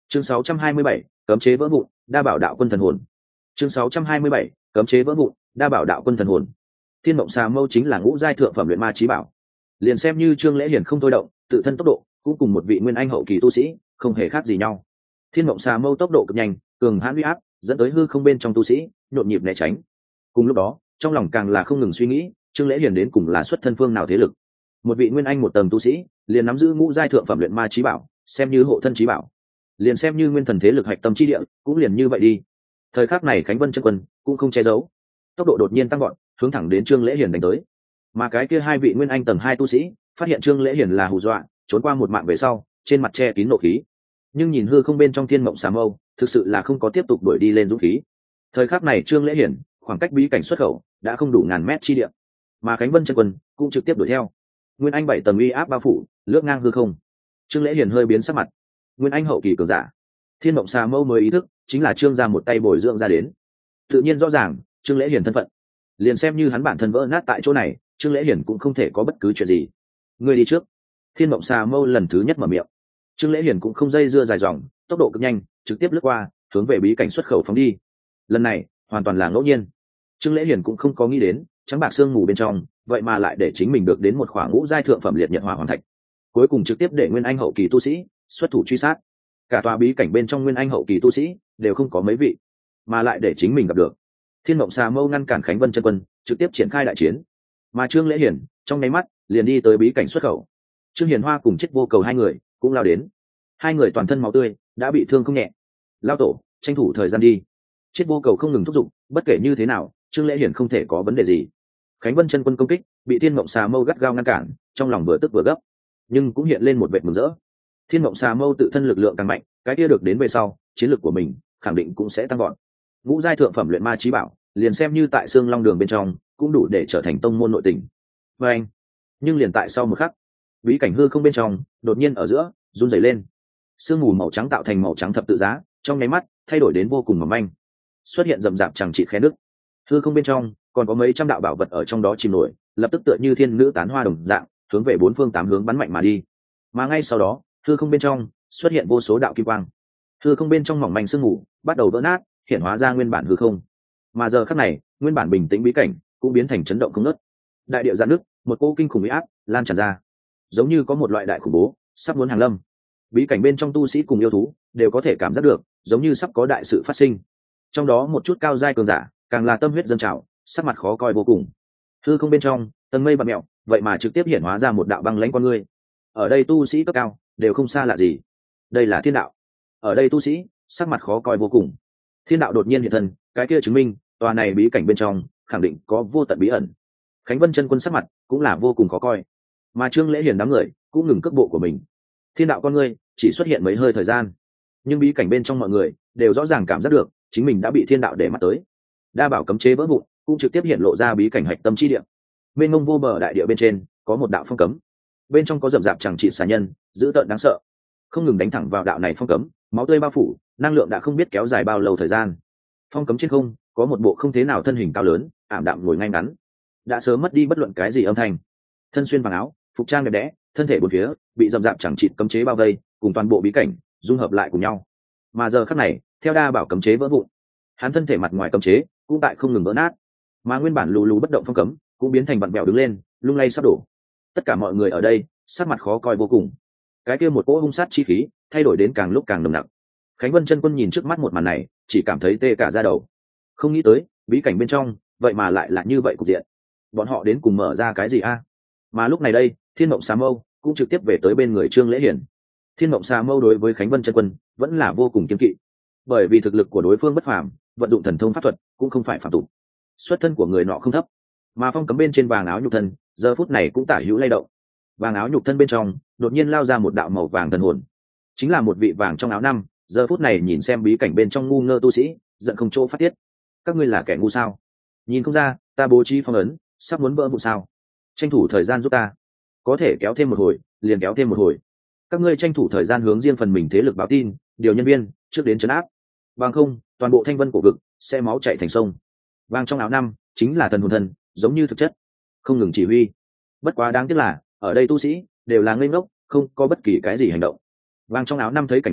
Chương 627, cấm chế vỡ vụn, đa bảo đạo quân thần hồn. Chương 627, cấm chế vỡ vụn, đa bảo đạo quân thần hồn. Thiên mộng xà mâu chính là ngũ giai thượng phẩm luyện ma chí bảo. Liền xem như Trương Lễ Hiển không thôi động, tự thân tốc độ cũng cùng một vị nguyên anh hậu kỳ tu sĩ không hề khác gì nhau. Thiên mộng xà mâu tốc độ cực nhanh, cường hãn uy áp, dẫn tới hư không bên trong tu sĩ nhộn nhịp né tránh. Cùng lúc đó, trong lòng càng là không ngừng suy nghĩ, Trương Lễ Hiển đến cùng là xuất thân phương nào thế lực. Một vị nguyên anh một tầng tu sĩ, liền nắm giữ ngũ giai thượng phẩm luyện ma chí bảo, xem như hộ thân chí bảo. Liền xem như nguyên thần thế lực hạch tâm chi địa, cũng liền như vậy đi. Thời khắc này Khánh Vân chân quân cũng không che giấu, tốc độ đột nhiên tăng vọt, hướng thẳng đến Trương Lễ Hiển đánh tới. Mà cái kia hai vị nguyên anh tầng 2 tu sĩ, phát hiện Trương Lễ Hiển là hù dọa, trốn qua một mạng về sau, trên mặt che kín nộ khí. Nhưng nhìn hư không bên trong thiên mộng xà mâu, thực sự là không có tiếp tục đuổi đi lên dũng khí. Thời khắc này Trương Lễ Hiển, khoảng cách bí cảnh xuất khẩu đã không đủ ngàn mét chi địa, mà Khánh Vân chân quân cũng trực tiếp đuổi theo. Nguyên anh 7 tầng uy áp bao phủ, lướt ngang hư không. Trương Lễ Hiển hơi biến sắc mặt. Nguyên anh hậu kỳ cường giả, thiên mộng xà mâu mới ý thức, chính là Trương gia một tay bồi dưỡng ra đến. Tự nhiên rõ ràng Trương Lễ Hiển thân phận, liền xem như hắn bản thân vỡ nát tại chỗ này, Trương Lễ Hiển cũng không thể có bất cứ chuyện gì. Ngươi đi trước. Thiên mộng xà mâu lần thứ nhất mở miệng. Trương Lễ Hiển cũng không dây dưa dài dòng, tốc độ cực nhanh, trực tiếp lướt qua, hướng về bí cảnh xuất khẩu phóng đi. Lần này hoàn toàn là ngẫu nhiên. Trương Lễ Hiển cũng không có nghĩ đến, trắng bạc xương mù bên trong, vậy mà lại để chính mình được đến một khoảng ngũ giai thượng phẩm liệt nhật hỏa hoàn thạch. Cuối cùng trực tiếp để nguyên anh hậu kỳ tu sĩ xuất thủ truy sát. Cả tòa bí cảnh bên trong nguyên anh hậu kỳ tu sĩ đều không có mấy vị, mà lại để chính mình gặp được. Thiên mộng xà mâu ngăn cản Khánh Vân chân quân, trực tiếp triển khai đại chiến. Mà Trương Lễ Hiển trong nháy mắt liền đi tới bí cảnh xuất khẩu. Trương Hiền Hoa cùng Chết Vô Cầu hai người cũng lao đến. Hai người toàn thân máu tươi, đã bị thương không nhẹ. Lao tổ, tranh thủ thời gian đi. Chết Vô Cầu không ngừng thúc giục, bất kể như thế nào, Trương Lễ Hiển không thể có vấn đề gì. Khánh Vân chân quân công kích, bị Thiên mộng xà mâu gắt gao ngăn cản, trong lòng vừa tức vừa gấp, nhưng cũng hiện lên một vệt mừng rỡ. Thiên mộng xà mâu tự thân lực lượng càng mạnh, cái kia được đến về sau, chiến lược của mình khẳng định cũng sẽ tăng vọt. Ngũ giai thượng phẩm luyện ma chí bảo, liền xem như tại Xương Long Đường bên trong, cũng đủ để trở thành tông môn nội tình. Và anh, nhưng liền tại sau một khắc, bí cảnh hư không bên trong đột nhiên ở giữa run rẩy lên, sương mù màu trắng tạo thành màu trắng thập tự giá, trong nháy mắt thay đổi đến vô cùng mỏng manh, xuất hiện rậm rạp chẳng trị khe nứt. Hư không bên trong còn có mấy trăm đạo bảo vật ở trong đó chìm nổi, lập tức tựa như thiên nữ tán hoa đồng dạng, hướng về bốn phương tám hướng bắn mạnh mà đi. Mà ngay sau đó, hư không bên trong xuất hiện vô số đạo kim quang. Hư không bên trong mỏng manh sương mù bắt đầu vỡ nát, hiện hóa ra nguyên bản hư không. Mà giờ khắc này, nguyên bản bình tĩnh bí cảnh cũng biến thành chấn động không ngớt. Đại địa giãn nứt, một cỗ kinh khủng uy áp lan tràn ra, giống như có một loại đại khủng bố sắp muốn hàng lâm. Bí cảnh bên trong tu sĩ cùng yêu thú đều có thể cảm giác được, giống như sắp có đại sự phát sinh. Trong đó một chút cao giai cường giả càng là tâm huyết dâng trào, sắc mặt khó coi vô cùng. Hư không bên trong tầng mây bạt mẹo, vậy mà trực tiếp hiện hóa ra một đạo băng lãnh con người. Ở đây tu sĩ cấp cao đều không xa lạ gì, đây là thiên đạo. Ở đây tu sĩ sắc mặt khó coi vô cùng. Thiên đạo đột nhiên hiện thân, cái kia chứng minh tòa này bí cảnh bên trong khẳng định có vô tận bí ẩn. Khánh Vân chân quân sắc mặt cũng là vô cùng khó coi, mà Trương Lễ Hiển đám người cũng ngừng cước bộ của mình. Thiên đạo con ngươi chỉ xuất hiện mấy hơi thời gian, nhưng bí cảnh bên trong mọi người đều rõ ràng cảm giác được chính mình đã bị thiên đạo để mắt tới. Đa bảo cấm chế vỡ vụn, cũng trực tiếp hiện lộ ra bí cảnh hạch tâm chi địa. Mênh mông vô bờ đại địa bên trên có một đạo phong cấm, bên trong có rậm rạp chẳng trị xà nhân dữ tợn đáng sợ, không ngừng đánh thẳng vào đạo này phong cấm, máu tươi bao phủ, năng lượng đã không biết kéo dài bao lâu thời gian. Phong cấm trên không có một bộ không thế nào thân hình cao lớn, ảm đạm ngồi ngay ngắn, đã sớm mất đi bất luận cái gì âm thanh. Thân xuyên bằng áo phục trang đẹp đẽ, thân thể bốn phía bị rậm rạp chẳng chịt cấm chế bao vây, cùng toàn bộ bí cảnh dung hợp lại cùng nhau. Mà giờ khắc này, theo đa bảo cấm chế vỡ vụn, hắn thân thể mặt ngoài cấm chế cũng tại không ngừng vỡ nát, mà nguyên bản lù lù bất động phong cấm cũng biến thành vặn vẹo đứng lên, lung lay sắp đổ. Tất cả mọi người ở đây sắc mặt khó coi vô cùng. Cái kia một cỗ hung sát chi khí thay đổi đến càng lúc càng nồng nặc. Khánh Vân chân quân nhìn trước mắt một màn này, chỉ cảm thấy tê cả da đầu. Không nghĩ tới bí cảnh bên trong vậy mà lại là như vậy cục diện. Bọn họ đến cùng mở ra cái gì a? Mà lúc này đây, Thiên Mộng Xà Mâu cũng trực tiếp về tới bên người Trương Lễ Hiển. Thiên Mộng Xà Mâu đối với Khánh Vân chân quân vẫn là vô cùng kiên kỵ, bởi vì thực lực của đối phương bất phàm, vận dụng thần thông pháp thuật cũng không phải phạm tục. Xuất thân của người nọ không thấp, mà phong cấm bên trên vàng áo nhục thân giờ phút này cũng tả hữu lay động. Vàng áo nhục thân bên trong đột nhiên lao ra một đạo màu vàng thần hồn, chính là một vị vàng trong áo năm. Giờ phút này nhìn xem bí cảnh bên trong ngu ngơ tu sĩ, giận không chỗ phát tiết. Các ngươi là kẻ ngu sao? Nhìn không ra ta bố trí phong ấn sắp muốn vỡ vụn sao? Tranh thủ thời gian giúp ta, có thể kéo thêm một hồi liền kéo thêm một hồi. Các ngươi tranh thủ thời gian hướng riêng phần mình thế lực báo tin, điều nhân viên trước đến trấn áp, bằng không toàn bộ thanh vân cổ vực sẽ máu chảy thành sông. Vàng trong áo năm chính là thần hồn thân, giống như thực chất, không ngừng chỉ huy. Bất quá đáng tiếc là ở đây tu sĩ đều là ngây ngốc, không có bất kỳ cái gì hành động. Vàng trong áo năm thấy cảnh này,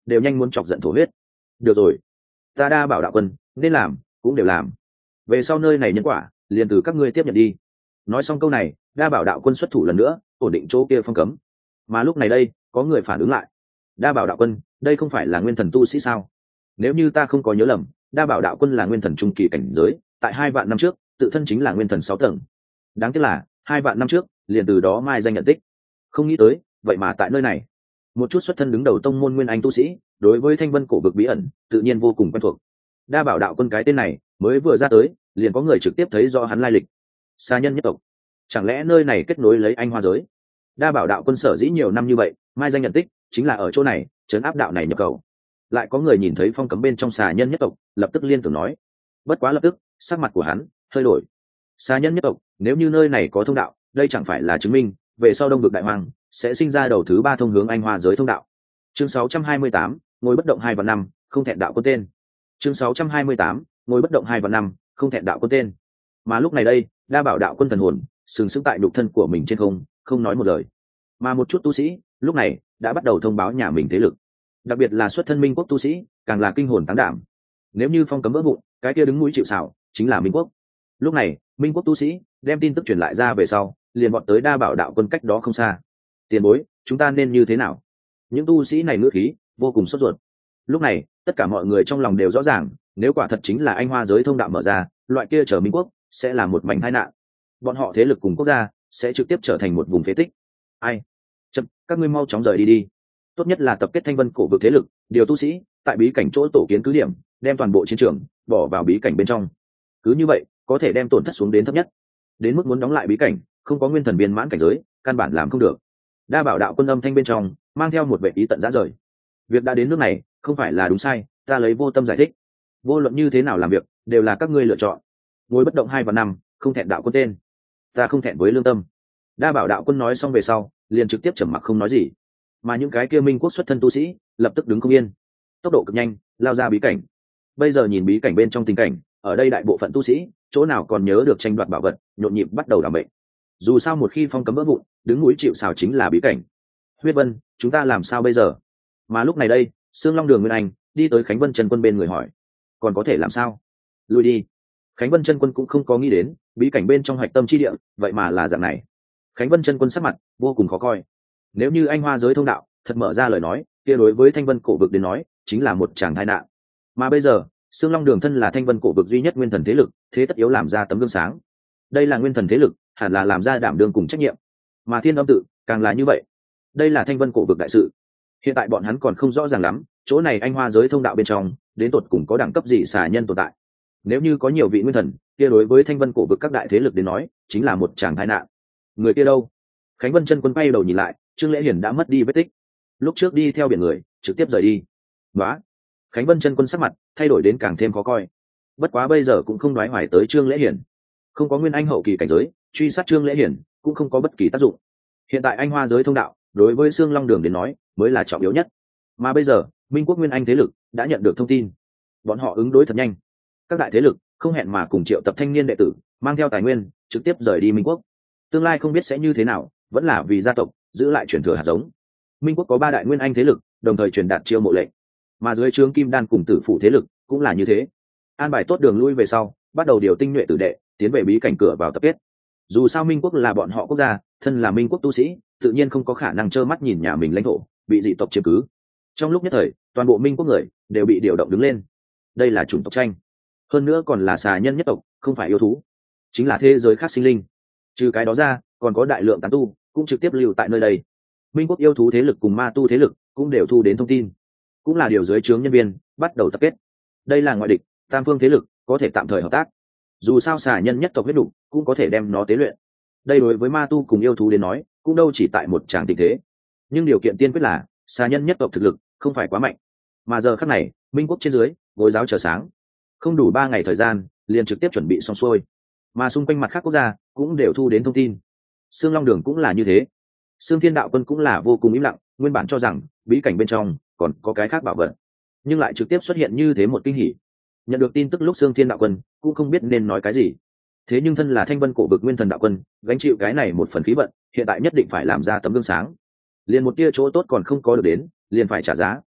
đều nhanh muốn chọc giận thổ huyết. Được rồi, ta Đa Bảo đạo quân nên làm cũng đều làm, về sau nơi này nhân quả liền từ các ngươi tiếp nhận đi. Nói xong câu này, Đa Bảo đạo quân xuất thủ lần nữa ổn định chỗ kia phong cấm. Mà lúc này đây có người phản ứng lại. Đa Bảo đạo quân, đây không phải là nguyên thần tu sĩ sao? Nếu như ta không có nhớ lầm, Đa Bảo đạo quân là nguyên thần trung kỳ cảnh giới, tại 2 vạn năm trước tự thân chính là nguyên thần 6 tầng. Đáng tiếc là 2 vạn năm trước liền từ đó mai danh nhận tích. Không nghĩ tới vậy mà tại nơi này một chút xuất thân đứng đầu tông môn nguyên anh tu sĩ đối với thanh vân cổ vực bí ẩn tự nhiên vô cùng quen thuộc. Đa Bảo đạo quân cái tên này mới vừa ra tới liền có người trực tiếp thấy do hắn lai lịch. Xa nhân nhất tộc, chẳng lẽ nơi này kết nối lấy anh hoa giới? Đa Bảo đạo quân sở dĩ nhiều năm như vậy mai danh nhận tích chính là ở chỗ này trấn áp đạo này nhập cầu. Lại có người nhìn thấy phong cấm bên trong xà nhân nhất tộc lập tức liên tưởng nói. Bất quá lập tức sắc mặt của hắn hơi đổi. Xà nhân nhất tộc, nếu như nơi này có thông đạo, đây chẳng phải là chứng minh về sau đông vực đại hoàng sẽ sinh ra đầu thứ 3 thông hướng anh hoa giới thông đạo. Chương 628, ngồi bất động 2 và 5, không thẹn đạo quân tên. Chương 628, ngồi bất động 2 và 5, không thẹn đạo quân tên. Mà lúc này đây, Đa Bảo đạo quân thần hồn sừng sững tại nhục thân của mình trên không nói một lời. Mà một chút tu sĩ lúc này đã bắt đầu thông báo nhà mình thế lực, đặc biệt là xuất thân Minh quốc tu sĩ càng là kinh hồn táng đảm. Nếu như phong cấm vỡ vụn, cái kia đứng mũi chịu sào chính là Minh quốc. Lúc này Minh quốc tu sĩ đem tin tức truyền lại ra về sau liền bọn tới Đa Bảo đạo quân cách đó không xa. Tiền bối, chúng ta nên như thế nào? Những tu sĩ này ngữ khí vô cùng sốt ruột. Lúc này tất cả mọi người trong lòng đều rõ ràng, nếu quả thật chính là anh hoa giới thông đạo mở ra, loại kia trở Minh quốc sẽ là một mảnh tai nạn. Bọn họ thế lực cùng quốc gia sẽ trực tiếp trở thành một vùng phế tích. Ai? Chậm, các ngươi mau chóng rời đi đi. Tốt nhất là tập kết thanh vân cổ vực thế lực, điều tu sĩ tại bí cảnh chỗ tổ kiến cứ điểm, đem toàn bộ chiến trường bỏ vào bí cảnh bên trong. Cứ như vậy có thể đem tổn thất xuống đến thấp nhất. Đến mức muốn đóng lại bí cảnh, không có nguyên thần viên mãn cảnh giới căn bản làm không được. Đa Bảo đạo quân âm thanh bên trong mang theo một vẻ ý tận dã rời. Việc đã đến nước này không phải là đúng sai, ta lấy vô tâm giải thích. Vô luận như thế nào làm việc đều là các ngươi lựa chọn. Ngồi bất động 2 và 5, không thẹn đạo quân tên. Ta không thẹn với lương tâm. Đa Bảo đạo quân nói xong về sau liền trực tiếp trầm mặc không nói gì. Mà những cái kia Minh quốc xuất thân tu sĩ lập tức đứng không yên, tốc độ cực nhanh lao ra bí cảnh. Bây giờ nhìn bí cảnh bên trong tình cảnh, ở đây đại bộ phận tu sĩ chỗ nào còn nhớ được tranh đoạt bảo vật, nhộn nhịp bắt đầu đảm bệnh. Dù sao một khi phong cấm vỡ vụn, đứng núi chịu sào chính là bí cảnh. Huyết Vân, chúng ta làm sao bây giờ? Mà lúc này đây, Sương Long Đường Nguyên Anh đi tới Khánh Vân Chân Quân bên người hỏi. Còn có thể làm sao? Lui đi. Khánh Vân Chân Quân cũng không có nghĩ đến bí cảnh bên trong hạch tâm chi địa vậy mà là dạng này. Khánh Vân Chân Quân sắc mặt vô cùng khó coi. Nếu như anh hoa giới thông đạo thật mở ra lời nói, kia đối với thanh vân cổ vực đến nói chính là một tràng tai nạn. Mà bây giờ Sương Long Đường thân là thanh vân cổ vực duy nhất nguyên thần thế lực, thế tất yếu làm ra tấm gương sáng. Đây là nguyên thần thế lực, hẳn là làm ra đảm đương cùng trách nhiệm. Mà Thiên Âm tự càng là như vậy. Đây là thanh vân cổ vực đại sự. Hiện tại bọn hắn còn không rõ ràng lắm, chỗ này anh hoa giới thông đạo bên trong đến tột cùng có đẳng cấp gì xà nhân tồn tại. Nếu như có nhiều vị nguyên thần, kia đối với thanh vân cổ vực các đại thế lực đến nói chính là một tràng tai nạn. Người kia đâu? Khánh Vân Chân Quân quay đầu nhìn lại, Trương Lễ Hiển đã mất đi vết tích. Lúc trước đi theo biển người trực tiếp rời đi. Đó. Khánh Vân Chân Quân sắc mặt thay đổi đến càng thêm khó coi. Bất quá bây giờ cũng không đoái hoài tới Trương Lễ Hiển. Không có nguyên anh hậu kỳ cảnh giới, truy sát Trương Lễ Hiển cũng không có bất kỳ tác dụng. Hiện tại anh hoa giới thông đạo đối với Sương Long Đường đến nói mới là trọng yếu nhất. Mà bây giờ Minh quốc nguyên anh thế lực đã nhận được thông tin, bọn họ ứng đối thật nhanh. Các đại thế lực không hẹn mà cùng triệu tập thanh niên đệ tử, mang theo tài nguyên trực tiếp rời đi Minh quốc. Tương lai không biết sẽ như thế nào, vẫn là vì gia tộc giữ lại truyền thừa hạt giống. Minh quốc có 3 đại nguyên anh thế lực đồng thời truyền đạt chiêu mộ lệnh, mà dưới trướng Kim Đan cùng Tử Phụ thế lực cũng là như thế. An bài tốt đường lui về sau, bắt đầu điều tinh nhuệ tử đệ tiến về bí cảnh cửa vào tập kết. Dù sao Minh quốc là bọn họ quốc gia, thân là Minh quốc tu sĩ tự nhiên không có khả năng trơ mắt nhìn nhà mình lãnh thổ bị dị tộc chiếm cứ. Trong lúc nhất thời toàn bộ Minh quốc người đều bị điều động đứng lên. Đây là chủng tộc tranh, hơn nữa còn là xà nhân nhất tộc, không phải yêu thú, chính là thế giới khác sinh linh. Trừ cái đó ra còn có đại lượng tán tu cũng trực tiếp lưu tại nơi đây. Minh quốc yêu thú thế lực cùng ma tu thế lực cũng đều thu đến thông tin, cũng là điều dưới trướng nhân viên bắt đầu tập kết. Đây là ngoại địch, tam phương thế lực có thể tạm thời hợp tác. Dù sao xà nhân nhất tộc huyết đủ cũng có thể đem nó tế luyện. Đây đối với ma tu cùng yêu thú đến nói cũng đâu chỉ tại một tràng tình thế, nhưng điều kiện tiên quyết là xà nhân nhất tộc thực lực không phải quá mạnh. Mà giờ khắc này Minh quốc trên dưới gối giáo chờ sáng, không đủ 3 ngày thời gian liền trực tiếp chuẩn bị xong xuôi. Mà xung quanh mặt khác quốc gia cũng đều thu đến thông tin. Sương Long Đường cũng là như thế. Sương Thiên Đạo Quân cũng là vô cùng im lặng, nguyên bản cho rằng bí cảnh bên trong còn có cái khác bảo vật, nhưng lại trực tiếp xuất hiện như thế một kinh hỉ. Nhận được tin tức lúc Sương Thiên Đạo Quân cũng không biết nên nói cái gì. Thế nhưng thân là thanh vân cổ vực nguyên thần đạo quân, gánh chịu cái này một phần khí vận, hiện tại nhất định phải làm ra tấm gương sáng. Liền một tia chỗ tốt còn không có được đến, liền phải trả giá,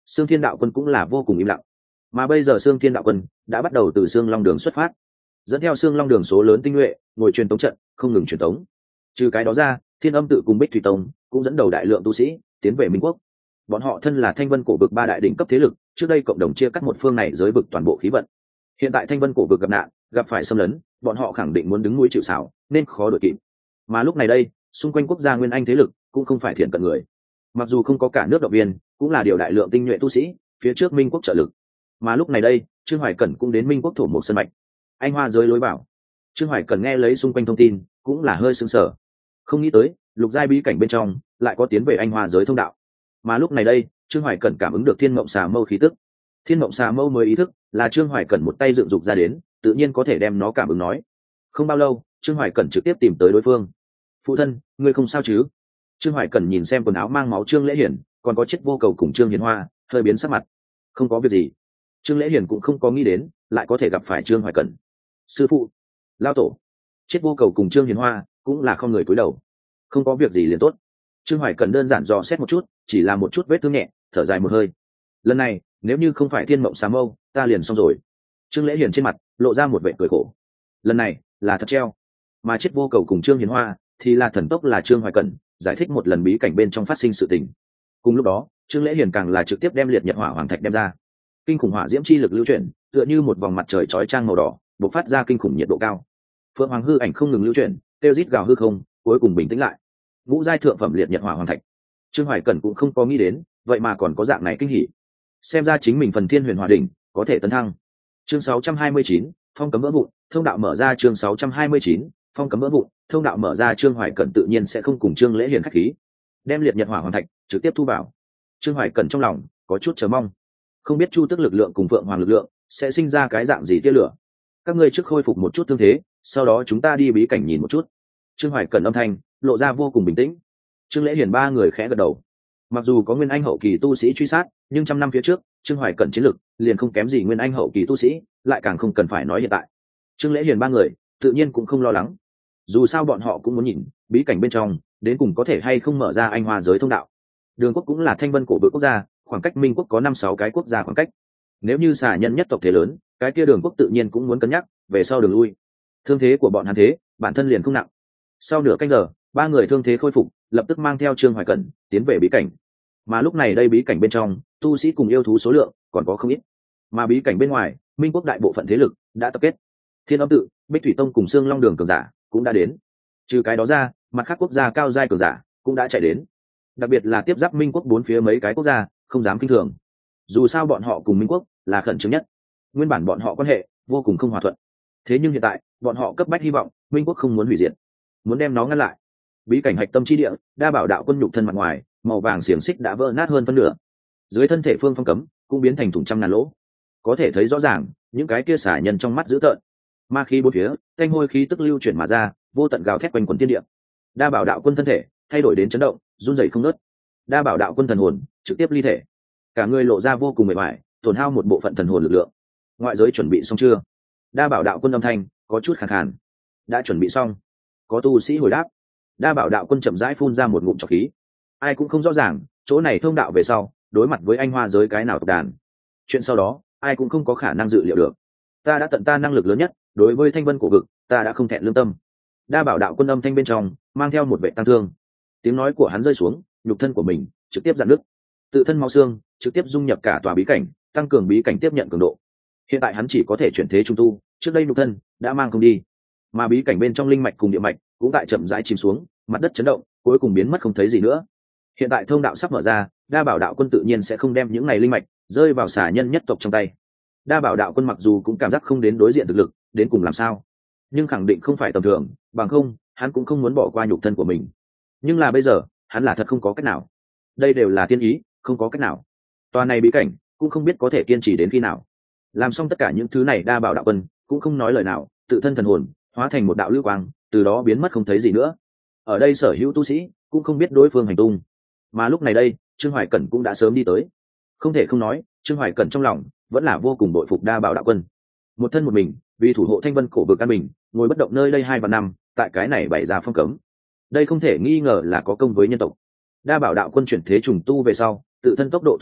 Xương Thiên đạo quân cũng là vô cùng im lặng. Mà bây giờ Xương Thiên đạo quân đã bắt đầu từ Xương Long đường xuất phát, dẫn theo Xương Long đường số lớn tinh nhuệ ngồi truyền tống trận, không ngừng truyền tống. Trừ cái đó ra, Thiên Âm tự cùng Bích Thủy tông cũng dẫn đầu đại lượng tu sĩ tiến về Minh quốc. Bọn họ thân là Thanh Vân cổ vực ba đại đỉnh cấp thế lực, trước đây cộng đồng chia cắt một phương này giới vực toàn bộ khí vận. Hiện tại Thanh Vân cổ vực gặp nạn, gặp phải xâm lấn, bọn họ khẳng định muốn đứng núi chịu sào, nên khó đổi kịp. Mà lúc này đây, xung quanh quốc gia nguyên anh thế lực cũng không phải thiện cận người. Mặc dù không có cả nước động viên, cũng là điều đại lượng tinh nhuệ tu sĩ phía trước Minh quốc trợ lực. Mà lúc này đây, Trương Hoài Cẩn cũng đến Minh quốc thổ một sân mạch. Anh hoa giới lối vào. Trương Hoài Cẩn nghe lấy xung quanh thông tin, cũng là hơi sững sờ. Không nghĩ tới, lục giai bí cảnh bên trong lại có tiến về anh hoa giới thông đạo. Mà lúc này đây, Trương Hoài Cẩn cảm ứng được Thiên Mộng Xà Mâu khí tức. Thiên Mộng Xà Mâu mới ý thức là Trương Hoài Cẩn một tay dựng dục ra đến, tự nhiên có thể đem nó cảm ứng nói. Không bao lâu, Trương Hoài Cẩn trực tiếp tìm tới đối phương. Phụ thân, ngươi không sao chứ? Trương Hoài Cẩn nhìn xem quần áo mang máu Trương Lễ Hiển, còn có Chết Vô Cầu cùng Trương Hiền Hoa, hơi biến sắc mặt. Không có việc gì. Trương Lễ Hiển cũng không có nghĩ đến lại có thể gặp phải Trương Hoài Cẩn. Sư phụ, lao tổ. Chết Vô Cầu cùng Trương Hiền Hoa cũng là không người cúi đầu. Không có việc gì liền tốt. Trương Hoài Cẩn đơn giản dò xét một chút, chỉ là một chút vết thương nhẹ, thở dài một hơi. Lần này, nếu như không phải Thiên Mộng Xà Mâu, ta liền xong rồi. Trương Lễ Hiển trên mặt lộ ra một vẻ cười khổ. Lần này là thật treo. Mà Chết Vô Cầu cùng Trương Hiền Hoa thì là thần tốc là Trương Hoài Cẩn giải thích một lần bí cảnh bên trong phát sinh sự tình. Cùng lúc đó, Trương Lễ Hiển càng là trực tiếp đem liệt nhật hỏa hoàng thạch đem ra. Kinh khủng hỏa diễm chi lực lưu chuyển, tựa như một vòng mặt trời chói chang màu đỏ, bộc phát ra kinh khủng nhiệt độ cao. Phượng Hoàng hư ảnh không ngừng lưu chuyển, kêu rít gào hư không, cuối cùng bình tĩnh lại. Ngũ giai thượng phẩm liệt nhật hỏa hoàng thạch. Trương Hoài Cẩn cũng không có nghĩ đến, vậy mà còn có dạng này kinh hỉ. Xem ra chính mình phần Thiên Huyền Hỏa đỉnh có thể tấn thăng. Chương 629, phong cấm vỡ vụn, thông đạo mở ra. Chương 629, phong cấm vỡ vụn, thông đạo mở ra. Trương Hoài Cẩn tự nhiên sẽ không cùng Trương Lễ Hiển khách khí, đem liệt nhật hỏa hoàng thạch trực tiếp thu vào. Trương Hoài Cẩn trong lòng có chút chờ mong, không biết Chu Tức lực lượng cùng Phượng Hoàng lực lượng sẽ sinh ra cái dạng gì tia lửa. Các ngươi trước khôi phục một chút thương thế, sau đó chúng ta đi bí cảnh nhìn một chút. Trương Hoài Cẩn âm thanh lộ ra vô cùng bình tĩnh. Trương Lễ Hiển ba người khẽ gật đầu. Mặc dù có nguyên anh hậu kỳ tu sĩ truy sát, nhưng trăm năm phía trước, Trương Hoài Cẩn chiến lực liền không kém gì nguyên anh hậu kỳ tu sĩ, lại càng không cần phải nói hiện tại. Trương Lễ Hiển ba người tự nhiên cũng không lo lắng. Dù sao bọn họ cũng muốn nhìn bí cảnh bên trong đến cùng có thể hay không mở ra anh hoa giới thông đạo. Đường quốc cũng là Thanh Vân cổ vực quốc gia, khoảng cách Minh quốc có 5-6 cái quốc gia khoảng cách. Nếu như xà nhân nhất tộc thế lớn, cái kia Đường quốc tự nhiên cũng muốn cân nhắc về sau đường lui. Thương thế của bọn hắn thế, bản thân liền không nặng. Sau nửa canh giờ, ba người thương thế khôi phục, lập tức mang theo Trương Hoài Cẩn tiến về bí cảnh. Mà lúc này đây bí cảnh bên trong, tu sĩ cùng yêu thú số lượng còn có không ít. Mà bí cảnh bên ngoài, Minh quốc đại bộ phận thế lực đã tập kết. Thiên Âm tự, Bích Thủy tông cùng Xương Long đường cường giả cũng đã đến. Trừ cái đó ra, mặt khác quốc gia cao giai cường giả cũng đã chạy đến. Đặc biệt là tiếp giáp Minh quốc bốn phía mấy cái quốc gia, không dám kinh thường. Dù sao bọn họ cùng Minh quốc là khẩn trương nhất. Nguyên bản bọn họ quan hệ vô cùng không hòa thuận. Thế nhưng hiện tại, bọn họ cấp bách hy vọng Minh quốc không muốn hủy diệt, muốn đem nó ngăn lại. Bí cảnh hạch tâm chi địa, Đa Bảo đạo quân nhục thân mặt ngoài, màu vàng xiềng xích đã vỡ nát hơn phân nửa. Dưới thân thể phương phong cấm cũng biến thành thủng trăm ngàn lỗ. Có thể thấy rõ ràng, những cái kia xả nhân trong mắt dữ tợn. Ma khí bốn phía, thanh hôi khí tức lưu chuyển mà ra, vô tận gào thét quanh quần thiên địa. Đa Bảo đạo quân thân thể thay đổi đến chấn động, run rẩy không ngớt. Đa Bảo đạo quân thần hồn trực tiếp ly thể, cả người lộ ra vô cùng mệt mỏi, tổn hao một bộ phận thần hồn lực lượng. Ngoại giới chuẩn bị xong chưa? Đa Bảo đạo quân âm thanh có chút khàn khàn. Đã chuẩn bị xong. Có tu sĩ hồi đáp. Đa Bảo đạo quân chậm rãi phun ra một ngụm trọc khí. Ai cũng không rõ ràng chỗ này thông đạo về sau đối mặt với anh hoa giới cái nào tộc đàn. Chuyện sau đó ai cũng không có khả năng dự liệu được. Ta đã tận ta năng lực lớn nhất, đối với Thanh Vân cổ vực ta đã không thẹn lương tâm. Đa Bảo đạo quân âm thanh bên trong mang theo một vệ tăng thương. Tiếng nói của hắn rơi xuống, nhục thân của mình trực tiếp giãn nứt, tự thân máu xương trực tiếp dung nhập cả tòa bí cảnh, tăng cường bí cảnh tiếp nhận cường độ. Hiện tại hắn chỉ có thể chuyển thế trung tu, trước đây nhục thân đã mang không đi, mà bí cảnh bên trong linh mạch cùng địa mạch cũng tại chậm rãi chìm xuống, mặt đất chấn động, cuối cùng biến mất không thấy gì nữa. Hiện tại thông đạo sắp mở ra, Đa Bảo đạo quân tự nhiên sẽ không đem những này linh mạch rơi vào xả nhân nhất tộc trong tay. Đa Bảo đạo quân mặc dù cũng cảm giác không đến đối diện thực lực đến cùng làm sao, nhưng khẳng định không phải tầm thường, bằng không hắn cũng không muốn bỏ qua nhục thân của mình. Nhưng là bây giờ hắn là thật không có cách nào, đây đều là tiên ý, không có cách nào. Tòa này bí cảnh cũng không biết có thể kiên trì đến khi nào. Làm xong tất cả những thứ này, Đa Bảo đạo quân cũng không nói lời nào, tự thân thần hồn hóa thành một đạo lưu quang, từ đó biến mất không thấy gì nữa. Ở đây sở hữu tu sĩ cũng không biết đối phương hành tung. Mà lúc này đây, Trương Hoài Cẩn cũng đã sớm đi tới. Không thể không nói, Trương Hoài Cẩn trong lòng vẫn là vô cùng bội phục Đa Bảo đạo quân. Một thân một mình, vì thủ hộ Thanh Vân cổ vực an bình, ngồi bất động nơi đây 2 và 5, tại cái này bày ra phong cấm. Đây không thể nghi ngờ là có công với nhân tộc. Đa Bảo đạo quân chuyển thế trùng tu về sau, tự thân tốc độ tu luyện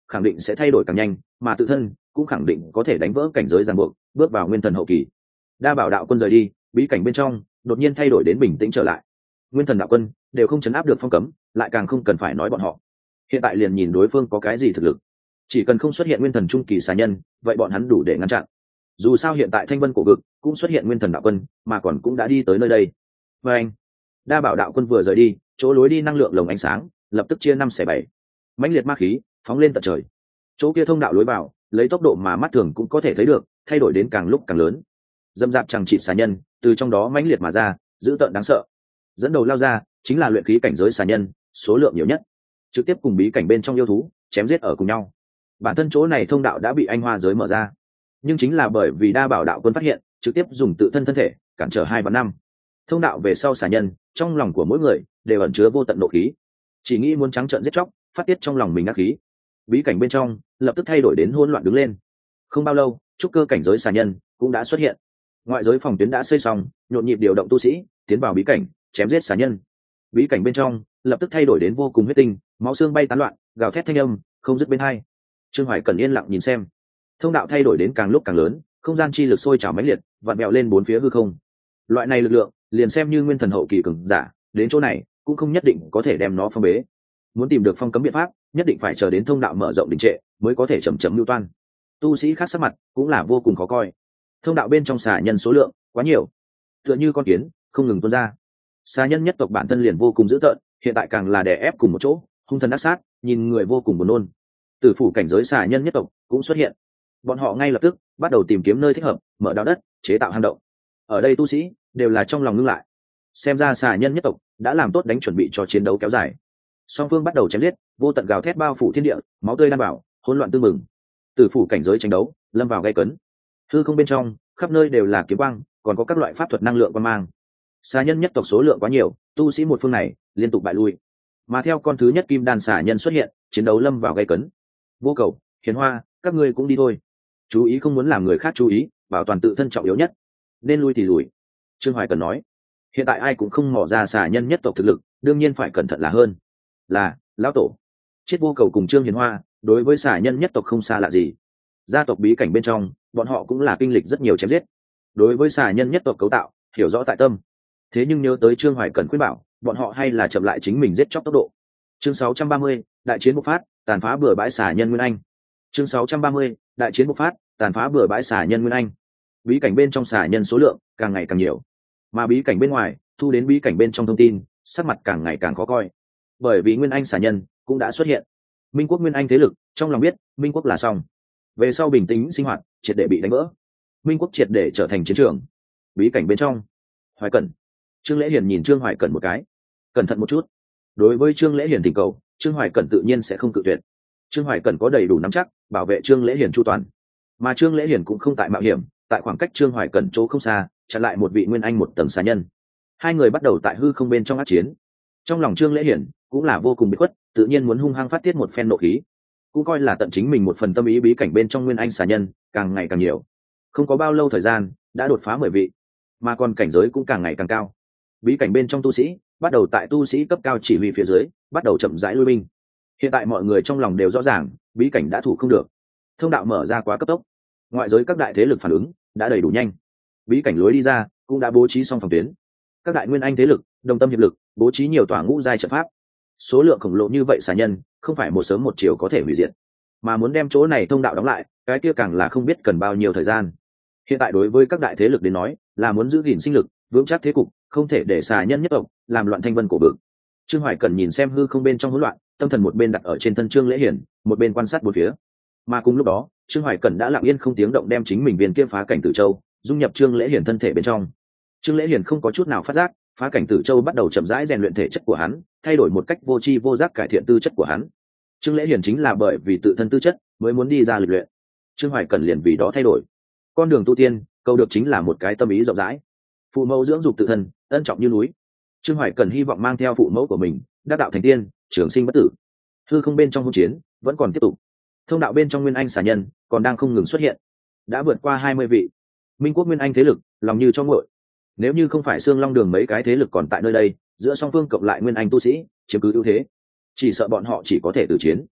khẳng định sẽ thay đổi càng nhanh, mà tự thân cũng khẳng định có thể đánh vỡ cảnh giới ràng buộc, bước vào nguyên thần hậu kỳ. Đa bảo đạo quân rời đi, bí cảnh bên trong đột nhiên thay đổi đến bình tĩnh trở lại. Nguyên thần đạo quân đều không chấn áp được phong cấm, lại càng không cần phải nói bọn họ. Hiện tại liền nhìn đối phương có cái gì thực lực, chỉ cần không xuất hiện nguyên thần trung kỳ xà nhân, vậy bọn hắn đủ để ngăn chặn. Dù sao hiện tại Thanh Vân cổ vực cũng xuất hiện nguyên thần đạo quân, mà còn cũng đã đi tới nơi đây. Và anh, Đa bảo đạo quân vừa rời đi, chỗ lối đi năng lượng lồng ánh sáng lập tức chia 5/7. Mãnh liệt ma khí phóng lên tận trời. Chỗ kia thông đạo lối vào, lấy tốc độ mà mắt thường cũng có thể thấy được, thay đổi đến càng lúc càng lớn. Dâm dạp chẳng chịt xà nhân từ trong đó mãnh liệt mà ra, dữ tợn đáng sợ. Dẫn đầu lao ra chính là luyện khí cảnh giới xà nhân, số lượng nhiều nhất, trực tiếp cùng bí cảnh bên trong yêu thú chém giết ở cùng nhau. Bản thân chỗ này thông đạo đã bị anh hoa giới mở ra, nhưng chính là bởi vì Đa bảo đạo quân phát hiện, trực tiếp dùng tự thân thân thể cản trở 2 và 5 thông đạo về sau xà nhân. Trong lòng của mỗi người đều ẩn chứa vô tận nộ khí, chỉ nghĩ muốn trắng trợn giết chóc, phát tiết trong lòng mình ác khí. Bí cảnh bên trong lập tức thay đổi đến hỗn loạn đứng lên. Không bao lâu, trúc cơ cảnh giới xà nhân cũng đã xuất hiện. Ngoại giới phòng tuyến đã xây xong, nhộn nhịp điều động tu sĩ tiến vào bí cảnh chém giết xà nhân. Bí cảnh bên trong lập tức thay đổi đến vô cùng huyết tinh, máu xương bay tán loạn, gào thét thanh âm không dứt bên hai. Trương Hoài Cẩn yên lặng nhìn xem, thông đạo thay đổi đến càng lúc càng lớn, không gian chi lực sôi trào mãnh liệt, vặn vẹo lên bốn phía hư không. Loại này lực lượng, liền xem như nguyên thần hậu kỳ cường giả đến chỗ này cũng không nhất định có thể đem nó phong bế. Muốn tìm được phong cấm biện pháp, nhất định phải chờ đến thông đạo mở rộng đình trệ mới có thể chậm chậm lưu toan. Tu sĩ khác sắc mặt cũng là vô cùng khó coi. Thông đạo bên trong xà nhân số lượng quá nhiều, tựa như con kiến không ngừng tuôn ra. Xà nhân nhất tộc bản thân liền vô cùng dữ tợn, hiện tại càng là đè ép cùng một chỗ, hung thần ác sát, nhìn người vô cùng buồn nôn. Tử phủ cảnh giới xà nhân nhất tộc cũng xuất hiện, bọn họ ngay lập tức bắt đầu tìm kiếm nơi thích hợp, mở đào đất, chế tạo hang động. Ở đây tu sĩ đều là trong lòng ngưng lại, xem ra xà nhân nhất tộc đã làm tốt đánh chuẩn bị cho chiến đấu kéo dài. Song phương bắt đầu chém giết, vô tận gào thét bao phủ thiên địa, máu tươi lan vào, hỗn loạn tương mừng. Tử phủ cảnh giới tranh đấu lâm vào gay cấn, hư không bên trong khắp nơi đều là kiếm quang, còn có các loại pháp thuật năng lượng quang mang. Xà nhân nhất tộc số lượng quá nhiều, tu sĩ một phương này liên tục bại lui, mà theo con thứ nhất kim đan xà nhân xuất hiện, chiến đấu lâm vào gay cấn. Vô Cầu, Hiền Hoa, các ngươi cũng đi thôi, chú ý không muốn làm người khác chú ý, bảo toàn tự thân trọng yếu nhất, nên lui thì lùi. Trương Hoài Cần nói, hiện tại ai cũng không mò ra xà nhân nhất tộc thực lực, đương nhiên phải cẩn thận là hơn. Là lão tổ. Chết Vô Cầu cùng Trương Hiền Hoa đối với xà nhân nhất tộc không xa lạ gì, gia tộc bí cảnh bên trong bọn họ cũng là kinh lịch rất nhiều chém giết, đối với xà nhân nhất tộc cấu tạo hiểu rõ tại tâm. Thế nhưng nhớ tới Trương Hoài Cần khuyên bảo, bọn họ hay là chậm lại chính mình giết chóc tốc độ. Chương 630, đại chiến bộc phát, tàn phá bừa bãi xà nhân Nguyên Anh. Chương 630, đại chiến bộc phát, tàn phá bừa bãi xà nhân Nguyên Anh. Bí cảnh bên trong xà nhân số lượng càng ngày càng nhiều, mà bí cảnh bên ngoài thu đến bí cảnh bên trong thông tin, sắc mặt càng ngày càng khó coi. Bởi vì Nguyên Anh xà nhân cũng đã xuất hiện. Minh quốc Nguyên Anh thế lực trong lòng biết, Minh quốc là xong, về sau bình tĩnh sinh hoạt triệt để bị đánh vỡ, Minh quốc triệt để trở thành chiến trường. Bí cảnh bên trong, Hoài Cẩn, Trương Lễ Hiền nhìn Trương Hoài Cẩn một cái, cẩn thận một chút. Đối với Trương Lễ Hiền thỉnh cầu, Trương Hoài Cẩn tự nhiên sẽ không cự tuyệt. Trương Hoài Cẩn có đầy đủ nắm chắc bảo vệ Trương Lễ Hiền chu toàn, mà Trương Lễ Hiền cũng không tại mạo hiểm, tại khoảng cách Trương Hoài Cẩn chỗ không xa chặn lại một vị Nguyên Anh một tầng xà nhân. Hai người bắt đầu tại hư không bên trong ác chiến. Trong lòng Trương Lễ Hiền cũng là vô cùng bị khuất, tự nhiên muốn hung hăng phát tiết một phen nộ khí, cũng coi là tận chính mình một phần tâm ý. Bí cảnh bên trong Nguyên Anh xà nhân càng ngày càng nhiều, không có bao lâu thời gian đã đột phá 10 vị, mà còn cảnh giới cũng càng ngày càng cao. Bí cảnh bên trong tu sĩ bắt đầu tại tu sĩ cấp cao chỉ huy phía dưới bắt đầu chậm rãi lui binh. Hiện tại mọi người trong lòng đều rõ ràng, bí cảnh đã thủ không được, thông đạo mở ra quá cấp tốc, ngoại giới các đại thế lực phản ứng đã đầy đủ nhanh, bí cảnh lối đi ra cũng đã bố trí xong phòng tuyến. Các đại Nguyên Anh thế lực đồng tâm hiệp lực, bố trí nhiều tòa ngũ giai trận pháp. Số lượng khổng lồ như vậy xà nhân không phải một sớm một chiều có thể hủy diệt, mà muốn đem chỗ này thông đạo đóng lại, cái kia càng là không biết cần bao nhiêu thời gian. Hiện tại đối với các đại thế lực đến nói, là muốn giữ gìn sinh lực, vững chắc thế cục, không thể để xà nhân nhất tộc làm loạn Thanh Vân cổ vực. Trương Hoài Cẩn nhìn xem hư không bên trong hỗn loạn, tâm thần một bên đặt ở trên thân Trương Lễ Hiển, một bên quan sát bốn phía. Mà cùng lúc đó, Trương Hoài Cẩn đã lặng yên không tiếng động đem chính mình viên kia phá cảnh tử châu dung nhập Trương Lễ Hiển thân thể bên trong. Trương Lễ Hiển không có chút nào phát giác, phá cảnh tử châu bắt đầu chậm rãi rèn luyện thể chất của hắn, thay đổi một cách vô tri vô giác cải thiện tư chất của hắn. Trương Lễ Hiển chính là bởi vì tự thân tư chất mới muốn đi ra lịch luyện, Trương Hoài Cẩn liền vì đó thay đổi. Con đường tu tiên, cầu được chính là một cái tâm ý rộng rãi, phụ mẫu dưỡng dục tự thân, ân trọng như núi. Trương Hoài Cẩn hy vọng mang theo phụ mẫu của mình đắc đạo thành tiên, trường sinh bất tử. Hư không bên trong hỗn chiến vẫn còn tiếp tục, thông đạo bên trong Nguyên Anh xà nhân còn đang không ngừng xuất hiện, đã vượt qua 20 vị. Minh quốc Nguyên Anh thế lực lòng như cho nguội, nếu như không phải Xương Long Đường mấy cái thế lực còn tại nơi đây, giữa song phương cộng lại Nguyên Anh tu sĩ chiếm cứ ưu thế, chỉ sợ bọn họ chỉ có thể tử chiến.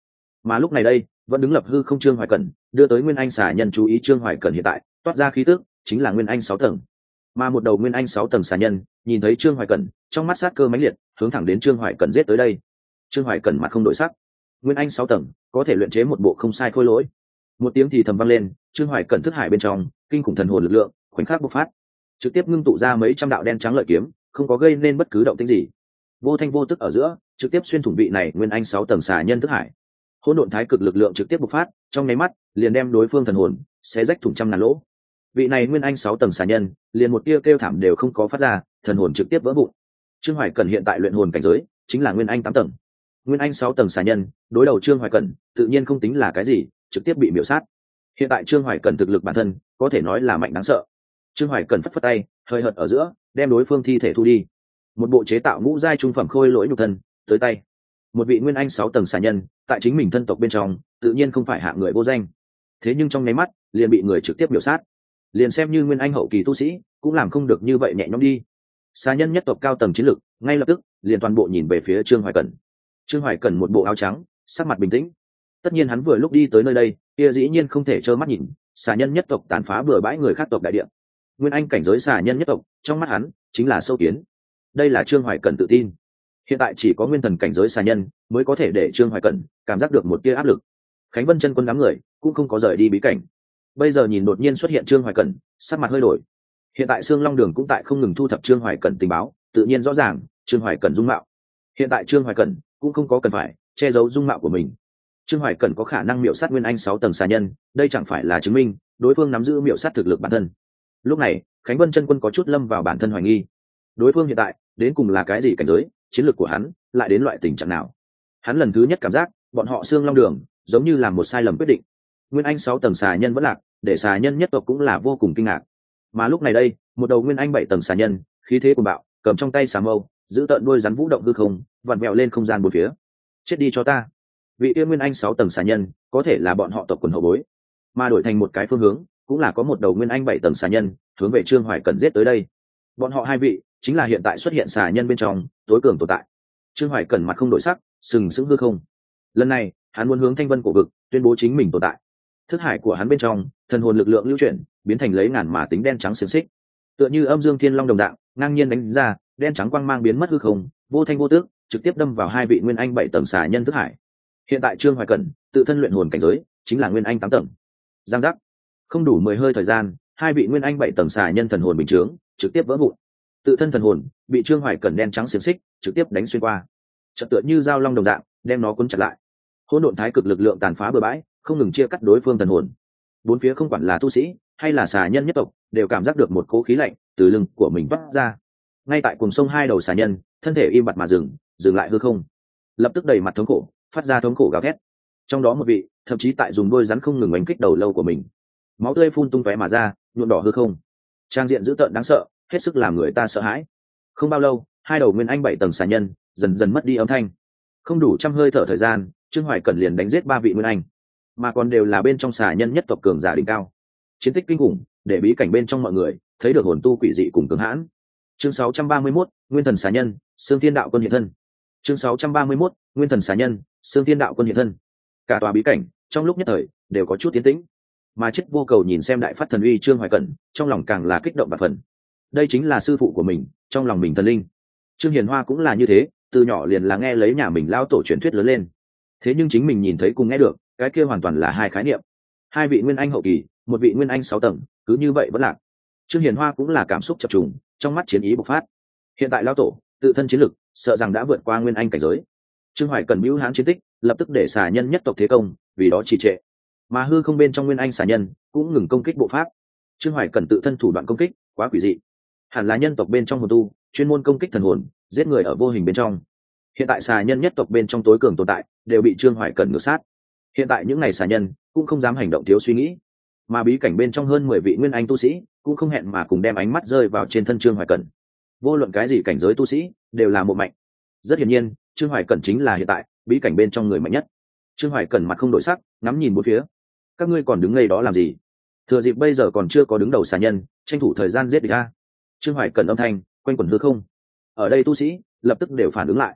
Mà lúc này đây vẫn đứng lập hư không trương hoài cẩn đưa tới nguyên anh xà nhân chú ý. Trương hoài cẩn hiện tại toát ra khí tức chính là nguyên anh 6 tầng, mà một đầu nguyên anh 6 tầng xà nhân nhìn thấy Trương Hoài Cẩn, trong mắt sát cơ mãnh liệt, hướng thẳng đến Trương Hoài Cẩn giết tới đây. Trương Hoài Cẩn mặt không đổi sắc, nguyên anh 6 tầng có thể luyện chế một bộ không sai khôi lỗi. Một tiếng thì thầm vang lên, Trương Hoài Cẩn thức hải bên trong kinh khủng thần hồn lực lượng khoảnh khắc bộc phát, trực tiếp ngưng tụ ra mấy trăm đạo đen trắng lợi kiếm, không có gây nên bất cứ động tĩnh gì, vô thanh vô tức ở giữa trực tiếp xuyên thủng vị này nguyên anh 6 tầng xà nhân thức hải. Hỗn độn thái cực lực lượng trực tiếp bộc phát, trong nháy mắt liền đem đối phương thần hồn xé rách thủng trăm ngàn lỗ. Vị này nguyên anh 6 tầng xà nhân liền một tia kêu thảm đều không có phát ra, thần hồn trực tiếp vỡ vụn. Trương Hoài Cẩn hiện tại luyện hồn cảnh giới chính là nguyên anh 8 tầng, nguyên anh 6 tầng xà nhân đối đầu Trương Hoài Cẩn tự nhiên không tính là cái gì, trực tiếp bị miểu sát. Hiện tại Trương Hoài Cẩn thực lực bản thân có thể nói là mạnh đáng sợ. Trương Hoài Cẩn phất phất tay, hơi hợt ở giữa đem đối phương thi thể thu đi. Một bộ chế tạo ngũ giai trung phẩm khôi lỗi nhục thân tới tay. Một vị nguyên anh 6 tầng xà nhân tại chính mình thân tộc bên trong tự nhiên không phải hạng người vô danh, thế nhưng trong nháy mắt liền bị người trực tiếp miểu sát. Liền xem như nguyên anh hậu kỳ tu sĩ cũng làm không được như vậy nhẹ nhõm đi. Xà nhân nhất tộc cao tầng chiến lực ngay lập tức liền toàn bộ nhìn về phía Trương Hoài Cẩn. Trương Hoài Cẩn một bộ áo trắng, sắc mặt bình tĩnh. Tất nhiên hắn vừa lúc đi tới nơi đây, kia dĩ nhiên không thể trơ mắt nhìn xà nhân nhất tộc tàn phá bừa bãi người khác tộc đại địa. Nguyên anh cảnh giới xà nhân nhất tộc trong mắt hắn chính là sâu kiến. Đây là Trương Hoài Cẩn tự tin. Hiện tại chỉ có nguyên thần cảnh giới xà nhân mới có thể để Trương Hoài Cẩn cảm giác được một tia áp lực. Khánh Vân chân quân đám người cũng không có rời đi bí cảnh. Bây giờ nhìn đột nhiên xuất hiện Trương Hoài Cẩn, sắc mặt hơi đổi. Hiện tại Sương Long Đường cũng tại không ngừng thu thập Trương Hoài Cẩn tình báo, tự nhiên rõ ràng Trương Hoài Cẩn dung mạo. Hiện tại Trương Hoài Cẩn cũng không có cần phải che giấu dung mạo của mình. Trương Hoài Cẩn có khả năng miểu sát nguyên anh 6 tầng xà nhân, đây chẳng phải là chứng minh đối phương nắm giữ miểu sát thực lực bản thân. Lúc này, Khánh Vân chân quân có chút lâm vào bản thân hoài nghi. Đối phương hiện tại đến cùng là cái gì cảnh giới, chiến lược của hắn lại đến loại tình trạng nào? Hắn lần thứ nhất cảm giác, bọn họ Sương Long Đường giống như làm một sai lầm quyết định. Nguyên anh 6 tầng xà nhân vẫn lạc, để xà nhân nhất tộc cũng là vô cùng kinh ngạc. Mà lúc này đây, một đầu nguyên anh 7 tầng xà nhân, khí thế cuồng bạo, cầm trong tay xà mâu, giữ tợn đuôi rắn vũ động hư không, vặn vẹo lên không gian bốn phía. Chết đi cho ta! Vị tiên nguyên anh 6 tầng xà nhân, có thể là bọn họ tộc quần hậu bối, mà đổi thành một cái phương hướng, cũng là có một đầu nguyên anh 7 tầng xà nhân, hướng về Trương Hoài Cẩn giết tới đây. Bọn họ hai vị, chính là hiện tại xuất hiện xà nhân bên trong tối cường tồn tại. Trương Hoài Cẩn mặt không đổi sắc, sừng sững hư không. Lần này, hắn muốn hướng Thanh Vân cổ vực tuyên bố chính mình tồn tại. Thức hải của hắn bên trong thần hồn lực lượng lưu chuyển, biến thành lấy ngàn mà tính đen trắng xiềng xích, tựa như âm dương thiên long đồng dạng ngang nhiên đánh ra, đen trắng quang mang biến mất hư không, vô thanh vô tước trực tiếp đâm vào hai vị nguyên anh 7 tầng xà nhân thức hải. Hiện tại Trương Hoài Cẩn tự thân luyện hồn cảnh giới chính là nguyên anh 8 tầng. Giang giác, không đủ 10 hơi thời gian, hai vị nguyên anh 7 tầng xà nhân thần hồn bình chướng trực tiếp vỡ vụn. Tự thân thần hồn bị Trương Hoài Cẩn đen trắng xiềng xích trực tiếp đánh xuyên qua, chợt tựa như dao long đồng dạng đem nó cuốn chặt lại. Hỗn độn thái cực lực lượng tàn phá bừa bãi, không ngừng chia cắt đối phương thần hồn. Bốn phía không quản là tu sĩ hay là xà nhân nhất tộc đều cảm giác được một cỗ khí lạnh từ lưng của mình phát ra. Ngay tại cùng sông hai đầu xà nhân, thân thể im bặt mà dừng lại hư không, lập tức đầy mặt thống khổ, phát ra thống khổ gào thét. Trong đó một vị thậm chí tại dùng đôi rắn không ngừng đánh kích đầu lâu của mình, máu tươi phun tung tóe mà ra, nhuộm đỏ hư không. Trang diện dữ tợn đáng sợ, hết sức làm người ta sợ hãi. Không bao lâu, hai đầu nguyên anh 7 tầng xà nhân dần dần mất đi âm thanh. Không đủ trăm hơi thở thời gian, Trương Hoài Cẩn liền đánh giết ba vị nguyên anh, mà còn đều là bên trong xà nhân nhất tộc cường giả đỉnh cao. Chiến tích kinh khủng, để bí cảnh bên trong mọi người thấy được hồn tu quỷ dị cùng cường hãn. Chương 631, Nguyên thần xà nhân, Xương Thiên Đạo Quân hiện thân. Chương 631, Nguyên thần xà nhân, Xương Thiên Đạo Quân hiện thân. Cả tòa bí cảnh trong lúc nhất thời đều có chút tiến tĩnh, mà chết vô cầu nhìn xem đại phát thần uy Trương Hoài Cẩn, trong lòng càng là kích động và phần. Đây chính là sư phụ của mình, trong lòng mình thần linh. Trương Hiền Hoa cũng là như thế, từ nhỏ liền là nghe lấy nhà mình lao tổ truyền thuyết lớn lên. Thế nhưng chính mình nhìn thấy cùng nghe được, cái kia hoàn toàn là hai khái niệm. Hai vị nguyên anh hậu kỳ, một vị nguyên anh 6 tầng, cứ như vậy vẫn lạc. Trương Hiền Hoa cũng là cảm xúc chập trùng, trong mắt chiến ý bộc phát. Hiện tại lao tổ tự thân chiến lực sợ rằng đã vượt qua nguyên anh cảnh giới. Trương Hoài Cẩn bưu hãn chiến tích, lập tức để xà nhân nhất tộc thế công, vì đó trì trệ. Mà hư không bên trong nguyên anh xà nhân cũng ngừng công kích bộ pháp. Trương Hoài Cẩn tự thân thủ đoạn công kích quá quỷ dị, hẳn là nhân tộc bên trong hồn tu chuyên môn công kích thần hồn, giết người ở vô hình bên trong. Hiện tại xà nhân nhất tộc bên trong tối cường tồn tại đều bị Trương Hoài Cẩn ngược sát. Hiện tại những ngày xà nhân cũng không dám hành động thiếu suy nghĩ, mà bí cảnh bên trong hơn 10 vị nguyên anh tu sĩ cũng không hẹn mà cùng đem ánh mắt rơi vào trên thân Trương Hoài Cẩn. Vô luận cái gì cảnh giới tu sĩ đều là một mạnh. Rất hiển nhiên, Trương Hoài Cẩn chính là hiện tại bí cảnh bên trong người mạnh nhất. Trương Hoài Cẩn mặt không đổi sắc, ngắm nhìn bốn phía. Các ngươi còn đứng ngây đó làm gì? Thừa dịp bây giờ còn chưa có đứng đầu xà nhân, tranh thủ thời gian giết địch a. Trương Hoài Cẩn âm thanh quanh quẩn hư không. Ở đây tu sĩ lập tức đều phản ứng lại.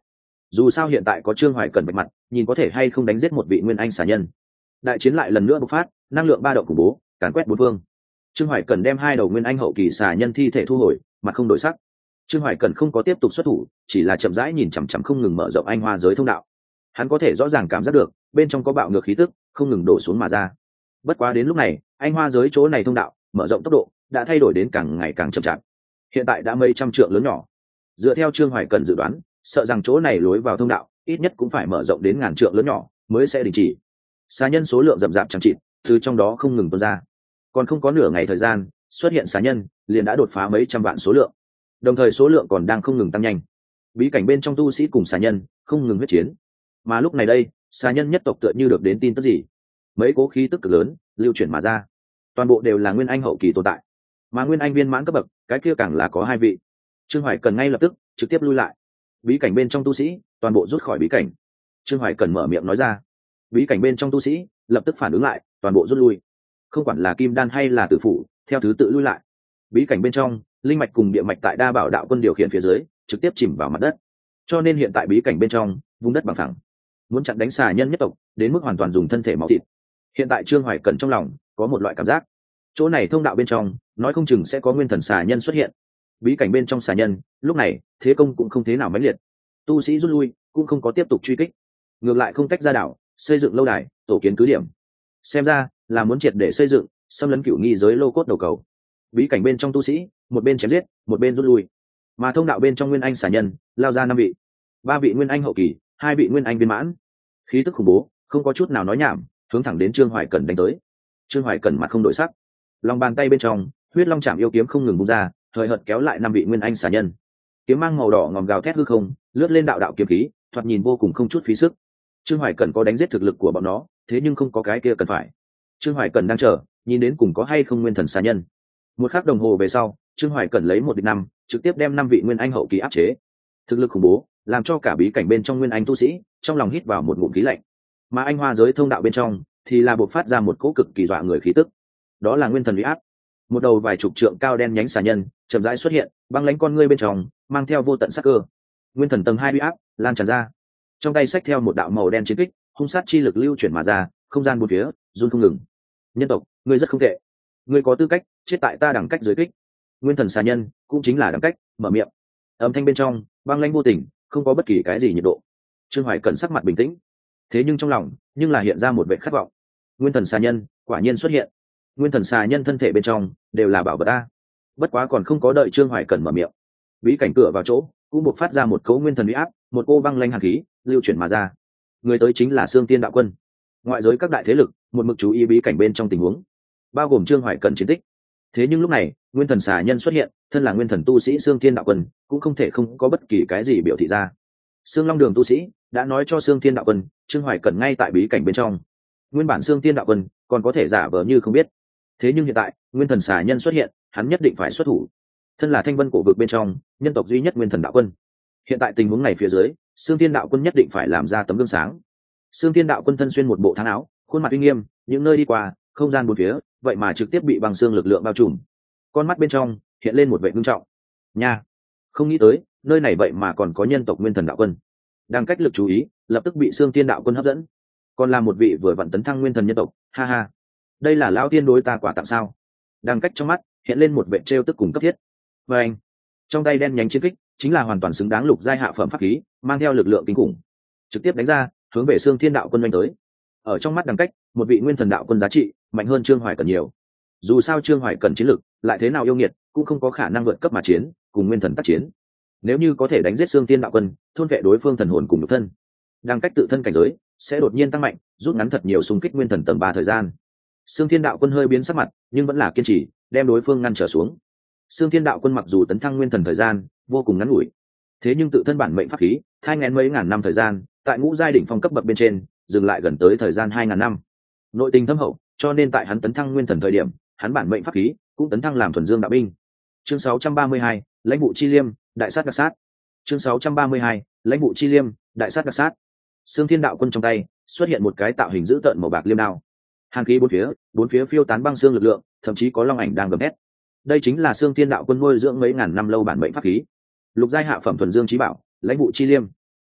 dù sao hiện tại có Trương Hoài Cẩn bạch mặt, nhìn có thể hay không đánh giết một vị nguyên anh xà nhân. Đại chiến lại lần nữa bộc phát, năng lượng ba động khủng bố càn quét bốn phương. Trương Hoài Cẩn đem hai đầu nguyên anh hậu kỳ xà nhân thi thể thu hồi, mặt không đổi sắc. Trương Hoài Cẩn không có tiếp tục xuất thủ, chỉ là chậm rãi nhìn chằm chằm không ngừng mở rộng anh hoa giới thông đạo. Hắn có thể rõ ràng cảm giác được bên trong có bạo ngược khí tức không ngừng đổ xuống mà ra. Bất quá đến lúc này, anh hoa giới chỗ này thông đạo mở rộng tốc độ đã thay đổi đến càng ngày càng chậm chạp. Hiện tại đã mấy trăm trượng lớn nhỏ. Dựa theo Trương Hoài Cẩn dự đoán, sợ rằng chỗ này lối vào thông đạo ít nhất cũng phải mở rộng đến ngàn trượng lớn nhỏ mới sẽ đình chỉ. Xà nhân số lượng rậm rạp chẳng chịt, từ trong đó không ngừng tuôn ra. Còn không có nửa ngày thời gian, xuất hiện xà nhân liền đã đột phá mấy trăm vạn số lượng, đồng thời số lượng còn đang không ngừng tăng nhanh. Bí cảnh bên trong tu sĩ cùng xà nhân không ngừng huyết chiến, mà lúc này đây xà nhân nhất tộc tựa như được đến tin tức gì, mấy cố khí tức cực lớn lưu chuyển mà ra, toàn bộ đều là nguyên anh hậu kỳ tồn tại, mà nguyên anh viên mãn cấp bậc cái kia càng là có hai vị. Trương Hoài Cần ngay lập tức trực tiếp lui lại. Bí cảnh bên trong tu sĩ toàn bộ rút khỏi bí cảnh. Trương Hoài Cần mở miệng nói ra. Bí cảnh bên trong tu sĩ lập tức phản ứng lại, toàn bộ rút lui, không quản là kim đan hay là tử phủ, theo thứ tự lui lại. Bí cảnh bên trong linh mạch cùng địa mạch tại Đa Bảo đạo quân điều khiển phía dưới trực tiếp chìm vào mặt đất, cho nên hiện tại bí cảnh bên trong vùng đất bằng phẳng, muốn chặn đánh xà nhân nhất tộc đến mức hoàn toàn dùng thân thể máu thịt. Hiện tại Trương Hoài Cẩn trong lòng có một loại cảm giác, chỗ này thông đạo bên trong nói không chừng sẽ có nguyên thần xà nhân xuất hiện. Bí cảnh bên trong xà nhân lúc này thế công cũng không thế nào mãnh liệt, tu sĩ rút lui cũng không có tiếp tục truy kích, ngược lại không tách ra đảo, xây dựng lâu đài tổ kiến cứ điểm, xem ra là muốn triệt để xây dựng xâm lấn cửu nghi giới lô cốt đầu cầu. Bí cảnh bên trong tu sĩ một bên chém giết một bên rút lui, mà thông đạo bên trong nguyên anh xà nhân lao ra 5 vị, 3 vị nguyên anh hậu kỳ, 2 vị nguyên anh viên mãn, khí tức khủng bố không có chút nào nói nhảm, hướng thẳng đến Trương Hoài Cẩn đánh tới. Trương Hoài Cẩn mặt không đổi sắc, lòng bàn tay bên trong huyết long chạm yêu kiếm không ngừng bung ra, thời hợt kéo lại 5 vị nguyên anh xà nhân. Kiếm mang màu đỏ ngòm gào thét hư không, lướt lên đạo đạo kiếm khí, thoạt nhìn vô cùng không chút phí sức. Trương Hoài Cẩn có đánh giết thực lực của bọn nó, thế nhưng không có cái kia cần phải. Trương Hoài Cẩn đang chờ, nhìn đến cùng có hay không nguyên thần xà nhân. Một khắc đồng hồ về sau, Trương Hoài Cẩn lấy 1 địch 5, trực tiếp đem 5 vị nguyên anh hậu kỳ áp chế. Thực lực khủng bố, làm cho cả bí cảnh bên trong nguyên anh tu sĩ trong lòng hít vào một ngụm khí lạnh. Mà anh hoa giới thông đạo bên trong thì là bộc phát ra một cỗ cực kỳ dọa người khí tức. Đó là nguyên thần uy áp. Một đầu vài chục trượng cao đen nhánh xà nhân chậm rãi xuất hiện, băng lãnh con ngươi bên trong mang theo vô tận sát cơ. Nguyên thần tầng 2 uy áp lan tràn ra. Trong tay xách theo một đạo màu đen chiến kích, hung sát chi lực lưu chuyển mà ra, không gian bốn phía run không ngừng. Nhân tộc, ngươi rất không tệ, ngươi có tư cách chết tại ta đẳng cách dưới kích. Nguyên thần xà nhân cũng chính là đẳng cách mở miệng, âm thanh bên trong băng lãnh vô tình, không có bất kỳ cái gì nhiệt độ. Trương Hoài Cẩn sắc mặt bình tĩnh, thế nhưng trong lòng nhưng là hiện ra một vẻ khát vọng. Nguyên thần xà nhân quả nhiên xuất hiện. Nguyên thần xà nhân thân thể bên trong đều là bảo vật ta. Bất quá còn không có đợi Trương Hoài Cẩn mở miệng, bí cảnh cửa vào chỗ cũng buộc phát ra một cấu nguyên thần uy áp, một cô băng lãnh hàn khí lưu chuyển mà ra. Người tới chính là Xương Tiên đạo quân. Ngoại giới các đại thế lực một mực chú ý bí cảnh bên trong tình huống, bao gồm Trương Hoài Cẩn chiến tích. Thế nhưng lúc này nguyên thần xà nhân xuất hiện, thân là nguyên thần tu sĩ Xương Thiên đạo quân cũng không thể không có bất kỳ cái gì biểu thị ra. Xương Long Đường tu sĩ đã nói cho Xương Thiên đạo quân Trương Hoài Cẩn ngay tại bí cảnh bên trong. Nguyên bản Xương Thiên đạo quân còn có thể giả vờ như không biết, thế nhưng hiện tại nguyên thần xà nhân xuất hiện, hắn nhất định phải xuất thủ. Thân là Thanh Vân cổ vực bên trong nhân tộc duy nhất nguyên thần đạo quân, hiện tại tình huống này phía dưới, Xương Thiên đạo quân nhất định phải làm ra tấm gương sáng. Xương Thiên đạo quân thân xuyên một bộ thắng áo, khuôn mặt uy nghiêm, những nơi đi qua không gian bốn phía vậy mà trực tiếp bị băng xương lực lượng bao trùm. Con mắt bên trong hiện lên một vẻ nghiêm trọng. Nha, không nghĩ tới nơi này vậy mà còn có nhân tộc nguyên thần đạo quân. Đang cách lực chú ý lập tức bị Xương Thiên đạo quân hấp dẫn, còn là một vị vừa vặn tấn thăng nguyên thần nhân tộc. Ha ha, đây là lão tiên đối ta quả tặng sao? Đang cách trong mắt hiện lên một vẻ trêu tức cùng cấp thiết. Và anh trong tay đen nhánh chiến kích chính là hoàn toàn xứng đáng lục giai hạ phẩm pháp khí, mang theo lực lượng kinh khủng, trực tiếp đánh ra hướng về Xương Thiên đạo quân đánh tới. Ở trong mắt Đằng Cách, một vị nguyên thần đạo quân giá trị mạnh hơn Trương Hoài Cẩn nhiều. Dù sao Trương Hoài Cẩn chiến lực lại thế nào yêu nghiệt, cũng không có khả năng vượt cấp mà chiến cùng nguyên thần tác chiến. Nếu như có thể đánh giết Xương Thiên đạo quân, thôn vệ đối phương thần hồn cùng nhục thân, Đằng Cách tự thân cảnh giới sẽ đột nhiên tăng mạnh, rút ngắn thật nhiều xung kích nguyên thần tầng 3 thời gian. Xương Thiên đạo quân hơi biến sắc mặt, nhưng vẫn là kiên trì đem đối phương ngăn trở xuống. Xương Thiên đạo quân mặc dù tấn thăng nguyên thần thời gian vô cùng ngắn ngủi, thế nhưng tự thân bản mệnh pháp khí thai ngén mấy ngàn năm thời gian, tại ngũ giai đỉnh phong cấp bậc bên trên dừng lại gần tới thời gian 2000 năm. Nội tình thâm hậu, cho nên tại hắn tấn thăng nguyên thần thời điểm, hắn bản mệnh pháp khí cũng tấn thăng làm thuần dương đạo binh. Chương 632, lãnh vụ chi liêm, đại sát đặc sát. Chương 632, lãnh vụ chi liêm, đại sát đặc sát. Xương Thiên đạo quân trong tay xuất hiện một cái tạo hình dữ tợn màu bạc liêm đao. Hàn khí bốn phía phiêu tán băng xương lực lượng, thậm chí có long ảnh đang gầm hét. Đây chính là Xương Thiên đạo quân nuôi dưỡng mấy ngàn năm lâu bản mệnh pháp khí, lục giai hạ phẩm thuần dương chí bảo, lãnh vụ chi liêm.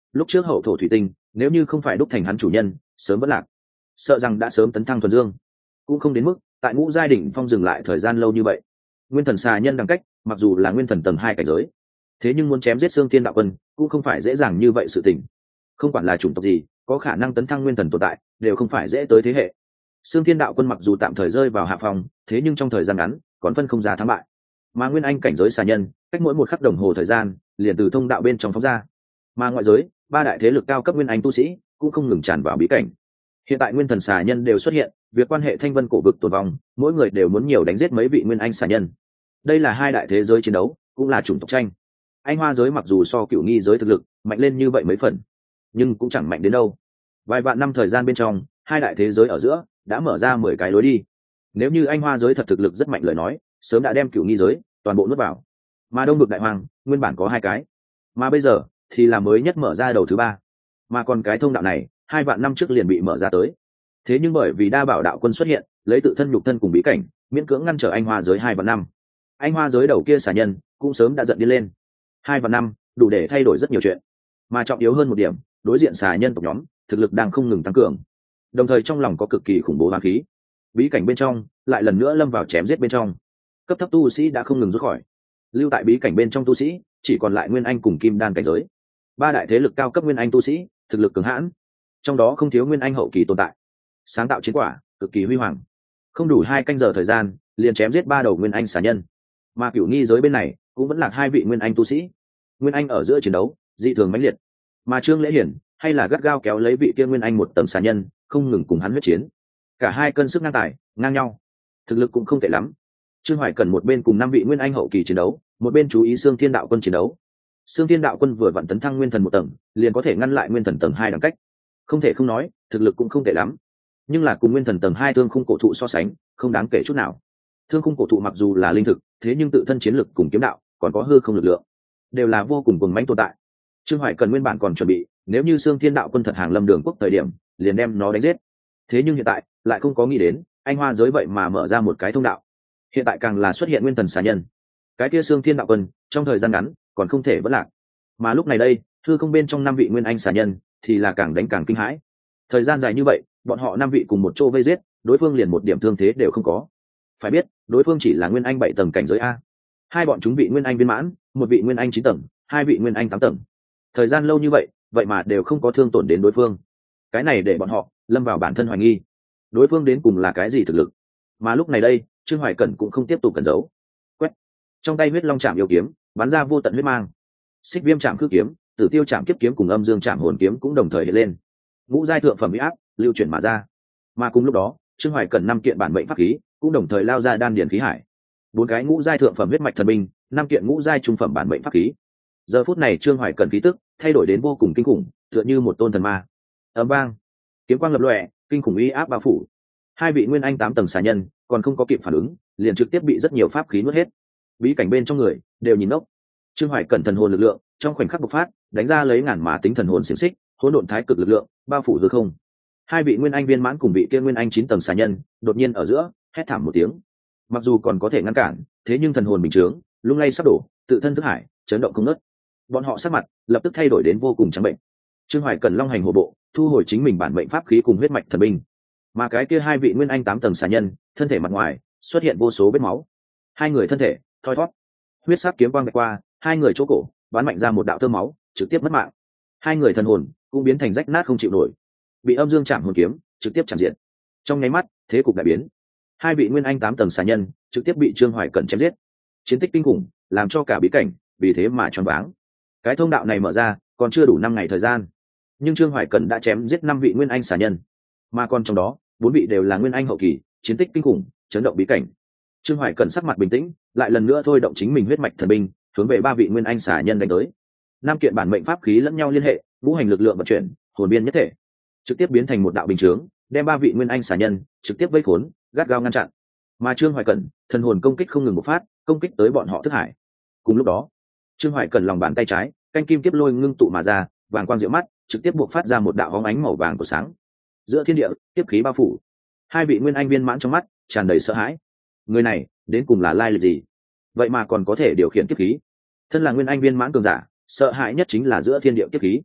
lúc trước hậu thổ thủy tinh nếu như không phải đúc thành hắn chủ nhân sớm vẫn lạc, sợ rằng đã sớm tấn thăng thuần dương. Cũng không đến mức tại ngũ giai đỉnh phong dừng lại thời gian lâu như vậy. Nguyên thần xà nhân đẳng cách mặc dù là nguyên thần tầng 2 cảnh giới, thế nhưng muốn chém giết Xương Thiên đạo quân cũng không phải dễ dàng như vậy sự tình. Không quản là chủng tộc gì có khả năng tấn thăng nguyên thần tồn tại đều không phải dễ tới thế hệ. Xương Thiên đạo quân mặc dù tạm thời rơi vào hạ phòng, thế nhưng trong thời gian ngắn còn phân không ra thắng bại. Mà nguyên anh cảnh giới xà nhân cách mỗi một khắc đồng hồ thời gian liền từ thông đạo bên trong phóng ra. Mà ngoại giới ba đại thế lực cao cấp nguyên anh tu sĩ cũng không ngừng tràn vào bí cảnh. Hiện tại nguyên thần xà nhân đều xuất hiện, việc quan hệ thanh vân cổ vực tồn vong, mỗi người đều muốn nhiều đánh giết mấy vị nguyên anh xà nhân. Đây là hai đại thế giới chiến đấu, cũng là chủng tộc tranh. Anh hoa giới mặc dù so cựu nghi giới thực lực mạnh lên như vậy mấy phần, nhưng cũng chẳng mạnh đến đâu. Vài vạn năm thời gian bên trong, hai đại thế giới ở giữa đã mở ra 10 cái lối đi. Nếu như anh hoa giới thật thực lực rất mạnh lời nói, sớm đã đem cựu nghi giới toàn bộ nuốt vào. Mà đông vực đại hoàng nguyên bản có 2 cái, mà bây giờ thì là mới nhất mở ra đầu thứ 3. Mà còn cái thông đạo này 2 vạn năm trước liền bị mở ra tới. Thế nhưng bởi vì đa bảo đạo quân xuất hiện, lấy tự thân nhục thân cùng bí cảnh miễn cưỡng ngăn trở anh hoa giới 2 vạn năm. Anh hoa giới đầu kia xà nhân cũng sớm đã giận đi lên. 2 vạn năm đủ để thay đổi rất nhiều chuyện, mà trọng yếu hơn một điểm, đối diện xà nhân tộc nhóm thực lực đang không ngừng tăng cường, đồng thời trong lòng có cực kỳ khủng bố hoán khí. Bí cảnh bên trong lại lần nữa lâm vào chém giết bên trong, cấp thấp tu sĩ đã không ngừng rút khỏi, lưu tại bí cảnh bên trong tu sĩ chỉ còn lại nguyên anh cùng kim đan cảnh giới. Ba đại thế lực cao cấp nguyên anh tu sĩ thực lực cường hãn, trong đó không thiếu nguyên anh hậu kỳ tồn tại, sáng tạo chiến quả cực kỳ huy hoàng. Không đủ 2 canh giờ thời gian liền chém giết 3 đầu nguyên anh xà nhân. Mà cửu nghi giới bên này cũng vẫn là 2 vị nguyên anh tu sĩ. Nguyên anh ở giữa chiến đấu dị thường mãnh liệt, mà Trương Lễ Hiển hay là gắt gao kéo lấy vị kia nguyên anh một tầng xà nhân, không ngừng cùng hắn huyết chiến. Cả hai cân sức ngang tài ngang nhau, thực lực cũng không tệ lắm. Trương Hoài Cẩn một bên cùng 5 vị nguyên anh hậu kỳ chiến đấu, một bên chú ý Xương Thiên đạo quân chiến đấu. Xương Thiên đạo quân vừa vặn tấn thăng nguyên thần 1 tầng, liền có thể ngăn lại nguyên thần tầng 2 đẳng cách. Không thể không nói, thực lực cũng không tệ lắm. Nhưng là cùng nguyên thần tầng 2 thương khung cổ thụ so sánh, không đáng kể chút nào. Thương khung cổ thụ mặc dù là linh thực, thế nhưng tự thân chiến lực cùng kiếm đạo, còn có hư không lực lượng, đều là vô cùng cuồng mãnh tồn tại. Trương Hoài Cần nguyên bản còn chuẩn bị, nếu như Xương Thiên đạo quân thật hàng lâm Đường Quốc thời điểm, liền đem nó đánh giết. Thế nhưng hiện tại, lại không có nghĩ đến, anh hoa giới vậy mà mở ra một cái thông đạo. Hiện tại càng là xuất hiện nguyên thần xà nhân. Cái kia Xương Thiên đạo quân, trong thời gian ngắn, còn không thể vỡ lạc. Mà lúc này đây, hư không bên trong 5 vị nguyên anh xà nhân, thì là càng đánh càng kinh hãi. Thời gian dài như vậy, bọn họ 5 vị cùng một chỗ vây giết, đối phương liền một điểm thương thế đều không có. Phải biết, đối phương chỉ là nguyên anh 7 tầng cảnh giới a. Hai bọn chúng vị nguyên anh viên mãn, một vị nguyên anh 9 tầng, 2 vị nguyên anh 8 tầng. Thời gian lâu như vậy, vậy mà đều không có thương tổn đến đối phương. Cái này để bọn họ lâm vào bản thân hoài nghi, đối phương đến cùng là cái gì thực lực. Mà lúc này đây, Trương Hoài Cẩn cũng không tiếp tục cẩn giấu. Quét. Trong tay huyết long trảm yêu kiếm, bắn ra vô tận huyết mang. Xích viêm trảm khư kiếm, tử tiêu trảm kiếp kiếm cùng âm dương trảm hồn kiếm cũng đồng thời hiện lên. Ngũ giai thượng phẩm uy áp lưu chuyển mà ra. Mà cùng lúc đó, Trương Hoài Cẩn 5 kiện bản mệnh pháp khí cũng đồng thời lao ra đan điển khí hải. 4 cái ngũ giai thượng phẩm huyết mạch thần binh, 5 kiện ngũ giai trung phẩm bản mệnh pháp khí. Giờ phút này Trương Hoài Cẩn khí tức thay đổi đến vô cùng kinh khủng, tựa như một tôn thần ma. Ầm vang, kiếm quang lập lòe, kinh khủng uy áp bao phủ. 2 vị nguyên anh 8 tầng xà nhân còn không có kịp phản ứng, liền trực tiếp bị rất nhiều pháp khí nuốt hết. Bí cảnh bên trong người đều nhìn ngốc. Trương Hoài Cẩn thần hồn lực lượng trong khoảnh khắc bộc phát, đánh ra lấy ngàn mã tính thần hồn xiển xích, hỗn độn thái cực lực lượng bao phủ hư không. 2 vị nguyên anh viên mãn cùng vị kia nguyên anh 9 tầng xà nhân đột nhiên ở giữa hét thảm một tiếng. Mặc dù còn có thể ngăn cản, thế nhưng thần hồn bình chướng lung lay sắp đổ, tự thân thức hải chấn động không ngớt. Bọn họ sắc mặt lập tức thay đổi đến vô cùng trắng bệnh. Trương Hoài Cần long hành hổ bộ, thu hồi chính mình bản mệnh pháp khí cùng huyết mạch thần binh. Mà cái kia 2 vị nguyên anh 8 tầng xà nhân, thân thể mặt ngoài xuất hiện vô số vết máu. 2 người thân thể thoi thoát, huyết sắc kiếm quang vạch qua 2 người chỗ cổ, bắn mạnh ra một đạo tơ máu, trực tiếp mất mạng. 2 người thần hồn cũng biến thành rách nát không chịu nổi, bị âm dương chạm hồn kiếm trực tiếp chạm diện. Trong nháy mắt, thế cục đại biến. 2 vị nguyên anh 8 tầng xà nhân trực tiếp bị Trương Hoài Cẩn chém giết. Chiến tích kinh khủng, làm cho cả bí cảnh vì thế mà choáng váng. Cái thông đạo này mở ra, còn chưa đủ 5 ngày thời gian, nhưng Trương Hoài Cẩn đã chém giết 5 vị nguyên anh xà nhân, mà còn trong đó 4 vị đều là nguyên anh hậu kỳ, chiến tích kinh khủng, chấn động bí cảnh. Trương Hoài Cẩn sắc mặt bình tĩnh, lại lần nữa thôi động chính mình huyết mạch thần binh, hướng về 3 vị nguyên anh xà nhân đánh tới. 5 kiện bản mệnh pháp khí lẫn nhau liên hệ, ngũ hành lực lượng vận chuyển, hồn biên nhất thể, trực tiếp biến thành một đạo bình chướng, đem 3 vị nguyên anh xà nhân trực tiếp vây khốn, gắt gao ngăn chặn. Mà Trương Hoài Cẩn, thần hồn công kích không ngừng bộc phát, công kích tới bọn họ thức hải. Cùng lúc đó, Trương Hoài Cẩn lòng bàn tay trái, canh kim tiếp lôi ngưng tụ mà ra, vàng quang diệu mắt, trực tiếp bộc phát ra một đạo bóng ánh màu vàng của sáng. Giữa thiên địa, tiếp khí bao phủ. 2 vị nguyên anh viên mãn trong mắt tràn đầy sợ hãi. Người này, đến cùng là lai lịch gì? Vậy mà còn có thể điều khiển tiếp khí. Thân là nguyên anh viên mãn cường giả, sợ hãi nhất chính là giữa thiên địa tiếp khí.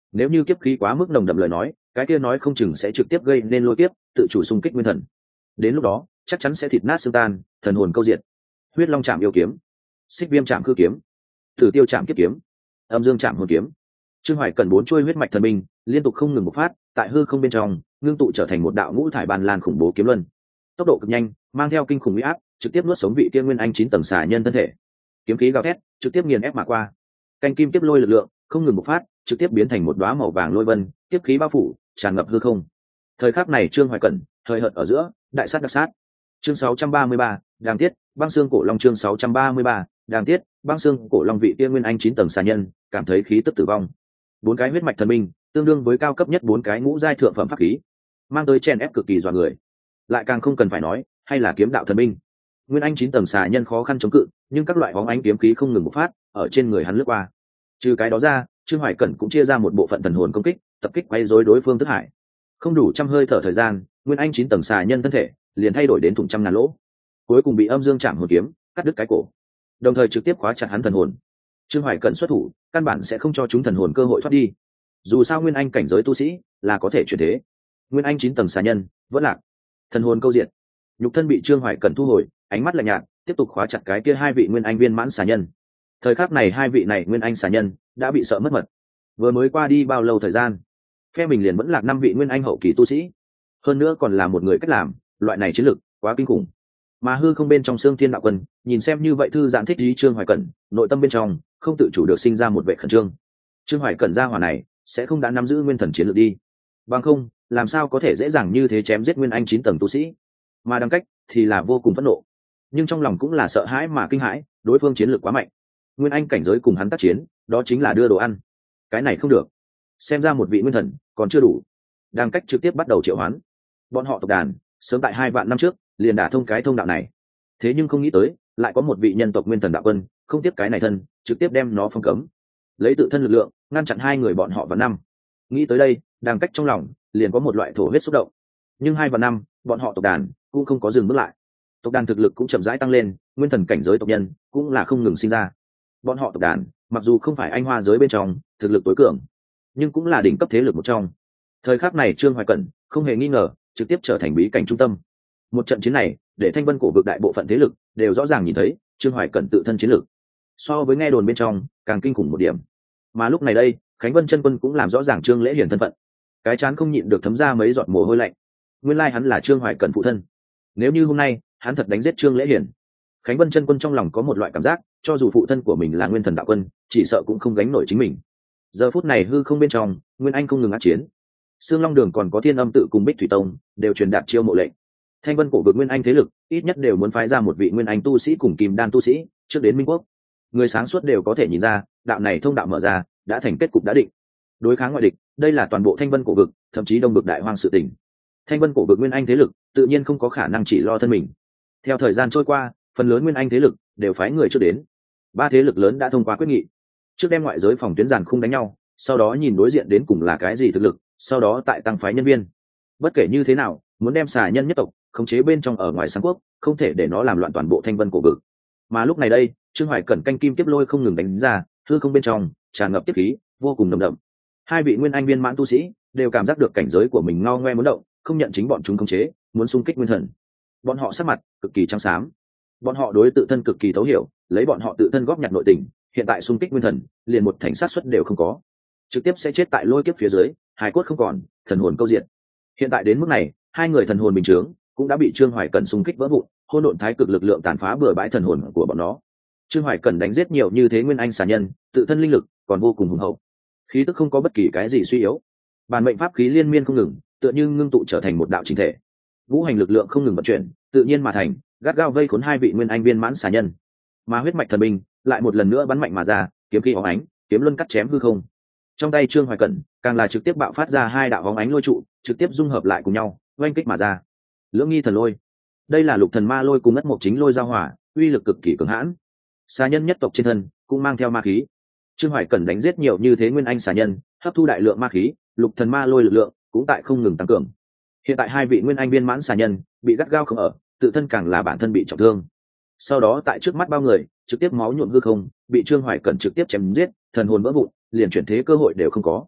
Nếu như kiếp khí quá mức nồng đậm lời nói, cái kia nói không chừng sẽ trực tiếp gây nên lôi kiếp, tự chủ xung kích nguyên thần. Đến lúc đó chắc chắn sẽ thịt nát xương tan, thần hồn câu diệt. Huyết long chạm yêu kiếm, xích viêm chạm cư kiếm, tử tiêu chạm kiếp kiếm, âm dương chạm hồn kiếm. Trương Hoài cần 4 chuôi huyết mạch thần binh liên tục không ngừng bộc phát, tại hư không bên trong ngưng tụ trở thành một đạo ngũ thải bàn lan khủng bố kiếm luân, tốc độ cực nhanh, mang theo kinh khủng uy áp, trực tiếp nuốt sống vị kia nguyên anh 9 tầng xà nhân thân thể. Kiếm khí gào thét, trực tiếp nghiền ép mà qua. Canh kim tiếp lôi lực lượng không ngừng bộc phát, trực tiếp biến thành một đóa màu vàng lôi vân, tiếp khí bao phủ, tràn ngập hư không. Thời khắc này Trương Hoài Cẩn thời hợt ở giữa, đại sát đặc sát. Chương 633, đáng tiếc, băng xương cổ long. Chương 633, đáng tiếc, băng xương cổ long vị kia nguyên anh 9 tầng xà nhân, cảm thấy khí tức tử vong. 4 cái huyết mạch thần binh, tương đương với cao cấp nhất 4 cái ngũ giai thượng phẩm pháp khí, mang tới chen ép cực kỳ dọa người. Lại càng không cần phải nói, hay là kiếm đạo thần binh. Nguyên anh 9 tầng xà nhân khó khăn chống cự, nhưng các loại bóng ánh kiếm khí không ngừng bộc phát, ở trên người hắn lướt qua. Trừ cái đó ra, Trương Hoài Cẩn cũng chia ra một bộ phận thần hồn công kích, tập kích quay rối đối phương thức hải. Không đủ trăm hơi thở thời gian, nguyên anh 9 tầng xà nhân thân thể liền thay đổi đến thủng trăm ngàn lỗ, cuối cùng bị âm dương chạm hồn kiếm cắt đứt cái cổ, đồng thời trực tiếp khóa chặt hắn thần hồn. Trương Hoài Cẩn xuất thủ, căn bản sẽ không cho chúng thần hồn cơ hội thoát đi. Dù sao nguyên anh cảnh giới tu sĩ là có thể chuyển thế, nguyên anh 9 tầng xà nhân vẫn lạc, thần hồn câu diệt. Nhục thân bị Trương Hoài Cẩn thu hồi, ánh mắt lạnh nhạt, tiếp tục khóa chặt cái kia 2 vị nguyên anh viên mãn xà nhân. Thời khắc này 2 vị này nguyên anh xà nhân đã bị sợ mất mật. Vừa mới qua đi bao lâu thời gian, phe mình liền vẫn lạc 5 vị nguyên anh hậu kỳ tu sĩ, hơn nữa còn là một người cách làm, loại này chiến lực quá kinh khủng. Mà hư không bên trong Xương Thiên Đạo Quân nhìn xem như vậy thư giãn thích ý Trương Hoài Cẩn, nội tâm bên trong không tự chủ được sinh ra một vẻ khẩn trương. Trương Hoài Cẩn gia hỏa này sẽ không đã nắm giữ nguyên thần chiến lược đi, bằng không làm sao có thể dễ dàng như thế chém giết nguyên anh 9 tầng tu sĩ. Mà Đăng Cách thì là vô cùng phẫn nộ, nhưng trong lòng cũng là sợ hãi mà kinh hãi, đối phương chiến lược quá mạnh, nguyên anh cảnh giới cùng hắn tác chiến đó chính là đưa đồ ăn, cái này không được. Xem ra một vị nguyên thần còn chưa đủ. Đăng Cách trực tiếp bắt đầu triệu hoán bọn họ tộc đàn, sớm tại 2 vạn năm trước liền đả thông cái thông đạo này. Thế nhưng không nghĩ tới lại có một vị nhân tộc nguyên thần đạo quân không tiếp cái này thân, trực tiếp đem nó phong cấm, lấy tự thân lực lượng ngăn chặn 2 người bọn họ vào năm. Nghĩ tới đây, Đăng Cách trong lòng liền có một loại thổ huyết xúc động. Nhưng 2 vạn năm bọn họ tộc đàn cũng không có dừng bước lại, tộc đàn thực lực cũng chậm rãi tăng lên, nguyên thần cảnh giới tộc nhân cũng là không ngừng sinh ra. Bọn họ tộc đàn mặc dù không phải anh hoa giới bên trong thực lực tối cường, nhưng cũng là đỉnh cấp thế lực một trong. Thời khắc này Trương Hoài Cẩn không hề nghi ngờ trực tiếp trở thành bí cảnh trung tâm. Một trận chiến này để Thanh Vân cổ vực đại bộ phận thế lực đều rõ ràng nhìn thấy Trương Hoài Cẩn tự thân chiến lực so với nghe đồn bên trong càng kinh khủng một điểm. Mà lúc này đây Khánh Vân chân quân cũng làm rõ ràng Trương Lễ Hiển thân phận, cái chán không nhịn được thấm ra mấy giọt mồ hôi lạnh. Nguyên lai hắn là Trương Hoài Cẩn phụ thân. Nếu như hôm nay hắn thật đánh giết Trương Lễ Hiển, Khánh Vân chân quân trong lòng có một loại cảm giác, cho dù phụ thân của mình là nguyên thần đạo quân, chỉ sợ cũng không gánh nổi chính mình. Giờ phút này hư không bên trong, Nguyên Anh không ngừng ác chiến. Sương Long Đường còn có Thiên Âm tự cùng Bích Thủy Tông đều truyền đạt chiêu mộ lệnh. Thanh Vân cổ vực Nguyên Anh thế lực ít nhất đều muốn phái ra một vị Nguyên Anh tu sĩ cùng Kim Đan tu sĩ trước đến Minh Quốc. Người sáng suốt đều có thể nhìn ra, đạo này thông đạo mở ra, đã thành kết cục đã định. Đối kháng ngoại địch, đây là toàn bộ Thanh Vân cổ vực, thậm chí Đông vực đại hoang sự tình. Thanh Vân cổ vực Nguyên Anh thế lực tự nhiên không có khả năng chỉ lo thân mình. Theo thời gian trôi qua, phần lớn Nguyên Anh thế lực đều phái người trước đến. 3 thế lực lớn đã thông qua quyết nghị, trước đem ngoại giới phòng tuyến giàn khung đánh nhau, sau đó nhìn đối diện đến cùng là cái gì thực lực, sau đó tại tăng phái nhân viên. Bất kể như thế nào, muốn đem xà nhân nhất tộc khống chế bên trong ở ngoài sáng quốc, không thể để nó làm loạn toàn bộ Thanh Vân cổ vực. Mà lúc này đây, Trương Hoài Cẩn canh kim tiếp lôi không ngừng đánh ra, hư không bên trong tràn ngập tiếp khí vô cùng nồng đậm. 2 vị Nguyên Anh viên mãn tu sĩ đều cảm giác được cảnh giới của mình ngao ngoe muốn động, không nhận chính bọn chúng khống chế, muốn xung kích nguyên thần. Bọn họ sắc mặt cực kỳ trắng xám, bọn họ đối tự thân cực kỳ thấu hiểu, lấy bọn họ tự thân góp nhặt nội tình, hiện tại xung kích nguyên thần liền một thành sát suất đều không có, trực tiếp sẽ chết tại lôi kiếp phía dưới, hài cốt không còn, thần hồn câu diệt. Hiện tại đến mức này, 2 người thần hồn bình thường cũng đã bị Trương Hoài Cẩn xung kích vỡ vụn, hỗn độn thái cực lực lượng tàn phá bừa bãi thần hồn của bọn nó. Trương Hoài Cẩn đánh giết nhiều như thế nguyên anh xà nhân, tự thân linh lực còn vô cùng hùng hậu, khí tức không có bất kỳ cái gì suy yếu, bản mệnh pháp khí liên miên không ngừng, tựa như ngưng tụ trở thành một đạo chỉnh thể. Vũ hành lực lượng không ngừng vận chuyển, tự nhiên mà thành, gắt gao vây khốn 2 vị nguyên anh viên mãn xà nhân. Mà huyết mạch thần binh lại một lần nữa bắn mạnh mà ra, kiếm khí óng ánh, kiếm luân cắt chém hư không. Trong tay Trương Hoài Cẩn càng là trực tiếp bạo phát ra 2 đạo óng ánh lôi trụ, trực tiếp dung hợp lại cùng nhau, oanh kích mà ra. Lưỡng nghi thần lôi, đây là lục thần ma lôi cùng ngất mộc chính lôi giao hỏa, uy lực cực kỳ cường hãn. Xà nhân nhất tộc trên thân cũng mang theo ma khí. Trương Hoài Cẩn đánh giết nhiều như thế nguyên anh xà nhân, hấp thu đại lượng ma khí, lục thần ma lôi lực lượng cũng tại không ngừng tăng cường. Hiện tại 2 vị nguyên anh viên mãn xà nhân bị gắt gao không ở, tự thân càng là bản thân bị trọng thương. Sau đó tại trước mắt bao người, trực tiếp máu nhuộm hư không, bị Trương Hoài Cẩn trực tiếp chém giết, thần hồn vỡ vụn, liền chuyển thế cơ hội đều không có.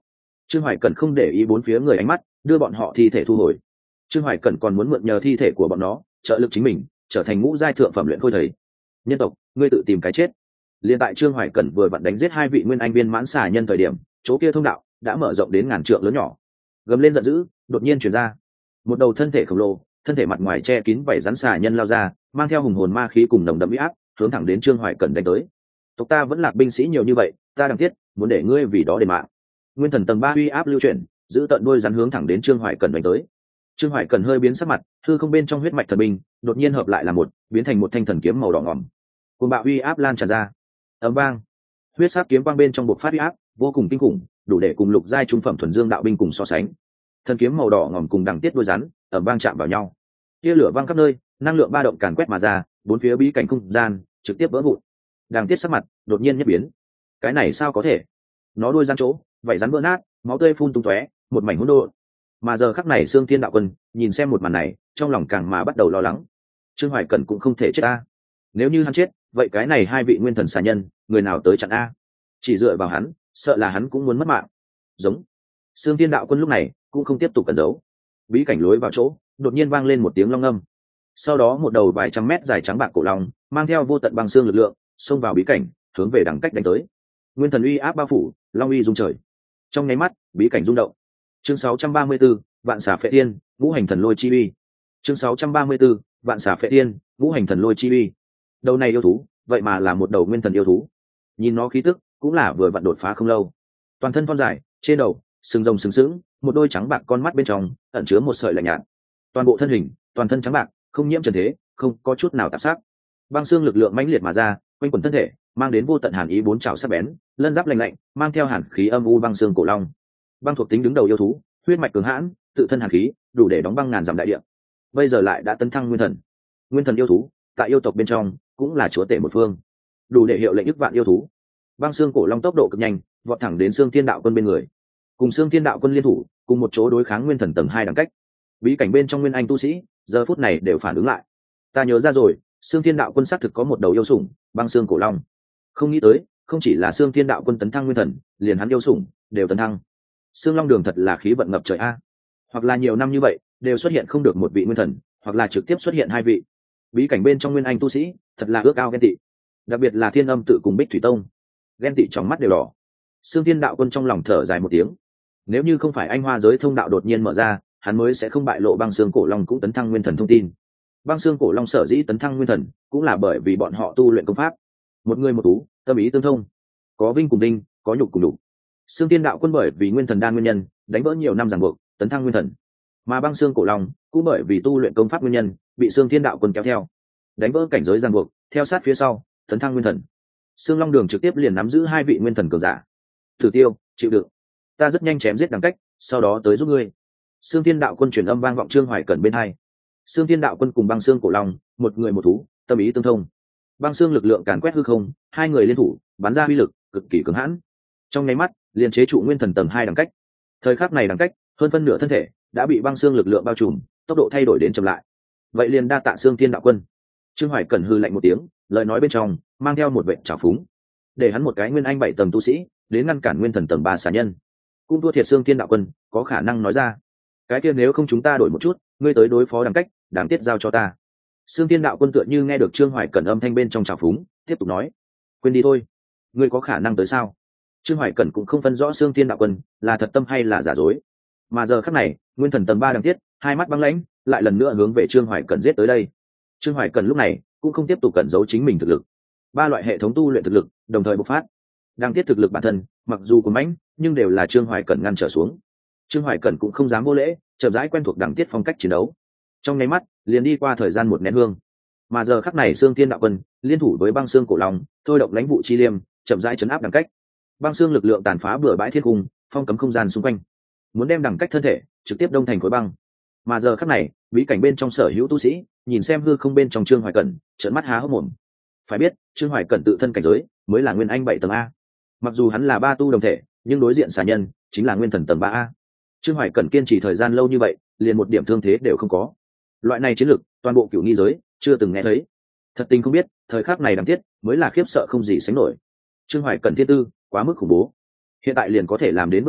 Trương Hoài Cẩn không để ý bốn phía người ánh mắt, đưa bọn họ thi thể thu hồi. Trương Hoài Cẩn còn muốn mượn nhờ thi thể của bọn nó trợ lực chính mình trở thành ngũ giai thượng phẩm luyện khôi thầy. Nhân tộc, ngươi tự tìm cái chết. Liên tại Trương Hoài Cẩn vừa vặn đánh giết hai vị nguyên anh viên mãn xà nhân thời điểm, chỗ kia thông đạo đã mở rộng đến ngàn trượng lớn nhỏ. Gầm lên giận dữ đột nhiên truyền ra, một đầu thân thể khổng lồ, thân thể mặt ngoài che kín vảy rắn xà nhân lao ra, mang theo hùng hồn ma khí cùng nồng đậm uy áp, hướng thẳng đến Trương Hoài Cẩn đánh tới. Tộc ta vẫn lạc binh sĩ nhiều như vậy, ta Đằng Tiết muốn để ngươi vì đó đền mạng. Nguyên thần tầng 3 uy áp lưu chuyển, giữ tận đôi rắn hướng thẳng đến Trương Hoài Cẩn đánh tới. Trương Hoài Cẩn hơi biến sắc mặt, hư không bên trong huyết mạch thần binh đột nhiên hợp lại là một, biến thành một thanh thần kiếm màu đỏ ngòm. Cuồng bạo uy áp lan tràn ra. Ầm vang, huyết sắc kiếm quang bên trong bộc phát uy áp vô cùng kinh khủng, đủ để cùng lục giai trung phẩm thuần dương đạo binh cùng so sánh. Thần kiếm màu đỏ ngòm cùng Đằng Tiết đôi rắn ầm vang chạm vào nhau, tia lửa vang khắp nơi, năng lượng ba động càn quét mà ra, bốn phía bí cảnh không gian trực tiếp vỡ vụn. Đằng Tiết sắc mặt đột nhiên nhất biến, cái này sao có thể? Nó đuôi rắn chỗ vảy rắn vỡ nát, máu tươi phun tung tóe, một mảnh hỗn độn. Mà giờ khắc này Xương Thiên Đạo Quân nhìn xem một màn này, trong lòng càng mà bắt đầu lo lắng. Trương Hoài Cẩn cũng không thể chết a. Nếu như hắn chết, vậy cái này hai vị nguyên thần xà nhân, người nào tới chặn a? Chỉ dựa vào hắn, sợ là hắn cũng muốn mất mạng. Giống. Xương Thiên Đạo Quân lúc này cũng không tiếp tục cẩn giấu. Bí cảnh lối vào chỗ, đột nhiên vang lên một tiếng long âm. Sau đó một đầu vài trăm mét dài trắng bạc cổ long, mang theo vô tận băng xương lực lượng, xông vào bí cảnh, hướng về Đằng Cách đánh tới. Nguyên thần uy áp bao phủ, long uy rung trời. Trong nháy mắt, bí cảnh rung động. Chương 634, Vạn Xà Phệ Tiên, Ngũ Hành Thần Lôi Chi Uy. Chương 634, Vạn Xà Phệ Tiên, Ngũ Hành Thần Lôi Chi Uy. Đầu này yêu thú, vậy mà là một đầu nguyên thần yêu thú. Nhìn nó khí tức, cũng là vừa vặn đột phá không lâu. Toàn thân thon dài, trên đầu sừng rồng sừng sững, một đôi trắng bạc con mắt bên trong ẩn chứa một sợi lạnh nhạt. Toàn bộ thân hình, toàn thân trắng bạc, không nhiễm trần thế, không có chút nào tạp sắc. Băng xương lực lượng mãnh liệt mà ra, quanh quần thân thể, mang đến vô tận hàn ý bốn trảo sắc bén, lân giáp lạnh lạnh, mang theo hàn khí âm u băng xương cổ long. Băng thuộc tính đứng đầu yêu thú, huyết mạch cường hãn, tự thân hàn khí đủ để đóng băng ngàn dặm đại địa. Bây giờ lại đã tấn thăng nguyên thần. Nguyên thần yêu thú, tại yêu tộc bên trong cũng là chúa tể một phương, đủ để hiệu lệnh ức vạn yêu thú. Băng xương cổ long tốc độ cực nhanh, vọt thẳng đến Xương Thiên Đạo Quân bên người. Cùng Xương Thiên Đạo Quân liên thủ, cùng một chỗ đối kháng nguyên thần tầng 2 Đằng Cách. Bí cảnh bên trong nguyên anh tu sĩ, giờ phút này đều phản ứng lại. Ta nhớ ra rồi, Xương Thiên Đạo Quân xác thực có một đầu yêu sủng, băng xương cổ long. Không nghĩ tới, không chỉ là Xương Thiên Đạo Quân tấn thăng nguyên thần, liền hắn yêu sủng đều tấn thăng. Xương Long Đường thật là khí vận ngập trời a. Hoặc là nhiều năm như vậy, đều xuất hiện không được một vị nguyên thần, hoặc là trực tiếp xuất hiện hai vị. Bí cảnh bên trong nguyên anh tu sĩ, thật là ước ao ghen tị. Đặc biệt là Thiên Âm tự cùng Bích Thủy Tông, ghen tị trong mắt đều đỏ. Xương Thiên Đạo Quân trong lòng thở dài một tiếng. Nếu như không phải anh hoa giới thông đạo đột nhiên mở ra, hắn mới sẽ không bại lộ băng xương cổ long cũng tấn thăng nguyên thần thông tin. Băng xương cổ long sở dĩ tấn thăng nguyên thần, cũng là bởi vì bọn họ tu luyện công pháp, một người một thú, tâm ý tương thông, có vinh cùng đinh, có nhục cùng nhục. Xương Thiên Đạo Quân bởi vì nguyên thần đan nguyên nhân, đánh vỡ nhiều năm ràng buộc, tấn thăng nguyên thần. Mà băng xương cổ long cũng bởi vì tu luyện công pháp nguyên nhân, bị Xương Thiên Đạo Quân kéo theo, đánh vỡ cảnh giới ràng buộc, theo sát phía sau, tấn thăng nguyên thần. Xương Long Đường trực tiếp liền nắm giữ hai vị nguyên thần cường giả. Tử Tiêu, chịu đựng, ta rất nhanh chém giết Đằng Cách, sau đó tới giúp ngươi. Xương Thiên Đạo Quân truyền âm vang vọng Trương Hoài Cẩn bên hai. Xương Thiên Đạo Quân cùng băng xương cổ long, một người một thú, tâm ý tương thông. Băng xương lực lượng càn quét hư không, hai người liên thủ, bắn ra uy lực cực kỳ cứng hãn. Trong nháy mắt, liền chế trụ nguyên thần tầng 2 Đằng Cách. Thời khắc này Đằng Cách, hơn phân nửa thân thể đã bị băng xương lực lượng bao trùm, tốc độ thay đổi đến chậm lại. Vậy liền đa tạ Xương Thiên Đạo Quân. Trương Hoài Cẩn hư lạnh một tiếng, lời nói bên trong mang theo một vẻ trào phúng. Để hắn một cái nguyên anh 7 tầng tu sĩ, đến ngăn cản nguyên thần tầng 3 xà nhân, cũng thua thiệt Xương Thiên Đạo Quân, có khả năng nói ra. Cái kia nếu không chúng ta đổi một chút, ngươi tới đối phó Đằng Cách, Đằng Tiết giao cho ta. Xương Thiên Đạo Quân tựa như nghe được Trương Hoài Cẩn âm thanh bên trong trào phúng, tiếp tục nói: quên đi thôi, ngươi có khả năng tới sao? Trương Hoài Cẩn cũng không phân rõ Xương Thiên Đạo Quân là thật tâm hay là giả dối. Mà giờ khắc này, nguyên thần tầng 3 Đằng Tiết, hai mắt băng lãnh, lại lần nữa hướng về Trương Hoài Cẩn giết tới đây. Trương Hoài Cẩn lúc này cũng không tiếp tục cẩn giấu chính mình thực lực. Ba loại hệ thống tu luyện thực lực đồng thời bộc phát. Đằng Tiết thực lực bản thân, mặc dù cuồng mãnh, nhưng đều là Trương Hoài Cẩn ngăn trở xuống. Trương Hoài Cẩn cũng không dám vô lễ, chậm rãi quen thuộc Đằng Tiết phong cách chiến đấu. Trong nháy mắt, liền đi qua thời gian một nén hương. Mà giờ khắc này Xương Thiên Đạo Quân liên thủ với băng xương cổ long, thôi động lãnh vụ chi liêm, chậm rãi chấn áp Đằng Cách. Băng xương lực lượng tàn phá bừa bãi thiên cung, phong cấm không gian xung quanh, muốn đem Đằng Cách thân thể trực tiếp đông thành khối băng. Mà giờ khắc này, bí cảnh bên trong sở hữu tu sĩ nhìn xem hư không bên trong Trương Hoài Cẩn, trợn mắt há hốc mồm. Phải biết, Trương Hoài Cẩn tự thân cảnh giới mới là nguyên anh 7 tầng A. Mặc dù hắn là 3 tu đồng thể, nhưng đối diện xà nhân chính là nguyên thần tầng 3 A. Trương Hoài Cẩn kiên trì thời gian lâu như vậy, liền một điểm thương thế đều không có. Loại này chiến lực, toàn bộ cửu nghi giới chưa từng nghe thấy. Thật tình không biết, thời khắc này Đằng Tiết mới là khiếp sợ không gì sánh nổi. Trương Hoài Cẩn thiên tư quá mức khủng bố, hiện tại liền có thể làm đến bước này,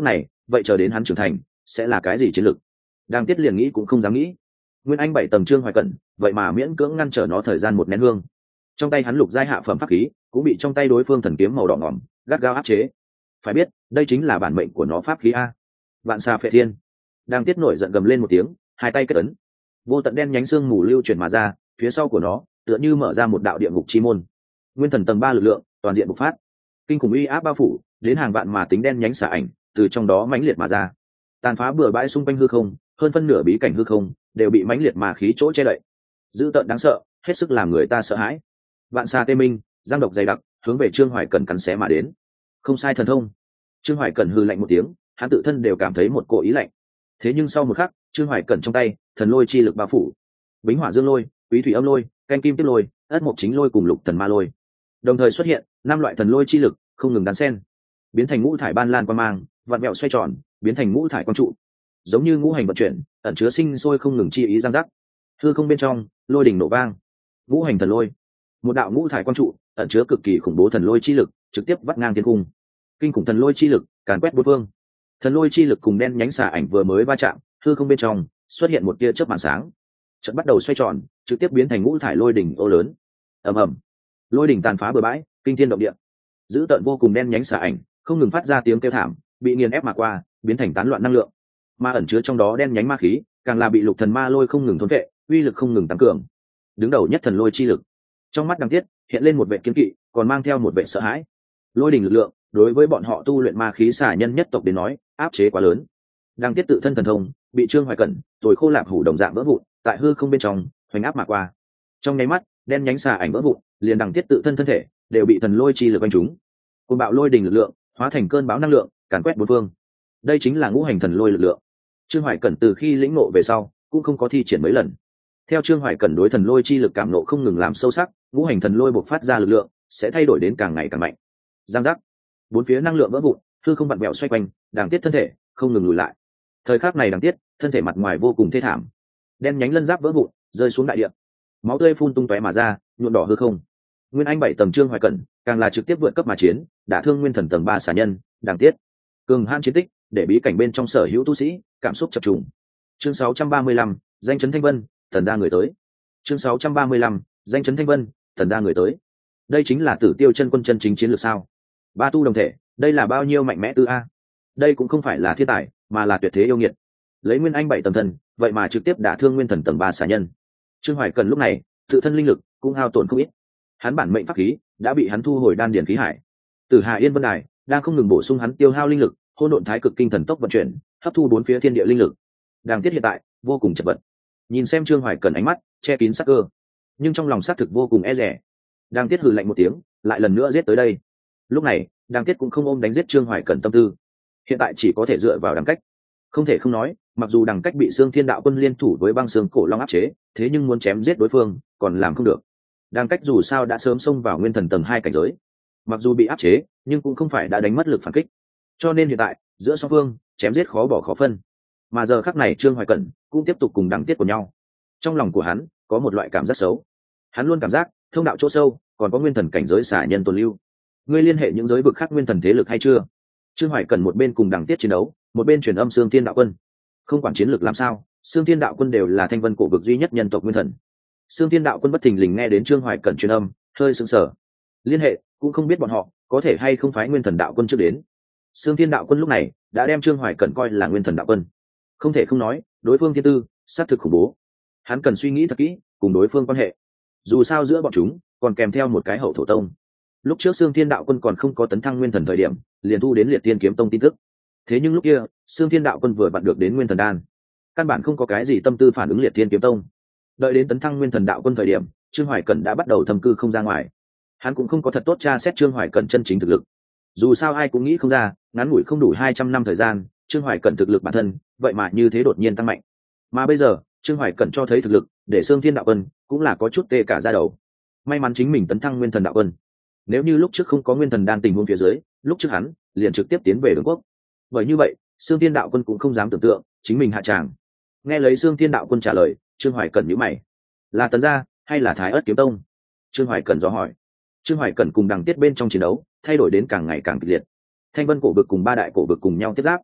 vậy chờ đến hắn trưởng thành sẽ là cái gì chiến lược? Đang tiết liền nghĩ cũng không dám nghĩ. Nguyên Anh 7 tầng Trương Hoài Cẩn vậy mà miễn cưỡng ngăn trở nó thời gian một nén hương. Trong tay hắn lục giai hạ phẩm pháp khí cũng bị trong tay đối phương thần kiếm màu đỏ ngỏm gắt gao áp chế. Phải biết đây chính là bản mệnh của nó, pháp khí a. Vạn Sa Phệ Thiên. Đang tiết nổi giận gầm lên một tiếng, hai tay kết ấn, vô tận đen nhánh xương mù lưu chuyển mà ra, phía sau của nó tựa như mở ra một đạo địa ngục chi môn. Nguyên thần tầng 3 lực lượng toàn diện bộc phát, kinh khủng uy áp bao phủ, đến hàng vạn mà tính đen nhánh xả ảnh từ trong đó mãnh liệt mà ra, tàn phá bừa bãi xung quanh hư không, hơn phân nửa bí cảnh hư không đều bị mãnh liệt mà khí chỗ che đậy, dữ tợn đáng sợ, hết sức làm người ta sợ hãi. Vạn Sa Tê Minh, giang độc dày đặc, hướng về Trương Hoài Cẩn cắn xé mà đến. Không sai thần thông. Trương Hoài Cẩn hừ lạnh một tiếng, hắn tự thân đều cảm thấy một cỗ ý lạnh. Thế nhưng sau một khắc, Trương Hoài Cẩn trong tay thần lôi chi lực bao phủ, Bính Hỏa Dương Lôi, Quý Thủy Âm Lôi, Canh Kim Tiếp Lôi, Ất Mộc Chính Lôi cùng Lục Thần Ma Lôi đồng thời xuất hiện, 5 loại thần lôi chi lực không ngừng đan xen, biến thành ngũ thải ban lan quang mang, vặn vẹo xoay tròn, biến thành ngũ thải quang trụ, giống như ngũ hành vận chuyển, ẩn chứa sinh sôi không ngừng chi ý giang giác. Hư không bên trong, lôi đỉnh nổ vang, ngũ hành thần lôi, một đạo ngũ thải quang trụ, ẩn chứa cực kỳ khủng bố thần lôi chi lực, trực tiếp vắt ngang thiên cung. Kinh khủng thần lôi chi lực càn quét bốn phương. Thần lôi chi lực cùng đen nhánh xả ảnh vừa mới va chạm, hư không bên trong xuất hiện một tia chớp màn sáng, chợt bắt đầu xoay tròn, trực tiếp biến thành ngũ thải lôi đỉnh ô lớn. Ầm ầm, lôi đỉnh tàn phá bừa bãi, kinh thiên động địa. Dữ tợn vô cùng đen nhánh xả ảnh không ngừng phát ra tiếng kêu thảm, bị nghiền ép mà qua, biến thành tán loạn năng lượng. Ma ẩn chứa trong đó đen nhánh ma khí, càng là bị lục thần ma lôi không ngừng thôn vệ, uy lực không ngừng tăng cường. Đứng đầu nhất thần lôi chi lực, trong mắt Đằng Tiết hiện lên một vẻ kiên kỵ, còn mang theo một vẻ sợ hãi. Lôi đỉnh lực lượng đối với bọn họ tu luyện ma khí xả nhân nhất tộc đến nói áp chế quá lớn. Đằng Tiết tự thân thần thông bị Trương Hoài Cẩn tồi khô lạp hủ đồng dạng vỡ vụn, tại hư không bên trong hoành áp mà qua. Trong nháy mắt, đen nhánh xả ảnh vỡ vụn, liền Đằng Tiết tự thân thân thể đều bị thần lôi chi lực quanh chúng. Cơn bạo lôi đỉnh lực lượng hóa thành cơn bão năng lượng, càn quét bốn phương. Đây chính là ngũ hành thần lôi lực lượng. Trương Hoài Cẩn từ khi lĩnh ngộ về sau cũng không có thi triển mấy lần. Theo Trương Hoài Cẩn đối thần lôi chi lực cảm nộ không ngừng làm sâu sắc, ngũ hành thần lôi bộc phát ra lực lượng sẽ thay đổi đến càng ngày càng mạnh. Giang giác, bốn phía năng lượng vỡ vụn, hư không vặn vẹo xoay quanh, Đằng Tiết thân thể không ngừng lùi lại. Thời khắc này Đằng Tiết thân thể mặt ngoài vô cùng thê thảm, đen nhánh lân giáp vỡ vụn rơi xuống đại địa, máu tươi phun tung tóe mà ra, nhuộm đỏ hư không. Nguyên Anh 7 tầng Trương Hoài Cẩn càng là trực tiếp vượt cấp mà chiến, đả thương nguyên thần tầng 3 xả nhân Đằng Tiết. Cường hãn chiến tích để bí cảnh bên trong sở hữu tu sĩ cảm xúc chập trùng. Chương 635, danh chấn Thanh Vân, thần ra người tới. Chương 635, danh chấn Thanh Vân, thần ra người tới. Đây chính là Tử Tiêu chân quân chân chính chiến lược sao? Ba tu đồng thể, đây là bao nhiêu mạnh mẽ tư a? Đây cũng không phải là thiên tài, mà là tuyệt thế yêu nghiệt. Lấy Nguyên Anh 7 tầng thần, vậy mà trực tiếp đả thương nguyên thần tầng 3 xả nhân. Trương Hoài Cẩn lúc này, tự thân linh lực cũng hao tổn không ít. Hắn bản mệnh pháp khí đã bị hắn thu hồi đan điển khí hải. Tử Hà Yên Vân Đài đang không ngừng bổ sung hắn tiêu hao linh lực, hỗn độn thái cực kinh thần tốc vận chuyển, hấp thu bốn phía thiên địa linh lực. Đằng Tiết hiện tại vô cùng chật vật, nhìn xem Trương Hoài Cẩn ánh mắt che kín sắc cơ, nhưng trong lòng xác thực vô cùng e dè. Đằng Tiết hừ lạnh một tiếng, lại lần nữa giết tới đây. Lúc này Đằng Tiết cũng không ôm đánh giết Trương Hoài Cẩn tâm tư, hiện tại chỉ có thể dựa vào Đằng Cách. Không thể không nói, mặc dù Đằng Cách bị Xương Thiên Đạo Quân liên thủ với Băng Xương Cổ Long áp chế, thế nhưng muốn chém giết đối phương còn làm không được. Đằng Cách dù sao đã sớm xông vào nguyên thần tầng 2 cảnh giới, mặc dù bị áp chế nhưng cũng không phải đã đánh mất lực phản kích, cho nên hiện tại giữa song phương chém giết khó bỏ khó phân. Mà giờ khắc này Trương Hoài Cẩn cũng tiếp tục cùng Đằng Tiết của nhau. Trong lòng của hắn có một loại cảm giác xấu, hắn luôn cảm giác thông đạo chỗ sâu còn có nguyên thần cảnh giới xả nhân tồn lưu. Ngươi liên hệ những giới vực khác nguyên thần thế lực hay chưa? Trương Hoài Cẩn một bên cùng Đằng Tiết chiến đấu, một bên truyền âm Xương Thiên Đạo Quân. Không quản chiến lược làm sao, Xương Thiên Đạo Quân đều là Thanh Vân cổ vực duy nhất nhân tộc nguyên thần. Xương Thiên Đạo Quân bất thình lình nghe đến Trương Hoài Cẩn truyền âm, hơi sững sờ. Liên hệ cũng không biết bọn họ có thể hay không phái nguyên thần đạo quân trước đến. Xương Thiên Đạo Quân lúc này đã đem Trương Hoài Cẩn coi là nguyên thần đạo quân. Không thể không nói, đối phương thiên tư sát thực khủng bố. Hắn cần suy nghĩ thật kỹ cùng đối phương quan hệ. Dù sao giữa bọn chúng còn kèm theo một cái hậu thổ tông. Lúc trước Xương Thiên Đạo Quân còn không có tấn thăng nguyên thần thời điểm, liền thu đến Liệt Thiên Kiếm Tông tin tức. Thế nhưng lúc kia, Xương Thiên Đạo Quân vừa vặn được đến nguyên thần đan, căn bản không có cái gì tâm tư phản ứng Liệt Thiên Kiếm Tông. Đợi đến tấn thăng nguyên thần đạo quân thời điểm, Trương Hoài Cẩn đã bắt đầu thâm cư không ra ngoài. Hắn cũng không có thật tốt tra xét Trương Hoài Cẩn chân chính thực lực. Dù sao ai cũng nghĩ không ra, ngắn ngủi không đủ 200 năm thời gian, Trương Hoài Cẩn thực lực bản thân vậy mà như thế đột nhiên tăng mạnh. Mà bây giờ Trương Hoài Cẩn cho thấy thực lực để Xương Thiên Đạo Quân cũng là có chút tê cả da đầu. May mắn chính mình tấn thăng nguyên thần đạo quân, nếu như lúc trước không có nguyên thần đan tình huống phía dưới, lúc trước hắn liền trực tiếp tiến về Đường Quốc. Bởi như vậy Xương Thiên Đạo Quân cũng không dám tưởng tượng chính mình hạ tràng. Nghe lấy Xương Thiên Đạo Quân trả lời, Trương Hoài Cẩn nhíu mày, là Tấn gia hay là Thái Ất Kiếm Tông? Trương Hoài Cẩn dò hỏi. Trương Hoài Cẩn cùng Đằng Tiết bên trong chiến đấu thay đổi đến càng ngày càng kịch liệt. Thanh Vân cổ vực cùng ba đại cổ vực cùng nhau tiếp giáp,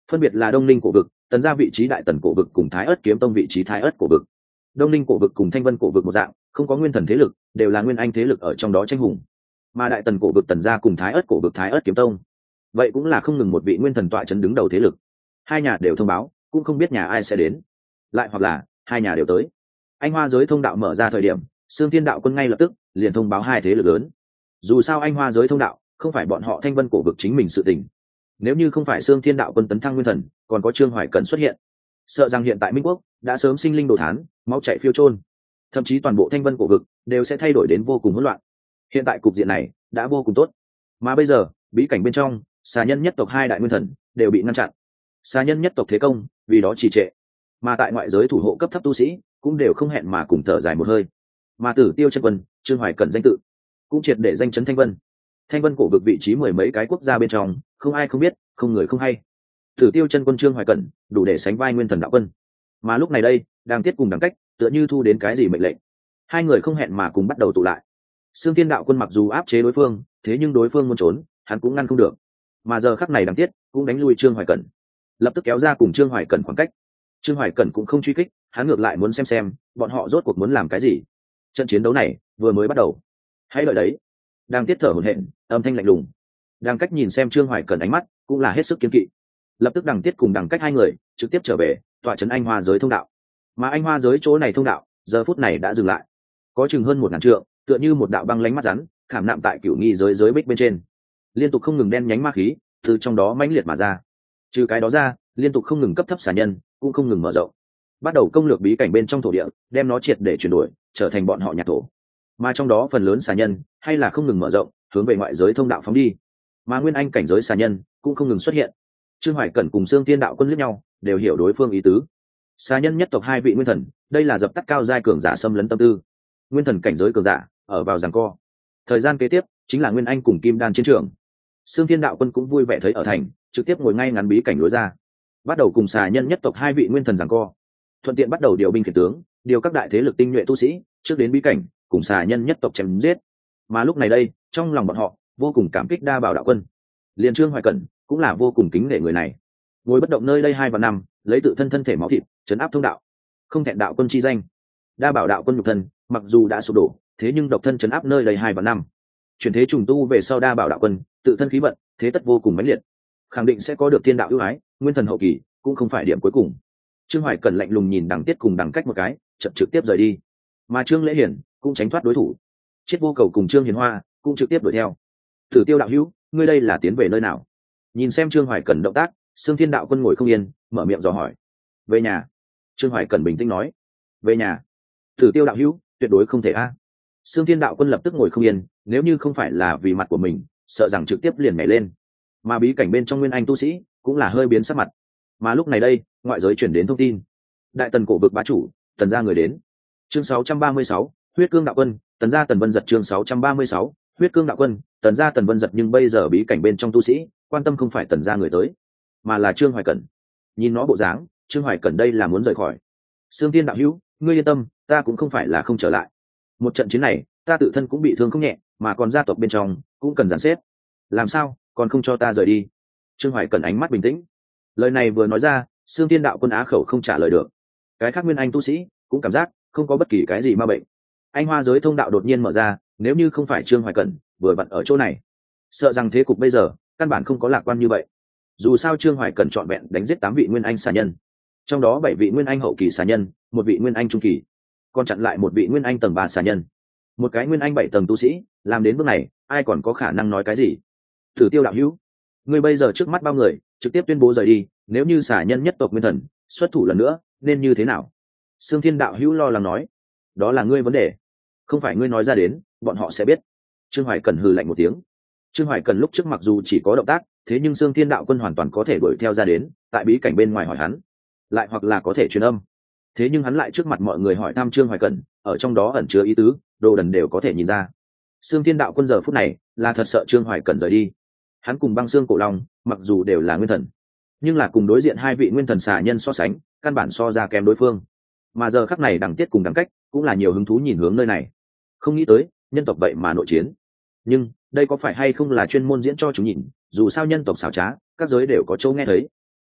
phân biệt là đông ninh cổ vực, tần gia vị trí đại tần cổ vực cùng thái ớt kiếm tông vị trí thái ớt cổ vực. Đông ninh cổ vực cùng thanh vân cổ vực một dạng, không có nguyên thần thế lực, đều là nguyên anh thế lực ở trong đó tranh hùng. Mà đại tần cổ vực tần gia cùng thái ớt cổ vực thái ớt kiếm tông, vậy cũng là không ngừng một vị nguyên thần tọa chấn đứng đầu thế lực. Hai nhà đều thông báo, cũng không biết nhà ai sẽ đến, lại hoặc là hai nhà đều tới. Anh Hoa giới thông đạo mở ra thời điểm, Xương Thiên đạo quân ngay lập tức liền thông báo hai thế lực lớn. Dù sao Anh Hoa giới thông đạo không phải bọn họ thanh vân cổ vực chính mình sự tình. Nếu như không phải Xương Thiên đạo quân tấn thăng nguyên thần, còn có Trương Hoài Cẩn xuất hiện, sợ rằng hiện tại Minh quốc đã sớm sinh linh đồ thán, máu chảy phiêu trôn, thậm chí toàn bộ thanh vân cổ vực đều sẽ thay đổi đến vô cùng hỗn loạn. Hiện tại cục diện này đã vô cùng tốt, mà bây giờ bí cảnh bên trong xà nhân nhất tộc hai đại nguyên thần đều bị ngăn chặn, xà nhân nhất tộc thế công vì đó trì trệ, mà tại ngoại giới thủ hộ cấp thấp tu sĩ cũng đều không hẹn mà cùng thở dài một hơi. Mà Tử Tiêu chân quân Trương Hoài Cẩn danh tự cũng triệt để danh chấn thanh vân. Thanh vân cổ vực vị trí mười mấy cái quốc gia bên trong, không ai không biết, không người không hay. Tử Tiêu chân quân Trương Hoài Cẩn đủ để sánh vai nguyên thần đạo quân. Mà lúc này đây, đang tiết cùng đẳng cách, tựa như thu đến cái gì mệnh lệnh, hai người không hẹn mà cùng bắt đầu tụ lại. Xương Thiên đạo quân mặc dù áp chế đối phương, thế nhưng đối phương muốn trốn, hắn cũng ngăn không được. Mà giờ khắc này đằng tiết cũng đánh lui Trương Hoài Cẩn, lập tức kéo ra cùng Trương Hoài Cẩn khoảng cách. Trương Hoài Cẩn cũng không truy kích, hắn ngược lại muốn xem bọn họ rốt cuộc muốn làm cái gì. Trận chiến đấu này vừa mới bắt đầu, hãy đợi đấy. Đang tiết thở hổn hển, âm thanh lạnh lùng. Đang cách nhìn xem Trương Hoài Cẩn ánh mắt cũng là hết sức kiên kỵ. Lập tức đằng tiết cùng đằng cách hai người trực tiếp trở về tọa trấn Anh Hoa giới thông đạo. Mà Anh Hoa giới chỗ này thông đạo giờ phút này đã dừng lại, có chừng hơn 1000 trượng, tựa như một đạo băng lánh mắt rắn khảm nạm tại cửu nghi giới bích bên trên, liên tục không ngừng đen nhánh ma khí từ trong đó mãnh liệt mà ra. Trừ cái đó ra, liên tục không ngừng cấp thấp xà nhân cũng không ngừng mở rộng, bắt đầu công lược bí cảnh bên trong thổ địa, đem nó triệt để chuyển đổi trở thành bọn họ nhạc thổ. Mà trong đó phần lớn xà nhân hay là không ngừng mở rộng hướng về ngoại giới thông đạo phóng đi, mà nguyên anh cảnh giới xà nhân cũng không ngừng xuất hiện. Trương Hoài Cẩn cùng Xương Thiên đạo quân liếc nhau, đều hiểu đối phương ý tứ. Xà nhân nhất tộc hai vị nguyên thần, đây là dập tắt cao giai cường giả xâm lấn tâm tư. Nguyên thần cảnh giới cường giả ở vào giằng co. Thời gian kế tiếp chính là nguyên anh cùng kim đan chiến trường. Xương Thiên đạo quân cũng vui vẻ thấy ở thành, trực tiếp ngồi ngay ngắn bí cảnh lối ra, bắt đầu cùng xà nhân nhất tộc hai vị nguyên thần giằng co, thuận tiện bắt đầu điều binh khiển tướng, điều các đại thế lực tinh nhuệ tu sĩ trước đến bí cảnh cùng xà nhân nhất tộc chém giết. Mà lúc này đây, trong lòng bọn họ vô cùng cảm kích Đa Bảo đạo quân, liền Trương Hoài Cẩn cũng là vô cùng kính nể người này. Ngồi bất động nơi đây 2 và 5, lấy tự thân thân thể máu thịt chấn áp thông đạo, không thẹn đạo quân chi danh. Đa Bảo đạo quân nhục thân mặc dù đã sụp đổ, thế nhưng độc thân chấn áp nơi đây 2 và 5. Chuyển thế trùng tu về sau, Đa Bảo đạo quân tự thân khí vận thế tất vô cùng mãnh liệt, khẳng định sẽ có được thiên đạo ưu ái, nguyên thần hậu kỳ cũng không phải điểm cuối cùng. Trương Hoài Cẩn lạnh lùng nhìn đằng tiết cùng đằng cách một cái, chậm trực tiếp rời đi. Mà Trương Lễ Hiển cũng tránh thoát đối thủ, Chiết Vô Cầu cùng Trương Hiền Hoa cũng trực tiếp đuổi theo. Tử Tiêu đạo hữu, ngươi đây là tiến về nơi nào? Nhìn xem Trương Hoài Cẩn động tác, Xương Thiên đạo quân ngồi không yên, mở miệng dò hỏi. Về nhà. Trương Hoài Cẩn bình tĩnh nói. Về nhà? Tử Tiêu đạo hữu, tuyệt đối không thể a. Xương Thiên đạo quân lập tức ngồi không yên, nếu như không phải là vì mặt của mình, sợ rằng trực tiếp liền nhảy lên. Mà bí cảnh bên trong nguyên anh tu sĩ cũng là hơi biến sắc mặt. Mà lúc này đây, ngoại giới chuyển đến thông tin, đại tần cổ vực bá chủ Tần gia người đến. Chương 636, huyết cương đạo quân, Tần gia Tần Vân Giật. Chương 636, huyết cương đạo quân, Tần gia Tần Vân Giật. Nhưng bây giờ bí cảnh bên trong tu sĩ quan tâm không phải Tần gia người tới, mà là Trương Hoài Cẩn. Nhìn nó bộ dáng, Trương Hoài Cẩn đây là muốn rời khỏi. Xương Tiên đạo hữu, ngươi yên tâm, ta cũng không phải là không trở lại. Một trận chiến này, ta tự thân cũng bị thương không nhẹ, mà còn gia tộc bên trong cũng cần dàn xếp. Làm sao còn không cho ta rời đi? Trương Hoài Cẩn ánh mắt bình tĩnh. Lời này vừa nói ra, Xương Tiên đạo quân á khẩu không trả lời được. Cái khác nguyên anh tu sĩ cũng cảm giác không có bất kỳ cái gì ma bệnh. Anh Hoa giới thông đạo đột nhiên mở ra, nếu như không phải Trương Hoài Cẩn vừa vặn ở chỗ này, sợ rằng thế cục bây giờ căn bản không có lạc quan như vậy. Dù sao Trương Hoài Cẩn trọn vẹn đánh giết 8 vị nguyên anh xà nhân, trong đó 7 vị nguyên anh hậu kỳ xà nhân, 1 vị nguyên anh trung kỳ, còn chặn lại 1 vị nguyên anh tầng 3 xà nhân. Một cái nguyên anh 7 tầng tu sĩ, làm đến bước này, ai còn có khả năng nói cái gì? Tử Tiêu đạo hữu, ngươi bây giờ trước mắt bao người, trực tiếp tuyên bố rời đi, nếu như xà nhân nhất tộc nguyên thần xuất thủ lần nữa, nên như thế nào? Xương Thiên đạo hữu lo lắng nói. Đó là ngươi vấn đề, không phải ngươi nói ra đến, bọn họ sẽ biết. Trương Hoài Cẩn hừ lạnh một tiếng. Trương Hoài Cẩn lúc trước mặc dù chỉ có động tác, thế nhưng Xương Thiên đạo quân hoàn toàn có thể đuổi theo ra đến, tại bí cảnh bên ngoài hỏi hắn, lại hoặc là có thể truyền âm. Thế nhưng hắn lại trước mặt mọi người hỏi thăm Trương Hoài Cẩn, ở trong đó ẩn chứa ý tứ, đồ đần đều có thể nhìn ra. Xương Thiên đạo quân giờ phút này là thật sợ Trương Hoài Cẩn rời đi. Hắn cùng Băng Xương Cổ Long mặc dù đều là nguyên thần, nhưng là cùng đối diện 2 vị nguyên thần xà nhân so sánh, căn bản so ra kém đối phương. Mà giờ khắc này đằng tiết cùng đằng cách cũng là nhiều hứng thú nhìn hướng nơi này. Không nghĩ tới nhân tộc vậy mà nội chiến, nhưng đây có phải hay không là chuyên môn diễn cho chúng nhìn, dù sao nhân tộc xảo trá, các giới đều có chỗ nghe thấy.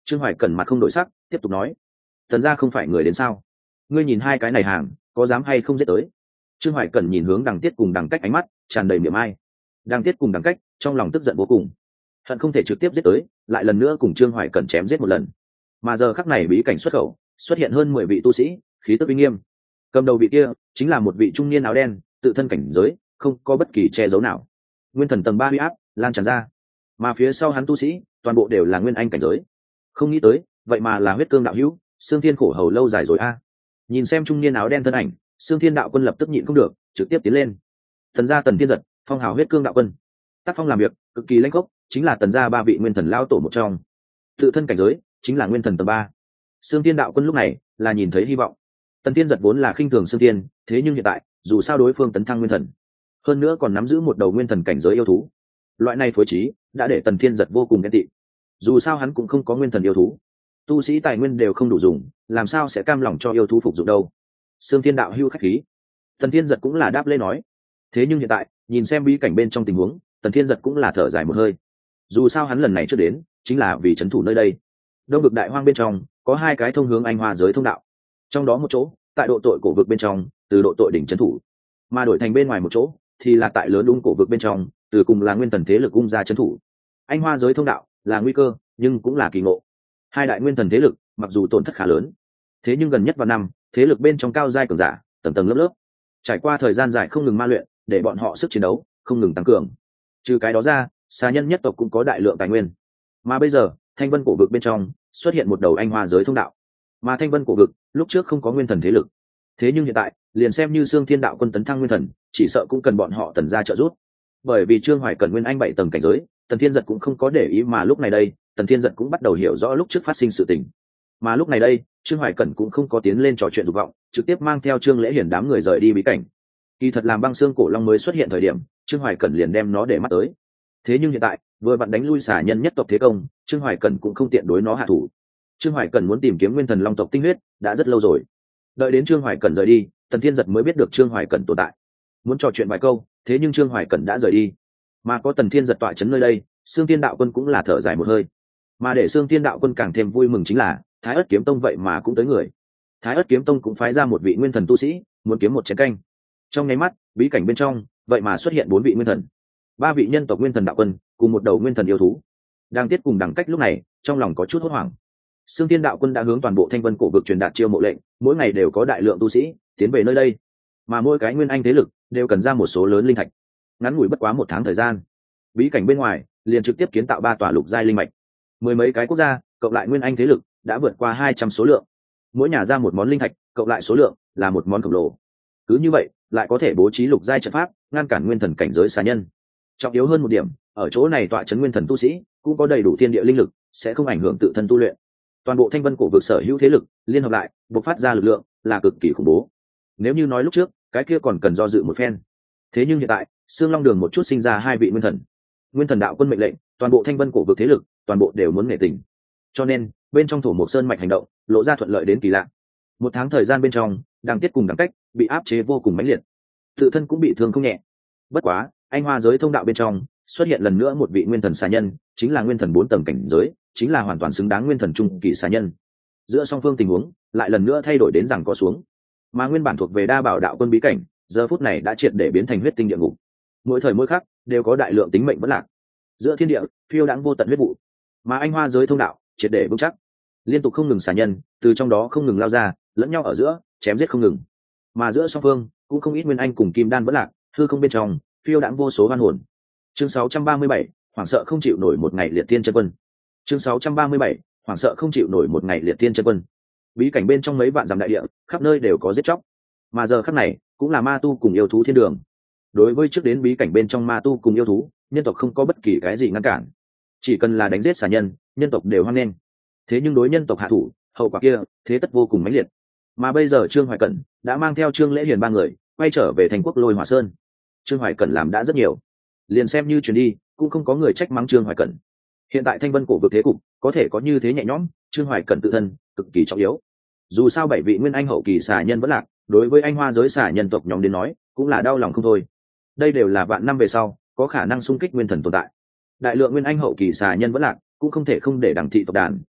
Trương Hoài Cẩn mặt không đổi sắc tiếp tục nói, tần gia không phải người đến sao? Ngươi nhìn hai cái này hàng có dám hay không giết tới? Trương Hoài Cẩn nhìn hướng Đằng Tiết cùng Đằng Cách, ánh mắt tràn đầy miệng ai. Đằng Tiết cùng Đằng Cách trong lòng tức giận vô cùng, hận không thể trực tiếp giết tới, lại lần nữa cùng Trương Hoài Cẩn chém giết một lần. Mà giờ khắc này bí cảnh xuất khẩu xuất hiện hơn 10 vị tu sĩ, khí tức uy nghiêm. Cầm đầu vị kia chính là một vị trung niên áo đen, tự thân cảnh giới không có bất kỳ che giấu nào, nguyên thần tầng 3 uy áp lan tràn ra, mà phía sau hắn tu sĩ toàn bộ đều là nguyên anh cảnh giới. Không nghĩ tới vậy mà là huyết cương đạo hữu, Xương Thiên khổ hầu lâu dài rồi a. Nhìn xem trung niên áo đen thân ảnh, Xương Thiên đạo quân lập tức nhịn không được, trực tiếp tiến lên. Tần gia Tần Thiên Giật, phong hào huyết cương đạo quân. Tác phong làm việc cực kỳ lãnh khốc, chính là Tần gia 3 vị nguyên thần lao tổ một trong. Tự thân cảnh giới chính là nguyên thần tầng 3. Xương Thiên đạo quân lúc này là nhìn thấy hy vọng. Tần Thiên Giật vốn là khinh thường Xương Thiên, thế nhưng hiện tại, dù sao đối phương tấn thăng nguyên thần, hơn nữa còn nắm giữ một đầu nguyên thần cảnh giới yêu thú. Loại này phối trí đã để Tần Thiên Giật vô cùng ghen tị. Dù sao hắn cũng không có nguyên thần yêu thú, tu sĩ tài nguyên đều không đủ dùng, làm sao sẽ cam lòng cho yêu thú phục dụng đâu. Xương Thiên đạo hưu khách khí, Tần Thiên Giật cũng là đáp lễ nói. Thế nhưng hiện tại nhìn xem bí cảnh bên trong tình huống, Tần Thiên Giật cũng là thở dài một hơi. Dù sao hắn lần này trước đến chính là vì trấn thủ nơi đây. Đông vực đại hoang bên trong có 2 cái thông hướng anh hoa giới thông đạo, trong đó một chỗ tại độ tội cổ vực bên trong, từ độ tội đỉnh trấn thủ, mà đổi thành bên ngoài một chỗ thì là tại lớn ung cổ vực bên trong, từ cùng là nguyên thần thế lực ung ra trấn thủ. Anh hoa giới thông đạo là nguy cơ nhưng cũng là kỳ ngộ. 2 đại nguyên thần thế lực mặc dù tổn thất khá lớn, thế nhưng gần nhất vào năm thế lực bên trong cao giai cường giả tầng tầng lớp lớp, trải qua thời gian dài không ngừng ma luyện, để bọn họ sức chiến đấu không ngừng tăng cường. Trừ cái đó ra, xà nhân nhất tộc cũng có đại lượng tài nguyên. Mà bây giờ thanh vân cổ vực bên trong xuất hiện một đầu anh hoa giới thông đạo, mà thanh vân cổ vực lúc trước không có nguyên thần thế lực, thế nhưng hiện tại liền xem như Xương Thiên đạo quân tấn thăng nguyên thần, chỉ sợ cũng cần bọn họ Tần gia trợ giúp. Bởi vì Trương Hoài cần nguyên anh 7 tầng cảnh giới, Tần Thiên Giật cũng không có để ý, mà lúc này đây Tần Thiên Giật cũng bắt đầu hiểu rõ lúc trước phát sinh sự tình. Mà lúc này đây Trương Hoài Cẩn cũng không có tiến lên trò chuyện dục vọng, trực tiếp mang theo Trương Lễ Hiển đám người rời đi bí cảnh. Kỳ thật làm băng xương cổ long mới xuất hiện thời điểm, Trương Hoài Cẩn liền đem nó để mắt tới. Thế nhưng hiện tại vừa vặn đánh lui xả nhân nhất tộc thế công, Trương Hoài Cẩn cũng không tiện đối nó hạ thủ. Trương Hoài Cẩn muốn tìm kiếm nguyên thần long tộc tinh huyết đã rất lâu rồi. Đợi đến Trương Hoài Cẩn rời đi, Tần Thiên Giật mới biết được Trương Hoài Cẩn tồn tại. Muốn trò chuyện vài câu, thế nhưng Trương Hoài Cẩn đã rời đi. Mà có Tần Thiên Giật tọa chấn nơi đây, Xương Thiên đạo quân cũng là thở dài một hơi. Mà để Xương Thiên đạo quân càng thêm vui mừng chính là Thái Ức kiếm tông vậy mà cũng tới người. Thái Ức kiếm tông cũng phái ra một vị nguyên thần tu sĩ, muốn kiếm một chén canh. Trong nháy mắt, bí cảnh bên trong vậy mà xuất hiện 4 vị nguyên thần, 3 vị nhân tộc nguyên thần đạo quân cùng một đầu nguyên thần yêu thú. Đang Tiết cùng Đằng Cách lúc này trong lòng có chút hốt hoảng. Xương Thiên đạo quân đã hướng toàn bộ thanh vân cổ vực truyền đạt chiêu mộ lệnh, mỗi ngày đều có đại lượng tu sĩ tiến về nơi đây, mà mỗi cái nguyên anh thế lực đều cần ra một số lớn linh thạch. Ngắn ngủi bất quá 1 tháng thời gian, bí cảnh bên ngoài liền trực tiếp kiến tạo 3 tòa lục giai linh mạch. 10 mấy cái quốc gia cộng lại nguyên anh thế lực đã vượt qua 200 số lượng, mỗi nhà ra một món linh thạch, cộng lại số lượng là một món khổng lồ. Cứ như vậy lại có thể bố trí lục giai trận pháp, ngăn cản nguyên thần cảnh giới xà nhân. Trọng yếu hơn một điểm, ở chỗ này tọa trấn nguyên thần tu sĩ cũng có đầy đủ thiên địa linh lực, sẽ không ảnh hưởng tự thân tu luyện. Toàn bộ thanh vân cổ vực sở hữu thế lực liên hợp lại bộc phát ra lực lượng là cực kỳ khủng bố. Nếu như nói lúc trước cái kia còn cần do dự một phen, thế nhưng hiện tại Sương Long Đường một chút sinh ra 2 vị nguyên thần đạo quân mệnh lệnh, toàn bộ thanh vân cổ vực thế lực toàn bộ đều muốn nghệ tình. Cho nên bên trong thổ mộc sơn mạch hành động lộ ra thuận lợi đến kỳ lạ. 1 tháng thời gian bên trong, Đằng Tiết cùng Đằng Cách bị áp chế vô cùng mãnh liệt, tự thân cũng bị thương không nhẹ. Bất quá anh hoa giới thông đạo bên trong xuất hiện lần nữa một vị nguyên thần xà nhân, chính là nguyên thần 4 tầng cảnh giới, chính là hoàn toàn xứng đáng nguyên thần trung kỳ xà nhân. Giữa song phương tình huống lại lần nữa thay đổi đến rằng có xuống, mà nguyên bản thuộc về đa bảo đạo quân bí cảnh giờ phút này đã triệt để biến thành huyết tinh địa ngục. Mỗi thời mỗi khắc đều có đại lượng tính mệnh bất lạc, giữa thiên địa phiêu đãng vô tận huyết vụ, mà anh hoa giới thông đạo triệt để vững chắc, liên tục không ngừng xà nhân từ trong đó không ngừng lao ra, lẫn nhau ở giữa chém giết không ngừng. Mà giữa song phương cũng không ít nguyên anh cùng kim đan bất lạc, hư không bên trong phiêu đãng vô số oan hồn. Chương 637, hoảng sợ không chịu nổi một ngày liệt thiên chân quân. Chương 637, hoảng sợ không chịu nổi một ngày liệt thiên chân quân. Bí cảnh bên trong mấy vạn dặm đại địa, khắp nơi đều có giết chóc. Mà giờ khắc này, cũng là ma tu cùng yêu thú thiên đường. Đối với trước đến bí cảnh bên trong ma tu cùng yêu thú, nhân tộc không có bất kỳ cái gì ngăn cản. Chỉ cần là đánh giết xà nhân, nhân tộc đều hoan nghênh. Thế nhưng đối nhân tộc hạ thủ, hậu quả kia, thế tất vô cùng mãnh liệt. Mà bây giờ Trương Hoài Cẩn đã mang theo Trương Lễ Hiền 3 người quay trở về thành quốc Lôi Hỏa Sơn. Trương Hoài Cẩn làm đã rất nhiều, liền xem như chuyển đi cũng không có người trách mắng Trương Hoài Cẩn. Hiện tại thanh vân cổ vực thế cục có thể có như thế nhẹ nhõm, Trương Hoài Cẩn tự thân cực kỳ trọng yếu. Dù sao 7 vị nguyên anh hậu kỳ xà nhân vẫn lạc, đối với anh hoa giới xà nhân tộc nhóm đến nói cũng là đau lòng không thôi. Đây đều là vạn năm về sau có khả năng xung kích nguyên thần tồn tại. Đại lượng nguyên anh hậu kỳ xà nhân vẫn lạc cũng không thể không để Đằng thị tộc đàn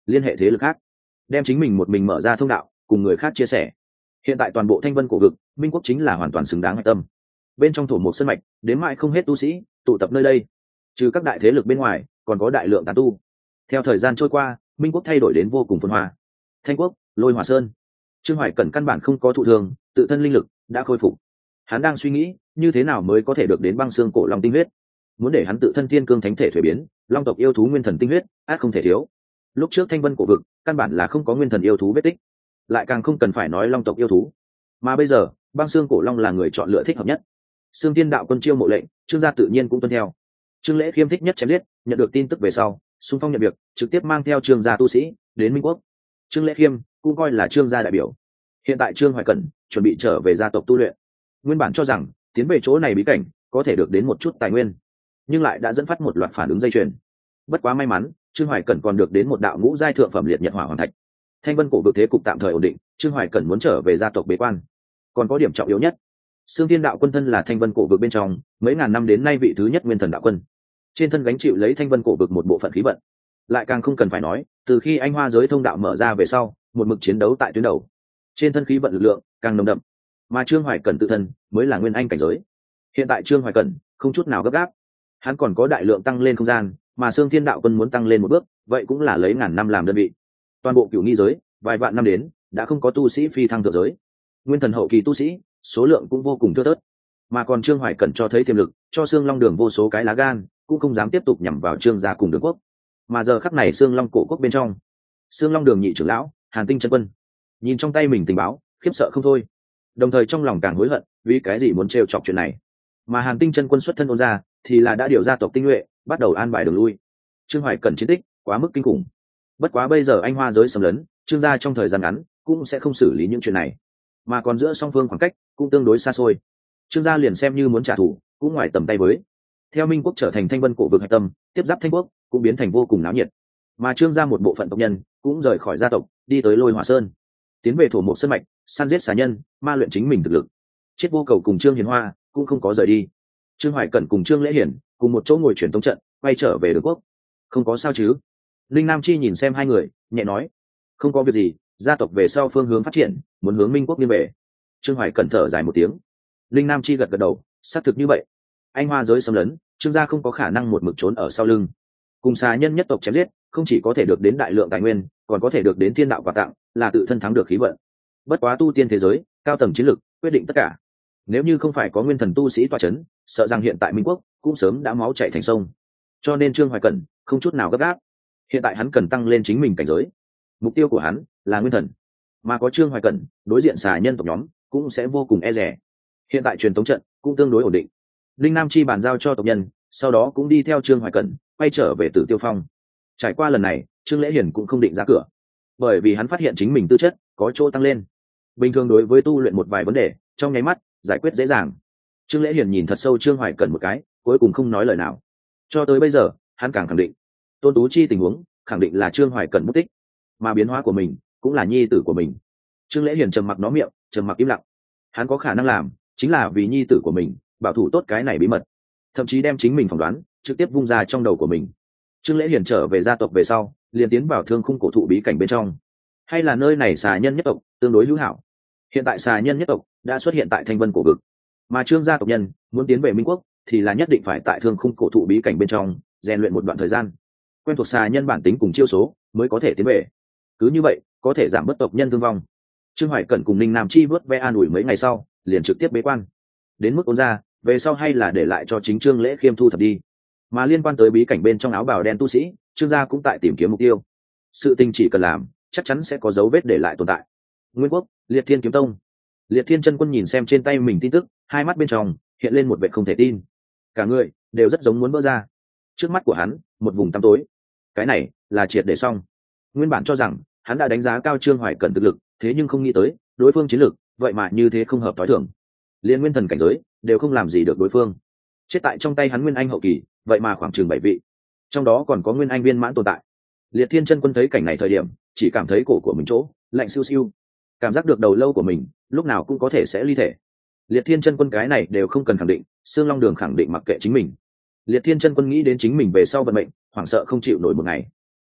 liên hệ thế lực khác, đem chính mình một mình mở ra thông đạo cùng người khác chia sẻ. Hiện tại toàn bộ thanh vân cổ vực, minh quốc chính là hoàn toàn xứng đáng hạch tâm. Bên trong thổ một sân mạch đến mãi không hết tu sĩ tụ tập nơi đây, trừ các đại thế lực bên ngoài còn có đại lượng tán tu. Theo thời gian trôi qua, minh quốc thay đổi đến vô cùng phồn hoa. Thanh quốc, Lôi Hỏa Sơn, Trương Hoài Cẩn căn bản không có thụ thương, tự thân linh lực đã khôi phục. Hắn đang suy nghĩ như thế nào mới có thể được đến băng xương cổ long tinh huyết. Muốn để hắn tự thân tiên cương thánh thể thuế biến, long tộc yêu thú nguyên thần tinh huyết át không thể thiếu. Lúc trước thanh vân cổ vực căn bản là không có nguyên thần yêu thú vết tích, lại càng không cần phải nói long tộc yêu thú. Mà bây giờ băng xương cổ long là người chọn lựa thích hợp nhất. Xương Tiên đạo quân chiêu mộ lệnh, Trương gia tự nhiên cũng tuân theo. Trương Lễ Khiêm thích nhất chém giết, nhận được tin tức về sau, xung phong nhận việc, trực tiếp mang theo Trương gia tu sĩ đến Minh Quốc. Trương Lễ Khiêm cũng coi là Trương gia đại biểu. Hiện tại Trương Hoài Cẩn chuẩn bị trở về gia tộc tu luyện. Nguyên bản cho rằng tiến về chỗ này bí cảnh có thể được đến một chút tài nguyên, nhưng lại đã dẫn phát một loạt phản ứng dây chuyền. Bất quá may mắn, Trương Hoài Cẩn còn được đến một đạo ngũ giai thượng phẩm liệt nhật hỏa hoàng thạch. Thanh vân cổ vực thế cục tạm thời ổn định, Trương Hoài Cẩn muốn trở về gia tộc bế quan. Còn có điểm trọng yếu nhất, Xương Tiên đạo quân thân là thanh vân cổ vực bên trong mấy ngàn năm đến nay vị thứ nhất nguyên thần đạo quân, trên thân gánh chịu lấy thanh vân cổ vực một bộ phận khí vận. Lại càng không cần phải nói, từ khi anh hoa giới thông đạo mở ra về sau, một mực chiến đấu tại tuyến đầu, trên thân khí vận lực lượng càng nồng đậm. Mà Trương Hoài Cẩn tự thân mới là nguyên anh cảnh giới. Hiện tại Trương Hoài Cẩn không chút nào gấp gáp, hắn còn có đại lượng tăng lên không gian, mà Xương Thiên đạo quân muốn tăng lên một bước, vậy cũng là lấy ngàn năm làm đơn vị. Toàn bộ cửu nghi giới vài vạn năm đến đã không có tu sĩ phi thăng thượng giới, nguyên thần hậu kỳ tu sĩ số lượng cũng vô cùng thưa thớt. Mà còn Trương Hoài Cẩn cho thấy tiềm lực, cho Xương Long Đường vô số cái lá gan, cũng không dám tiếp tục nhằm vào Trương gia cùng Đường quốc. Mà giờ khắc này Xương Long cổ quốc bên trong, Xương Long Đường nhị trưởng lão Hàn Tinh chân quân nhìn trong tay mình tình báo, khiếp sợ không thôi, đồng thời trong lòng càng hối hận vì cái gì muốn trêu chọc chuyện này. Mà Hàn Tinh chân quân xuất thân ôn gia thì là đã điều ra tộc tinh nhuệ, bắt đầu an bài đường lui. Trương Hoài Cẩn chiến tích quá mức kinh khủng. Bất quá bây giờ anh hoa giới xâm lấn, Trương gia trong thời gian ngắn cũng sẽ không xử lý những chuyện này, mà còn giữa song phương khoảng cách cũng tương đối xa xôi. Trương gia liền xem như muốn trả thù cũng ngoài tầm tay với. Theo Minh quốc trở thành thanh vân cổ vực hạch tâm, tiếp giáp Thanh quốc cũng biến thành vô cùng náo nhiệt. Mà Trương gia một bộ phận tộc nhân cũng rời khỏi gia tộc, đi tới Lôi Hỏa Sơn, tiến về thổ mộ sơn mạch, săn giết xà nhân, ma luyện chính mình thực lực. Chết vô cầu cùng Trương Hiền Hoa cũng không có rời đi. Trương Hoài Cẩn cùng Trương Lễ Hiển cùng một chỗ ngồi truyền tống trận, quay trở về Đường quốc. Không có sao chứ? Linh Nam Chi nhìn xem hai người, nhẹ nói, không có việc gì, gia tộc về sau phương hướng phát triển, muốn hướng Minh quốc nghiêng về. Trương Hoài Cẩn thở dài một tiếng. Linh Nam Chi gật gật đầu, xác thực như vậy. Anh hoa giới xâm lấn, Trương gia không có khả năng một mực trốn ở sau lưng. Cùng xà nhân nhất tộc chém giết, không chỉ có thể được đến đại lượng tài nguyên, còn có thể được đến thiên đạo quà tặng, là tự thân thắng được khí vận. Bất quá tu tiên thế giới, cao tầng chiến lược quyết định tất cả. Nếu như không phải có nguyên thần tu sĩ tọa chấn, sợ rằng hiện tại Minh quốc cũng sớm đã máu chảy thành sông. Cho nên Trương Hoài Cẩn không chút nào gấp gáp. Hiện tại hắn cần tăng lên chính mình cảnh giới. Mục tiêu của hắn là nguyên thần, mà có Trương Hoài Cẩn đối diện xà nhân tộc nhóm cũng sẽ vô cùng e dè. Hiện tại truyền tống trận cũng tương đối ổn định. Linh Nam Chi bàn giao cho tộc nhân, sau đó cũng đi theo Trương Hoài Cẩn quay trở về Tử Tiêu Phong. Trải qua lần này, Trương Lễ Hiển cũng không định ra cửa, bởi vì hắn phát hiện chính mình tư chất có chỗ tăng lên. Bình thường đối với tu luyện một vài vấn đề, trong nháy mắt giải quyết dễ dàng. Trương Lễ Hiển nhìn thật sâu Trương Hoài Cẩn một cái, cuối cùng không nói lời nào. Cho tới bây giờ, hắn càng khẳng định, Tôn Tú Chi tình huống khẳng định là Trương Hoài Cẩn mất tích, mà biến hóa của mình cũng là nhi tử của mình. Trương Lễ Hiển trầm mặc nó miệng, trầm mặc im lặng. Hắn có khả năng làm, chính là vì nhi tử của mình, bảo thủ tốt cái này bí mật, thậm chí đem chính mình phỏng đoán trực tiếp vung ra trong đầu của mình. Trương Lễ Hiển trở về gia tộc về sau, liền tiến vào Thương Khung cổ thụ bí cảnh bên trong. Hay là nơi này xà nhân nhất tộc tương đối hữu hảo. Hiện tại xà nhân nhất tộc đã xuất hiện tại Thanh Vân cổ vực, mà Trương gia tộc nhân muốn tiến về Minh quốc thì là nhất định phải tại Thương Khung cổ thụ bí cảnh bên trong rèn luyện một đoạn thời gian, quen thuộc xà nhân bản tính cùng chiêu số mới có thể tiến về. Cứ như vậy có thể giảm bớt tộc nhân thương vong. Trương Hoài Cẩn cùng Ninh Nam Chi vớt ve an ủi mấy ngày sau, liền trực tiếp bế quan. Đến mức ôn ra về sau hay là để lại cho chính Trương Lễ Khiêm thu thập đi. Mà liên quan tới bí cảnh bên trong áo bào đen tu sĩ, Trương gia cũng tại tìm kiếm mục tiêu. Sự tình chỉ cần làm, chắc chắn sẽ có dấu vết để lại tồn tại. Nguyên quốc, Liệt Thiên kiếm tông. Liệt Thiên chân quân nhìn xem trên tay mình tin tức, hai mắt bên trong hiện lên một vẻ không thể tin. Cả người đều rất giống muốn vỡ ra. Trước mắt của hắn, một vùng tăm tối. Cái này là triệt để xong. Nguyên bản cho rằng hắn đã đánh giá cao Trương Hoài Cẩn thực lực, thế nhưng không nghĩ tới đối phương chiến lực vậy mà như thế không hợp tối thường. Liên nguyên thần cảnh giới đều không làm gì được đối phương. Chết tại trong tay hắn nguyên anh hậu kỳ, vậy mà khoảng chừng 7 vị, trong đó còn có nguyên anh viên mãn tồn tại. Liệt Thiên chân quân thấy cảnh này thời điểm, chỉ cảm thấy cổ của mình chỗ lạnh siêu siêu, cảm giác được đầu lâu của mình lúc nào cũng có thể sẽ ly thể. Liệt Thiên chân quân cái này đều không cần khẳng định, Xương Long Đường khẳng định mặc kệ chính mình. Liệt Thiên chân quân nghĩ đến chính mình về sau vận mệnh, hoảng sợ không chịu nổi một ngày.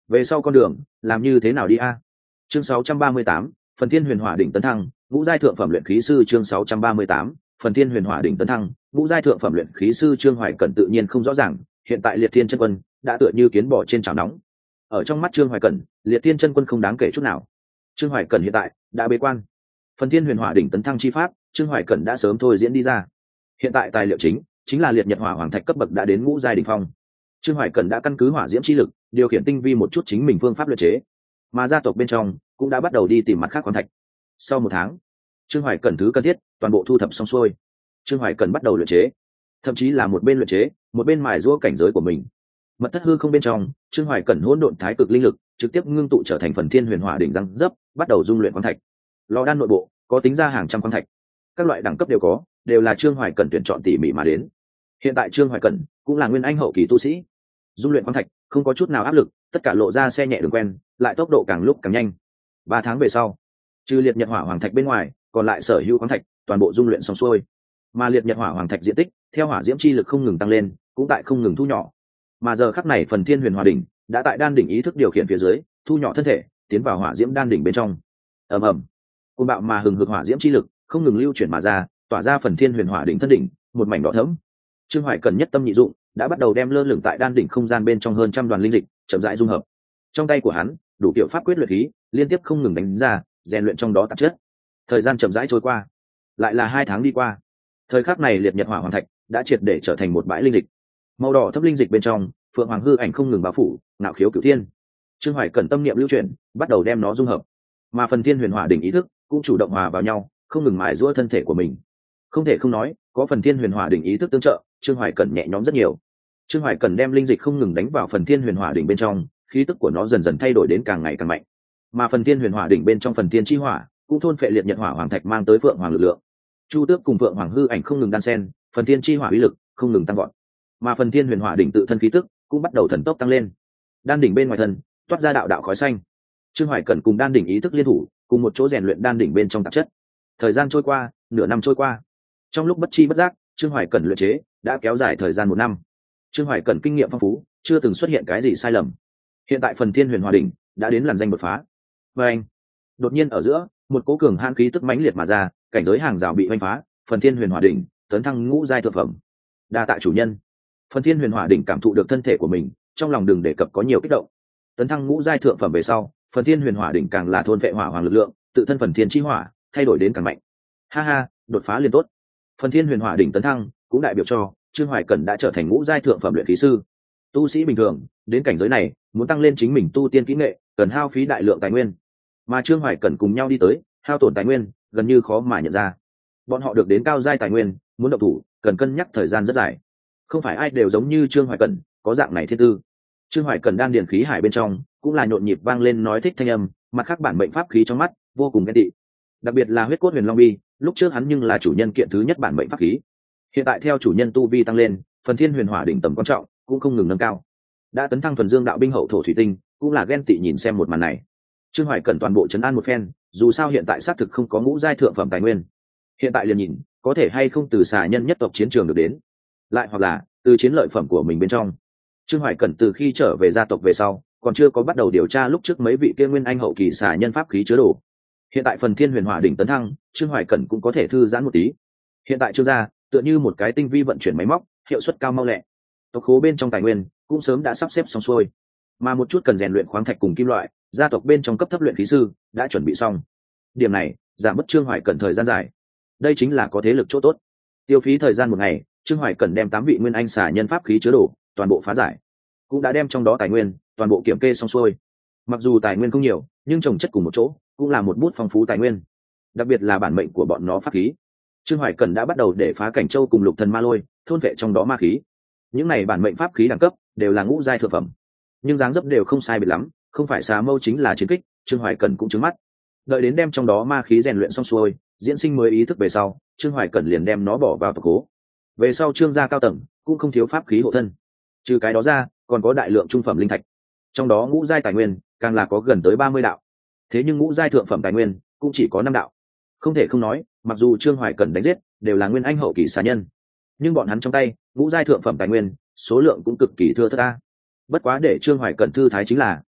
về sau con đường làm như thế nào đi a? Chương 638, phần thiên huyền hỏa đỉnh tấn thăng, ngũ giai thượng phẩm luyện khí sư. Chương 638, phần thiên huyền hỏa đỉnh tấn thăng, ngũ giai thượng phẩm luyện khí sư. Trương Hoài Cẩn tự nhiên không rõ ràng, hiện tại Liệt Thiên chân quân đã tựa như kiến bò trên chảo nóng. Ở trong mắt Trương Hoài Cẩn, Liệt Thiên chân quân không đáng kể chút nào. Trương Hoài Cẩn hiện tại đã bế quan, phần thiên huyền hỏa đỉnh tấn thăng chi pháp, Trương Hoài Cẩn đã sớm thôi diễn đi ra. Hiện tại tài liệu chính là liệt nhật hỏa hoàng thạch cấp bậc đã đến ngũ giai đỉnh phong. Trương Hoài Cẩn đã căn cứ hỏa diễm chi lực điều khiển tinh vi một chút chính mình phương pháp luyện chế, mà gia tộc bên trong cũng đã bắt đầu đi tìm mặt khác khoáng thạch. Sau 1 tháng, Trương Hoài Cẩn thứ cần thiết toàn bộ thu thập xong xuôi. Trương Hoài Cẩn bắt đầu luyện chế, thậm chí là một bên luyện chế một bên mài giũa cảnh giới của mình. Mật thất hư không bên trong, Trương Hoài Cẩn hỗn độn thái cực linh lực trực tiếp ngưng tụ trở thành phần thiên huyền hỏa đỉnh răng dấp, bắt đầu dung luyện khoáng thạch. Lò đan nội bộ có tính ra hàng trăm khoáng thạch, các loại đẳng cấp đều có, đều là Trương Hoài Cẩn tuyển chọn tỉ mỉ mà đến. Hiện tại Trương Hoài Cẩn cũng là nguyên anh hậu kỳ tu sĩ, dung luyện khoáng thạch không có chút nào áp lực, tất cả lộ ra xe nhẹ đường quen, lại tốc độ càng lúc càng nhanh. 3 tháng về sau, trừ liệt nhật hỏa hoàng thạch bên ngoài, còn lại sở hữu khoáng thạch toàn bộ dung luyện xong xuôi. Mà liệt nhật hỏa hoàng thạch diện tích theo hỏa diễm chi lực không ngừng tăng lên, cũng tại không ngừng thu nhỏ. Mà giờ khắc này phần thiên huyền hỏa đỉnh đã tại đan đỉnh ý thức điều khiển phía dưới, thu nhỏ thân thể, tiến vào hỏa diễm đan đỉnh bên trong. Ầm ầm, côn bạo mà hừng hực hỏa diễm chi lực không ngừng lưu chuyển mà ra, tỏa ra phần thiên huyền hỏa đỉnh thân đỉnh một mảnh đỏ thẫm. Trương Hoài Cẩn nhất tâm nhị dụng, đã bắt đầu đem lơ lửng tại đan đỉnh không gian bên trong hơn trăm đoàn linh dịch chậm rãi dung hợp. Trong tay của hắn, đủ kiểu pháp quyết luyện khí liên tiếp không ngừng đánh ra, rèn luyện trong đó tạp chất. Thời gian chậm rãi trôi qua, lại là 2 tháng đi qua. Thời khắc này liệt nhật hỏa hoàng thạch đã triệt để trở thành một bãi linh dịch. Màu đỏ thấp linh dịch bên trong, phượng hoàng hư ảnh không ngừng bao phủ, ngạo khiếu cửu thiên. Trương Hoài Cẩn tâm niệm lưu chuyển, bắt đầu đem nó dung hợp. Mà phần thiên huyền hỏa đỉnh ý thức cũng chủ động hòa vào nhau, không ngừng mài giũa thân thể của mình. Không thể không nói, có phần thiên huyền hỏa đỉnh ý thức tương trợ, Trương Hoài Cẩn nhẹ nhõm rất nhiều. Trương Hoài Cẩn đem linh dịch không ngừng đánh vào phần thiên huyền hỏa đỉnh bên trong, khí tức của nó dần dần thay đổi đến càng ngày càng mạnh. Mà phần thiên huyền hỏa đỉnh bên trong phần thiên chi hỏa cũng thôn phệ liệt nhật hỏa hoàng thạch mang tới phượng hoàng lực lượng. Chu tước cùng phượng hoàng hư ảnh không ngừng đan xen, phần thiên chi hỏa uy lực không ngừng tăng gọn. Mà phần thiên huyền hỏa đỉnh tự thân khí tức cũng bắt đầu thần tốc tăng lên. Đan đỉnh bên ngoài thân toát ra đạo đạo khói xanh. Trương Hoài Cẩn cùng đan đỉnh ý thức liên thủ, cùng một chỗ rèn luyện đan đỉnh bên trong tạp chất. Thời gian trôi qua, nửa năm trôi qua. Trong lúc bất chi bất giác, Trương Hoài Cẩn luyện chế đã kéo dài thời gian 1 năm. Trương Hoài Cẩn kinh nghiệm phong phú, chưa từng xuất hiện cái gì sai lầm. Hiện tại phần thiên huyền hỏa đỉnh đã đến làn danh đột phá. Và anh, đột nhiên ở giữa, một cỗ cường hãn khí tức mãnh liệt mà ra, cảnh giới hàng rào bị hoành phá, phần thiên huyền hỏa đỉnh tấn thăng ngũ giai thượng phẩm. Đa tạ chủ nhân. Phần thiên huyền hỏa đỉnh cảm thụ được thân thể của mình, trong lòng đừng đề cập có nhiều kích động. Tấn thăng ngũ giai thượng phẩm về sau, phần thiên huyền hỏa đỉnh càng là thôn vệ hỏa hoàng lực lượng, tự thân phần thiên chi hỏa thay đổi đến càng mạnh. Ha ha, đột phá liền tốt. Phần thiên huyền hỏa đỉnh tấn thăng cũng đại biểu cho Trương Hoài Cẩn đã trở thành ngũ giai thượng phẩm luyện khí sư. Tu sĩ bình thường đến cảnh giới này, muốn tăng lên chính mình tu tiên kỹ nghệ, cần hao phí đại lượng tài nguyên. Mà Trương Hoài Cẩn cùng nhau đi tới, hao tổn tài nguyên gần như khó mà nhận ra. Bọn họ được đến cao giai tài nguyên, muốn động thủ cần cân nhắc thời gian rất dài. Không phải ai đều giống như Trương Hoài Cẩn có dạng này thiên tư. Trương Hoài Cẩn đan điền khí hải bên trong cũng là nhộn nhịp vang lên nói thích thanh âm, mặt khác bản mệnh pháp khí trong mắt vô cùng ghen tị. Đặc biệt là huyết cốt huyền long bi, lúc trước hắn nhưng là chủ nhân kiện thứ nhất bản mệnh pháp khí. Hiện tại theo chủ nhân tu vi tăng lên, phần thiên huyền hỏa đỉnh tầm quan trọng cũng không ngừng nâng cao. Đã tấn thăng thuần dương đạo binh hậu thổ thủy tinh, cũng là ghen tị nhìn xem một màn này. Trương Hoài Cẩn toàn bộ trấn an một phen, dù sao hiện tại xác thực không có ngũ giai thượng phẩm tài nguyên. Hiện tại liền nhìn, có thể hay không từ xà nhân nhất tộc chiến trường được đến, lại hoặc là từ chiến lợi phẩm của mình bên trong. Trương Hoài Cẩn từ khi trở về gia tộc về sau, còn chưa có bắt đầu điều tra lúc trước mấy vị kia nguyên anh hậu kỳ xà nhân pháp khí chứa đồ. Hiện tại phần thiên huyền hỏa đỉnh tấn thăng, Trương Hoài Cẩn cũng có thể thư giãn một tí. Hiện tại Trương gia tựa như một cái tinh vi vận chuyển máy móc, hiệu suất cao mau lẹ. Tộc khố bên trong tài nguyên cũng sớm đã sắp xếp xong xuôi, mà một chút cần rèn luyện khoáng thạch cùng kim loại, gia tộc bên trong cấp thấp luyện khí sư đã chuẩn bị xong. Điểm này giảm mất Trương Hoài Cẩn thời gian dài. Đây chính là có thế lực chỗ tốt. Tiêu phí thời gian 1 ngày, Trương Hoài Cẩn đem 8 vị nguyên anh xà nhân pháp khí chứa đồ toàn bộ phá giải, cũng đã đem trong đó tài nguyên toàn bộ kiểm kê xong xuôi. Mặc dù tài nguyên không nhiều, nhưng trồng chất cùng một chỗ cũng là một bút phong phú tài nguyên. Đặc biệt là bản mệnh của bọn nó pháp khí, Trương Hoài Cẩn đã bắt đầu để phá cảnh châu cùng lục thần ma lôi, thôn vệ trong đó ma khí. Những này bản mệnh pháp khí đẳng cấp đều là ngũ giai thượng phẩm, nhưng dáng dấp đều không sai biệt lắm, không phải xà mâu chính là chiến kích. Trương Hoài Cẩn cũng trứng mắt. Đợi đến đem trong đó ma khí rèn luyện xong xuôi, diễn sinh mới ý thức về sau, Trương Hoài Cẩn liền đem nó bỏ vào tộc cố. Về sau Trương gia cao tầng cũng không thiếu pháp khí hộ thân. Trừ cái đó ra, còn có đại lượng trung phẩm linh thạch. Trong đó ngũ giai tài nguyên càng là có gần tới 30 đạo. Thế nhưng ngũ giai thượng phẩm tài nguyên cũng chỉ có 5 đạo. Không thể không nói, mặc dù Trương Hoài Cẩn đánh giết đều là nguyên anh hậu kỳ xà nhân, nhưng bọn hắn trong tay ngũ giai thượng phẩm tài nguyên số lượng cũng cực kỳ thưa thớt ta. Bất quá để Trương Hoài Cẩn thư thái chính là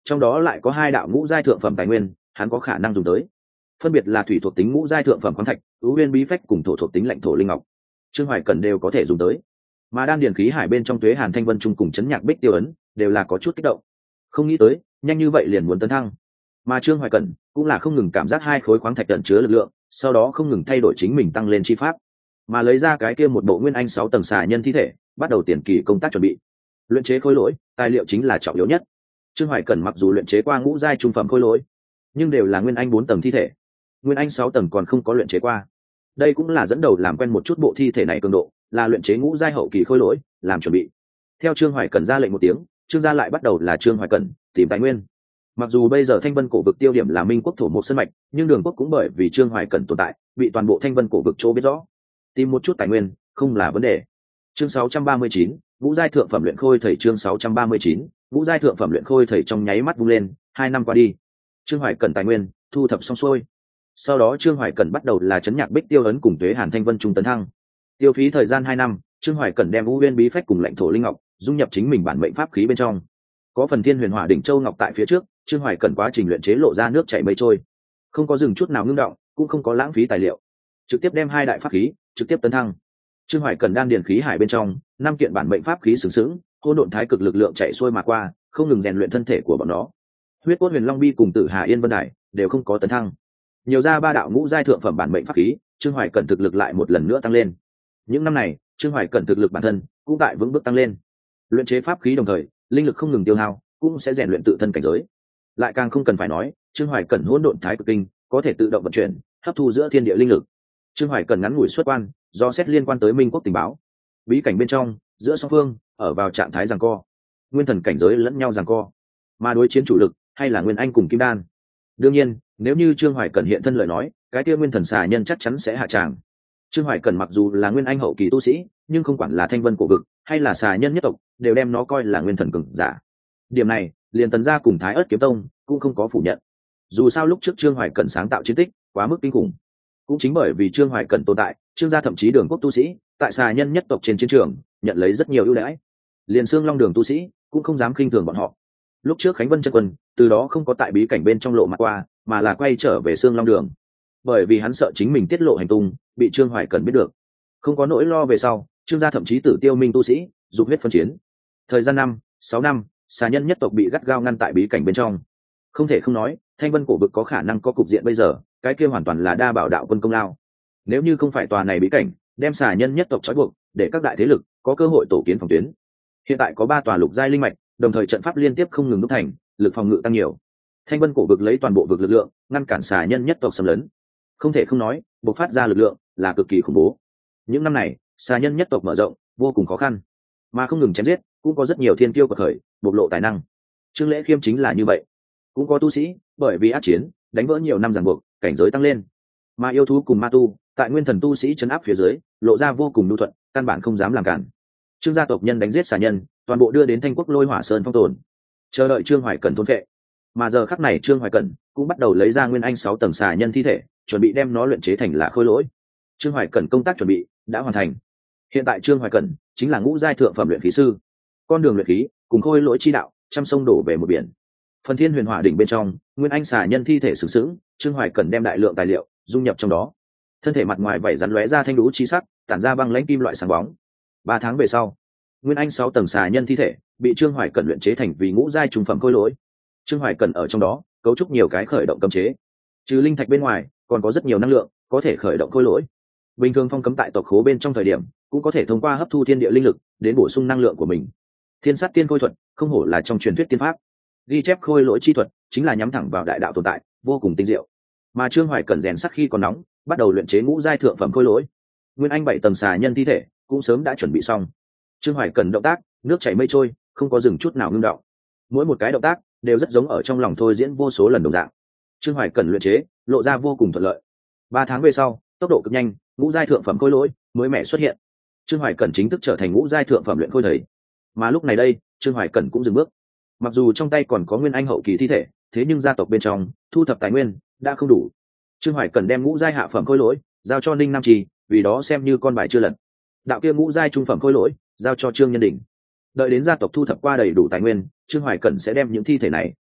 trong đó lại có 2 đạo ngũ giai thượng phẩm tài nguyên hắn có khả năng dùng tới, phân biệt là thủy thuộc tính ngũ giai thượng phẩm khoáng thạch, ưu nguyên bí phách cùng thổ thuộc tính lãnh thổ linh ngọc. Trương Hoài Cẩn đều có thể dùng tới, mà đan điền khí hải bên trong tuế hàn thanh vân trung cùng chấn nhạc bích tiêu ấn đều là có chút kích động, không nghĩ tới nhanh như vậy liền muốn tấn thăng. Mà Trương Hoài Cẩn cũng là không ngừng cảm giác 2 khối khoáng thạch ẩn chứa lực lượng, sau đó không ngừng thay đổi chính mình tăng lên chi pháp, mà lấy ra cái kia một bộ nguyên anh 6 tầng xà nhân thi thể, bắt đầu tiền kỳ công tác chuẩn bị. Luyện chế khối lỗi tài liệu chính là trọng yếu nhất. Trương Hoài Cẩn mặc dù luyện chế qua ngũ giai trung phẩm khối lỗi, nhưng đều là nguyên anh 4 tầng thi thể, nguyên anh 6 tầng còn không có luyện chế qua. Đây cũng là dẫn đầu làm quen một chút bộ thi thể này cường độ, là luyện chế ngũ giai hậu kỳ khối lỗi làm chuẩn bị. Theo Trương Hoài Cẩn ra lệnh một tiếng, Trương gia lại bắt đầu là Trương Hoài Cẩn tìm tài nguyên. Mặc dù bây giờ Thanh Vân cổ vực tiêu điểm là Minh quốc thổ một sơn mạch, nhưng Đường quốc cũng bởi vì Trương Hoài Cẩn tồn tại, bị toàn bộ Thanh Vân cổ vực chỗ biết rõ. Tìm một chút tài nguyên không là vấn đề. Chương 639, ngũ giai thượng phẩm luyện khôi thầy. Chương 639, ngũ giai thượng phẩm luyện khôi thầy trong nháy mắt vung lên, 2 năm qua đi, Trương Hoài Cẩn tài nguyên thu thập xong xuôi. Sau đó Trương Hoài Cẩn bắt đầu là chấn nhạc bích tiêu ấn cùng tuế hàn thanh vân trung tấn thăng. Tiêu phí thời gian 2 năm, Trương Hoài Cẩn đem u nguyên bí phách cùng lãnh thổ linh ngọc dung nhập chính mình bản mệnh pháp khí bên trong. Có phần thiên huyền hỏa đỉnh châu ngọc tại phía trước, Trương Hoài Cẩn quá trình luyện chế lộ ra nước chảy mây trôi, không có dừng chút nào ngưng động, cũng không có lãng phí tài liệu, trực tiếp đem 2 đại pháp khí trực tiếp tấn thăng. Trương Hoài Cẩn đan điền khí hải bên trong 5 kiện bản mệnh pháp khí sừng sững, hỗn độn thái cực lực lượng chạy xuôi mà qua, không ngừng rèn luyện thân thể của bọn nó. Huyết cốt huyền long bi cùng tử hà yên vân đài đều không có tấn thăng. Nhiều ra 3 đạo ngũ giai thượng phẩm bản mệnh pháp khí, Trương Hoài Cẩn thực lực lại một lần nữa tăng lên. Những năm này, Trương Hoài Cẩn thực lực bản thân cũng tại vững bước tăng lên. Luyện chế pháp khí đồng thời, linh lực không ngừng tiêu hao, cũng sẽ rèn luyện tự thân cảnh giới. Lại càng không cần phải nói, Trương Hoài Cẩn hỗn độn thái cực kinh có thể tự động vận chuyển, hấp thu giữa thiên địa linh lực. Trương Hoài Cẩn ngắn ngủi xuất quan, do xét liên quan tới Minh quốc tình báo. Bí cảnh bên trong, giữa song phương ở vào trạng thái giằng co, nguyên thần cảnh giới lẫn nhau giằng co, mà đối chiến chủ lực hay là Nguyên Anh cùng Kim Đan. Đương nhiên, nếu như Trương Hoài Cẩn hiện thân lời nói, cái kia nguyên thần xà nhân chắc chắn sẽ hạ tràng. Trương Hoài Cẩn mặc dù là Nguyên Anh hậu kỳ tu sĩ, nhưng không quản là Thanh Vân cổ vực hay là xà nhân nhất tộc, đều đem nó coi là nguyên thần cường giả. Điểm này, liền Tần gia cùng Thái Ức kiếm tông cũng không có phủ nhận. Dù sao lúc trước Trương Hoài Cẩn sáng tạo chiến tích quá mức kinh khủng, cũng chính bởi vì Trương Hoài Cẩn tồn tại, Trương gia thậm chí Đường quốc tu sĩ tại xà nhân nhất tộc trên chiến trường nhận lấy rất nhiều ưu đãi, liền xương long đường tu sĩ cũng không dám khinh thường bọn họ. Lúc trước Khánh Vân chân quân từ đó không có tại bí cảnh bên trong lộ mặt qua, mà là quay trở về xương long đường, bởi vì hắn sợ chính mình tiết lộ hành tung bị Trương Hoài Cẩn biết được. Không có nỗi lo về sau, Trương gia thậm chí tử tiêu minh tu sĩ dục huyết phân chiến. Thời gian 5-6 năm, xà nhân nhất tộc bị gắt gao ngăn tại bí cảnh bên trong. Không thể không nói, Thanh Vân cổ vực có khả năng có cục diện bây giờ, cái kia hoàn toàn là Đa Bảo đạo quân công lao. Nếu như không phải tòa này bí cảnh đem xà nhân nhất tộc trói buộc, để các đại thế lực có cơ hội tổ kiến phòng tuyến. Hiện tại có 3 tòa lục giai linh mạch, đồng thời trận pháp liên tiếp không ngừng đúc thành, lực phòng ngự tăng nhiều. Thanh Vân cổ vực lấy toàn bộ vực lực lượng ngăn cản xà nhân nhất tộc xâm lấn. Không thể không nói, bộc phát ra lực lượng là cực kỳ khủng bố. Những năm này, xà nhân nhất tộc mở rộng vô cùng khó khăn, mà không ngừng chém giết, cũng có rất nhiều thiên kiêu quật khởi, bộc lộ tài năng. Trương Lễ Khiêm chính là như vậy. Cũng có tu sĩ bởi vì ác chiến, đánh vỡ nhiều năm ràng buộc, cảnh giới tăng lên. Mà yêu thú cùng ma tu, tại nguyên thần tu sĩ trấn áp phía dưới, lộ ra vô cùng nhu thuận, căn bản không dám làm cản. Trương gia tộc nhân đánh giết xà nhân, toàn bộ đưa đến Thanh quốc Lôi Hỏa Sơn phong tồn, chờ đợi Trương Hoài Cẩn thôn phệ. Mà giờ khắc này Trương Hoài Cẩn cũng bắt đầu lấy ra nguyên anh 6 tầng xà nhân thi thể, chuẩn bị đem nó luyện chế thành là khôi lỗi. Trương Hoài Cẩn công tác chuẩn bị đã hoàn thành. Hiện tại Trương Hoài Cẩn chính là ngũ giai thượng phẩm luyện khí sư. Con đường luyện khí cùng khôi lỗi chi đạo, trăm sông đổ về một biển. Phần thiên huyền hỏa đỉnh bên trong, nguyên anh xà nhân thi thể sừng sững, Trương Hoài Cẩn đem đại lượng tài liệu dung nhập trong đó. Thân thể mặt ngoài vảy rắn lóe ra thanh đũ chi sắc, tản ra băng lãnh kim loại sáng bóng. 3 tháng về sau, nguyên anh 6 tầng xà nhân thi thể bị Trương Hoài Cẩn luyện chế thành vì ngũ giai trung phẩm khôi lỗi. Trương Hoài Cẩn ở trong đó cấu trúc nhiều cái khởi động cấm chế, trừ linh thạch bên ngoài còn có rất nhiều năng lượng có thể khởi động khôi lỗi. Bình thường phong cấm tại tộc khố bên trong thời điểm cũng có thể thông qua hấp thu thiên địa linh lực đến bổ sung năng lượng của mình. Thiên sát tiên khôi thuật không hổ là trong truyền thuyết tiên pháp, ghi chép khôi lỗi chi thuật chính là nhắm thẳng vào đại đạo tồn tại, vô cùng tinh diệu. Mà Trương Hoài Cẩn rèn sắt khi còn nóng, bắt đầu luyện chế ngũ giai thượng phẩm khôi lỗi. Nguyên anh 7 tầng xà nhân thi thể cũng sớm đã chuẩn bị xong. Trương Hoài Cẩn động tác nước chảy mây trôi, không có dừng chút nào ngưng động. Mỗi một cái động tác đều rất giống ở trong lòng thôi diễn vô số lần đồng dạng. Trương Hoài Cẩn luyện chế lộ ra vô cùng thuận lợi. 3 tháng về sau, tốc độ cực nhanh, ngũ giai thượng phẩm khôi lỗi mới mẻ xuất hiện. Trương Hoài Cẩn chính thức trở thành ngũ giai thượng phẩm luyện khôi thầy. Mà lúc này đây, Trương Hoài Cẩn cũng dừng bước. Mặc dù trong tay còn có nguyên anh hậu kỳ thi thể, thế nhưng gia tộc bên trong thu thập tài nguyên đã không đủ. Trương Hoài Cẩn đem ngũ giai hạ phẩm khôi lỗi giao cho Ninh Nam Trì, vì đó xem như con bài chưa lật. Đạo kia ngũ giai trung phẩm khôi lỗi giao cho Trương Nhân Đỉnh. Đợi đến gia tộc thu thập qua đầy đủ tài nguyên, Trương Hoài Cẩn sẽ đem những thi thể này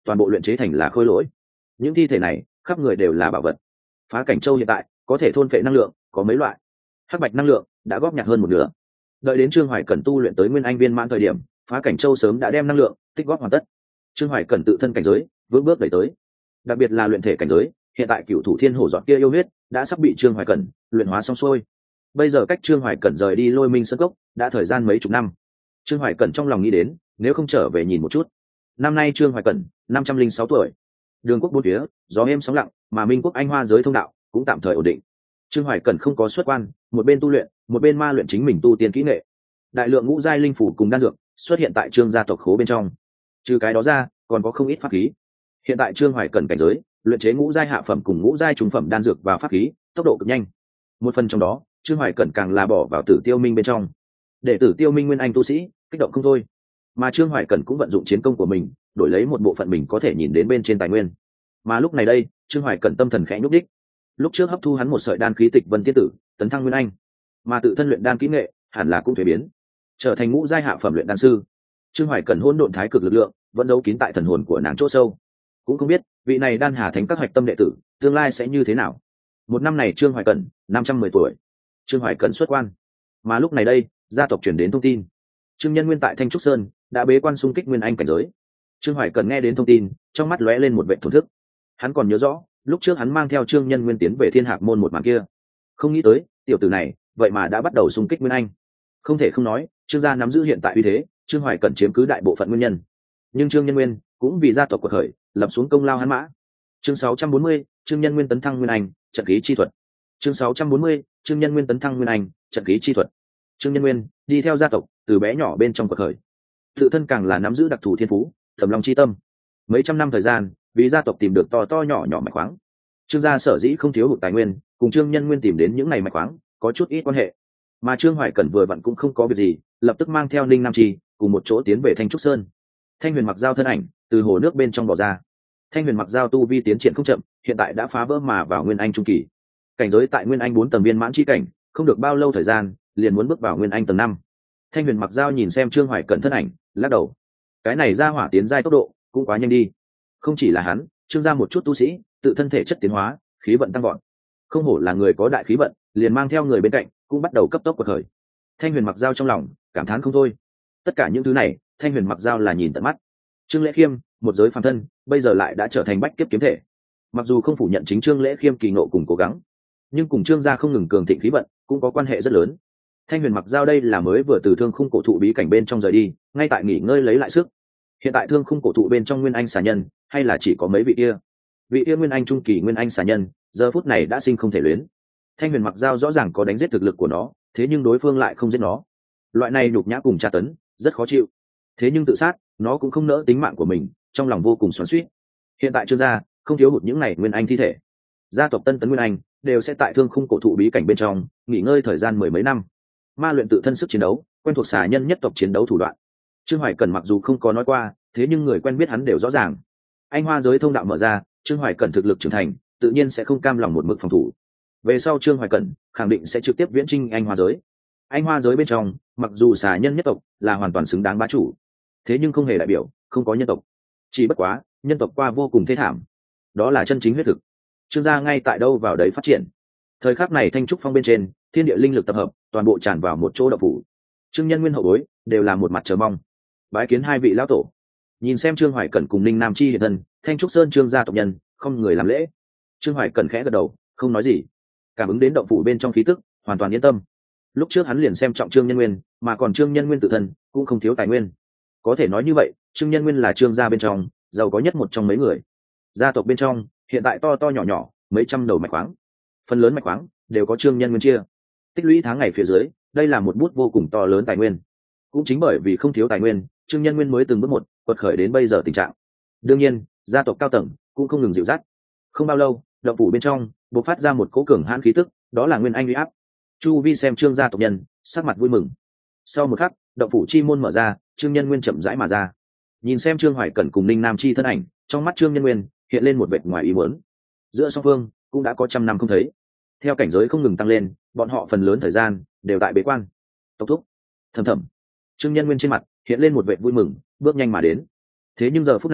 toàn bộ luyện chế thành là khôi lỗi. Những thi thể này khắp người đều là bảo vật. Phá cảnh châu hiện tại có thể thôn phệ năng lượng có mấy loại, hắc bạch năng lượng đã góp nhặt hơn một nửa. Đợi đến Trương Hoài Cẩn tu luyện tới nguyên anh viên mãn thời điểm, phá cảnh châu sớm đã đem năng lượng tích góp hoàn tất. Trương Hoài Cẩn tự thân cảnh giới vững bước đẩy tới, đặc biệt là luyện thể cảnh giới, hiện tại cửu thủ thiên hổ dọn kia yêu huyết đã sắp bị Trương Hoài Cẩn luyện hóa xong xuôi. Bây giờ cách Trương Hoài Cẩn rời đi Lôi Minh Sơn Cốc đã thời gian mấy chục năm. Trương Hoài Cẩn trong lòng nghĩ đến, nếu không trở về nhìn một chút. Năm nay Trương Hoài Cẩn 506 tuổi. Đường quốc bốn phía, gió êm sóng lặng, mà Minh quốc Anh Hoa giới thông đạo cũng tạm thời ổn định. Trương Hoài Cẩn không có xuất quan, một bên tu luyện, một bên ma luyện chính mình tu tiên kỹ nghệ. Đại lượng ngũ giai linh phủ cùng đan dược xuất hiện tại Trương gia tộc khố bên trong. Trừ cái đó ra, còn có không ít pháp khí. Hiện tại Trương Hoài Cẩn cảnh giới, luyện chế ngũ giai hạ phẩm cùng ngũ giai trung phẩm đan dược và pháp khí, tốc độ cực nhanh. Một phần trong đó, Trương Hoài Cẩn càng là bỏ vào Tử Tiêu Minh bên trong, để Tử Tiêu Minh nguyên anh tu sĩ kích động không thôi. Mà Trương Hoài Cẩn cũng vận dụng chiến công của mình, đổi lấy một bộ phận mình có thể nhìn đến bên trên tài nguyên. Mà lúc này đây, Trương Hoài Cẩn tâm thần khẽ nhúc đích. Lúc trước hấp thu hắn một sợi đan khí Tịch Vân Tiên Tử, tấn thăng nguyên anh, mà tự thân luyện đan kỹ nghệ, hẳn là cũng thuế biến, trở thành ngũ giai hạ phẩm luyện đan sư. Trương Hoài Cẩn hỗn độn thái cực lực lượng vẫn giấu kín tại thần hồn của nàng chỗ sâu, cũng không biết vị này đan hà thánh các hoạch tâm đệ tử tương lai sẽ như thế nào. Một năm này Trương Hoài Cẩn 510 tuổi, Trương Hoài Cẩn xuất quan, mà lúc này đây gia tộc chuyển đến thông tin, Trương Nhân Nguyên tại Thanh Trúc Sơn đã bế quan xung kích nguyên anh cảnh giới. Trương Hoài Cẩn nghe đến thông tin, trong mắt lóe lên một vẻ thổn thức. Hắn còn nhớ rõ, lúc trước hắn mang theo Trương Nhân Nguyên tiến về Thiên Hạc môn một màn kia, không nghĩ tới tiểu tử này vậy mà đã bắt đầu xung kích nguyên anh. Không thể không nói, Trương gia nắm giữ hiện tại uy thế, Trương Hoài Cẩn chiếm cứ đại bộ phận nguyên nhân, nhưng Trương Nhân Nguyên cũng vì gia tộc của khởi lập xuống công lao hắn mã. Chương 640, Trương Nhân Nguyên tấn thăng nguyên anh, trận khí chi thuật. Chương 640, Trương Nhân Nguyên tấn thăng nguyên anh, trận khí chi thuật. Trương Nhân Nguyên đi theo gia tộc từ bé nhỏ bên trong cuộc khởi, tự thân càng là nắm giữ đặc thù thiên phú, thầm lòng chi tâm. Mấy trăm năm thời gian, vì gia tộc tìm được to to nhỏ nhỏ mạch khoáng. Trương gia sở dĩ không thiếu hụt tài nguyên, cùng Trương Nhân Nguyên tìm đến những ngày mạch khoáng có chút ít quan hệ. Mà Trương Hoài Cẩn vừa vặn cũng không có việc gì, lập tức mang theo Ninh Nam Chi cùng một chỗ tiến về Thanh Trúc Sơn. Thanh Huyền Mặc Dao thân ảnh từ hồ nước bên trong bò ra. Thanh Huyền Mặc Dao tu vi tiến triển không chậm, hiện tại đã phá vỡ mà vào nguyên anh trung kỳ. Cảnh giới tại nguyên anh 4 tầng viên mãn chi cảnh, không được bao lâu thời gian, liền muốn bước vào nguyên anh tầng 5. Thanh Huyền Mặc Dao nhìn xem Trương Hoài Cẩn thân ảnh, lắc đầu. Cái này ra hỏa tiến giai tốc độ cũng quá nhanh đi. Không chỉ là hắn, Trương gia một chút tu sĩ, tự thân thể chất tiến hóa, khí vận tăng vọt. Không hổ là người có đại khí vận, liền mang theo người bên cạnh, cũng bắt đầu cấp tốc quật khởi. Thanh Huyền Mặc Dao trong lòng cảm thán không thôi. Tất cả những thứ này, Thanh Huyền Mặc Dao là nhìn tận mắt. Trương Lễ Khiêm, một giới phàm thân, bây giờ lại đã trở thành bách kiếp kiếm thể. Mặc dù không phủ nhận chính Trương Lễ Khiêm kỳ ngộ cùng cố gắng, nhưng cùng Trương gia không ngừng cường thịnh khí vận, cũng có quan hệ rất lớn. Thanh Huyền Mặc Dao đây là mới vừa từ Thương Khung cổ thụ bí cảnh bên trong rời đi, ngay tại nghỉ ngơi lấy lại sức. Hiện tại Thương Khung cổ thụ bên trong nguyên anh xà nhân, hay là chỉ có mấy vị kia? Vị kia nguyên anh trung kỳ nguyên anh xà nhân, giờ phút này đã sinh không thể luyến. Thanh Huyền Mặc Dao rõ ràng có đánh giết thực lực của nó, thế nhưng đối phương lại không giết nó. Loại này nhục nhã cùng tra tấn, rất khó chịu. Thế nhưng tự sát, nó cũng không nỡ tính mạng của mình, trong lòng vô cùng xoắn xuýt. Hiện tại Trương gia không thiếu hụt những này nguyên anh thi thể. Gia tộc Tân Tấn Nguyên Anh đều sẽ tại Thương Khung cổ thụ bí cảnh bên trong nghỉ ngơi thời gian mười mấy năm, ma luyện tự thân sức chiến đấu, quen thuộc xà nhân nhất tộc chiến đấu thủ đoạn. Trương Hoài Cẩn mặc dù không có nói qua, thế nhưng người quen biết hắn đều rõ ràng. Anh Hoa giới thông đạo mở ra, Trương Hoài Cẩn thực lực trưởng thành, tự nhiên sẽ không cam lòng một mực phòng thủ. Về sau Trương Hoài Cẩn khẳng định sẽ trực tiếp viễn chinh Anh Hoa giới. Anh Hoa giới bên trong, mặc dù xà nhân nhất tộc là hoàn toàn xứng đáng bá chủ, thế nhưng không hề đại biểu không có nhân tộc. Chỉ bất quá, nhân tộc qua vô cùng thê thảm. Đó là chân chính huyết thực. Trương gia ngay tại đâu vào đấy phát triển. Thời khắc này Thanh Trúc Phong bên trên, thiên địa linh lực tập hợp, toàn bộ tràn vào một chỗ động phủ. Trương Nhân Nguyên hậu bối đều là một mặt chờ mong, bái kiến hai vị lão tổ. Nhìn xem Trương Hoài Cẩn cùng Ninh Nam Chi hiện thân, Thanh Trúc Sơn Trương gia tộc nhân không người làm lễ. Trương Hoài Cẩn khẽ gật đầu, không nói gì. Cảm ứng đến động phủ bên trong khí tức, hoàn toàn yên tâm. Lúc trước hắn liền xem trọng Trương Nhân Nguyên, mà còn Trương Nhân Nguyên tự thân cũng không thiếu tài nguyên. Có thể nói như vậy, Trương Nhân Nguyên là Trương gia bên trong giàu có nhất một trong mấy người. Gia tộc bên trong hiện tại to to nhỏ nhỏ mấy trăm đầu mạch khoáng, phần lớn mạch khoáng đều có Trương Nhân Nguyên chia. Tích lũy tháng ngày phía dưới, đây là một bút vô cùng to lớn tài nguyên. Cũng chính bởi vì không thiếu tài nguyên, Trương Nhân Nguyên mới từng bước một quật khởi đến bây giờ tình trạng. Đương nhiên, gia tộc cao tầng cũng không ngừng dịu dắt. Không bao lâu, động phủ bên trong bộc phát ra một cỗ cường hãn khí tức, đó là nguyên anh uy áp. Chu vi xem Trương gia tộc nhân sắc mặt vui mừng. Sau một khắc, động phủ chi môn mở ra, Trương Nhân Nguyên chậm rãi mà ra. Nhìn xem Trương Hoài Cẩn cùng Ninh Nam Chi thân ảnh, trong mắt Trương Nhân Nguyên hiện lên một vệt ngoài ý muốn. Giữa song phương cũng đã có trăm năm không thấy. Theo cảnh giới không ngừng tăng lên, bọn họ phần lớn thời gian đều tại bế quan. Tốc thúc, thầm thầm. Trương Nhân Nguyên trên mặt hiện lên một vệt vui mừng, bước nhanh mà đến. Thế nhưng giờ phút này,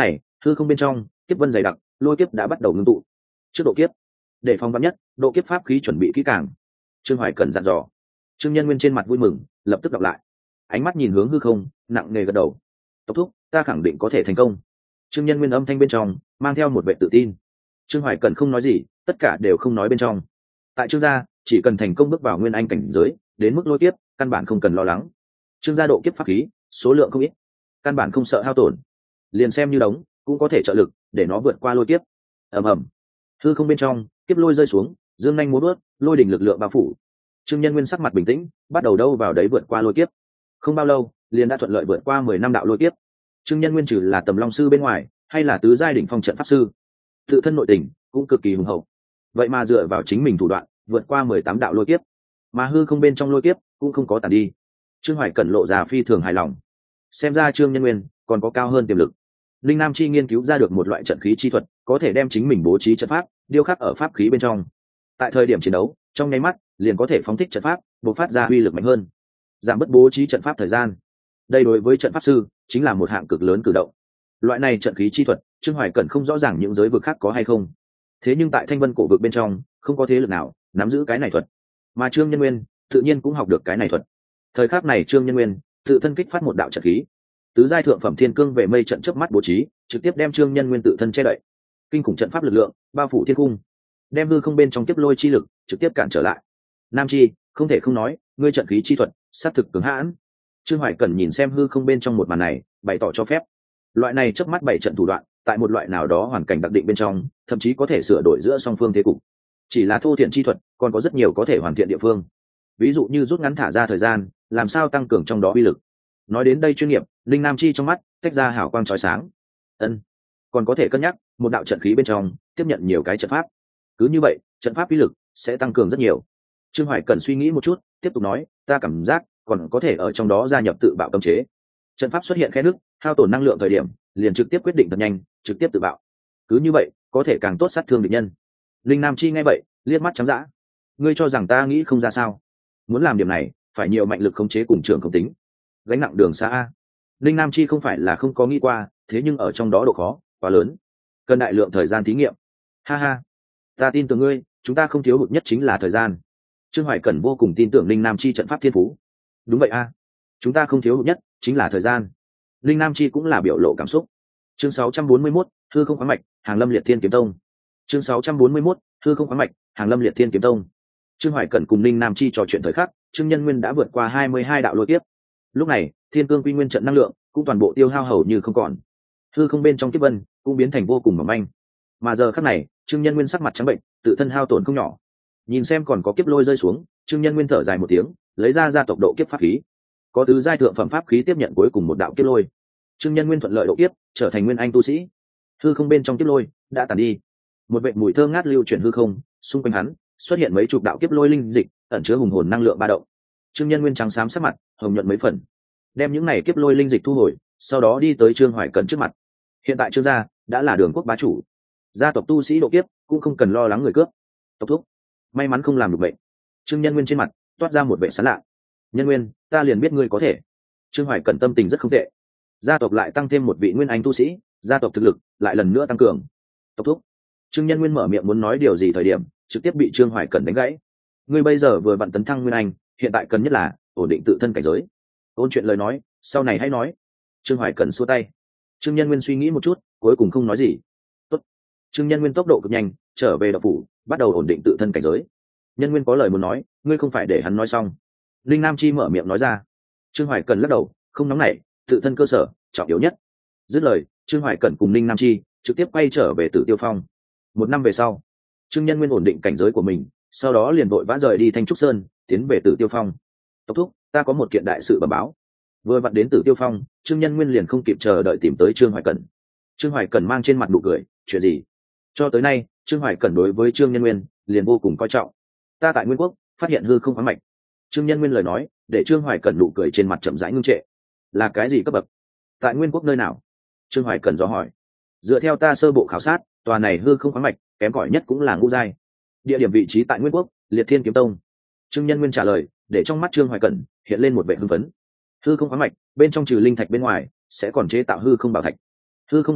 hư không bên trong kiếp vân dày đặc, lôi kiếp đã bắt đầu ngưng tụ. Trước độ kiếp, để phòng vắn nhất, độ kiếp pháp khí chuẩn bị kỹ càng. Trương Hoài Cẩn dặn dò. Trương Nhân Nguyên trên mặt vui mừng, lập tức đọc lại, ánh mắt nhìn hướng hư không, nặng nề gật đầu. Tốc thúc, ta khẳng định có thể thành công. Trương Nhân Nguyên âm thanh bên trong mang theo một vẻ tự tin. Trương Hoài Cẩn không nói gì, tất cả đều không nói bên trong. Tại Trương gia, chỉ cần thành công bước vào nguyên anh cảnh giới, đến mức lôi kiếp, căn bản không cần lo lắng. Trương gia độ kiếp pháp khí, số lượng không ít, căn bản không sợ hao tổn. Liền xem như đống, cũng có thể trợ lực để nó vượt qua lôi kiếp. Ầm ầm, hư không bên trong, kiếp lôi rơi xuống, dương nhanh múa bước, lôi đỉnh lực lượng bao phủ. Trương Nhân Nguyên sắc mặt bình tĩnh, bắt đầu đâu vào đấy vượt qua lôi kiếp. Không bao lâu, liền đã thuận lợi vượt qua 10 năm đạo lôi kiếp. Trương Nhân Nguyên trừ là tầm long sư bên ngoài, hay là tứ giai đỉnh phong trận pháp sư, tự thân nội tình cũng cực kỳ hùng hậu. Vậy mà dựa vào chính mình thủ đoạn, vượt qua 18 đạo lôi kiếp, mà hư không bên trong lôi kiếp cũng không có tàn đi. Trương Hoài Cẩn lộ ra phi thường hài lòng. Xem ra Trương Nhân Nguyên còn có cao hơn tiềm lực. Linh Nam Chi nghiên cứu ra được một loại trận khí chi thuật, có thể đem chính mình bố trí trận pháp, điêu khắc ở pháp khí bên trong. Tại thời điểm chiến đấu, trong nháy mắt liền có thể phóng thích trận pháp, bộc phát ra uy lực mạnh hơn, giảm bớt bố trí trận pháp thời gian. Đây đối với trận pháp sư chính là một hạng cực lớn cử động. Loại này trận khí chi thuật, Trương Hoài Cẩn không rõ ràng những giới vực khác có hay không. Thế nhưng tại Thanh Vân cổ vực bên trong, không có thế lực nào nắm giữ cái này thuật, mà Trương Nhân Nguyên tự nhiên cũng học được cái này thuật. Thời khắc này Trương Nhân Nguyên tự thân kích phát một đạo trận khí, tứ giai thượng phẩm thiên cương về mây trận chớp mắt bố trí, trực tiếp đem Trương Nhân Nguyên tự thân che đậy. Kinh khủng trận pháp lực lượng bao phủ thiên cung, đem hư không bên trong tiếp lôi chi lực trực tiếp cản trở lại. Nam Chi, không thể không nói, ngươi trận khí chi thuật sát thực cứng hãn. Trương Hoài Cẩn nhìn xem hư không bên trong một màn này, bày tỏ cho phép. Loại này chớp mắt bảy trận thủ đoạn, tại một loại nào đó hoàn cảnh đặc định bên trong, thậm chí có thể sửa đổi giữa song phương thế cục. Chỉ là thô thiện chi thuật, còn có rất nhiều có thể hoàn thiện địa phương. Ví dụ như rút ngắn thả ra thời gian, làm sao tăng cường trong đó uy lực. Nói đến đây chuyên nghiệp, Linh Nam Chi trong mắt tách ra hào quang chói sáng. Ân, còn có thể cân nhắc một đạo trận khí bên trong tiếp nhận nhiều cái trận pháp. Cứ như vậy, trận pháp uy lực sẽ tăng cường rất nhiều. Trương Hoài Cẩn suy nghĩ một chút, tiếp tục nói, ta cảm giác còn có thể ở trong đó gia nhập tự bạo cấm chế. Trận pháp xuất hiện khe nứt, hao tổn năng lượng thời điểm, liền trực tiếp quyết định thật nhanh, trực tiếp tự bạo. Cứ như vậy, có thể càng tốt sát thương địch nhân. Linh Nam Chi nghe vậy, liếc mắt trắng dã. Ngươi cho rằng ta nghĩ không ra sao? Muốn làm điểm này, phải nhiều mạnh lực khống chế cùng trường không tính. Gánh nặng đường xa a. Linh Nam Chi không phải là không có nghĩ qua, thế nhưng ở trong đó độ khó quá lớn, cần đại lượng thời gian thí nghiệm. Ha ha, ta tin tưởng ngươi, chúng ta không thiếu hụt nhất chính là thời gian. Trương Hoài Cẩn vô cùng tin tưởng Linh Nam Chi trận pháp thiên phú. Đúng vậy a, chúng ta không thiếu hụt nhất chính là thời gian. Linh Nam Chi cũng là biểu lộ cảm xúc. Chương 641, hư không khoáng mạch, Hàng Lâm Liệt Thiên Kiếm Tông. Chương 641, hư không khoáng mạch, Hàng Lâm Liệt Thiên Kiếm Tông. Trương Hoài Cẩn cùng Linh Nam Chi trò chuyện thời khắc, Trương Nhân Nguyên đã vượt qua 22 đạo lôi kiếp. Lúc này, Thiên Cương Quy Nguyên trận năng lượng cũng toàn bộ tiêu hao hầu như không còn. Hư không bên trong kiếp vân cũng biến thành vô cùng mỏng manh. Mà giờ khắc này, Trương Nhân Nguyên sắc mặt trắng bệnh, tự thân hao tổn không nhỏ. Nhìn xem còn có kiếp lôi rơi xuống, Trương Nhân Nguyên thở dài một tiếng, lấy ra gia tộc độ kiếp pháp khí. Có tứ giai thượng phẩm pháp khí tiếp nhận cuối cùng một đạo kiếp lôi. Trương Nhân Nguyên thuận lợi độ kiếp, trở thành nguyên anh tu sĩ. Hư không bên trong kiếp lôi đã tàn đi. Một vệt mùi thơm ngát lưu chuyển hư không, xung quanh hắn xuất hiện mấy chục đạo kiếp lôi linh dịch, ẩn chứa hùng hồn năng lượng ba động. Trương Nhân Nguyên trắng xám sắc mặt, hồng nhuận mấy phần. Đem những này kiếp lôi linh dịch thu hồi, sau đó đi tới Trương Hoài Cẩn trước mặt. Hiện tại Trương gia đã là đường quốc bá chủ, gia tộc tu sĩ độ kiếp cũng không cần lo lắng người cướp. Tộc thúc, may mắn không làm được bệnh. Trương Nhân Nguyên trên mặt toát ra một vẻ sán lạ. Nhân Nguyên, ta liền biết ngươi có thể. Trương Hoài Cẩn tâm tình rất không tệ. Gia tộc lại tăng thêm một vị nguyên anh tu sĩ, gia tộc thực lực lại lần nữa tăng cường. Tộc thúc. Trương Nhân Nguyên mở miệng muốn nói điều gì thời điểm, trực tiếp bị Trương Hoài Cẩn đánh gãy. Ngươi bây giờ vừa vặn tấn thăng nguyên anh, hiện tại cần nhất là ổn định tự thân cảnh giới. Ôn chuyện lời nói, sau này hãy nói. Trương Hoài Cẩn xua tay. Trương Nhân Nguyên suy nghĩ một chút, cuối cùng không nói gì. Tốt. Trương Nhân Nguyên tốc độ cực nhanh, trở về đạo phủ, bắt đầu ổn định tự thân cảnh giới. Nhân Nguyên có lời muốn nói, ngươi không phải để hắn nói xong. Linh Nam Chi mở miệng nói ra. Trương Hoài Cẩn lắc đầu, không nóng nảy, tự thân cơ sở trọng yếu nhất. Dứt lời, Trương Hoài Cẩn cùng Linh Nam Chi trực tiếp quay trở về Tử Tiêu Phong. Một năm về sau, Trương Nhân Nguyên ổn định cảnh giới của mình, sau đó liền vội vã rời đi Thanh Trúc Sơn, tiến về Tử Tiêu Phong. Tộc thúc, ta có một kiện đại sự bẩm báo. Vừa vặn đến Tử Tiêu Phong, Trương Nhân Nguyên liền không kịp chờ đợi tìm tới Trương Hoài Cẩn. Trương Hoài Cẩn mang trên mặt nụ cười, chuyện gì? Cho tới nay, Trương Hoài Cẩn đối với Trương Nhân Nguyên liền vô cùng coi trọng. Ta tại Nguyên Quốc phát hiện hư không khoáng mạch. Trương Nhân Nguyên lời nói, để Trương Hoài Cẩn nụ cười trên mặt chậm rãi ngưng trệ. Là cái gì cấp bậc? Tại Nguyên Quốc nơi nào? Trương Hoài Cẩn dò hỏi. Dựa theo ta sơ bộ khảo sát, tòa này hư không khoáng mạch, kém cỏi nhất cũng là ngũ giai. Địa điểm vị trí tại Nguyên Quốc, Liệt Thiên Kiếm Tông. Trương Nhân Nguyên trả lời, để trong mắt Trương Hoài Cẩn hiện lên một vẻ hưng phấn. Hư không khoáng mạch, bên trong trừ linh thạch bên ngoài, sẽ còn chế tạo hư không bảo thạch. Hư không bảo thạch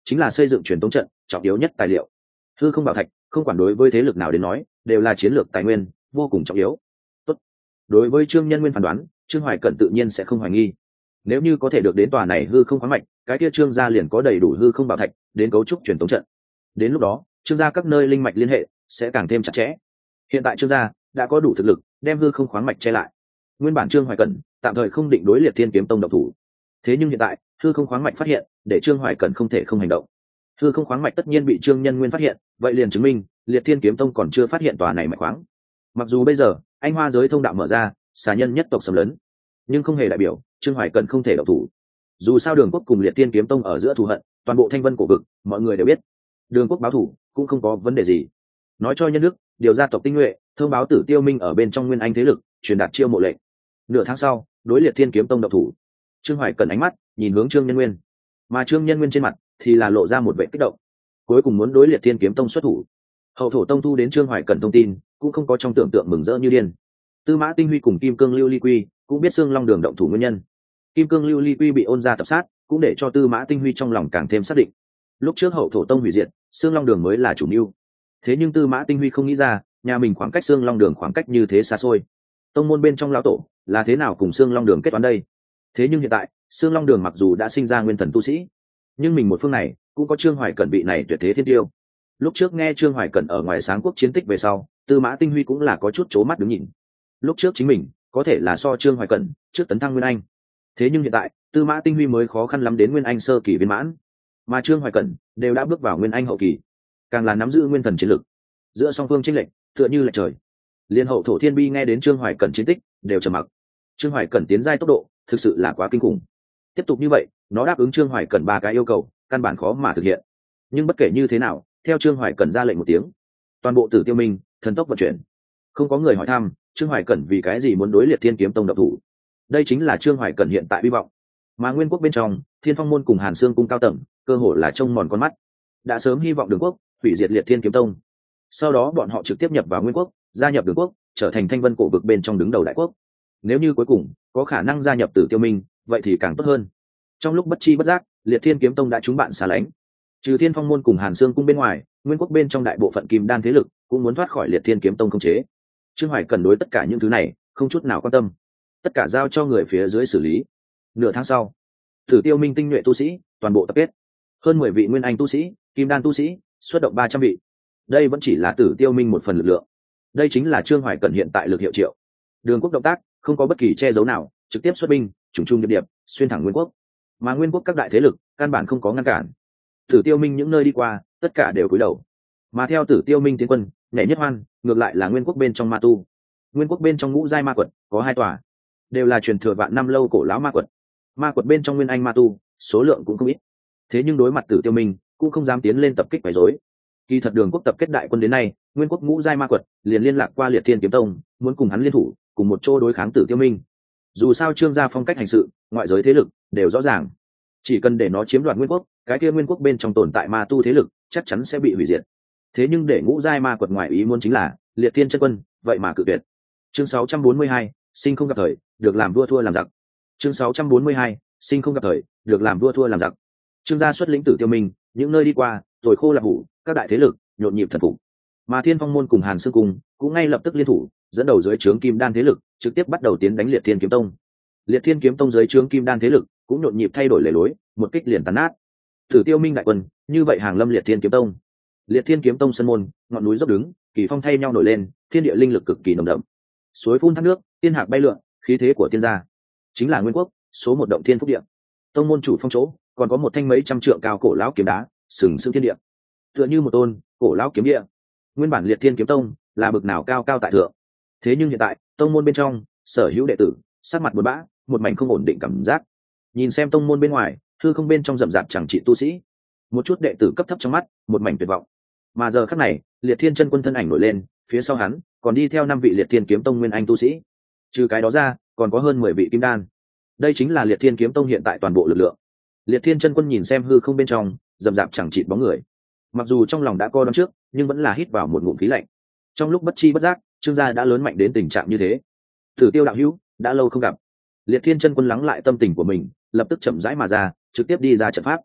chính là xây dựng truyền tống trận trọng yếu nhất tài liệu. Hư không bảo thạch không quản đối với thế lực nào đến nói đều là chiến lược tài nguyên vô cùng trọng yếu. Tốt. Đối với Trương Nhân Nguyên phán đoán, Trương Hoài Cẩn tự nhiên sẽ không hoài nghi. Nếu như có thể được đến tòa này hư không khoáng mạch, cái kia Trương gia liền có đầy đủ hư không bảo thạch đến cấu trúc truyền tống trận. Đến lúc đó, Trương gia các nơi linh mạch liên hệ sẽ càng thêm chặt chẽ. Hiện tại Trương gia đã có đủ thực lực đem hư không khoáng mạch che lại. Nguyên bản Trương Hoài Cẩn tạm thời không định đối Liệt Thiên Kiếm Tông động thủ, thế nhưng hiện tại hư không khoáng mạch phát hiện, để Trương Hoài Cẩn không thể không hành động. Hư không khoáng mạch tất nhiên bị Trương Nhân Nguyên phát hiện, vậy liền chứng minh Liệt Thiên Kiếm Tông còn chưa phát hiện tòa này mạch khoáng. Mặc dù bây giờ anh hoa giới thông đạo mở ra, xà nhân nhất tộc xâm lấn, nhưng không hề đại biểu Trương Hoài Cẩn không thể động thủ. Dù sao Đường Quốc cùng Liệt Thiên Kiếm Tông ở giữa thù hận, toàn bộ Thanh Vân cổ vực mọi người đều biết. Đường Quốc báo thủ cũng không có vấn đề gì. Nói cho nhân đức, điều gia tộc tinh nhuệ, thông báo Tử Tiêu Minh ở bên trong nguyên anh thế lực, truyền đạt chiêu mộ lệnh. Nửa tháng sau, đối Liệt Thiên Kiếm Tông động thủ. Trương Hoài Cẩn ánh mắt nhìn hướng Trương Nhân Nguyên, mà Trương Nhân Nguyên trên mặt thì là lộ ra một vẻ kích động, cuối cùng muốn đối Liệt Thiên Kiếm Tông xuất thủ. Hậu thổ tông thu đến Trương Hoài Cẩn thông tin, cũng không có trong tưởng tượng mừng rỡ như điên. Tư Mã Tinh Huy cùng Kim Cương Lưu Ly Quy cũng biết Xương Long Đường động thủ nguyên nhân. Kim Cương Lưu Ly Quy bị ôn gia tập sát, cũng để cho Tư Mã Tinh Huy trong lòng càng thêm xác định. Lúc trước Hậu thổ tông hủy diệt, Xương Long Đường mới là chủ mưu. Thế nhưng Tư Mã Tinh Huy không nghĩ ra, nhà mình khoảng cách Xương Long Đường khoảng cách như thế xa xôi. Tông môn bên trong lão tổ là thế nào cùng Xương Long Đường kết toán đây? Thế nhưng hiện tại, Xương Long Đường mặc dù đã sinh ra nguyên thần tu sĩ, nhưng mình một phương này cũng có Trương Hoài Cẩn vị này tuyệt thế thiên tiêu. Lúc trước nghe Trương Hoài Cẩn ở ngoài Sáng Quốc chiến tích về sau, Tư Mã Tinh Huy cũng là có chút chố mắt đứng nhìn. Lúc trước chính mình có thể là so Trương Hoài Cẩn trước tấn thăng nguyên anh, thế nhưng hiện tại Tư Mã Tinh Huy mới khó khăn lắm đến nguyên anh sơ kỳ viên mãn, mà Trương Hoài Cẩn đều đã bước vào nguyên anh hậu kỳ, càng là nắm giữ nguyên thần chiến lực. Giữa song phương chênh lệch tựa như là trời. Liên Hậu thổ thiên bi nghe đến Trương Hoài Cẩn chiến tích đều trầm mặc. Trương Hoài Cẩn tiến giai tốc độ thực sự là quá kinh khủng. Tiếp tục như vậy, nó đáp ứng Trương Hoài Cẩn 3 cái yêu cầu, căn bản khó mà thực hiện. Nhưng bất kể như thế nào, theo Trương Hoài Cẩn ra lệnh một tiếng, toàn bộ Tử Tiêu Minh thần tốc vận chuyển. Không có người hỏi thăm Trương Hoài Cẩn vì cái gì muốn đối Liệt Thiên Kiếm Tông độc thủ. Đây chính là Trương Hoài Cẩn hiện tại hy vọng. Mà Nguyên Quốc bên trong, Thiên Phong môn cùng Hàn Xương cung cao tầng, cơ hồ là trông mòn con mắt, đã sớm hy vọng Đường Quốc hủy diệt Liệt Thiên Kiếm Tông. Sau đó bọn họ trực tiếp nhập vào Nguyên Quốc, gia nhập Đường Quốc, trở thành Thanh Vân cổ vực bên trong đứng đầu đại quốc. Nếu như cuối cùng có khả năng gia nhập Tử Tiêu Minh, vậy thì càng tốt hơn. Trong lúc bất chi bất giác, Liệt Thiên Kiếm Tông đã trúng bạn xa lánh. Trừ Thiên Phong môn cùng Hàn Xương cung bên ngoài, Nguyên Quốc bên trong đại bộ phận kim đan thế lực cũng muốn thoát khỏi Liệt Thiên Kiếm Tông khống chế. Trương Hoài Cẩn đối tất cả những thứ này không chút nào quan tâm, tất cả giao cho người phía dưới xử lý. Nửa tháng sau, Tử Tiêu Minh tinh nhuệ tu sĩ toàn bộ tập kết, hơn 10 vị nguyên anh tu sĩ, kim đan tu sĩ, xuất động 300 vị. Đây vẫn chỉ là Tử Tiêu Minh một phần lực lượng. Đây chính là Trương Hoài Cẩn hiện tại lực hiệu triệu. Đường Quốc động tác không có bất kỳ che giấu nào, trực tiếp xuất binh, trùng trùng điệp điệp, xuyên thẳng Nguyên Quốc. Mà Nguyên Quốc các đại thế lực căn bản không có ngăn cản. Tử Tiêu Minh những nơi đi qua, tất cả đều cúi đầu. Mà theo Tử Tiêu Minh tiến quân, nhảy nhất hoan, ngược lại là Nguyên Quốc bên trong ma tu. Nguyên Quốc bên trong ngũ giai ma quật có 2 tòa, đều là truyền thừa vạn năm lâu cổ lão ma quật. Ma quật bên trong nguyên anh ma tu, số lượng cũng không ít. Thế nhưng đối mặt Tử Tiêu Minh, cũng không dám tiến lên tập kích quấy rối. Kỳ thật Đường Quốc tập kết đại quân đến nay, Nguyên Quốc ngũ giai ma quật liền liên lạc qua Liệt Thiên Kiếm Tông, muốn cùng hắn liên thủ, cùng một chỗ đối kháng Tử Tiêu Minh. Dù sao Trương gia phong cách hành sự, ngoại giới thế lực đều rõ ràng, chỉ cần để nó chiếm đoạt Nguyên Quốc, cái kia Nguyên Quốc bên trong tồn tại ma tu thế lực chắc chắn sẽ bị hủy diệt. Thế nhưng để ngũ giai ma quật ngoại ý muốn chính là Liệt Thiên chân quân vậy mà cự tuyệt. Chương 642, sinh không gặp thời, được làm vua thua làm giặc. Chương 642, sinh không gặp thời, được làm vua thua làm giặc. Trương gia xuất lĩnh Tử Tiêu Minh, những nơi đi qua, rồi khô là hủ, các đại thế lực nhộn nhịp thần phục. Mà Thiên Phong môn cùng Hàn Xương cung cũng ngay lập tức liên thủ, dẫn đầu dưới trướng Kim Đan thế lực, trực tiếp bắt đầu tiến đánh Liệt Thiên Kiếm Tông. Liệt Thiên Kiếm Tông dưới trướng Kim Đan thế lực cũng nhộn nhịp thay đổi lề lối, một kích liền tàn nát. Tử Tiêu Minh đại quân, như vậy hàng lâm Liệt Thiên Kiếm Tông. Liệt Thiên Kiếm Tông sân môn, ngọn núi dốc đứng, kỳ phong thay nhau nổi lên, thiên địa linh lực cực kỳ nồng đậm. Suối phun thác nước, tiên hạc bay lượn, khí thế của tiên gia. Chính là Nguyên Quốc số 1 động thiên phúc địa. Tông môn chủ phong chỗ, còn có một thanh mấy trăm trượng cao cổ lão kiếm đá, sừng sững thiên địa. Tựa như một tôn cổ lão kiếm địa. Nguyên bản Liệt Thiên Kiếm Tông là bực nào cao cao tại thượng. Thế nhưng hiện tại, tông môn bên trong, sở hữu đệ tử, sắc mặt buồn bã, một mảnh không ổn định cảm giác. Nhìn xem tông môn bên ngoài, hư không bên trong rậm rạp chẳng trị tu sĩ, một chút đệ tử cấp thấp trong mắt, một mảnh tuyệt vọng. Mà giờ khắc này, Liệt Thiên chân quân thân ảnh nổi lên, phía sau hắn còn đi theo 5 vị Liệt Thiên Kiếm Tông nguyên anh tu sĩ. Trừ cái đó ra, còn có hơn 10 vị kim đan. Đây chính là Liệt Thiên Kiếm Tông hiện tại toàn bộ lực lượng. Liệt Thiên chân quân nhìn xem hư không bên trong, rậm rạp chẳng chịt bóng người. Mặc dù trong lòng đã co đón trước, nhưng vẫn là hít vào một ngụm khí lạnh. Trong lúc bất chi bất giác, Trương gia đã lớn mạnh đến tình trạng như thế. Tử Tiêu đạo hữu, đã lâu không gặp. Liệt Thiên chân quân lắng lại tâm tình của mình, lập tức chậm rãi mà ra, trực tiếp đi ra trận pháp.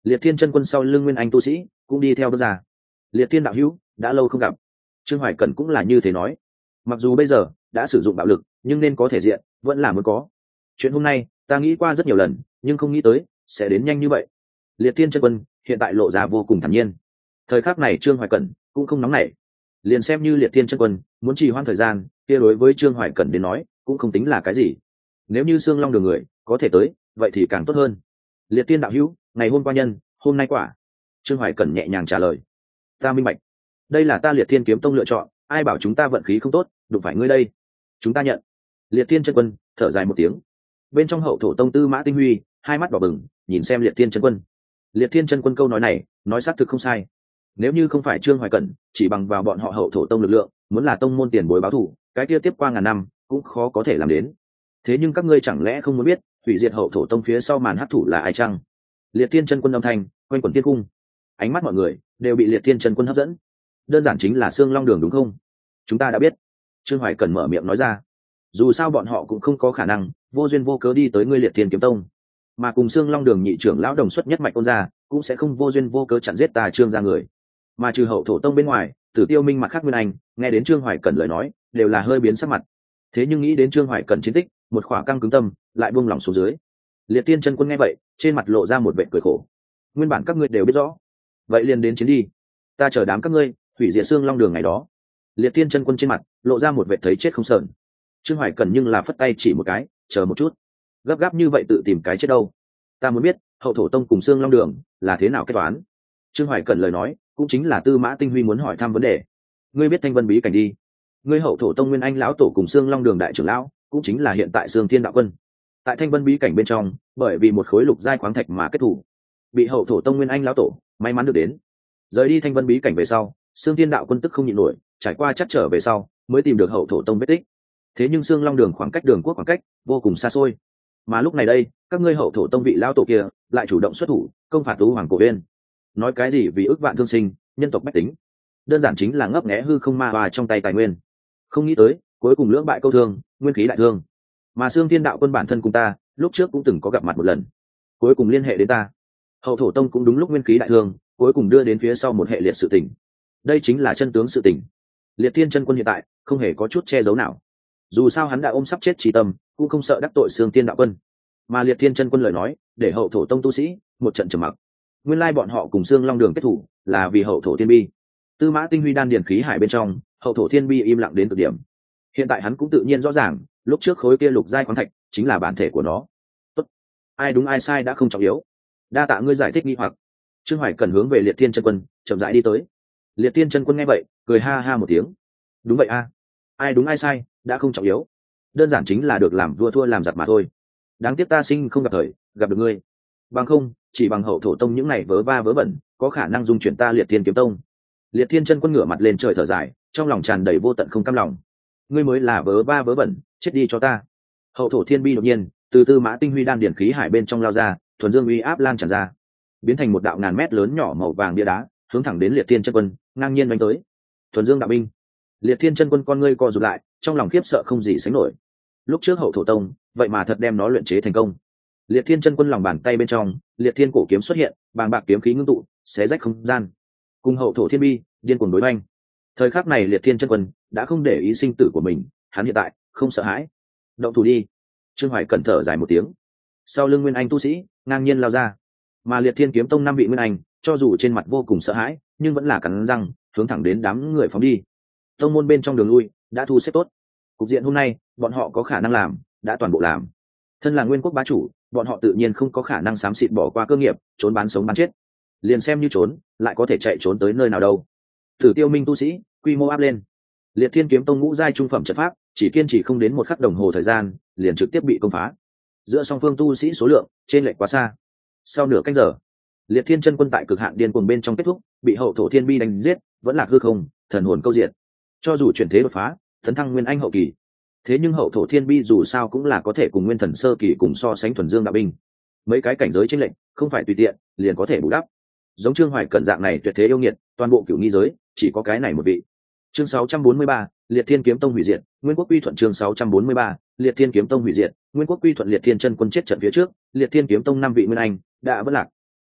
Liệt Thiên chân quân sau lưng nguyên anh tu sĩ cũng đi theo bước ra. Liệt Thiên đạo hữu, đã lâu không gặp. Trương Hoài Cẩn cũng là như thế nói. Mặc dù bây giờ đã sử dụng bạo lực, nhưng nên có thể diện vẫn là muốn có. Chuyện hôm nay ta nghĩ qua rất nhiều lần, nhưng không nghĩ tới sẽ đến nhanh như vậy. Liệt Thiên chân quân hiện tại lộ ra vô cùng thản nhiên. Thời khắc này Trương Hoài Cẩn cũng không nóng nảy. Liền xem như Liệt Thiên chân quân muốn trì hoãn thời gian, kia đối với Trương Hoài Cẩn đến nói cũng không tính là cái gì. Nếu như Sương Long Đường người có thể tới, vậy thì càng tốt hơn. Liệt Thiên đạo hữu, ngày hôm qua nhân, hôm nay quả. Trương Hoài Cẩn nhẹ nhàng trả lời. Ta minh bạch, đây là ta Liệt Thiên kiếm tông lựa chọn, ai bảo chúng ta vận khí không tốt, đụng phải ngươi đây. Chúng ta nhận. Liệt Thiên chân quân thở dài một tiếng. Bên trong hậu thổ tông Tư Mã Tinh Huy hai mắt đỏ bừng nhìn xem Liệt Thiên chân quân. Liệt Thiên chân quân câu nói này nói xác thực không sai. Nếu như không phải Trương Hoài Cẩn chỉ bằng vào bọn họ hậu thổ tông lực lượng, muốn là tông môn tiền bối báo thù, cái kia tiếp qua ngàn năm cũng khó có thể làm đến. Thế nhưng các ngươi chẳng lẽ không muốn biết hủy diệt hậu thổ tông phía sau màn hắc thủ là ai chăng? Liệt Thiên chân quân âm thanh quanh quẩn tiên cung, ánh mắt mọi người đều bị Liệt Thiên chân quân hấp dẫn. Đơn giản chính là Sương Long Đường đúng không? Chúng ta đã biết. Trương Hoài Cẩn mở miệng nói ra. Dù sao bọn họ cũng không có khả năng vô duyên vô cớ đi tới ngươi Liệt Thiên kiếm tông, mà cùng Sương Long Đường nhị trưởng lão đồng xuất nhất mạch ôn gia cũng sẽ không vô duyên vô cớ chặn giết ta Trương gia người. Mà trừ hậu thổ tông bên ngoài, Tử Tiêu Minh mặt khác Nguyên Anh nghe đến Trương Hoài Cẩn lời nói đều là hơi biến sắc mặt. Thế nhưng nghĩ đến Trương Hoài Cẩn chiến tích, một khỏa căng cứng tâm lại buông lỏng xuống dưới. Liệt Thiên chân quân nghe vậy trên mặt lộ ra một vẻ cười khổ. Nguyên bản các ngươi đều biết rõ, vậy liền đến chiến đi, ta chờ đám các ngươi hủy diệt Sương Long Đường ngày đó. Liệt Thiên chân quân trên mặt lộ ra một vẻ thấy chết không sờn. Trương Hoài Cẩn nhưng là phất tay chỉ một cái, chờ một chút, gấp gáp như vậy tự tìm cái chết đâu? Ta muốn biết hậu thổ tông cùng Sương Long Đường là thế nào kết toán. Trương Hoài Cẩn lời nói cũng chính là Tư Mã Tinh Huy muốn hỏi thăm vấn đề. Ngươi biết Thanh Vân bí cảnh đi? Ngươi hậu thổ tông Nguyên Anh lão tổ cùng Sương Long Đường đại trưởng lão cũng chính là hiện tại Sương Thiên đạo quân, tại Thanh Vân bí cảnh bên trong bởi vì một khối lục giai khoáng thạch mà kết thủ, bị hậu thổ tông Nguyên Anh lão tổ may mắn được đến. Rời đi Thanh Vân bí cảnh về sau, Sương Thiên đạo quân tức không nhịn nổi, trải qua chắc trở về sau mới tìm được hậu thổ tông vết tích. Thế nhưng Sương Long Đường khoảng cách đường quốc khoảng cách vô cùng xa xôi, mà lúc này đây các ngươi hậu thổ tông vị lão tổ kia lại chủ động xuất thủ công phạt Tú Hoàng Cổ Uyên. Nói cái gì vì ức vạn thương sinh, nhân tộc bách tính, đơn giản chính là ngấp nghé hư không ma và trong tay tài nguyên. Không nghĩ tới cuối cùng lưỡng bại câu thương, nguyên khí đại thương. Mà Sương Thiên đạo quân bản thân cùng ta lúc trước cũng từng có gặp mặt một lần, cuối cùng liên hệ đến ta. Hậu thổ tông cũng đúng lúc nguyên khí đại thương, cuối cùng đưa đến phía sau một hệ liệt sự tình. Đây chính là chân tướng sự tình. Liệt Thiên chân quân hiện tại không hề có chút che giấu nào. Dù sao hắn đã ôm sắp chết chí tâm, cũng không sợ đắc tội Sương Thiên đạo quân. Mà Liệt Thiên chân quân lời nói để hậu thổ tông tu sĩ một trận trầm mặc. Nguyên lai bọn họ cùng Sương Long Đường kết thủ là vì hậu thổ thiên bi. Tư Mã Tinh Huy đan điền khí hải bên trong, hậu thổ thiên bi im lặng đến cực điểm. Hiện tại hắn cũng tự nhiên rõ ràng, lúc trước khối kia lục giai khoáng thạch chính là bản thể của nó. Tốt, ai đúng ai sai đã không trọng yếu. Đa tạ ngươi giải thích nghi hoặc. Trương Hoài Cần hướng về Liệt Thiên chân quân chậm rãi đi tới. Liệt Thiên chân quân nghe vậy cười ha ha một tiếng. Đúng vậy a, ai đúng ai sai đã không trọng yếu, đơn giản chính là được làm vua thua làm giặc mà thôi. Đáng tiếc ta sinh không gặp thời gặp được ngươi, bằng không chỉ bằng hậu thổ tông những này vớ va vớ vẩn có khả năng dung chuyển ta Liệt Thiên kiếm tông. Liệt Thiên chân quân ngửa mặt lên trời thở dài, trong lòng tràn đầy vô tận không cam lòng. Ngươi mới là vớ va vớ vẩn, chết đi cho ta. Hậu thổ thiên bi đột nhiên từ Tư Mã Tinh Huy đan điển khí hải bên trong lao ra, thuần dương uy áp lan tràn ra, biến thành một đạo ngàn mét lớn nhỏ màu vàng bia đá, hướng thẳng đến Liệt Thiên chân quân ngang nhiên đánh tới. Thuần dương đạo binh. Liệt Thiên chân quân con ngươi co rụt lại, trong lòng khiếp sợ không gì sánh nổi. Lúc trước hậu thổ tông vậy mà thật đem nó luyện chế thành công. Liệt Thiên chân quân lòng bàn tay bên trong, Liệt Thiên cổ kiếm xuất hiện, bàng bạc kiếm khí ngưng tụ, xé rách không gian, cùng hậu thổ thiên bi điên cuồng đối oanh. Thời khắc này Liệt Thiên chân quân đã không để ý sinh tử của mình, hắn hiện tại không sợ hãi. Động thủ đi. Trương Hoài cẩn thở dài một tiếng. Sau lưng Nguyên Anh tu sĩ ngang nhiên lao ra, mà Liệt Thiên kiếm tông 5 vị Nguyên Anh cho dù trên mặt vô cùng sợ hãi, nhưng vẫn là cắn răng hướng thẳng đến đám người phóng đi. Tông môn bên trong đường lui đã thu xếp tốt, cục diện hôm nay bọn họ có khả năng làm đã toàn bộ làm. Thân là Nguyên quốc bá chủ, bọn họ tự nhiên không có khả năng xám xịt bỏ qua cơ nghiệp trốn bán sống bán chết. Liền xem như trốn lại có thể chạy trốn tới nơi nào đâu. Thử Tiêu Minh tu sĩ quy mô áp lên. Liệt Thiên kiếm tông ngũ giai trung phẩm trận pháp chỉ kiên trì không đến một khắc đồng hồ thời gian liền trực tiếp bị công phá. Giữa song phương tu sĩ số lượng trên lệch quá xa. Sau nửa canh giờ, Liệt Thiên chân quân tại cực hạn điên cuồng bên trong kết thúc, bị hậu thổ thiên bi đánh giết, vẫn là hư không, thần hồn câu diện. Cho dù chuyển thế đột phá, tấn thăng Nguyên Anh hậu kỳ, thế nhưng hậu thổ thiên bi dù sao cũng là có thể cùng Nguyên Thần sơ kỳ cùng so sánh thuần dương đạo binh. Mấy cái cảnh giới trên lệnh không phải tùy tiện liền có thể bù đắp. Giống Trương Hoài cận dạng này tuyệt thế yêu nghiệt, toàn bộ cửu nghi giới chỉ có cái này một vị. Chương 643, Liệt Thiên kiếm tông hủy diệt, Nguyên quốc quy thuận. Chương 643, Liệt Thiên kiếm tông hủy diệt, Nguyên quốc quy thuận. Liệt Thiên chân quân chết trận phía trước, Liệt Thiên kiếm tông 5 vị Nguyên Anh đã vỡ lạc.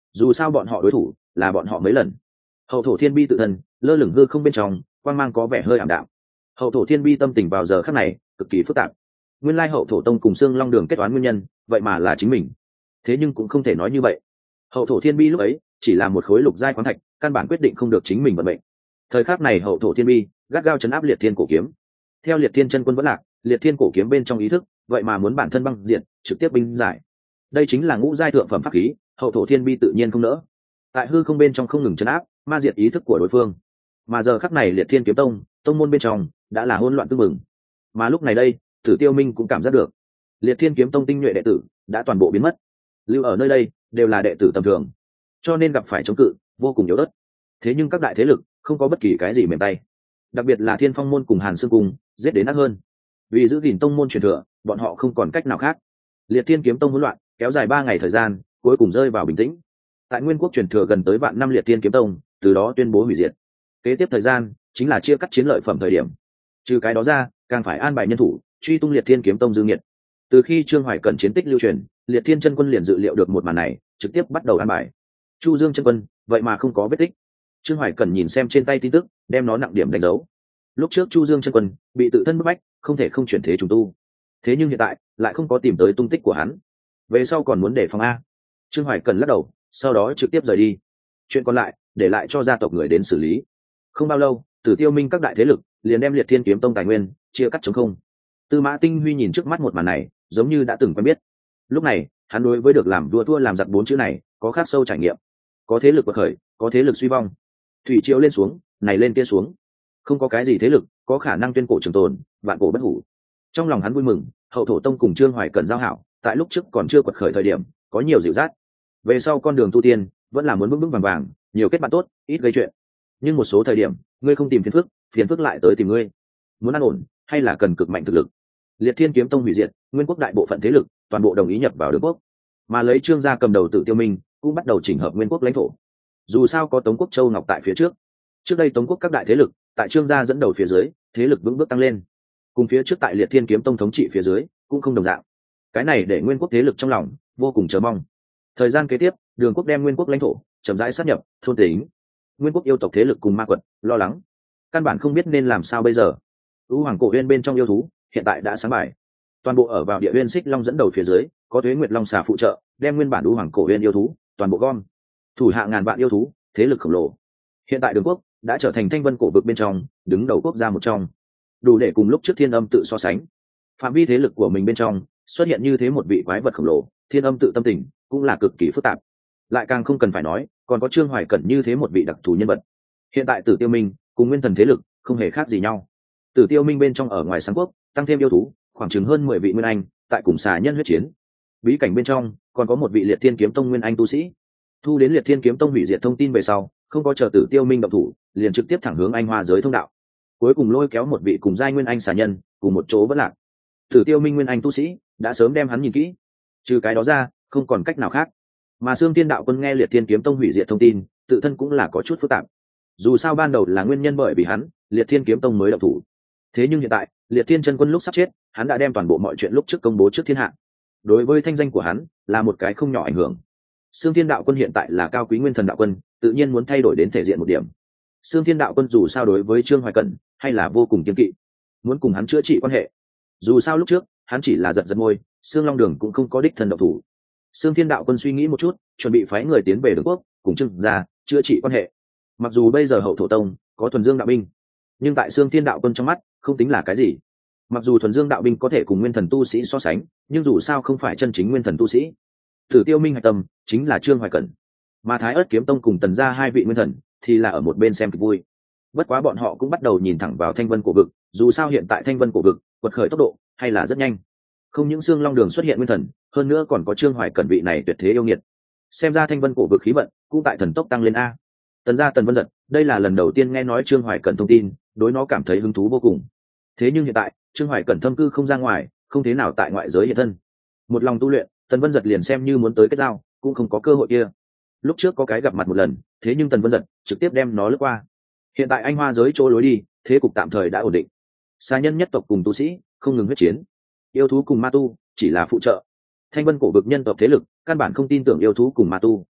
dù sao bọn họ đối thủ là bọn họ mấy lần. Hậu thổ thiên bi tự thân lơ lửng hư không bên trong, quang mang có vẻ hơi ảm đạm. Hậu thổ thiên bi tâm tình vào giờ khắc này cực kỳ phức tạp. Nguyên lai hậu thổ tông cùng xương long đường kết toán nguyên nhân vậy mà là chính mình, thế nhưng cũng không thể nói như vậy. Hậu thổ thiên bi lúc ấy chỉ là một khối lục giai khoáng thạch, căn bản quyết định không được chính mình vận mệnh. Thời khắc này hậu thổ thiên bi gắt gao chấn áp liệt thiên cổ kiếm. Theo liệt thiên chân quân vẫn lạc, liệt thiên cổ kiếm bên trong ý thức vậy mà muốn bản thân băng diện, trực tiếp binh giải. Đây chính là ngũ giai thượng phẩm pháp khí, hậu thổ thiên bi tự nhiên không nỡ. Tại hư không bên trong không ngừng chấn áp, ma diệt ý thức của đối phương. Mà giờ khắc này liệt thiên kiếm tông tông môn bên trong đã là hỗn loạn tương mừng. Mà lúc này đây, Tử Tiêu Minh cũng cảm giác được liệt thiên kiếm tông tinh nhuệ đệ tử đã toàn bộ biến mất, lưu ở nơi đây đều là đệ tử tầm thường, cho nên gặp phải chống cự vô cùng yếu ớt. Thế nhưng các đại thế lực không có bất kỳ cái gì mềm tay, đặc biệt là Thiên Phong môn cùng Hàn Sương cung giết đến nát hơn. Vì giữ gìn tông môn truyền thừa, bọn họ không còn cách nào khác. Liệt thiên kiếm tông hỗn loạn kéo dài 3 ngày thời gian, cuối cùng rơi vào bình tĩnh. Tại Nguyên quốc truyền thừa gần tới vạn năm liệt thiên kiếm tông từ đó tuyên bố hủy diệt. Kế tiếp thời gian chính là chia cắt chiến lợi phẩm thời điểm. Trừ cái đó ra, càng phải an bài nhân thủ truy tung liệt thiên kiếm tông dương nhiệt. Từ khi Trương Hoài Cẩn chiến tích lưu truyền, liệt thiên chân quân liền dự liệu được một màn này, trực tiếp bắt đầu an bài. Chu Dương chân quân vậy mà không có vết tích. Trương Hoài Cẩn nhìn xem trên tay tin tức, đem nó nặng điểm đánh dấu. Lúc trước Chu Dương chân quân bị tự thân bức bách, không thể không chuyển thế trùng tu. Thế nhưng hiện tại lại không có tìm tới tung tích của hắn. Về sau còn muốn đề phòng a? Trương Hoài Cẩn lắc đầu, sau đó trực tiếp rời đi. Chuyện còn lại để lại cho gia tộc người đến xử lý. Không bao lâu, Tử Tiêu Minh các đại thế lực liền đem liệt thiên kiếm tông tài nguyên chia cắt trống không. Tư Mã Tinh Huy nhìn trước mắt một màn này, giống như đã từng quen biết. Lúc này, hắn đối với được làm vua thua làm giặc 4 chữ này có khắc sâu trải nghiệm. Có thế lực bậc khởi, có thế lực suy vong. Thủy triều lên xuống, này lên kia xuống. Không có cái gì thế lực có khả năng tuyên cổ trường tồn, vạn cổ bất hủ. Trong lòng hắn vui mừng, hậu thổ tông cùng Trương Hoài Cẩn giao hảo, tại lúc trước còn chưa quật khởi thời điểm, có nhiều dịu dắt. Về sau con đường tu tiên, vẫn là muốn vững vững vàng, nhiều kết bạn tốt, ít gây chuyện. Nhưng một số thời điểm, ngươi không tìm phiền phức lại tới tìm ngươi. Muốn an ổn, hay là cần cực mạnh thực lực. Liệt thiên kiếm tông hủy diệt, Nguyên quốc đại bộ phận thế lực toàn bộ đồng ý nhập vào Đường quốc, mà lấy Trương gia cầm đầu Tử Tiêu Minh cũng bắt đầu chỉnh hợp Nguyên quốc lãnh thổ. Dù sao có Tống quốc Châu Ngọc tại phía trước đây Tống quốc các đại thế lực tại Trương gia dẫn đầu phía dưới, thế lực vững bước tăng lên. Cùng phía trước tại Liệt thiên kiếm tông thống trị phía dưới cũng không đồng dạng. Cái này để Nguyên quốc thế lực trong lòng vô cùng chờ mong. Thời gian kế tiếp, Đường quốc đem Nguyên quốc lãnh thổ chậm rãi sát nhập, thôn tính. Nguyên quốc yêu tộc thế lực cùng ma quật lo lắng, căn bản không biết nên làm sao bây giờ. U Hoàng cổ uyên bên trong yêu thú hiện tại đã sáng bài, toàn bộ ở vào địa uyên xích long dẫn đầu phía dưới, có Tuế Nguyệt Long xà phụ trợ, đem nguyên bản U Hoàng cổ uyên yêu thú toàn bộ gom, thủ hạ ngàn vạn yêu thú, thế lực khổng lồ. Hiện tại Đường quốc đã trở thành Thanh Vân cổ vực bên trong đứng đầu quốc gia một trong, đủ để cùng lúc trước Thiên Âm tự so sánh. Phạm vi thế lực của mình bên trong xuất hiện như thế một vị quái vật khổng lồ, Thiên Âm tự tâm tình cũng là cực kỳ phức tạp. Lại càng không cần phải nói, còn có Trương Hoài Cẩn như thế một vị đặc thù nhân vật. Hiện tại Tử Tiêu Minh cùng Nguyên Thần thế lực không hề khác gì nhau. Tử Tiêu Minh bên trong ở ngoài sáng quốc tăng thêm yêu thú khoảng chừng hơn 10 vị nguyên anh tại cùng xà nhân huyết chiến. Bí cảnh bên trong còn có một vị Liệt Thiên kiếm tông nguyên anh tu sĩ. Thu đến Liệt Thiên kiếm tông hủy diệt thông tin về sau, không có chờ Tử Tiêu Minh động thủ, liền trực tiếp thẳng hướng anh hoa giới thông đạo. Cuối cùng lôi kéo một vị cùng giai nguyên anh xà nhân cùng một chỗ vẫn lạc. Tử Tiêu Minh nguyên anh tu sĩ đã sớm đem hắn nhìn kỹ. Trừ cái đó ra, không còn cách nào khác. Mà Xương Thiên đạo quân nghe Liệt Thiên kiếm tông hủy diệt thông tin, tự thân cũng là có chút phức tạp. Dù sao ban đầu là nguyên nhân bởi vì hắn, Liệt Thiên kiếm tông mới động thủ. Thế nhưng hiện tại, Liệt Thiên chân quân lúc sắp chết, hắn đã đem toàn bộ mọi chuyện lúc trước công bố trước thiên hạ. Đối với thanh danh của hắn, là một cái không nhỏ ảnh hưởng. Xương Thiên đạo quân hiện tại là cao quý nguyên thần đạo quân, tự nhiên muốn thay đổi đến thể diện một điểm. Xương Thiên đạo quân dù sao đối với Trương Hoài Cẩn hay là vô cùng kiên kỵ, muốn cùng hắn chữa trị quan hệ. Dù sao lúc trước, hắn chỉ là giật giật môi, Xương Long Đường cũng không có đích thân động thủ. Xương Thiên đạo quân suy nghĩ một chút, chuẩn bị phái người tiến về Đường quốc, cùng Trương gia chữa trị quan hệ. Mặc dù bây giờ hậu thổ tông có thuần dương đạo binh, nhưng tại Xương Thiên đạo quân trong mắt không tính là cái gì. Mặc dù thuần dương đạo binh có thể cùng nguyên thần tu sĩ so sánh, nhưng dù sao không phải chân chính nguyên thần tu sĩ. Tử Tiêu Minh hạch tâm chính là Trương Hoài Cẩn, mà Thái Ức kiếm tông cùng Tần gia hai vị nguyên thần thì là ở một bên xem kịch vui. Bất quá bọn họ cũng bắt đầu nhìn thẳng vào Thanh Vân cổ vực, dù sao hiện tại Thanh Vân cổ vực quật khởi tốc độ hay là rất nhanh. Không những Xương Long Đường xuất hiện nguyên thần, hơn nữa còn có Trương Hoài Cẩn vị này tuyệt thế yêu nghiệt. Xem ra Thanh Vân cổ vực khí vận cũng tại thần tốc tăng lên a. Tần gia Tần Vân Giật, đây là lần đầu tiên nghe nói Trương Hoài Cẩn thông tin, đối nó cảm thấy hứng thú vô cùng. Thế nhưng hiện tại, Trương Hoài Cẩn thâm cư không ra ngoài, không thế nào tại ngoại giới hiện thân. Một lòng tu luyện, Tần Vân Giật liền xem như muốn tới kết giao, cũng không có cơ hội kia. Lúc trước có cái gặp mặt một lần, thế nhưng Tần Vân Giật trực tiếp đem nó lướt qua. Hiện tại anh hoa giới chỗ lối đi, thế cục tạm thời đã ổn định. Xa nhân nhất tộc cùng tu sĩ không ngừng huyết chiến, yêu thú cùng ma tu chỉ là phụ trợ. Thanh Vân cổ vực nhân tộc thế lực căn bản không tin tưởng yêu thú cùng ma tu.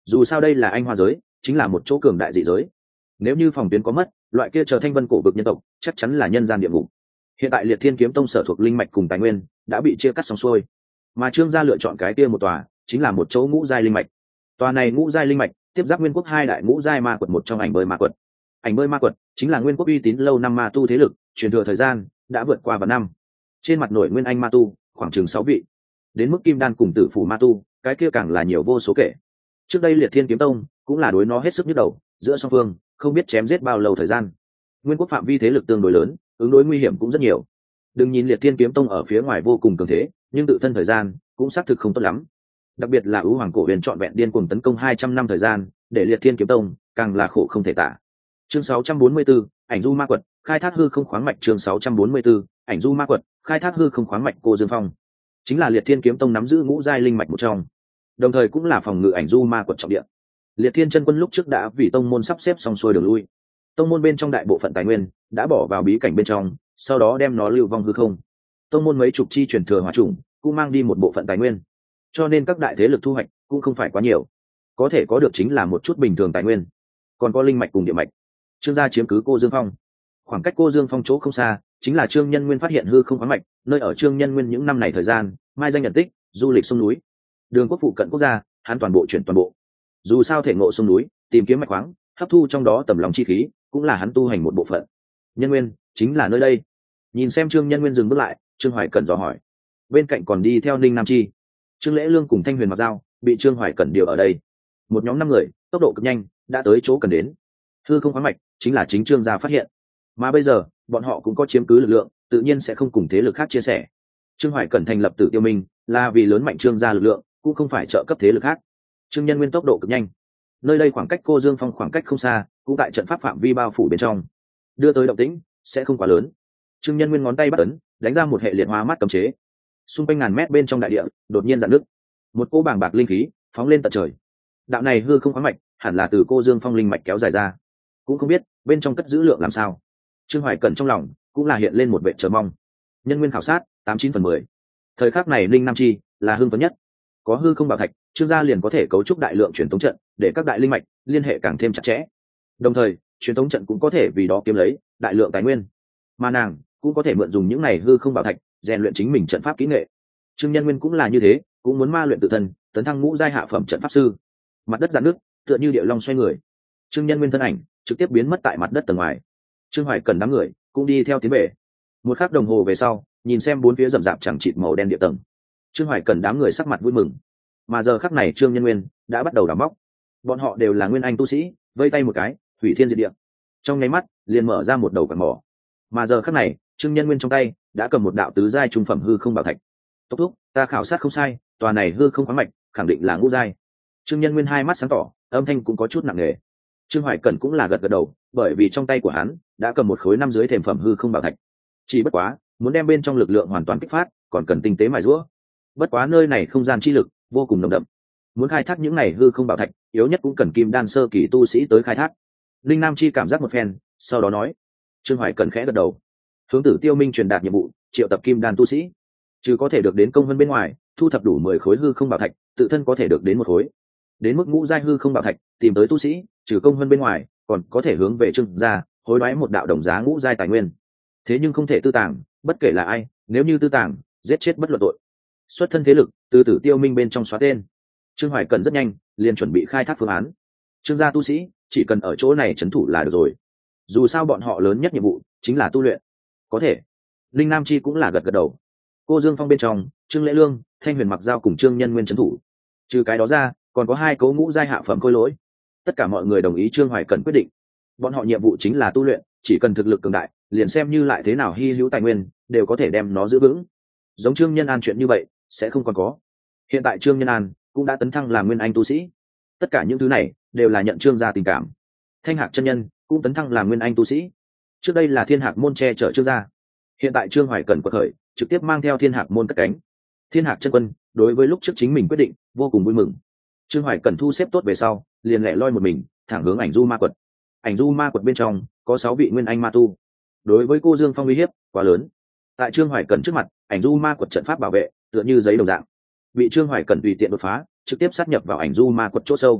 dù sao đây là anh hoa giới, chính là một chỗ cường đại dị giới. Nếu như phòng tuyến có mất, loại kia chờ thanh vân cổ vực nhân tộc chắc chắn là nhân gian địa ngục. Hiện tại Liệt Thiên Kiếm Tông sở thuộc linh mạch cùng tài nguyên đã bị chia cắt xong xuôi, mà Trương gia lựa chọn cái kia một tòa chính là một chỗ ngũ giai linh mạch. Tòa này ngũ giai linh mạch tiếp giáp nguyên quốc hai đại ngũ giai ma quật một trong ảnh bơi ma quật. Ảnh bơi ma quật chính là nguyên quốc uy tín lâu năm ma tu thế lực, truyền thừa thời gian đã vượt qua vạn năm. Trên mặt nổi nguyên anh ma tu khoảng chừng 6 vị, đến mức kim đan cùng tử phủ ma tu, cái kia càng là nhiều vô số kể. Trước đây Liệt Thiên Kiếm Tông cũng là đối nó hết sức nhức đầu, giữa song phương không biết chém giết bao lâu thời gian. Nguyên quốc phạm vi thế lực tương đối lớn, ứng đối nguy hiểm cũng rất nhiều. Đừng nhìn Liệt Thiên Kiếm Tông ở phía ngoài vô cùng cường thế, nhưng tự thân thời gian cũng xác thực không tốt lắm. Đặc biệt là Ưu Hoàng Cổ Huyền trọn vẹn điên cuồng tấn công 200 năm thời gian, để Liệt Thiên Kiếm Tông càng là khổ không thể tả. Chương 644, ảnh du ma quật, khai thác hư không khoáng mạch. Chương 644, ảnh du ma quật, khai thác hư không khoáng mạch. Cô Dương Phong chính là Liệt Thiên Kiếm Tông nắm giữ ngũ giai linh mạch một trong, đồng thời cũng là phòng ngự ảnh du ma quật trọng địa. Liệt Thiên chân quân lúc trước đã vì tông môn sắp xếp xong xuôi đường lui, tông môn bên trong đại bộ phận tài nguyên đã bỏ vào bí cảnh bên trong, sau đó đem nó lưu vong hư không. Tông môn mấy chục chi truyền thừa hỏa chủng cũng mang đi một bộ phận tài nguyên, cho nên các đại thế lực thu hoạch cũng không phải quá nhiều, có thể có được chính là một chút bình thường tài nguyên, còn có linh mạch cùng địa mạch. Trương gia chiếm cứ Cô Dương Phong, khoảng cách Cô Dương Phong chỗ không xa chính là Trương Nhân Nguyên phát hiện hư không khoáng mạch, nơi ở Trương Nhân Nguyên những năm này thời gian mai danh nhận tích, du lịch sông núi đường quốc phụ cận quốc gia, hắn toàn bộ chuyển toàn bộ. Dù sao thể ngộ sông núi, tìm kiếm mạch khoáng, hấp thu trong đó tầm lòng chi khí, cũng là hắn tu hành một bộ phận. Nhân Nguyên chính là nơi đây. Nhìn xem Trương Nhân Nguyên dừng bước lại, Trương Hoài Cẩn dò hỏi. Bên cạnh còn đi theo Ninh Nam Chi, Trương Lễ Lương cùng Thanh Huyền Mặc Dao bị Trương Hoài Cẩn điều ở đây. Một nhóm 5 người, tốc độ cực nhanh, đã tới chỗ cần đến. Hư không khoáng mạch chính là chính Trương gia phát hiện, mà bây giờ bọn họ cũng có chiếm cứ lực lượng, tự nhiên sẽ không cùng thế lực khác chia sẻ. Trương Hoài Cẩn thành lập Tử Tiêu Minh là vì lớn mạnh Trương gia lực lượng, cũng không phải trợ cấp thế lực khác. Trương Nhân Nguyên tốc độ cực nhanh, nơi đây khoảng cách Cô Dương Phong khoảng cách không xa, cũng tại trận pháp phạm vi bao phủ bên trong, đưa tới động tĩnh sẽ không quá lớn. Trương Nhân Nguyên ngón tay bắt ấn, đánh ra một hệ liệt hóa mắt cấm chế. Xung quanh ngàn mét bên trong đại địa đột nhiên dạn nứt, một cỗ bàng bạc linh khí phóng lên tận trời. Đạo này hư không khoáng mạch hẳn là từ Cô Dương Phong linh mạch kéo dài ra, cũng không biết bên trong cất giữ lượng làm sao. Trương Hoài Cẩn trong lòng cũng là hiện lên một vẻ chờ mong. Nhân Nguyên khảo sát 89/10. Thời khắc này Linh Nam Chi là hưng phấn nhất, có hư không bảo thạch, Trương gia liền có thể cấu trúc đại lượng truyền tống trận, để các đại linh mạch liên hệ càng thêm chặt chẽ. Đồng thời, truyền tống trận cũng có thể vì đó kiếm lấy đại lượng tài nguyên, mà nàng cũng có thể mượn dùng những này hư không bảo thạch rèn luyện chính mình trận pháp kỹ nghệ. Trương Nhân Nguyên cũng là như thế, cũng muốn ma luyện tự thân, tấn thăng ngũ giai hạ phẩm trận pháp sư. Mặt đất giãn nước, tựa như địa long xoay người. Trương Nhân Nguyên thân ảnh trực tiếp biến mất tại mặt đất tầng ngoài. Trương Hoài Cần đám người cũng đi theo tiến về. Một khắc đồng hồ về sau, nhìn xem bốn phía rậm rạp chẳng chịt màu đen địa tầng, Trương Hoài Cần đám người sắc mặt vui mừng. Mà giờ khắc này Trương Nhân Nguyên đã bắt đầu đào móc. Bọn họ đều là nguyên anh tu sĩ, vây tay một cái, hủy thiên diệt địa. Trong nháy mắt, liền mở ra một đầu quặng mỏ. Mà giờ khắc này, Trương Nhân Nguyên trong tay đã cầm một đạo tứ giai trung phẩm hư không bảo thạch. Tốc thúc, ta khảo sát không sai, tòa này hư không khoáng mạch, khẳng định là ngũ giai. Trương Nhân Nguyên hai mắt sáng tỏ, âm thanh cũng có chút nặng nề. Trương Hoài Cẩn cũng là gật gật đầu, bởi vì trong tay của hắn đã cầm một khối 5 dưới thềm phẩm hư không bảo thạch. Chỉ bất quá, muốn đem bên trong lực lượng hoàn toàn kích phát, còn cần tinh tế mài giũa. Bất quá nơi này không gian chi lực vô cùng nồng đậm, muốn khai thác những này hư không bảo thạch, yếu nhất cũng cần kim đan sơ kỳ tu sĩ tới khai thác. Linh Nam Chi cảm giác một phen, sau đó nói. Trương Hoài Cẩn khẽ gật đầu, hướng Tử Tiêu Minh truyền đạt nhiệm vụ, triệu tập kim đan tu sĩ, chứ có thể được đến công vân bên ngoài, thu thập đủ 10 khối hư không bảo thạch, tự thân có thể được đến một khối. Đến mức ngũ giai hư không bảo thạch, tìm tới tu sĩ, trừ công vân bên ngoài, còn có thể hướng về Trương gia hối đoái một đạo đồng giá ngũ giai tài nguyên. Thế nhưng không thể tư tàng, bất kể là ai, nếu như tư tàng, giết chết bất luận tội. Xuất thân thế lực, từ Tử Tiêu Minh bên trong xóa tên. Trương Hoài Cẩn rất nhanh liền chuẩn bị khai thác phương án. Trương gia tu sĩ chỉ cần ở chỗ này trấn thủ là được rồi, dù sao bọn họ lớn nhất nhiệm vụ chính là tu luyện. Có thể. Linh Nam Chi cũng là gật gật đầu. Cô Dương Phong bên trong, Trương Lễ Lương, Thanh Huyền Mặc Dao cùng Trương Nhân Nguyên trấn thủ. Trừ cái đó ra, còn có 2 cấu ngũ giai hạ phẩm khôi lỗi. Tất cả mọi người đồng ý Trương Hoài Cẩn quyết định. Bọn họ nhiệm vụ chính là tu luyện, chỉ cần thực lực cường đại, liền xem như lại thế nào hy hữu tài nguyên, đều có thể đem nó giữ vững. Giống Trương Nhân An chuyện như vậy sẽ không còn có. Hiện tại Trương Nhân An cũng đã tấn thăng làm nguyên anh tu sĩ. Tất cả những thứ này đều là nhận Trương gia tình cảm. Thanh Hạc chân nhân cũng tấn thăng làm nguyên anh tu sĩ. Trước đây là Thiên Hạc môn che chở Trương gia, hiện tại Trương Hoài Cẩn quật khởi, trực tiếp mang theo Thiên Hạc môn cất cánh. Thiên Hạc chân quân đối với lúc trước chính mình quyết định vô cùng vui mừng. Trương Hoài Cẩn thu xếp tốt về sau, liền lẻ loi một mình thẳng hướng ảnh du ma quật. Ảnh du ma quật bên trong có 6 vị nguyên anh ma tu, đối với cô Dương Phong uy hiếp quá lớn. Tại Trương Hoài Cẩn trước mặt, ảnh du ma quật trận pháp bảo vệ tựa như giấy đồng dạng, bị Trương Hoài Cẩn tùy tiện đột phá, trực tiếp sát nhập vào ảnh du ma quật chỗ sâu.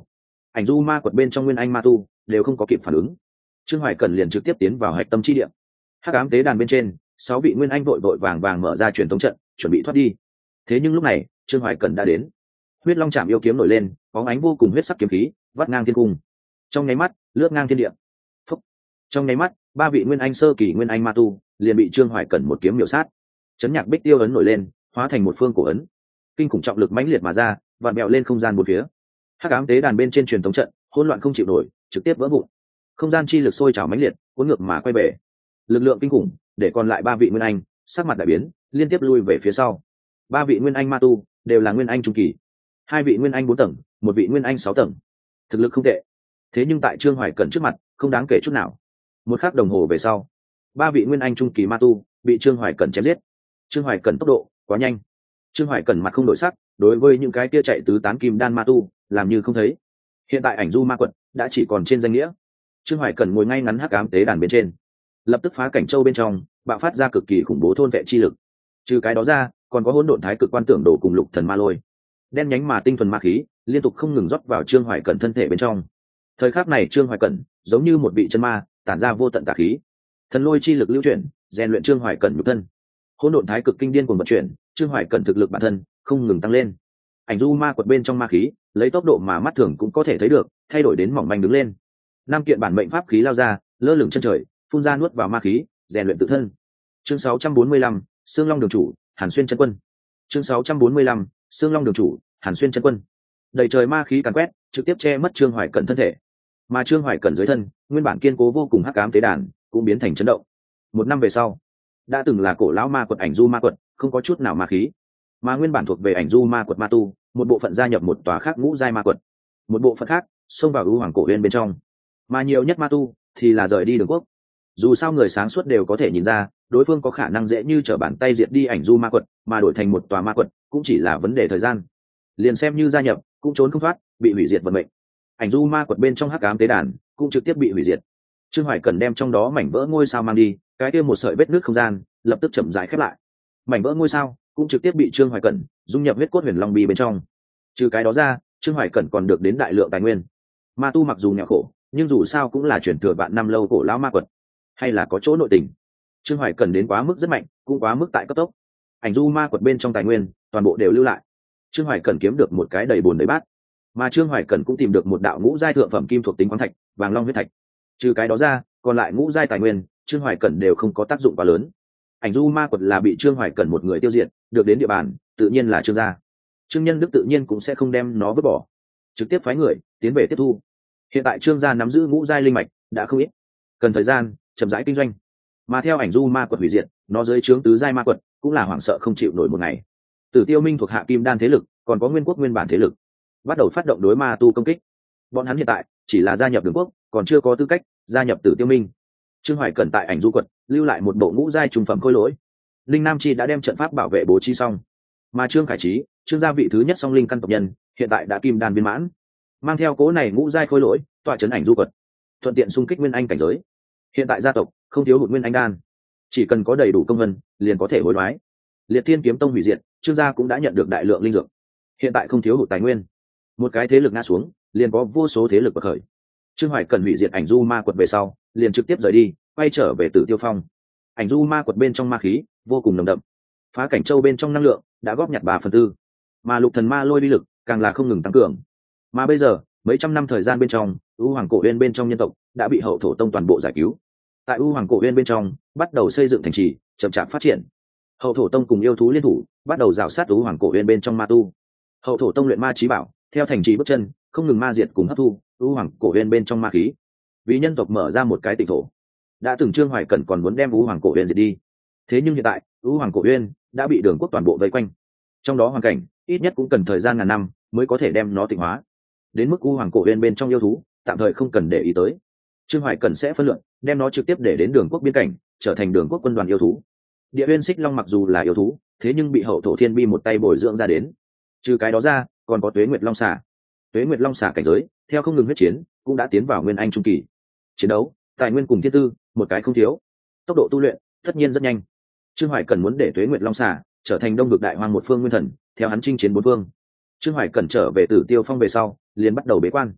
Ảnh du ma quật bên trong nguyên anh ma tu đều không có kịp phản ứng, trương hoài cẩn liền trực tiếp tiến vào hạch tâm chi địa. Hắc ám tế đàn bên trên 6 vị nguyên anh vội vội vàng vàng mở ra truyền thống trận chuẩn bị thoát đi. Thế nhưng lúc này trương hoài cẩn đã đến. Huyết long chạm yêu kiếm nổi lên, bóng ánh vô cùng huyết sắc kiếm khí vắt ngang thiên cung, trong nháy mắt lướt ngang thiên địa. Phúc. Trong nháy mắt 3 vị nguyên anh sơ kỳ nguyên anh ma tu liền bị trương hoài cẩn một kiếm miểu sát. Chấn nhạc bích tiêu ấn nổi lên, hóa thành một phương cổ ấn, kinh khủng trọng lực mãnh liệt mà ra, vặn bèo lên không gian bốn phía. Hắc ám tế đàn bên trên truyền thống trận hỗn loạn không chịu nổi, trực tiếp vỡ vụn. Không gian chi lực sôi trào mãnh liệt, cuốn ngược mà quay về. Lực lượng kinh khủng để còn lại 3 vị nguyên anh sắc mặt đại biến, liên tiếp lui về phía sau. 3 vị nguyên anh ma tu đều là nguyên anh trung kỳ, 2 vị nguyên anh 4 tầng, 1 vị nguyên anh 6 tầng, thực lực không tệ. Thế nhưng tại trương hoài cẩn trước mặt không đáng kể chút nào. Một khắc đồng hồ về sau, 3 vị nguyên anh trung kỳ ma tu bị trương hoài cẩn chém giết. Trương hoài cẩn tốc độ quá nhanh, trương hoài cẩn mặt không đổi sắc, đối với những cái kia chạy tứ tán kim đan ma tu làm như không thấy. Hiện tại ảnh du ma quật đã chỉ còn trên danh nghĩa. Trương hoài cẩn ngồi ngay ngắn hắc ám tế đàn bên trên, lập tức phá cảnh châu bên trong bạo phát ra cực kỳ khủng bố thôn vệ chi lực. Trừ cái đó ra còn có hỗn độn thái cực quan tưởng đồ cùng lục thần ma lôi, đen nhánh mà tinh thuần ma khí liên tục không ngừng rót vào trương hoài cẩn thân thể bên trong. Thời khắc này trương hoài cẩn giống như một vị chân ma tản ra vô tận tà khí, thần lôi chi lực lưu chuyển rèn luyện trương hoài cẩn nhục thân. Hỗn độn thái cực kinh điên cuồng vận chuyển, trương hoài cẩn thực lực bản thân không ngừng tăng lên. Ảnh du ma quật bên trong ma khí lấy tốc độ mà mắt thường cũng có thể thấy được thay đổi đến mỏng manh đứng lên. 5 kiện bản mệnh pháp khí lao ra lơ lửng chân trời, phun ra nuốt vào ma khí rèn luyện tự thân. Chương 645, Xương Long đường chủ Hàn Xuyên chân quân. Chương 645, Xương Long đường chủ Hàn Xuyên chân quân. Đầy trời ma khí càn quét, trực tiếp che mất trương hoài cẩn thân thể. Mà trương hoài cẩn dưới thân nguyên bản kiên cố vô cùng hắc ám tế đàn cũng biến thành chấn động. 1 năm về sau, đã từng là cổ lão ma quật ảnh du ma quật không có chút nào ma khí, mà nguyên bản thuộc về ảnh du ma quật ma tu một bộ phận gia nhập một tòa khác ngũ giai ma quật, một bộ phận khác xông vào ưu hoàng cổ uyên bên trong, mà nhiều nhất ma tu thì là rời đi đường quốc. Dù sao người sáng suốt đều có thể nhìn ra đối phương có khả năng dễ như trở bàn tay diệt đi ảnh du ma quật, mà đổi thành một tòa ma quật cũng chỉ là vấn đề thời gian. Liền xem như gia nhập cũng trốn không thoát, bị hủy diệt vận mệnh. Ảnh du ma quật bên trong hắc ám tế đàn cũng trực tiếp bị hủy diệt. Trương Hoài Cẩn đem trong đó mảnh vỡ ngôi sao mang đi, cái kia một sợi vết nước không gian lập tức chậm rãi khép lại. Mảnh vỡ ngôi sao cũng trực tiếp bị Trương Hoài Cẩn dung nhập huyết cốt huyền long bi bên trong. Trừ cái đó ra, Trương Hoài Cẩn còn được đến đại lượng tài nguyên. Ma tu mặc dù nghèo khổ, nhưng dù sao cũng là truyền thừa vạn năm lâu cổ lão ma quật, hay là có chỗ nội tình. Trương Hoài Cẩn đến quá mức rất mạnh, cũng quá mức tại cấp tốc. Ảnh du ma quật bên trong tài nguyên toàn bộ đều lưu lại. Trương Hoài Cẩn kiếm được một cái đầy bồn đầy bát, mà Trương Hoài Cẩn cũng tìm được một đạo ngũ giai thượng phẩm kim thuộc tính khoáng thạch, vàng long huyết thạch. Trừ cái đó ra, còn lại ngũ giai tài nguyên, Trương Hoài Cẩn đều không có tác dụng quá lớn. Ảnh du ma quật là bị Trương Hoài Cẩn một người tiêu diệt, được đến địa bàn, tự nhiên là Trương gia. Trương Nhân Đức tự nhiên cũng sẽ không đem nó vứt bỏ, trực tiếp phái người tiến về tiếp thu. Hiện tại Trương gia nắm giữ ngũ giai linh mạch đã không ít, cần thời gian chậm rãi kinh doanh. Mà theo ảnh du ma quật hủy diệt, nó dưới trướng tứ giai ma quật cũng là hoảng sợ không chịu nổi một ngày. Tử Tiêu Minh thuộc hạ kim đan thế lực, còn có Nguyên Quốc nguyên bản thế lực, bắt đầu phát động đối ma tu công kích. Bọn hắn hiện tại chỉ là gia nhập Đường Quốc, còn chưa có tư cách gia nhập Tử Tiêu Minh. Trương Hoài Cẩn tại ảnh du quật lưu lại một bộ ngũ giai trung phẩm khôi lỗi. Linh Nam Chi đã đem trận pháp bảo vệ bố trí xong, mà Trương Khải Trí, Trương gia vị thứ nhất song linh căn tộc nhân, hiện tại đã kim đan viên mãn, mang theo cố này ngũ giai khôi lỗi, tọa trấn ảnh du quật, thuận tiện xung kích nguyên anh cảnh giới. Hiện tại gia tộc không thiếu hụt nguyên anh đan, chỉ cần có đầy đủ công vân liền có thể hối đoái. Liệt Thiên Kiếm Tông hủy diệt, Trương gia cũng đã nhận được đại lượng linh dược, hiện tại không thiếu hụt tài nguyên. Một cái thế lực ngã xuống, liền có vô số thế lực bộc khởi. Trương Hoài Cần hủy diệt ảnh du ma quật về sau, liền trực tiếp rời đi, quay trở về Tử Tiêu Phong. Ảnh du ma quật bên trong ma khí vô cùng nồng đậm, phá cảnh châu bên trong năng lượng đã góp nhặt 3/4, mà lục thần ma lôi uy lực càng là không ngừng tăng cường. Mà bây giờ, mấy trăm năm thời gian bên trong, U Hoàng Cổ Uyên bên trong nhân tộc đã bị Hậu Thổ Tông toàn bộ giải cứu. Tại U Hoàng Cổ Uyên bên trong, bắt đầu xây dựng thành trì, chậm chạp phát triển. Hậu Thổ Tông cùng yêu thú liên thủ, bắt đầu rào sát U Hoàng Cổ Uyên bên trong ma tu. Hậu Thổ Tông luyện ma chí bảo, theo thành trì bước chân, không ngừng ma diệt cùng hấp thu U Hoàng Cổ Uyên bên trong ma khí. Vì nhân tộc mở ra một cái tịnh thổ. Đã từng Trương Hoài Cẩn còn muốn đem U Hoàng Cổ Uyên diệt đi. Thế nhưng hiện tại, U Hoàng Cổ Uyên đã bị Đường Quốc toàn bộ vây quanh. Trong đó hoàn cảnh, ít nhất cũng cần thời gian ngàn năm mới có thể đem nó tịnh hóa. Đến mức U Hoàng Cổ Uyên bên trong yêu thú, tạm thời không cần để ý tới. Trương Hoài Cẩn sẽ phân lượng, đem nó trực tiếp để đến Đường Quốc biên cảnh, trở thành Đường Quốc quân đoàn yêu thú. Địa Uyên Xích Long mặc dù là yêu thú, thế nhưng bị Hậu Thổ Thiên Bi một tay bồi dưỡng ra đến. Trừ cái đó ra, còn có Tuế Nguyệt Long Xà. Tuế Nguyệt Long Xà cảnh giới, theo không ngừng huyết chiến, cũng đã tiến vào nguyên anh trung kỳ. Chiến đấu, tài nguyên cùng thiên tư, một cái không thiếu. Tốc độ tu luyện, tất nhiên rất nhanh. Trương Hoài Cẩn muốn để Tuế Nguyệt Long Xà trở thành Đông Vực Đại Hoang một phương nguyên thần, theo hắn chinh chiến bốn phương. Trương Hoài Cẩn trở về Tử Tiêu Phong về sau, liền bắt đầu bế quan.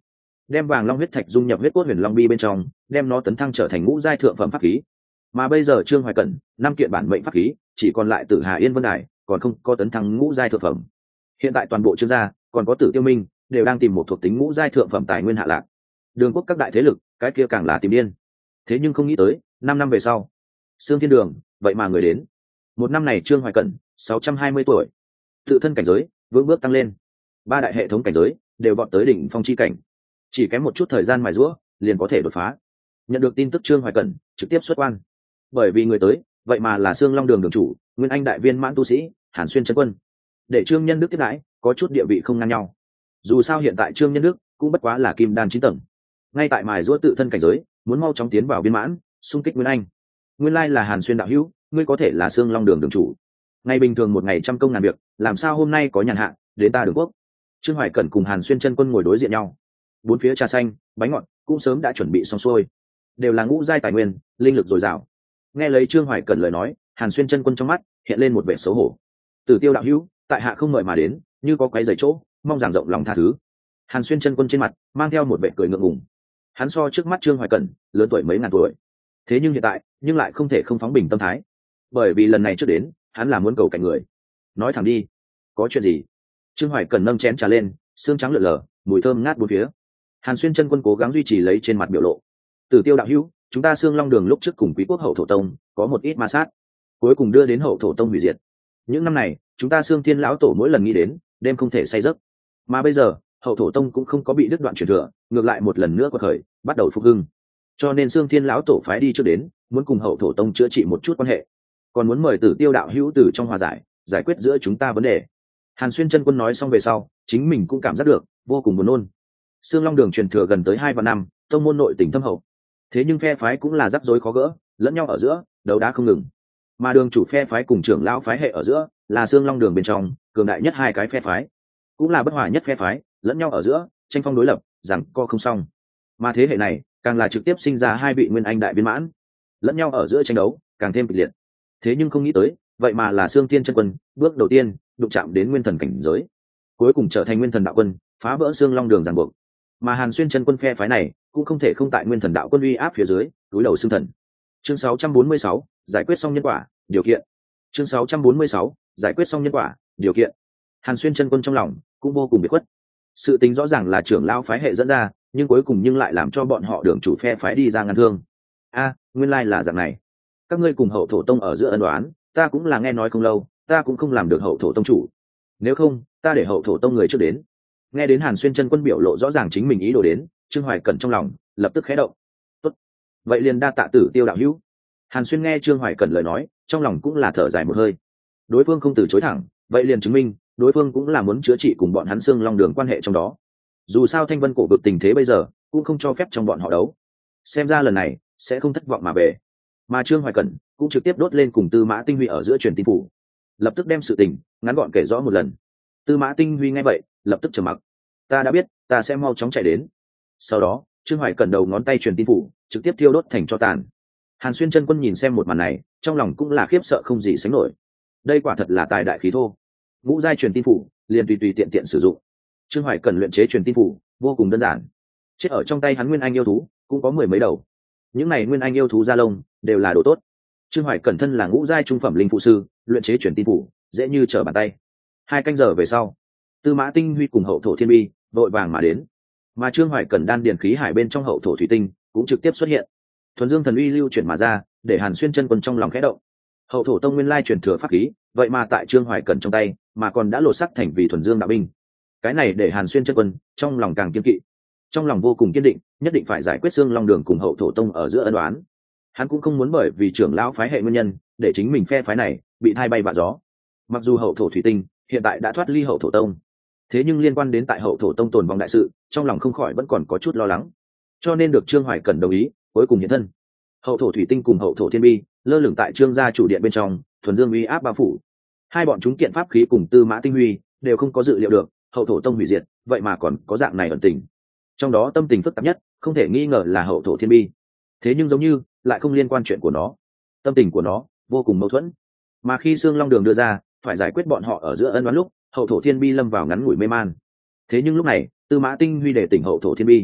đem vàng long huyết thạch dung nhập huyết cốt huyền long bi bên trong, đem nó tấn thăng trở thành ngũ giai thượng phẩm pháp khí. Mà bây giờ Trương Hoài Cẩn 5 kiện bản mệnh pháp khí chỉ còn lại Tử Hà Yên Vân Đài, còn không có tấn thăng ngũ giai thượng phẩm. Hiện tại toàn bộ Trương gia còn có Tử Tiêu Minh đều đang tìm một thuộc tính ngũ giai thượng phẩm tài nguyên hạ lạc. Đường quốc các đại thế lực cái kia càng là tìm điên. Thế nhưng không nghĩ tới 5 năm về sau, Sương Thiên Đường vậy mà người đến. Một năm này Trương Hoài Cẩn 620 tuổi, tự thân cảnh giới vững bước tăng lên, 3 đại hệ thống cảnh giới đều vọt tới đỉnh phong chi cảnh, chỉ kém một chút thời gian mài giũa liền có thể đột phá. Nhận được tin tức Trương Hoài Cẩn trực tiếp xuất quan, bởi vì người tới vậy mà là Sương Long Đường đường chủ Nguyên Anh đại viên mãn tu sĩ Hàn Xuyên chân quân, để Trương Nhân Đức tiếp đãi có chút địa vị không ngang nhau. Dù sao hiện tại Trương Nhân Đức cũng bất quá là kim đan 9 tầng, ngay tại mài giũa tự thân cảnh giới, muốn mau chóng tiến vào viên mãn, xung kích Nguyên Anh. Nguyên lai là Hàn Xuyên đạo hữu, ngươi có thể là Sương Long Đường đường chủ. Ngày bình thường một ngày trăm công ngàn việc, làm sao hôm nay có nhàn hạ đến ta Đường quốc? Trương Hoài Cẩn cùng Hàn Xuyên chân quân ngồi đối diện nhau, bốn phía trà xanh bánh ngọt cũng sớm đã chuẩn bị xong xuôi, đều là ngũ giai tài nguyên, linh lực dồi dào. Nghe lấy Trương Hoài Cẩn lời nói, Hàn Xuyên chân quân trong mắt hiện lên một vẻ xấu hổ. Tử Tiêu đạo hữu, tại hạ không mời mà đến, như có quấy rầy chỗ, mong rằng rộng lòng tha thứ. Hàn Xuyên chân quân trên mặt mang theo một vẻ cười ngượng ngùng. Hắn so trước mắt Trương Hoài Cẩn lớn tuổi mấy ngàn tuổi, thế nhưng hiện tại nhưng lại không thể không phóng bình tâm thái, bởi vì lần này trước đến hắn là muốn cầu cạnh người. Nói thẳng đi, có chuyện gì? Trương Hoài Cẩn nâng chén trà lên, xương trắng lượn lờ, mùi thơm ngát bốn phía. Hàn Xuyên chân quân cố gắng duy trì lấy trên mặt biểu lộ. Tử Tiêu đạo hữu, chúng ta Sương Long Đường lúc trước cùng Quý quốc hậu thổ tông có một ít ma sát, cuối cùng đưa đến hậu thổ tông hủy diệt. Những năm này chúng ta Sương Thiên lão tổ mỗi lần nghĩ đến đêm không thể say giấc, mà bây giờ hậu thổ tông cũng không có bị đứt đoạn truyền thừa, ngược lại một lần nữa quật khởi, bắt đầu phục hưng. Cho nên Sương Thiên lão tổ phái đi trước đến, muốn cùng hậu thổ tông chữa trị một chút quan hệ, còn muốn mời Tử Tiêu đạo hữu từ trong hòa giải quyết giữa chúng ta vấn đề. Hàn Xuyên chân quân nói xong về sau, chính mình cũng cảm giác được vô cùng buồn nôn. Sương Long Đường truyền thừa gần tới 2 vạn năm, tông môn nội tình thâm hậu, thế nhưng phe phái cũng là rắc rối khó gỡ, lẫn nhau ở giữa đấu đá không ngừng. Mà đường chủ phe phái cùng trưởng lão phái hệ ở giữa là Sương Long Đường bên trong cường đại nhất 2 cái phe phái, cũng là bất hòa nhất phe phái, lẫn nhau ở giữa tranh phong đối lập, rằng co không xong. Mà thế hệ này càng là trực tiếp sinh ra 2 vị Nguyên Anh đại viên mãn, lẫn nhau ở giữa tranh đấu càng thêm kịch liệt. Thế nhưng không nghĩ tới, vậy mà là Sương Thiên chân quân bước đầu tiên đụng chạm đến nguyên thần cảnh giới, cuối cùng trở thành nguyên thần đạo quân, phá vỡ Sương Long Đường ràng buộc. Mà Hàn Xuyên chân quân phe phái này cũng không thể không tại nguyên thần đạo quân uy áp phía dưới túi đầu xương thần. Chương 646, giải quyết xong nhân quả, điều kiện. Chương 646, giải quyết xong nhân quả, điều kiện. Hàn Xuyên chân quân trong lòng cũng vô cùng biệt khuất. Sự tính rõ ràng là trưởng lão phái hệ dẫn ra, nhưng cuối cùng nhưng lại làm cho bọn họ đường chủ phe phái đi ra ngăn thương. Nguyên lai là dạng này. Các ngươi cùng hậu thổ tông ở giữa ân đoán, ta cũng là nghe nói không lâu, ta cũng không làm được hậu thổ tông chủ. Nếu không, ta để hậu thổ tông người trước đến. Nghe đến Hàn Xuyên chân quân biểu lộ rõ ràng chính mình ý đồ đến, Trương Hoài Cẩn trong lòng lập tức khẽ động. Tốt, vậy liền đa tạ Tử Tiêu đạo hữu. Hàn Xuyên nghe Trương Hoài Cẩn lời nói, trong lòng cũng là thở dài một hơi. Đối phương không từ chối thẳng, vậy liền chứng minh đối phương cũng là muốn chữa trị cùng bọn hắn Sương Long Đường quan hệ trong đó. Dù sao Thanh Vân cổ vực tình thế bây giờ cũng không cho phép trong bọn họ đấu, xem ra lần này sẽ không thất vọng mà về. Mà Trương Hoài Cẩn cũng trực tiếp đốt lên cùng Tư Mã Tinh Huy ở giữa truyền tin phủ, lập tức đem sự tình ngắn gọn kể rõ một lần. Tư Mã Tinh Huy nghe vậy lập tức trầm mặc. Ta đã biết, ta sẽ mau chóng chạy đến. Sau đó Trương Hoài Cẩn đầu ngón tay truyền tin phủ trực tiếp thiêu đốt thành tro tàn. Hàn Xuyên chân quân nhìn xem một màn này, trong lòng cũng là khiếp sợ không gì sánh nổi. Đây quả thật là tài đại khí thô, ngũ giai truyền tin phủ liền tùy tùy tiện tiện sử dụng. Trương Hoài Cẩn luyện chế truyền tin phủ vô cùng đơn giản, chết ở trong tay hắn Nguyên Anh yêu thú cũng có 10 mấy đầu. Những này Nguyên Anh yêu thú da lông đều là đồ tốt. Trương Hoài Cẩn thân là ngũ giai trung phẩm linh phụ sư, luyện chế truyền tin phủ dễ như trở bàn tay. 2 canh giờ về sau, Tư Mã Tinh Huy cùng hậu thổ thiên bi vội vàng mà đến, mà Trương Hoài Cẩn đan điền khí hải bên trong hậu thổ thủy tinh cũng trực tiếp xuất hiện. Thuần Dương thần uy lưu chuyển mà ra, để Hàn Xuyên chân quân trong lòng khẽ động. Hậu thổ tông nguyên lai truyền thừa pháp khí, vậy mà tại Trương Hoài Cẩn trong tay, mà còn đã lột sắc thành vì Thuần Dương đạo binh. Cái này để Hàn Xuyên chân quân trong lòng càng kiên kỵ, trong lòng vô cùng kiên định, nhất định phải giải quyết Sương Long Đường cùng hậu thổ tông ở giữa ân oán. Hắn cũng không muốn bởi vì trưởng lão phái hệ nguyên nhân, để chính mình phe phái này bị thay bay vạ gió. Mặc dù hậu thổ thủy tinh hiện tại đã thoát ly hậu thổ tông, thế nhưng liên quan đến tại hậu thổ tông tồn vong đại sự, trong lòng không khỏi vẫn còn có chút lo lắng. Cho nên được Trương Hoài Cẩn đồng ý, cuối cùng hiện thân. Hậu thổ thủy tinh cùng hậu thổ thiên bi lơ lửng tại Trương gia chủ điện bên trong, Thuần Dương uy áp bao phủ. 2 bọn chúng kiện pháp khí cùng Tư Mã Tinh Huy đều không có dự liệu được hậu thổ tông hủy diệt, vậy mà còn có dạng này ẩn tình. Trong đó tâm tình phức tạp nhất không thể nghi ngờ là hậu thổ thiên bi, thế nhưng giống như lại không liên quan chuyện của nó. Tâm tình của nó vô cùng mâu thuẫn. Mà khi Sương Long Đường đưa ra phải giải quyết bọn họ ở giữa ân oán lúc, hậu thổ thiên bi lâm vào ngắn ngủi mê man. Thế nhưng lúc này Tư Mã Tinh Huy để tỉnh hậu thổ thiên bi.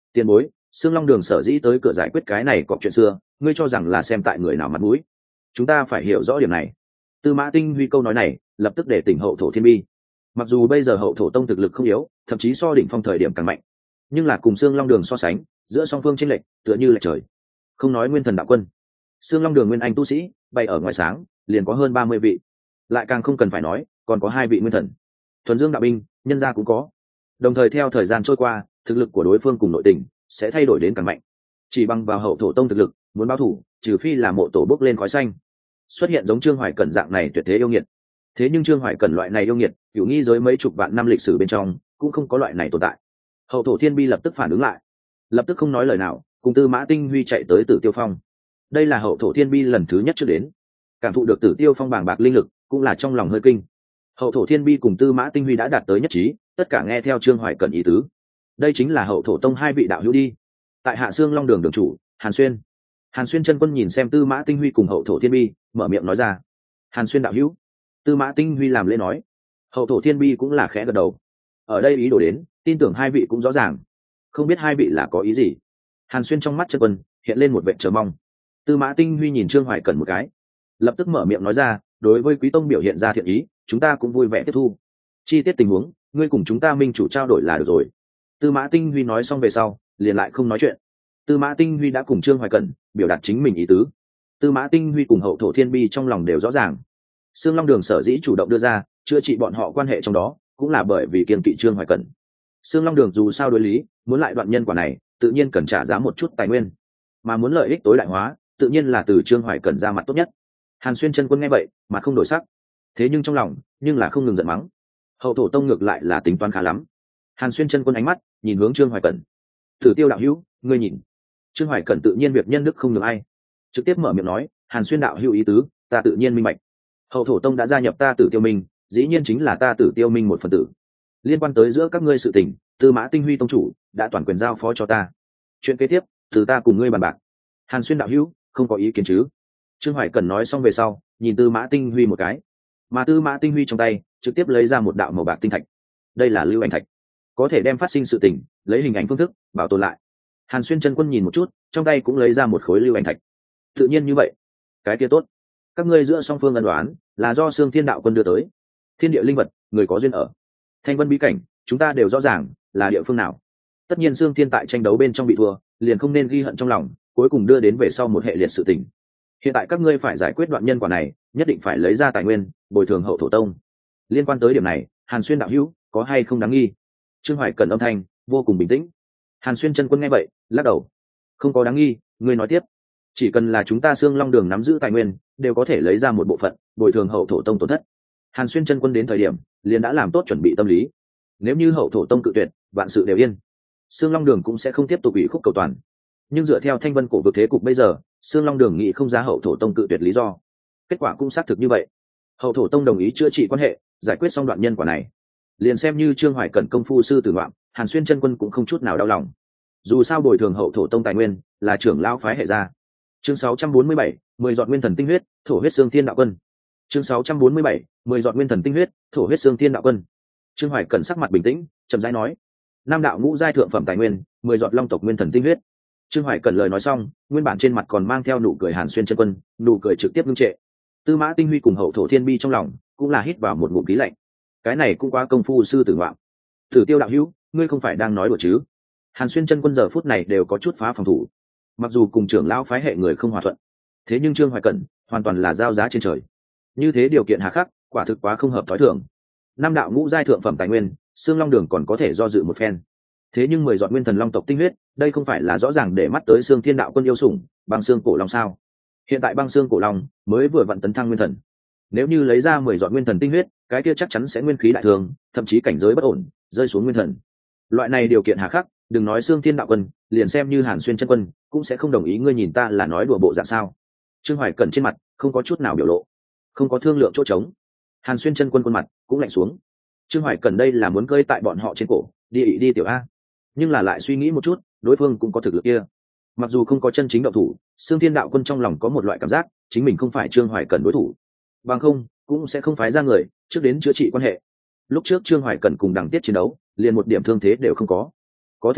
Tiền bối, Sương Long Đường sở dĩ tới cửa giải quyết cái này cọc chuyện xưa, ngươi cho rằng là xem tại người nào mặt mũi? Chúng ta phải hiểu rõ điểm này. Tư Mã Tinh Huy câu nói này lập tức để tỉnh Hậu Thổ Thiên Bi. Mặc dù bây giờ Hậu Thổ Tông thực lực không yếu, thậm chí so đỉnh phong thời điểm càng mạnh, nhưng là cùng Sương Long Đường so sánh, giữa song phương chênh lệch tựa như là trời. Không nói Nguyên Thần đạo quân, Sương Long Đường nguyên anh tu sĩ bay ở ngoài sáng liền có hơn 30 vị, lại càng không cần phải nói, còn có 2 vị nguyên thần. Thuần Dương đạo binh, nhân gia cũng có. Đồng thời theo thời gian trôi qua, thực lực của đối phương cùng nội tình sẽ thay đổi đến càng mạnh. Chỉ bằng vào Hậu Thổ Tông thực lực, muốn báo thủ, trừ phi là mộ tổ bốc lên khói xanh, xuất hiện giống Trương Hoài Cẩn dạng này tuyệt thế yêu nghiệt. Thế nhưng Trương Hoài Cẩn loại này yêu nghiệt, cửu nghi giới mấy chục vạn năm lịch sử bên trong cũng không có loại này tồn tại. Hậu Thổ Thiên Bi lập tức phản ứng lại, lập tức không nói lời nào, cùng Tư Mã Tinh Huy chạy tới Tử Tiêu Phong. Đây là Hậu Thổ Thiên Bi lần thứ nhất trước đến, cảm thụ được Tử Tiêu Phong bàng bạc linh lực, cũng là trong lòng hơi kinh. Hậu Thổ Thiên Bi cùng Tư Mã Tinh Huy đã đạt tới nhất trí, tất cả nghe theo Trương Hoài Cẩn ý tứ. Đây chính là Hậu Thổ Tông 2 vị đạo hữu đi. Tại Hạ Sương Long Đường đường chủ Hàn Xuyên. Hàn Xuyên chân quân nhìn xem Tư Mã Tinh Huy cùng Hậu Thổ Thiên Bi, mở miệng nói ra: Hàn Xuyên đạo hữu. Tư Mã Tinh Huy làm lễ nói. Hậu Thổ Thiên Bi cũng là khẽ gật đầu. Ở đây ý đồ đến, tin tưởng 2 vị cũng rõ ràng, không biết 2 vị là có ý gì. Hàn Xuyên trong mắt chân quân hiện lên một vẻ chờ mong. Tư Mã Tinh Huy nhìn Trương Hoài Cẩn một cái, lập tức mở miệng nói ra: đối với Quý Tông biểu hiện ra thiện ý, chúng ta cũng vui vẻ tiếp thu. Chi tiết tình huống, ngươi cùng chúng ta minh chủ trao đổi là được rồi. Tư Mã Tinh Huy nói xong về sau, liền lại không nói chuyện. Tư Mã Tinh Huy đã cùng Trương Hoài Cẩn biểu đạt chính mình ý tứ. Tư Mã Tinh Huy cùng Hậu Thổ Thiên Bi trong lòng đều rõ ràng. Sương Long Đường sở dĩ chủ động đưa ra chữa trị bọn họ quan hệ trong đó, cũng là bởi vì kiên kỵ Trương Hoài Cẩn. Sương Long Đường dù sao đối lý, muốn lại đoạn nhân quả này, tự nhiên cần trả giá một chút tài nguyên, mà muốn lợi ích tối đại hóa, tự nhiên là từ Trương Hoài Cẩn ra mặt tốt nhất. Hàn Xuyên chân quân nghe vậy, mặt không đổi sắc, thế nhưng trong lòng nhưng là không ngừng giận mắng. Hậu Thổ Tông ngược lại là tính toán khá lắm. Hàn Xuyên chân quân ánh mắt nhìn hướng Trương Hoài Cẩn: Tử Tiêu đạo hữu, ngươi nhìn. Trương Hoài Cẩn tự nhiên việc nhân đức không được ai, trực tiếp mở miệng nói: Hàn Xuyên đạo hữu ý tứ, ta tự nhiên minh bạch. Hậu Thổ Tông đã gia nhập ta Tử Tiêu Minh, dĩ nhiên chính là ta Tử Tiêu Minh một phần tử. Liên quan tới giữa các ngươi sự tình, Tư Mã Tinh Huy tông chủ đã toàn quyền giao phó cho ta. Chuyện kế tiếp, từ ta cùng ngươi bàn bạc. Hàn Xuyên đạo hữu, không có ý kiến chứ? Trương Hoài Cẩn nói xong về sau, nhìn Tư Mã Tinh Huy một cái, mà Tư Mã Tinh Huy trong tay trực tiếp lấy ra một đạo màu bạc tinh thạch. Đây là lưu ảnh thạch, có thể đem phát sinh sự tình lấy hình ảnh phương thức bảo tồn lại. Hàn Xuyên chân quân nhìn một chút, trong tay cũng lấy ra một khối lưu ảnh thạch. Tự nhiên như vậy, cái kia tốt. Các ngươi giữa song phương ân đoán là do Sương Thiên đạo quân đưa tới. Thiên địa linh vật, người có duyên ở. Thanh vân bí cảnh, chúng ta đều rõ ràng là địa phương nào. Tất nhiên Sương Thiên tại tranh đấu bên trong bị thua, liền không nên ghi hận trong lòng, cuối cùng đưa đến về sau một hệ liệt sự tình. Hiện tại các ngươi phải giải quyết đoạn nhân quả này, nhất định phải lấy ra tài nguyên bồi thường Hậu Thổ Tông. Liên quan tới điểm này, Hàn Xuyên đạo hữu có hay không đáng nghi? Trương Hoài Cẩn âm thanh vô cùng bình tĩnh. Hàn Xuyên chân quân nghe vậy, lắc đầu: không có đáng nghi, ngươi nói tiếp. Chỉ cần là chúng ta Sương Long Đường nắm giữ tài nguyên, đều có thể lấy ra một bộ phận bồi thường Hậu Thổ Tông tổn thất. Hàn Xuyên chân quân đến thời điểm liền đã làm tốt chuẩn bị tâm lý, nếu như Hậu Thổ Tông cự tuyệt, vạn sự đều yên, Sương Long Đường cũng sẽ không tiếp tục ủy khúc cầu toàn. Nhưng dựa theo Thanh Vân cổ vực thế cục bây giờ, Sương Long Đường nghĩ không ra Hậu Thổ Tông cự tuyệt lý do. Kết quả cũng xác thực như vậy. Hậu Thổ Tông đồng ý chữa trị quan hệ, giải quyết xong đoạn nhân quả này. Liền xem như Trương Hoài Cẩn công phu sư tử ngoạm, Hàn Xuyên chân quân cũng không chút nào đau lòng. Dù sao bồi thường Hậu Thổ Tông tài nguyên là trưởng lão phái hệ gia. Chương 647, 10 giọt nguyên thần tinh huyết, thổ huyết Sương Thiên đạo quân. Chương 647, 10 giọt nguyên thần tinh huyết, thổ huyết Sương Thiên đạo quân. Trương Hoài Cẩn sắc mặt bình tĩnh, chậm rãi nói: Nam đạo ngũ giai thượng phẩm tài nguyên, 10 giọt long tộc nguyên thần tinh huyết. Trương Hoài Cẩn lời nói xong, nguyên bản trên mặt còn mang theo nụ cười Hàn Xuyên chân quân, nụ cười trực tiếp ngưng trệ. Tư Mã Tinh Huy cùng Hậu Thổ Thiên Bi trong lòng cũng là hít vào một ngụm khí lạnh. Cái này cũng quá công phu sư tử ngoạm. Tử Tiêu đạo hữu, ngươi không phải đang nói đùa chứ? Hàn Xuyên chân quân giờ phút này đều có chút phá phòng thủ. Mặc dù cùng trưởng lão phái hệ người không hòa thuận, thế nhưng Trương Hoài Cẩn hoàn toàn là giao giá trên trời. Như thế điều kiện hà khắc, quả thực quá không hợp thói thường. Nam đạo ngũ giai thượng phẩm tài nguyên, Sương Long Đường còn có thể do dự một phen. Thế nhưng 10 giọt nguyên thần long tộc tinh huyết, đây không phải là rõ ràng để mắt tới Sương Thiên đạo quân yêu sủng, Băng Xương Cổ Long sao? Hiện tại Băng Xương Cổ Long mới vừa vận tấn thăng nguyên thần. Nếu như lấy ra 10 giọt nguyên thần tinh huyết, cái kia chắc chắn sẽ nguyên khí đại thường, thậm chí cảnh giới bất ổn, rơi xuống nguyên thần. Loại này điều kiện hà khắc, đừng nói Sương Thiên đạo quân, liền xem như Hàn Xuyên chân quân, cũng sẽ không đồng ý. Ngươi nhìn ta là nói đùa bộ dạng sao? Trương Hoài Cẩn trên mặt không có chút nào biểu lộ, không có thương lượng chỗ trống. Hàn Xuyên chân quân khuôn mặt cũng lạnh xuống. Trương Hoài Cẩn đây là muốn cơi tại bọn họ trên cổ, đi tiểu a. Nhưng là lại suy nghĩ một chút, đối phương cũng có thực lực kia. Mặc dù không có chân chính động thủ, Sương Thiên đạo quân trong lòng có một loại cảm giác, chính mình không phải Trương Hoài Cẩn đối thủ. Bằng không, cũng sẽ không phái ra người trước đến chữa trị quan hệ. Lúc trước Trương Hoài Cẩn cùng Đằng Tiết chiến đấu, liền một điểm thương thế đều không có. Có thể nghĩ,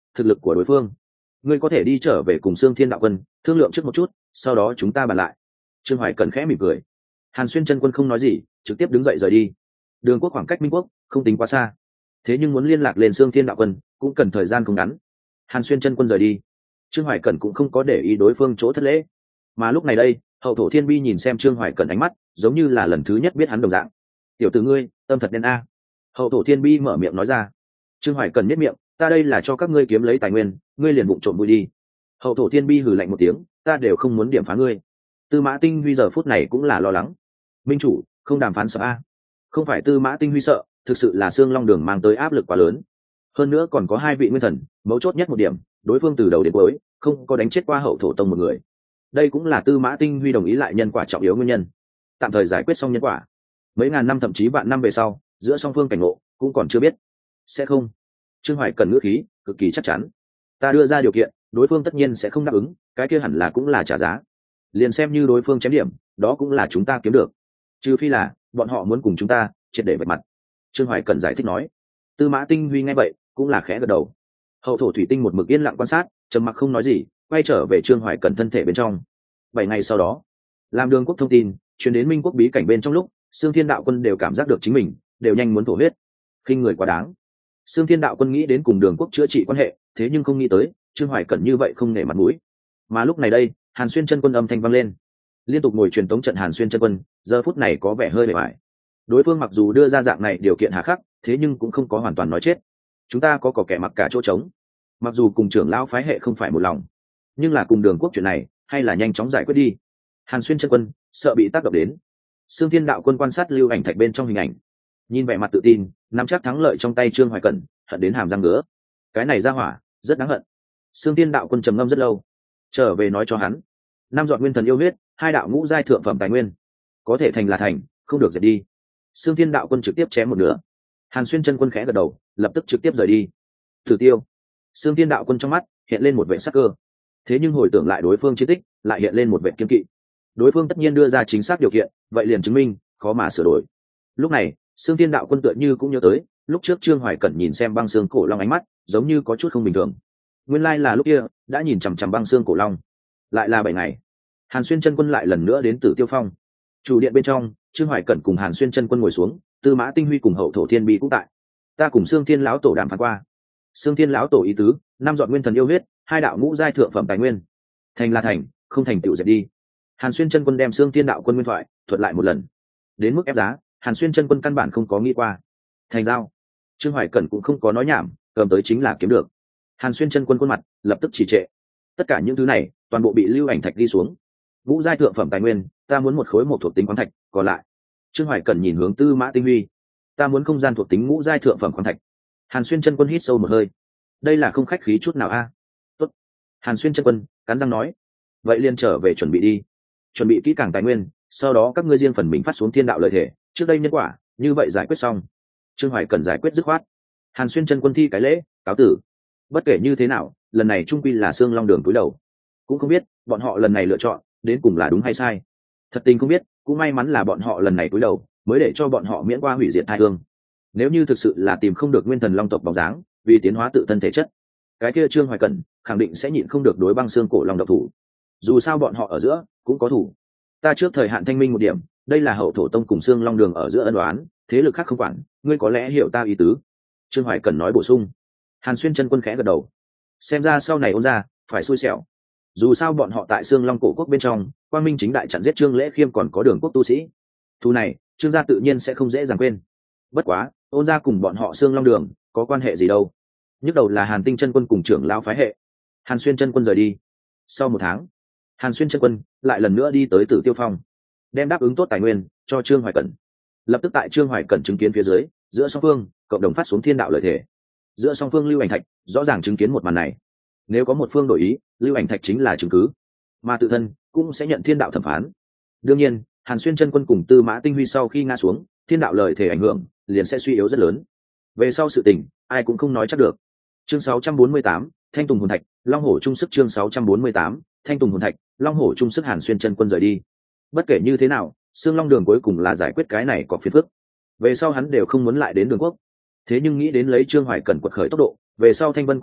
thực lực của đối phương. Ngươi có thể đi trở về cùng Xương Thiên đạo quân thương lượng trước một chút, sau đó chúng ta bàn lại. Trương Hoài Cẩn khẽ mỉm cười. Hàn Xuyên chân quân không nói gì, trực tiếp đứng dậy rời đi. Đường quốc khoảng cách Minh quốc không tính quá xa, thế nhưng muốn liên lạc lên Xương Thiên đạo quân cũng cần thời gian không ngắn. Hàn Xuyên chân quân rời đi, Trương Hoài Cẩn cũng không có để ý đối phương chỗ thất lễ. Mà lúc này đây, hậu thổ Thiên Bi nhìn xem Trương Hoài Cẩn ánh mắt giống như là lần thứ nhất biết hắn đồng dạng. Tiểu tử ngươi tâm thật đen a. Hậu thổ Thiên Bi mở miệng nói ra. Trương Hoài Cẩn nhếch miệng, ta đây là cho các ngươi kiếm lấy tài nguyên, ngươi liền vụng trộm vui đi. Hậu thổ Thiên Bi hừ lạnh một tiếng, ta đều không muốn điểm phá ngươi. Tư Mã Tinh Huy giờ phút này cũng là lo lắng. Minh chủ không đàm phán sợ a? Không phải Tư Mã Tinh Huy sợ, thực sự là Xương Long Đường mang tới áp lực quá lớn. Hơn nữa còn có hai vị nguyên thần, mấu chốt nhất một điểm, đối phương từ đầu đến cuối không có đánh chết qua hậu thổ tông một người. Đây cũng là Tư Mã Tinh Huy đồng ý lại nhân quả trọng yếu nguyên nhân. Tạm thời giải quyết xong nhân quả, mấy ngàn năm thậm chí vạn năm về sau, giữa song phương cảnh ngộ cũng còn chưa biết. Sẽ không. Trương Hoài Cần ngữ khí cực kỳ chắc chắn. Ta đưa ra điều kiện, đối phương tất nhiên sẽ không đáp ứng, cái kia hẳn là cũng là trả giá. Liền xem như đối phương chém điểm, đó cũng là chúng ta kiếm được. Trừ phi là bọn họ muốn cùng chúng ta triệt để vạch mặt. Trương Hoài Cần giải thích nói. Tư Mã Tinh Huy nghe vậy cũng là khẽ gật đầu. Hậu thổ thủy tinh một mực yên lặng quan sát, trầm mặc không nói gì, quay trở về Trương Hoài Cần thân thể bên trong. 7 ngày sau đó, làm Đường quốc thông tin truyền đến Minh quốc bí cảnh bên trong lúc, Xương Thiên đạo quân đều cảm giác được chính mình đều nhanh muốn thổ huyết. Khinh người quá đáng. Xương Thiên đạo quân nghĩ đến cùng Đường quốc chữa trị quan hệ, thế nhưng không nghĩ tới Trương Hoài Cẩn như vậy không nể mặt mũi. Mà lúc này đây, Hàn Xuyên chân quân âm thanh vang lên. Liên tục ngồi truyền tống trận Hàn Xuyên chân quân, giờ phút này có vẻ hơi bề bại. Đối phương mặc dù đưa ra dạng này điều kiện hà khắc, thế nhưng cũng không có hoàn toàn nói chết. Chúng ta có kẻ mặc cả chỗ trống. Mặc dù cùng trưởng lão phái hệ không phải một lòng, nhưng là cùng Đường quốc chuyện này hay là nhanh chóng giải quyết đi. Hàn Xuyên chân quân sợ bị tác động đến. Xương Thiên đạo quân quan sát lưu ảnh thạch bên trong hình ảnh, nhìn vẻ mặt tự tin, nắm chắc thắng lợi trong tay Trương Hoài Cẩn, hận đến hàm răng ngứa. Cái này ra hỏa rất đáng hận. Xương Thiên đạo quân trầm ngâm rất lâu, trở về nói cho hắn, 5 giọt nguyên thần yêu huyết, 2 đạo ngũ giai thượng phẩm tài nguyên, có thể thành là thành, không được dẹp đi. Xương Thiên đạo quân trực tiếp chém một nửa. Hàn Xuyên chân quân khẽ gật đầu, lập tức trực tiếp rời đi. Tử tiêu. Xương Thiên đạo quân trong mắt hiện lên một vẻ sắc cơ, thế nhưng hồi tưởng lại đối phương chiến tích, lại hiện lên một vẻ kiên kỵ. Đối phương tất nhiên đưa ra chính xác điều kiện, vậy liền chứng minh khó mà sửa đổi. Lúc này, Xương Thiên đạo quân tựa như cũng nhớ tới, lúc trước Trương Hoài Cẩn nhìn xem băng xương cổ long ánh mắt, giống như có chút không bình thường. Nguyên lai là lúc kia đã nhìn chằm chằm băng xương cổ long. Lại là 7 ngày, Hàn Xuyên chân quân lại lần nữa đến Tử Tiêu Phong. Chủ điện bên trong, Trương Hoài Cẩn cùng Hàn Xuyên chân quân ngồi xuống, Tư Mã Tinh Huy cùng hậu thổ Thiên Bi cũng tại. Ta cùng Xương Thiên lão tổ đàm phán qua. Xương Thiên lão tổ ý tứ, 5 giọt nguyên thần yêu huyết, 2 đạo ngũ giai thượng phẩm tài nguyên. Thành là thành, không thành tựu dẹp đi. Hàn Xuyên chân quân đem Xương Thiên đạo quân nguyên thoại thuật lại một lần. Đến mức ép giá, Hàn Xuyên chân quân căn bản không có nghĩ qua. Thành giao. Trương Hoài Cẩn cũng không có nói nhảm, cầm tới chính là kiếm được. Hàn Xuyên chân quân khuôn mặt lập tức chỉ trệ. Tất cả những thứ này toàn bộ bị lưu ảnh thạch đi xuống. Ngũ giai thượng phẩm tài nguyên, ta muốn một khối một thuộc tính khoáng thạch, còn lại. Trương Hoài Cẩn nhìn hướng Tư Mã Tinh Huy, ta muốn không gian thuộc tính ngũ giai thượng phẩm khoáng thạch. Hàn Xuyên chân quân hít sâu một hơi, đây là không khách khí chút nào a. Tốt. Hàn Xuyên chân quân cắn răng nói, vậy liền trở về chuẩn bị đi, chuẩn bị kỹ càng tài nguyên, sau đó các ngươi riêng phần mình phát xuống thiên đạo lợi thể, trước đây nhân quả như vậy giải quyết xong. Trương Hoài Cẩn giải quyết dứt khoát. Hàn Xuyên chân quân thi cái lễ cáo tử. Bất kể như thế nào, lần này trung quy là Xương Long Đường cúi đầu. Cũng không biết bọn họ lần này lựa chọn đến cùng là đúng hay sai. Thật tình không biết, cũng may mắn là bọn họ lần này cúi đầu mới để cho bọn họ miễn qua hủy diệt tai ương. Nếu như thực sự là tìm không được nguyên thần long tộc bóng dáng, vì tiến hóa tự thân thể chất, cái kia Trương Hoài Cẩn khẳng định sẽ nhịn không được đối băng xương cổ long độc thủ. Dù sao bọn họ ở giữa cũng có thủ. Ta trước thời hạn thanh minh một điểm, đây là hậu thổ tông cùng Xương Long Đường ở giữa ân oán, thế lực khác không quản, ngươi có lẽ hiểu ta ý tứ. Trương Hoài Cẩn nói bổ sung. Hàn Xuyên chân quân khẽ gật đầu. Xem ra sau này ôn ra phải xui xẻo. Dù sao bọn họ tại Xương Long cổ quốc bên trong, Quang Minh chính đại chặn giết Trương Lễ Khiêm còn có Đường quốc tu sĩ. Thu này, Trương gia tự nhiên sẽ không dễ dàng quên. Bất quá, ôn ra cùng bọn họ Xương Long Đường có quan hệ gì đâu? Nhức đầu là Hàn Tinh chân quân cùng trưởng lão phái hệ. Hàn Xuyên chân quân rời đi. Sau 1 tháng, Hàn Xuyên chân quân lại lần nữa đi tới Tử Tiêu Phong, đem đáp ứng tốt tài nguyên cho Trương Hoài Cẩn. Lập tức tại Trương Hoài Cẩn chứng kiến phía dưới, giữa song phương cộng đồng phát xuống thiên đạo lợi thể. Giữa song phương lưu ảnh thạch rõ ràng chứng kiến một màn này. Nếu có một phương đổi ý, lưu ảnh thạch chính là chứng cứ, mà tự thân cũng sẽ nhận thiên đạo thẩm phán. Đương nhiên, Hàn Xuyên chân quân cùng Tư Mã Tinh Huy sau khi ngã xuống, thiên đạo lợi thể ảnh hưởng liền sẽ suy yếu rất lớn. Về sau sự tình, ai cũng không nói chắc được. Chương 648, Thanh Tùng hồn thạch, Long Hổ trung sức. Chương 648, Thanh Tùng hồn thạch, Long Hổ trung sức. Hàn Xuyên chân quân rời đi. Bất kể như thế nào, Xương Long Đường cuối cùng là giải quyết cái này có phiền phức. Về sau hắn đều không muốn lại đến Đường quốc. Thế nhưng nghĩ đến lấy Trương Hoài Cẩn quật khởi tốc độ, về sau Thanh Vân cổ vực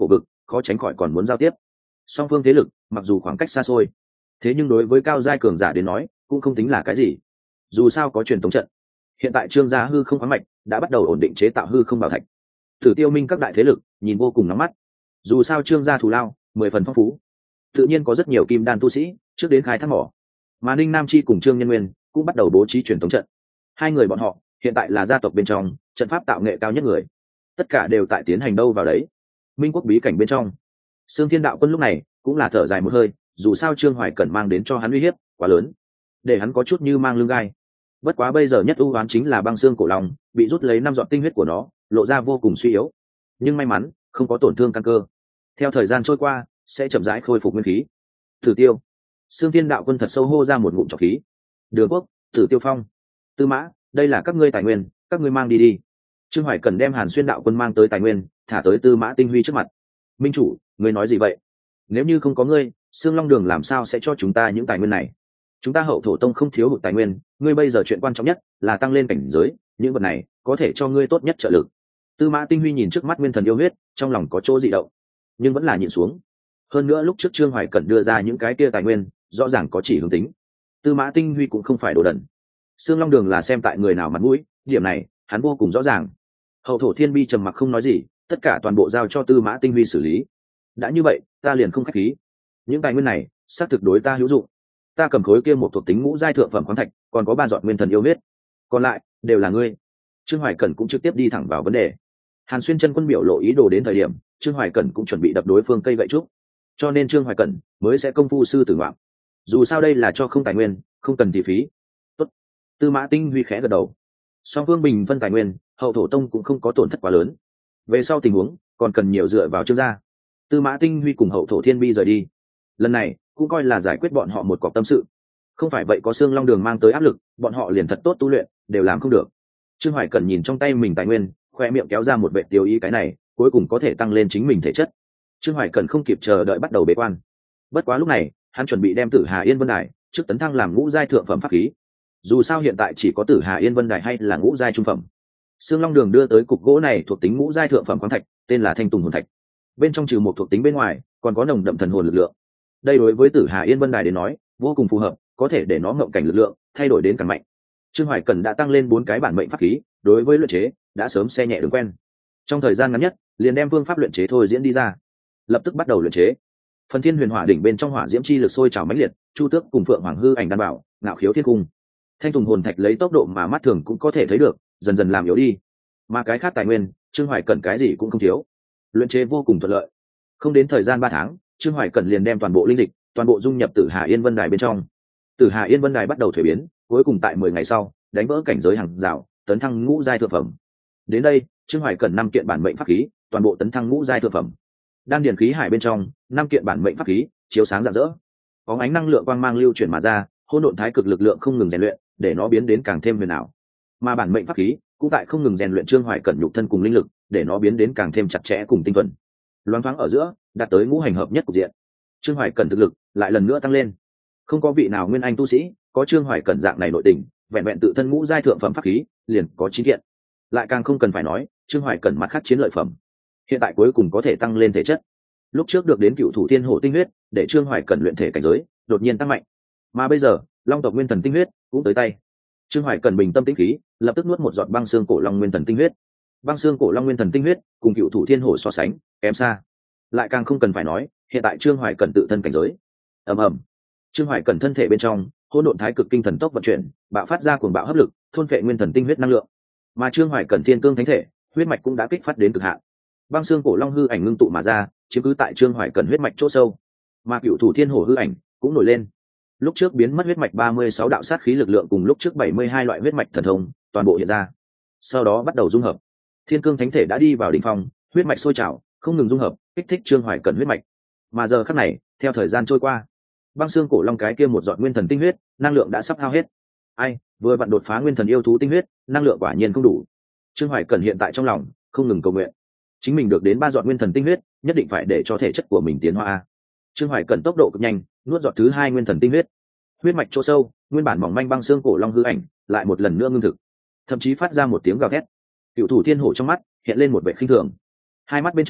khó tránh khỏi còn muốn giao tiếp. Song phương thế lực mặc dù khoảng cách xa xôi, thế nhưng đối với cao giai cường giả đến nói cũng không tính là cái gì, dù sao có truyền thống trận. Hiện tại Trương gia hư không khoáng mạch đã bắt đầu ổn định chế tạo hư không bảo thạch. Thử Tiêu Minh các đại thế lực nhìn vô cùng nóng mắt, dù sao Trương gia thù lao 10 phần phong phú, tự nhiên có rất nhiều kim đan tu sĩ trước đến khai thác mỏ, mà Ninh Nam Chi cùng Trương Nhân Nguyên cũng bắt đầu bố trí truyền thống trận. Hai người bọn họ hiện tại là gia tộc bên trong trận pháp tạo nghệ cao nhất người, tất cả đều tại tiến hành đâu vào đấy. Minh quốc bí cảnh bên trong, Sương Thiên Đạo Quân lúc này cũng là thở dài một hơi, dù sao Trương Hoài Cẩn mang đến cho hắn uy hiếp quá lớn, để hắn có chút như mang lưng gai. Bất quá bây giờ nhất ưu oán chính là băng xương cổ long bị rút lấy 5 giọt tinh huyết của nó, lộ ra vô cùng suy yếu, nhưng may mắn không có tổn thương căn cơ, theo thời gian trôi qua sẽ chậm rãi khôi phục nguyên khí. Tử Tiêu, Sương Thiên Đạo Quân thật sâu hô ra một ngụm trọc khí. Đường Quốc, Tử Tiêu Phong, Tư Mã, đây là các ngươi tài nguyên, các ngươi mang đi đi. Trương Hoài Cần đem Hàn Xuyên Đạo Quân mang tới tài nguyên thả tới Tư Mã Tinh Huy trước mặt. Minh chủ, ngươi nói gì vậy? Nếu như không có ngươi, Sương Long Đường làm sao sẽ cho chúng ta những tài nguyên này? Chúng ta Hậu Thổ Tông không thiếu hụt tài nguyên, ngươi bây giờ chuyện quan trọng nhất là tăng lên cảnh giới, những vật này có thể cho ngươi tốt nhất trợ lực. Tư Mã Tinh Huy nhìn trước mắt nguyên thần yêu huyết, trong lòng có chỗ dị động, nhưng vẫn là nhịn xuống. Hơn nữa lúc trước Trương Hoài Cẩn đưa ra những cái kia tài nguyên, rõ ràng có chỉ hướng tính. Tư Mã Tinh Huy cũng không phải đồ đần. Sương Long Đường là xem tại người nào mặt mũi, điểm này hắn vô cùng rõ ràng. Hậu Thổ Thiên Bi trầm mặc không nói gì, tất cả toàn bộ giao cho Tư Mã Tinh Huy xử lý. Đã như vậy, ta liền không khách khí. Những tài nguyên này, xác thực đối ta hữu dụng. Ta cầm khối kia một thuộc tính ngũ giai thượng phẩm khoáng thạch, còn có 3 giọt nguyên thần yêu huyết. Còn lại đều là ngươi. Trương Hoài Cẩn cũng trực tiếp đi thẳng vào vấn đề. Hàn Xuyên chân quân biểu lộ ý đồ đến thời điểm, Trương Hoài Cẩn cũng chuẩn bị đập đối phương cây gậy trúc, cho nên Trương Hoài Cẩn mới sẽ công phu sư tử ngoạm. Dù sao đây là cho không tài nguyên, không cần thị phí. Tốt. Tư Mã Tinh Huy khẽ gật đầu. Song phương bình phân tài nguyên, Hậu Thổ Tông cũng không có tổn thất quá lớn. Về sau tình huống còn cần nhiều dựa vào Trương gia. Tư Mã Tinh Huy cùng Hậu Thổ Thiên Bi rời đi. Lần này cũng coi là giải quyết bọn họ một cọc tâm sự. Không phải vậy có Sương Long Đường mang tới áp lực, bọn họ liền thật tốt tu luyện đều làm không được. Trương Hoài Cẩn nhìn trong tay mình tài nguyên, khoe miệng kéo ra một vệ tiêu ý, cái này cuối cùng có thể tăng lên chính mình thể chất. Trương Hoài Cẩn không kịp chờ đợi bắt đầu bế quan. Bất quá lúc này hắn chuẩn bị đem Tử Hà Yên Vân Đài trước tấn thăng làm ngũ giai thượng phẩm pháp khí. Dù sao hiện tại chỉ có Tử Hà Yên Vân Đài hay là ngũ giai trung phẩm. Sương Long Đường đưa tới cục gỗ này thuộc tính ngũ giai thượng phẩm khoáng thạch, tên là Thanh Tùng Hồn Thạch. Bên trong trừ một thuộc tính bên ngoài, còn có nồng đậm thần hồn lực lượng. Đây đối với Tử Hà Yên Vân Đài đến nói, vô cùng phù hợp, có thể để nó ngộng cảnh lực lượng thay đổi đến càng mạnh. Trương Hoài Cẩn đã tăng lên 4 cái bản mệnh pháp khí, đối với luyện chế đã sớm xe nhẹ đường quen. Trong thời gian ngắn nhất, liền đem phương pháp luyện chế thôi diễn đi ra, lập tức bắt đầu luyện chế. Phần Thiên Huyền Hỏa đỉnh bên trong hỏa diễm chi lực sôi trào mãnh liệt, Chu Tước cùng Phượng Hoàng hư ảnh đan bảo, ngạo khiếu thiên cung. Thanh Tùng Hồn Thạch lấy tốc độ mà mắt thường cũng có thể thấy được, dần dần làm yếu đi. Mà cái khác tài nguyên, Trương Hoài Cẩn cái gì cũng không thiếu, luyện chế vô cùng thuận lợi. Không đến thời gian 3 tháng, Trương Hoài Cẩn liền đem toàn bộ linh dịch, toàn bộ dung nhập Tử Hà Yên Vân Đài bên trong. Tử Hà Yên Vân Đài bắt đầu thuế biến, cuối cùng tại 10 ngày sau, đánh vỡ cảnh giới hàng rào, tấn thăng ngũ giai thượng phẩm. Đến đây, Trương Hoài Cẩn 5 kiện bản mệnh pháp khí, toàn bộ tấn thăng ngũ giai thượng phẩm. Đan điền khí hải bên trong, 5 kiện bản mệnh pháp khí, chiếu sáng rạng rỡ. Bóng ánh năng lượng quang mang lưu chuyển mà ra, hỗn độn thái cực lực lượng không ngừng rèn luyện, để nó biến đến càng thêm huyền ảo. Mà bản mệnh pháp khí cũng tại không ngừng rèn luyện Trương Hoài Cẩn nhục thân cùng linh lực, để nó biến đến càng thêm chặt chẽ cùng tinh thuần. Loáng thoáng ở giữa, đạt tới ngũ hành hợp nhất cục diện. Trương Hoài Cẩn thực lực lại lần nữa tăng lên. Không có vị nào nguyên anh tu sĩ có Trương Hoài Cẩn dạng này nội tình, vẹn vẹn tự thân ngũ giai thượng phẩm pháp khí liền có 9 kiện. Lại càng không cần phải nói Trương Hoài Cẩn mặt khác chiến lợi phẩm, hiện tại cuối cùng có thể tăng lên thể chất. Lúc trước được đến Cựu Thủ Thiên Hổ tinh huyết, để Trương Hoài Cẩn luyện thể cảnh giới đột nhiên tăng mạnh, mà bây giờ Long tộc nguyên thần tinh huyết cũng tới tay. Trương Hoài Cẩn bình tâm tĩnh khí, lập tức nuốt một giọt băng xương cổ long nguyên thần tinh huyết. Băng xương cổ long nguyên thần tinh huyết cùng Cựu Thủ Thiên Hổ so sánh kém xa. Lại càng không cần phải nói hiện tại Trương Hoài Cẩn tự thân cảnh giới. Ầm ầm, Trương Hoài Cẩn thân thể bên trong hỗn độn thái cực kinh thần tốc vận chuyển, bạo phát ra cuồng bạo hấp lực, thôn phệ nguyên thần tinh huyết năng lượng. Mà Trương Hoài Cẩn thiên cương thánh thể, huyết mạch cũng đã kích phát đến cực hạn. Băng xương cổ long hư ảnh ngưng tụ mà ra, chiếm cứ tại Trương Hoài Cẩn huyết mạch chỗ sâu. Mà Cựu Thủ Thiên Hổ hư ảnh cũng nổi lên. Lúc trước biến mất huyết mạch 36 đạo sát khí lực lượng cùng lúc trước 72 loại huyết mạch thần thông, toàn bộ hiện ra. Sau đó bắt đầu dung hợp. Thiên cương thánh thể đã đi vào đỉnh phong, huyết mạch sôi trào, không ngừng dung hợp, kích thích Trương Hoài Cẩn huyết mạch. Mà giờ khắc này, theo thời gian trôi qua, băng xương cổ long cái kia một giọt nguyên thần tinh huyết, năng lượng đã sắp hao hết. Ai, vừa vặn đột phá nguyên thần yêu thú tinh huyết, năng lượng quả nhiên không đủ. Trương Hoài Cẩn hiện tại trong lòng không ngừng cầu nguyện, chính mình được đến 3 giọt nguyên thần tinh huyết, nhất định phải để cho thể chất của mình tiến hóa. Trương Hoài Cẩn tốc độ cực nhanh, nuốt giọt thứ 2 nguyên thần tinh huyết. Huyết mạch chỗ sâu, nguyên bản mỏng manh băng xương cổ long hư ảnh, lại một lần nữa ngưng thực, thậm chí phát ra một tiếng gào thét. Cựu Thủ Thiên Hổ trong mắt hiện lên một vẻ khinh thường, hai mắt bên trong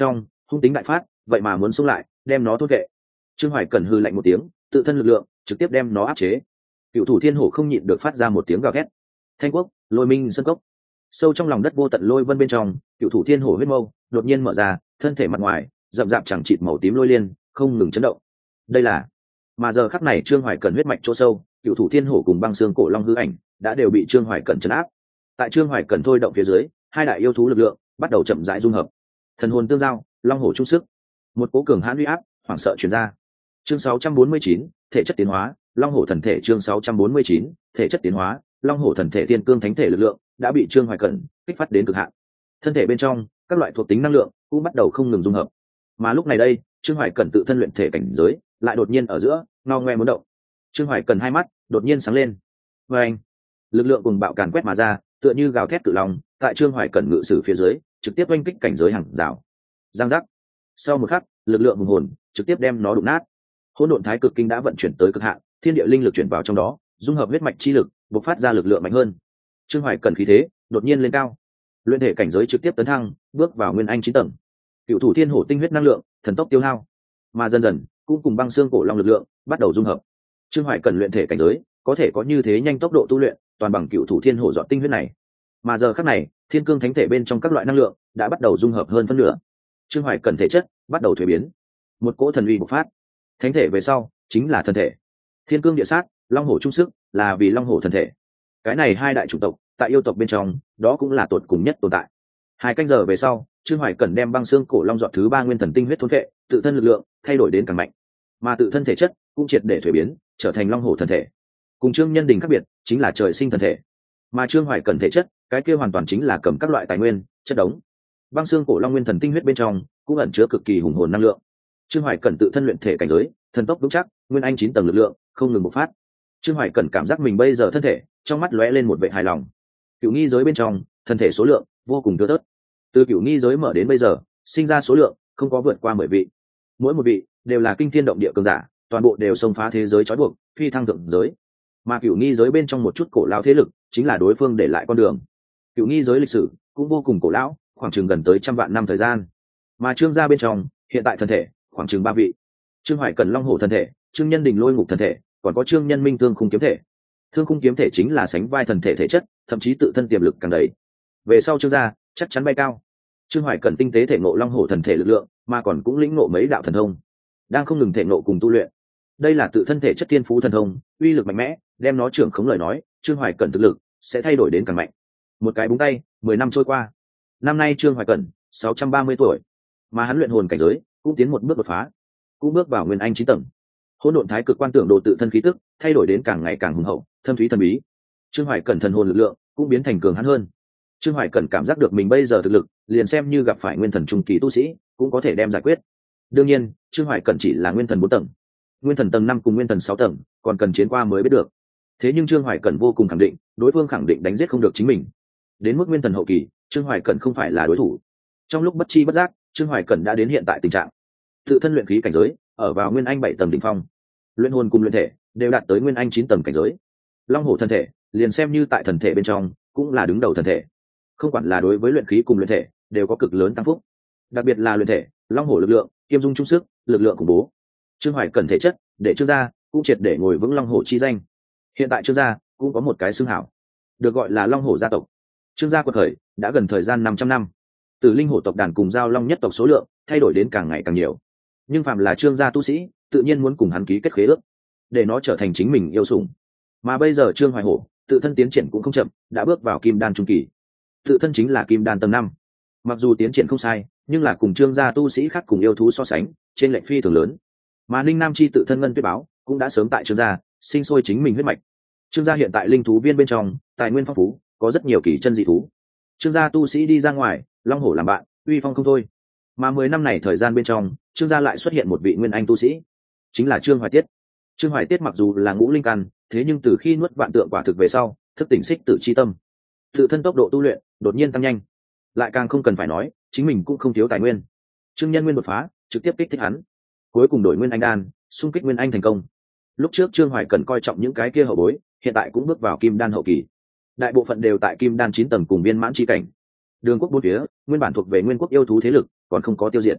hung tính đại phát, vậy mà muốn xông lại đem nó thốt vệ. Trương Hoài Cẩn hư lạnh một tiếng, tự thân lực lượng trực tiếp đem nó áp chế. Cựu thủ thiên hổ không nhịn được phát ra một tiếng gào thét. Thanh quốc, lôi minh sơn cốc. Sâu trong lòng đất vô tận lôi vân bên trong, cựu thủ thiên hổ huyết mâu đột nhiên mở ra, thân thể mặt ngoài rậm rạp chẳng chịt màu tím lôi liên không ngừng chấn động. Đây là mà giờ khắc này Trương Hoài Cẩn huyết mạch chỗ sâu, cựu thủ thiên hổ cùng băng xương cổ long hư ảnh đã đều bị Trương Hoài Cẩn chấn áp. Tại Trương Hoài Cẩn thôi động phía dưới, hai đại yêu thú lực lượng bắt đầu chậm rãi dung hợp, thần hồn tương giao, long hổ chung sức, một cố cường hãn uy áp hoảng sợ truyền ra. Chương 649, thể chất tiến hóa, long hổ thần thể. Chương 649, thể chất tiến hóa, long hổ thần thể. Thiên cương thánh thể lực lượng đã bị Trương Hoài Cẩn kích phát đến cực hạn. Thân thể bên trong các loại thuộc tính năng lượng cũng bắt đầu không ngừng dung hợp. Mà lúc này đây, Trương Hoài Cẩn tự thân luyện thể cảnh giới lại đột nhiên ở giữa ngao ngoe muốn động. Trương Hoài Cẩn hai mắt đột nhiên sáng lên. Và anh, lực lượng cùng bạo càn quét mà ra, tựa như gào thét cự long, tại Trương Hoài Cẩn ngự sử phía dưới, trực tiếp oanh kích cảnh giới hàng rào. Giang giác. Sau một khắc, lực lượng hùng hồn trực tiếp đem nó đụng nát. Hỗn độn thái cực kinh đã vận chuyển tới cực hạn, thiên địa linh lực chuyển vào trong đó, dung hợp huyết mạch chi lực, bộc phát ra lực lượng mạnh hơn. Trương Hoài Cẩn khí thế đột nhiên lên cao, luyện thể cảnh giới trực tiếp tấn thăng, bước vào nguyên anh 9 tầng. Cựu thủ thiên hổ tinh huyết năng lượng thần tốc tiêu hao, mà dần dần cũng cùng băng xương cổ long lực lượng bắt đầu dung hợp. Trương Hoài Cẩn luyện thể cảnh giới có thể có như thế nhanh tốc độ tu luyện, toàn bằng cựu thủ thiên hổ dọn tinh huyết này. Mà giờ khắc này, thiên cương thánh thể bên trong các loại năng lượng đã bắt đầu dung hợp hơn phân nửa. Trương Hoài Cẩn thể chất bắt đầu thuế biến, một cỗ thần uy bộc phát. Thánh thể về sau chính là thần thể. Thiên cương địa sát, long hổ trung sức là vì long hổ thần thể. Cái này hai đại chủng tộc tại yêu tộc bên trong đó cũng là tột cùng nhất tồn tại. 2 canh giờ về sau, Trương Hoài Cẩn đem băng xương cổ long dọn thứ 3 nguyên thần tinh huyết thôn phệ, tự thân lực lượng thay đổi đến càng mạnh, mà tự thân thể chất cũng triệt để thuế biến, trở thành long hổ thần thể. Cùng Trương Nhân Đình khác biệt, chính là trời sinh thần thể. Mà Trương Hoài Cẩn thể chất, cái kia hoàn toàn chính là cầm các loại tài nguyên, chất đống. Băng xương cổ long nguyên thần tinh huyết bên trong cũng ẩn chứa cực kỳ hùng hồn năng lượng. Trương Hoài Cẩn tự thân luyện thể cảnh giới, thần tốc vững chắc, nguyên anh 9 tầng lực lượng không ngừng bộc phát. Trương Hoài Cẩn cảm giác mình bây giờ thân thể, trong mắt lóe lên một vẻ hài lòng. Cửu nghi giới bên trong, thân thể số lượng vô cùng thưa thớt. Từ cửu nghi giới mở đến bây giờ, sinh ra số lượng không có vượt qua 10 vị. Mỗi một vị đều là kinh thiên động địa cường giả, toàn bộ đều xông phá thế giới trói buộc, phi thăng thượng giới. Mà cửu nghi giới bên trong một chút cổ lão thế lực, chính là đối phương để lại con đường. Cửu nghi giới lịch sử cũng vô cùng cổ lão, khoảng chừng gần tới 100 vạn năm thời gian. Mà Trương gia bên trong, hiện tại thân thể khoảng chừng 3 vị. Trương Hoài Cẩn long hổ thân thể, Trương Nhân Đình lôi ngục thân thể, còn có Trương Nhân Minh thương khung kiếm thể. Thương khung kiếm thể chính là sánh vai thần thể thể chất, thậm chí tự thân tiềm lực càng đầy. Về sau Trương gia chắc chắn bay cao. Trương Hoài Cẩn tinh tế thể ngộ long hổ thần thể lực lượng, mà còn cũng lĩnh ngộ mấy đạo thần thông, đang không ngừng thể ngộ cùng tu luyện. Đây là tự thân thể chất tiên phú thần thông, uy lực mạnh mẽ, đem nó trưởng khống lời nói, Trương Hoài Cẩn thực lực sẽ thay đổi đến càng mạnh. Một cái búng tay, 10 năm trôi qua. Năm nay Trương Hoài Cẩn 630 tuổi, mà hắn luyện hồn cảnh giới cũng tiến một bước đột phá, cũng bước vào nguyên anh 9 tầng. Hỗn độn thái cực quan tưởng độ tự thân khí tức thay đổi đến càng ngày càng hùng hậu, thâm thúy thần bí. Trương Hoài Cẩn thần hồn lực lượng cũng biến thành cường hãn hơn. Trương Hoài Cẩn cảm giác được mình bây giờ thực lực, liền xem như gặp phải nguyên thần trung kỳ tu sĩ, cũng có thể đem giải quyết. Đương nhiên, Trương Hoài Cẩn chỉ là nguyên thần 4 tầng. Nguyên thần tầng 5 cùng nguyên thần 6 tầng, còn cần chiến qua mới biết được. Thế nhưng Trương Hoài Cẩn vô cùng khẳng định, đối phương khẳng định đánh giết không được chính mình. Đến mức nguyên thần hậu kỳ, Trương Hoài Cẩn không phải là đối thủ. Trong lúc bất chi bất giác, Trương Hoài Cẩn đã đến hiện tại tình trạng tự thân luyện khí cảnh giới, ở vào nguyên anh 7 tầng đỉnh phong. Luyện hồn cùng luyện thể đều đạt tới nguyên anh 9 tầng cảnh giới. Long hổ thân thể, liền xem như tại thần thể bên trong, cũng là đứng đầu thần thể. Không quản là đối với luyện khí cùng luyện thể, đều có cực lớn tăng phúc. Đặc biệt là luyện thể, long hổ lực lượng, kiêm dung trung sức, lực lượng khủng bố. Trương Hoài Cẩn thể chất, để Trương gia cũng triệt để ngồi vững long hổ chi danh. Hiện tại Trương gia cũng có một cái xưng hảo, được gọi là long hổ gia tộc. Trương gia quật khởi đã gần thời gian 500 năm. Từ linh hổ tộc đàn cùng giao long nhất tộc số lượng thay đổi đến càng ngày càng nhiều. Nhưng phạm là Trương gia tu sĩ, tự nhiên muốn cùng hắn ký kết khế ước, để nó trở thành chính mình yêu sủng. Mà bây giờ Trương Hoài Hổ, tự thân tiến triển cũng không chậm, đã bước vào kim đan trung kỳ. Tự thân chính là kim đan tầng 5. Mặc dù tiến triển không sai, nhưng là cùng Trương gia tu sĩ khác cùng yêu thú so sánh, trên lệch phi thường lớn. Mà Ninh Nam chi tự thân ngân tuyết báo, cũng đã sớm tại Trương gia sinh sôi chính mình huyết mạch. Trương gia hiện tại linh thú viên bên trong, tài nguyên phong phú, có rất nhiều kỳ chân dị thú. Trương gia tu sĩ đi ra ngoài, long hổ làm bạn, uy phong không thôi. Mà 10 năm này thời gian bên trong, Trương gia lại xuất hiện một vị nguyên anh tu sĩ, chính là Trương Hoài Tiết. Trương Hoài Tiết mặc dù là ngũ linh căn, thế nhưng từ khi nuốt vạn tượng quả thực về sau, thức tỉnh xích tử chi tâm, tự thân tốc độ tu luyện đột nhiên tăng nhanh, lại càng không cần phải nói, chính mình cũng không thiếu tài nguyên. Trương Nhân Nguyên đột phá, trực tiếp kích thích hắn, cuối cùng đổi nguyên anh đan, xung kích nguyên anh thành công. Lúc trước Trương Hoài cần coi trọng những cái kia hậu bối, hiện tại cũng bước vào kim đan hậu kỳ. Đại bộ phận đều tại kim đan 9 tầng cùng viên mãn chi cảnh. Đường quốc bốn phía, nguyên bản thuộc về nguyên quốc yêu thú thế lực, còn không có tiêu diệt.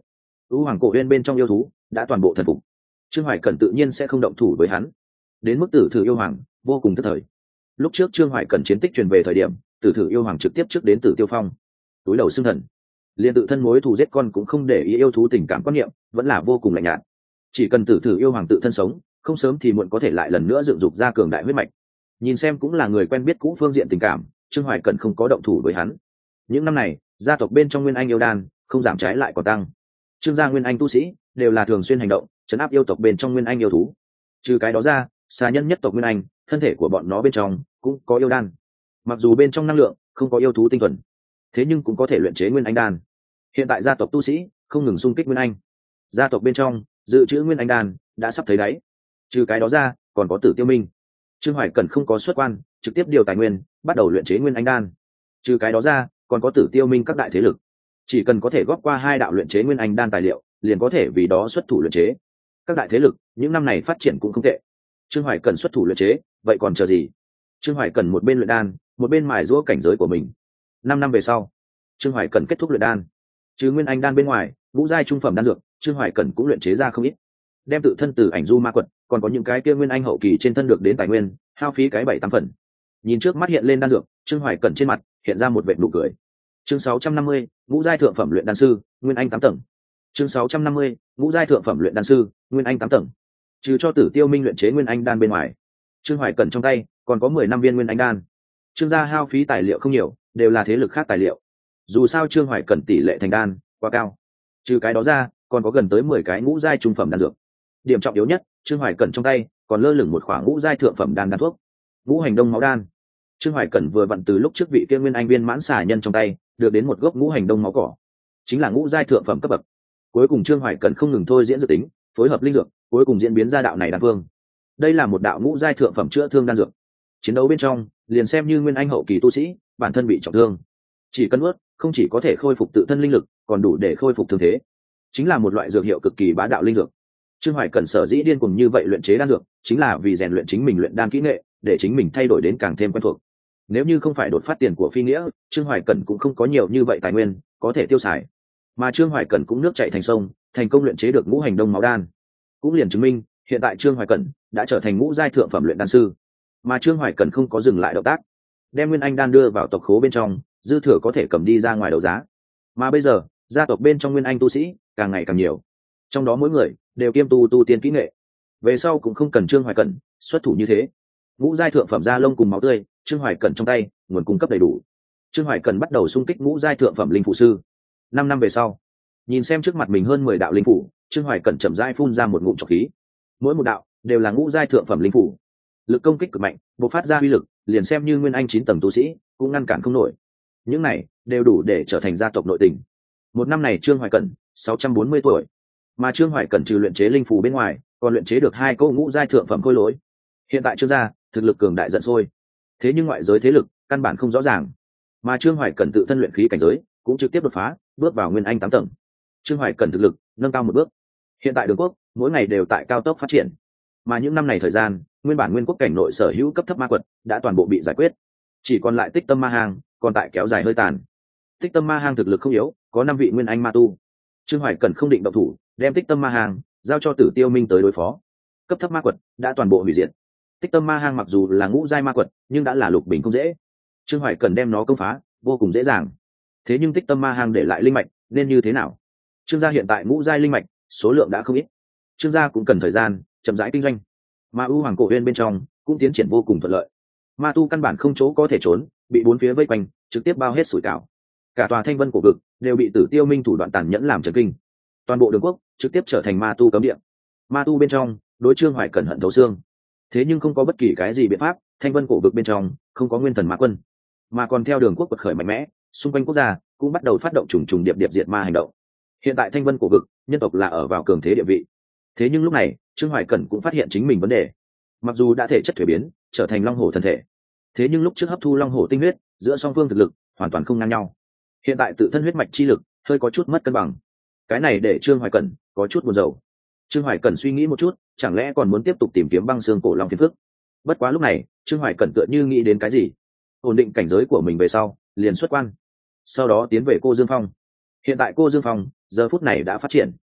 U Hoàng Cổ Uyên bên trong yêu thú đã toàn bộ thần phục, Trương Hoài Cẩn tự nhiên sẽ không động thủ với hắn. Đến mức Tử Thử yêu hoàng vô cùng tức thời. Lúc trước Trương Hoài Cẩn chiến tích truyền về thời điểm, Tử Thử yêu hoàng trực tiếp trước đến Tử Tiêu Phong, túi đầu xưng thần, liền tự thân mối thù giết con cũng không để ý yêu thú tình cảm quan niệm, vẫn là vô cùng lạnh nhạt. Chỉ cần Tử Thử yêu hoàng tự thân sống, không sớm thì muộn có thể lại lần nữa dựng dục ra cường đại huyết mạch. Nhìn xem cũng là người quen biết cũ phương diện tình cảm, Trương Hoài Cẩn không có động thủ với hắn. Những năm này, gia tộc bên trong Nguyên Anh yêu đan không giảm trái lại còn tăng. Trương gia Nguyên Anh tu sĩ đều là thường xuyên hành động, trấn áp yêu tộc bên trong Nguyên Anh yêu thú. Trừ cái đó ra, xà nhân nhất tộc Nguyên Anh, thân thể của bọn nó bên trong cũng có yêu đan. Mặc dù bên trong năng lượng không có yêu thú tinh thuần, thế nhưng cũng có thể luyện chế Nguyên Anh đan. Hiện tại gia tộc tu sĩ không ngừng xung kích Nguyên Anh. Gia tộc bên trong dự trữ Nguyên Anh đan đã sắp thấy đáy. Trừ cái đó ra, còn có Tử Tiêu Minh. Trương Hoài Cẩn không có xuất quan, trực tiếp điều tài nguyên, bắt đầu luyện chế Nguyên Anh đan. Trừ cái đó ra, còn có Tử Tiêu Minh các đại thế lực. Chỉ cần có thể góp qua 2 đạo luyện chế Nguyên Anh đan tài liệu, liền có thể vì đó xuất thủ luyện chế. Các đại thế lực những năm này phát triển cũng không tệ. Trương Hoài Cẩn xuất thủ luyện chế, vậy còn chờ gì? Trương Hoài Cẩn một bên luyện đan, một bên mài giũa cảnh giới của mình. 5 năm về sau, Trương Hoài Cẩn kết thúc luyện đan. Trừ Nguyên Anh đan bên ngoài, ngũ giai trung phẩm đan dược, Trương Hoài Cẩn cũng luyện chế ra không ít. Đem tự thân từ ảnh du ma quật, còn có những cái kia Nguyên Anh hậu kỳ trên thân được đến tài nguyên, hao phí cái 7-8 phần. Nhìn trước mắt hiện lên đan dược, Trương Hoài Cẩn trên mặt hiện ra một vệt nụ cười. Chương 650, ngũ giai thượng phẩm luyện đan sư, Nguyên Anh 8 tầng. Chương 650, ngũ giai thượng phẩm luyện đan sư, Nguyên Anh 8 tầng. Trừ cho Tử Tiêu Minh luyện chế Nguyên Anh đan bên ngoài, Trương Hoài Cẩn trong tay còn có 10 năm viên Nguyên Anh đan. Trương gia hao phí tài liệu không nhiều, đều là thế lực khác tài liệu. Dù sao Trương Hoài Cẩn tỷ lệ thành đan quá cao. Trừ cái đó ra, còn có gần tới 10 cái ngũ giai trung phẩm đan dược. Điểm trọng yếu nhất, Trương Hoài Cẩn trong tay còn lơ lửng một khoảng ngũ giai thượng phẩm đan thuốc, Ngũ Hành Đông máu đan. Trương Hoài Cẩn vừa vặn từ lúc trước vị kia Nguyên Anh viên mãn xà nhân trong tay được đến một gốc Ngũ Hành Đông máu cỏ, chính là ngũ giai thượng phẩm cấp bậc. Cuối cùng Trương Hoài Cẩn không ngừng thôi diễn dự tính, phối hợp linh dược, cuối cùng diễn biến ra đạo này đan vương. Đây là một đạo ngũ giai thượng phẩm chữa thương đan dược. Chiến đấu bên trong, liền xem như Nguyên Anh hậu kỳ tu sĩ, bản thân bị trọng thương, chỉ cần nuốt, không chỉ có thể khôi phục tự thân linh lực, còn đủ để khôi phục thương thế. Chính là một loại dược hiệu cực kỳ bá đạo linh dược. Trương Hoài Cẩn sở dĩ điên cuồng như vậy luyện chế đan dược, chính là vì rèn luyện chính mình luyện đan kỹ nghệ, để chính mình thay đổi đến càng thêm quen thuộc. Nếu như không phải đột phát tiền của phi nghĩa, Trương Hoài Cẩn cũng không có nhiều như vậy tài nguyên có thể tiêu xài. Mà Trương Hoài Cẩn cũng nước chảy thành sông, thành công luyện chế được Ngũ Hành Đông máu đan, cũng liền chứng minh hiện tại Trương Hoài Cẩn đã trở thành ngũ giai thượng phẩm luyện đan sư. Mà Trương Hoài Cẩn không có dừng lại động tác, đem Nguyên Anh đan đưa vào tộc khố bên trong, dư thừa có thể cầm đi ra ngoài đấu giá. Mà bây giờ, gia tộc bên trong Nguyên Anh tu sĩ càng ngày càng nhiều, trong đó mỗi người đều kiêm tu tiên kỹ nghệ. Về sau cũng không cần Trương Hoài Cẩn xuất thủ như thế. Ngũ giai thượng phẩm da lông cùng máu tươi, Trương Hoài Cẩn trong tay nguồn cung cấp đầy đủ. Trương Hoài Cẩn bắt đầu xung kích ngũ giai thượng phẩm linh phụ sư. 5 năm về sau, nhìn xem trước mặt mình hơn 10 đạo linh phủ, Trương Hoài Cẩn chậm rãi phun ra một ngụm trọc khí. Mỗi một đạo đều là ngũ giai thượng phẩm linh phủ, lực công kích cực mạnh, bộc phát ra uy lực, liền xem như Nguyên Anh 9 tầng tu sĩ cũng ngăn cản không nổi. Những này đều đủ để trở thành gia tộc nội tình. Một năm này Trương Hoài Cẩn 640 tuổi, mà Trương Hoài Cẩn trừ luyện chế linh phù bên ngoài, còn luyện chế được 2 câu ngũ giai thượng phẩm khôi lỗi. Hiện tại Trương gia thực lực cường đại giận sôi, thế nhưng ngoại giới thế lực căn bản không rõ ràng, mà Trương Hoài Cẩn tự thân luyện khí cảnh giới cũng trực tiếp đột phá, bước vào Nguyên Anh 8 tầng. Trương Hoài Cẩn thực lực nâng cao một bước. Hiện tại Đường Quốc mỗi ngày đều tại cao tốc phát triển, mà những năm này thời gian, nguyên bản Nguyên Quốc cảnh nội sở hữu cấp thấp ma quật đã toàn bộ bị giải quyết, chỉ còn lại Tích Tâm Ma Hang còn tại kéo dài hơi tàn. Tích Tâm Ma Hang thực lực không yếu, có 5 vị Nguyên Anh ma tu. Trương Hoài Cẩn không định động thủ, đem Tích Tâm Ma Hang giao cho Tử Tiêu Minh tới đối phó. Cấp thấp ma quật đã toàn bộ hủy diệt. Tích Tâm Ma Hang mặc dù là ngũ giai ma quật, nhưng đã là lục bình không dễ. Trương Hoài Cẩn đem nó công phá vô cùng dễ dàng. Thế nhưng Tích Tâm Ma Hang để lại linh mạch, nên như thế nào? Trương gia hiện tại ngũ giai linh mạch số lượng đã không ít, Trương gia cũng cần thời gian chậm rãi kinh doanh. Mà U Hoàng Cổ Uyên bên trong cũng tiến triển vô cùng thuận lợi. Ma tu căn bản không chỗ có thể trốn, bị bốn phía vây quanh, trực tiếp bao hết sủi cảo. Cả tòa Thanh Vân cổ vực đều bị Tử Tiêu Minh thủ đoạn tàn nhẫn làm chấn kinh. Toàn bộ Đường Quốc trực tiếp trở thành ma tu cấm địa. Ma tu bên trong đối Trương Hoài Cẩn hận thấu xương. Thế nhưng không có bất kỳ cái gì biện pháp, Thanh Vân cổ vực bên trong không có nguyên thần ma quân, mà còn theo Đường Quốc quật khởi mạnh mẽ, xung quanh quốc gia cũng bắt đầu phát động trùng trùng điệp điệp diệt ma hành động. Hiện tại Thanh Vân cổ vực, nhân tộc là ở vào cường thế địa vị. Thế nhưng lúc này, Trương Hoài Cẩn cũng phát hiện chính mình vấn đề. Mặc dù đã thể chất thuế biến, trở thành long hổ thân thể, thế nhưng lúc trước hấp thu long hổ tinh huyết, giữa song phương thực lực hoàn toàn không ngang nhau. Hiện tại tự thân huyết mạch chi lực hơi có chút mất cân bằng. Cái này để Trương Hoài Cẩn có chút buồn rầu. Trương Hoài Cẩn suy nghĩ một chút, chẳng lẽ còn muốn tiếp tục tìm kiếm băng xương cổ long phiền phức? Bất quá lúc này, Trương Hoài Cẩn tựa như nghĩ đến cái gì, ổn định cảnh giới của mình về sau, liền xuất quan. Sau đó tiến về Cô Dương Phong. Hiện tại Cô Dương Phong giờ phút này đã phát triển.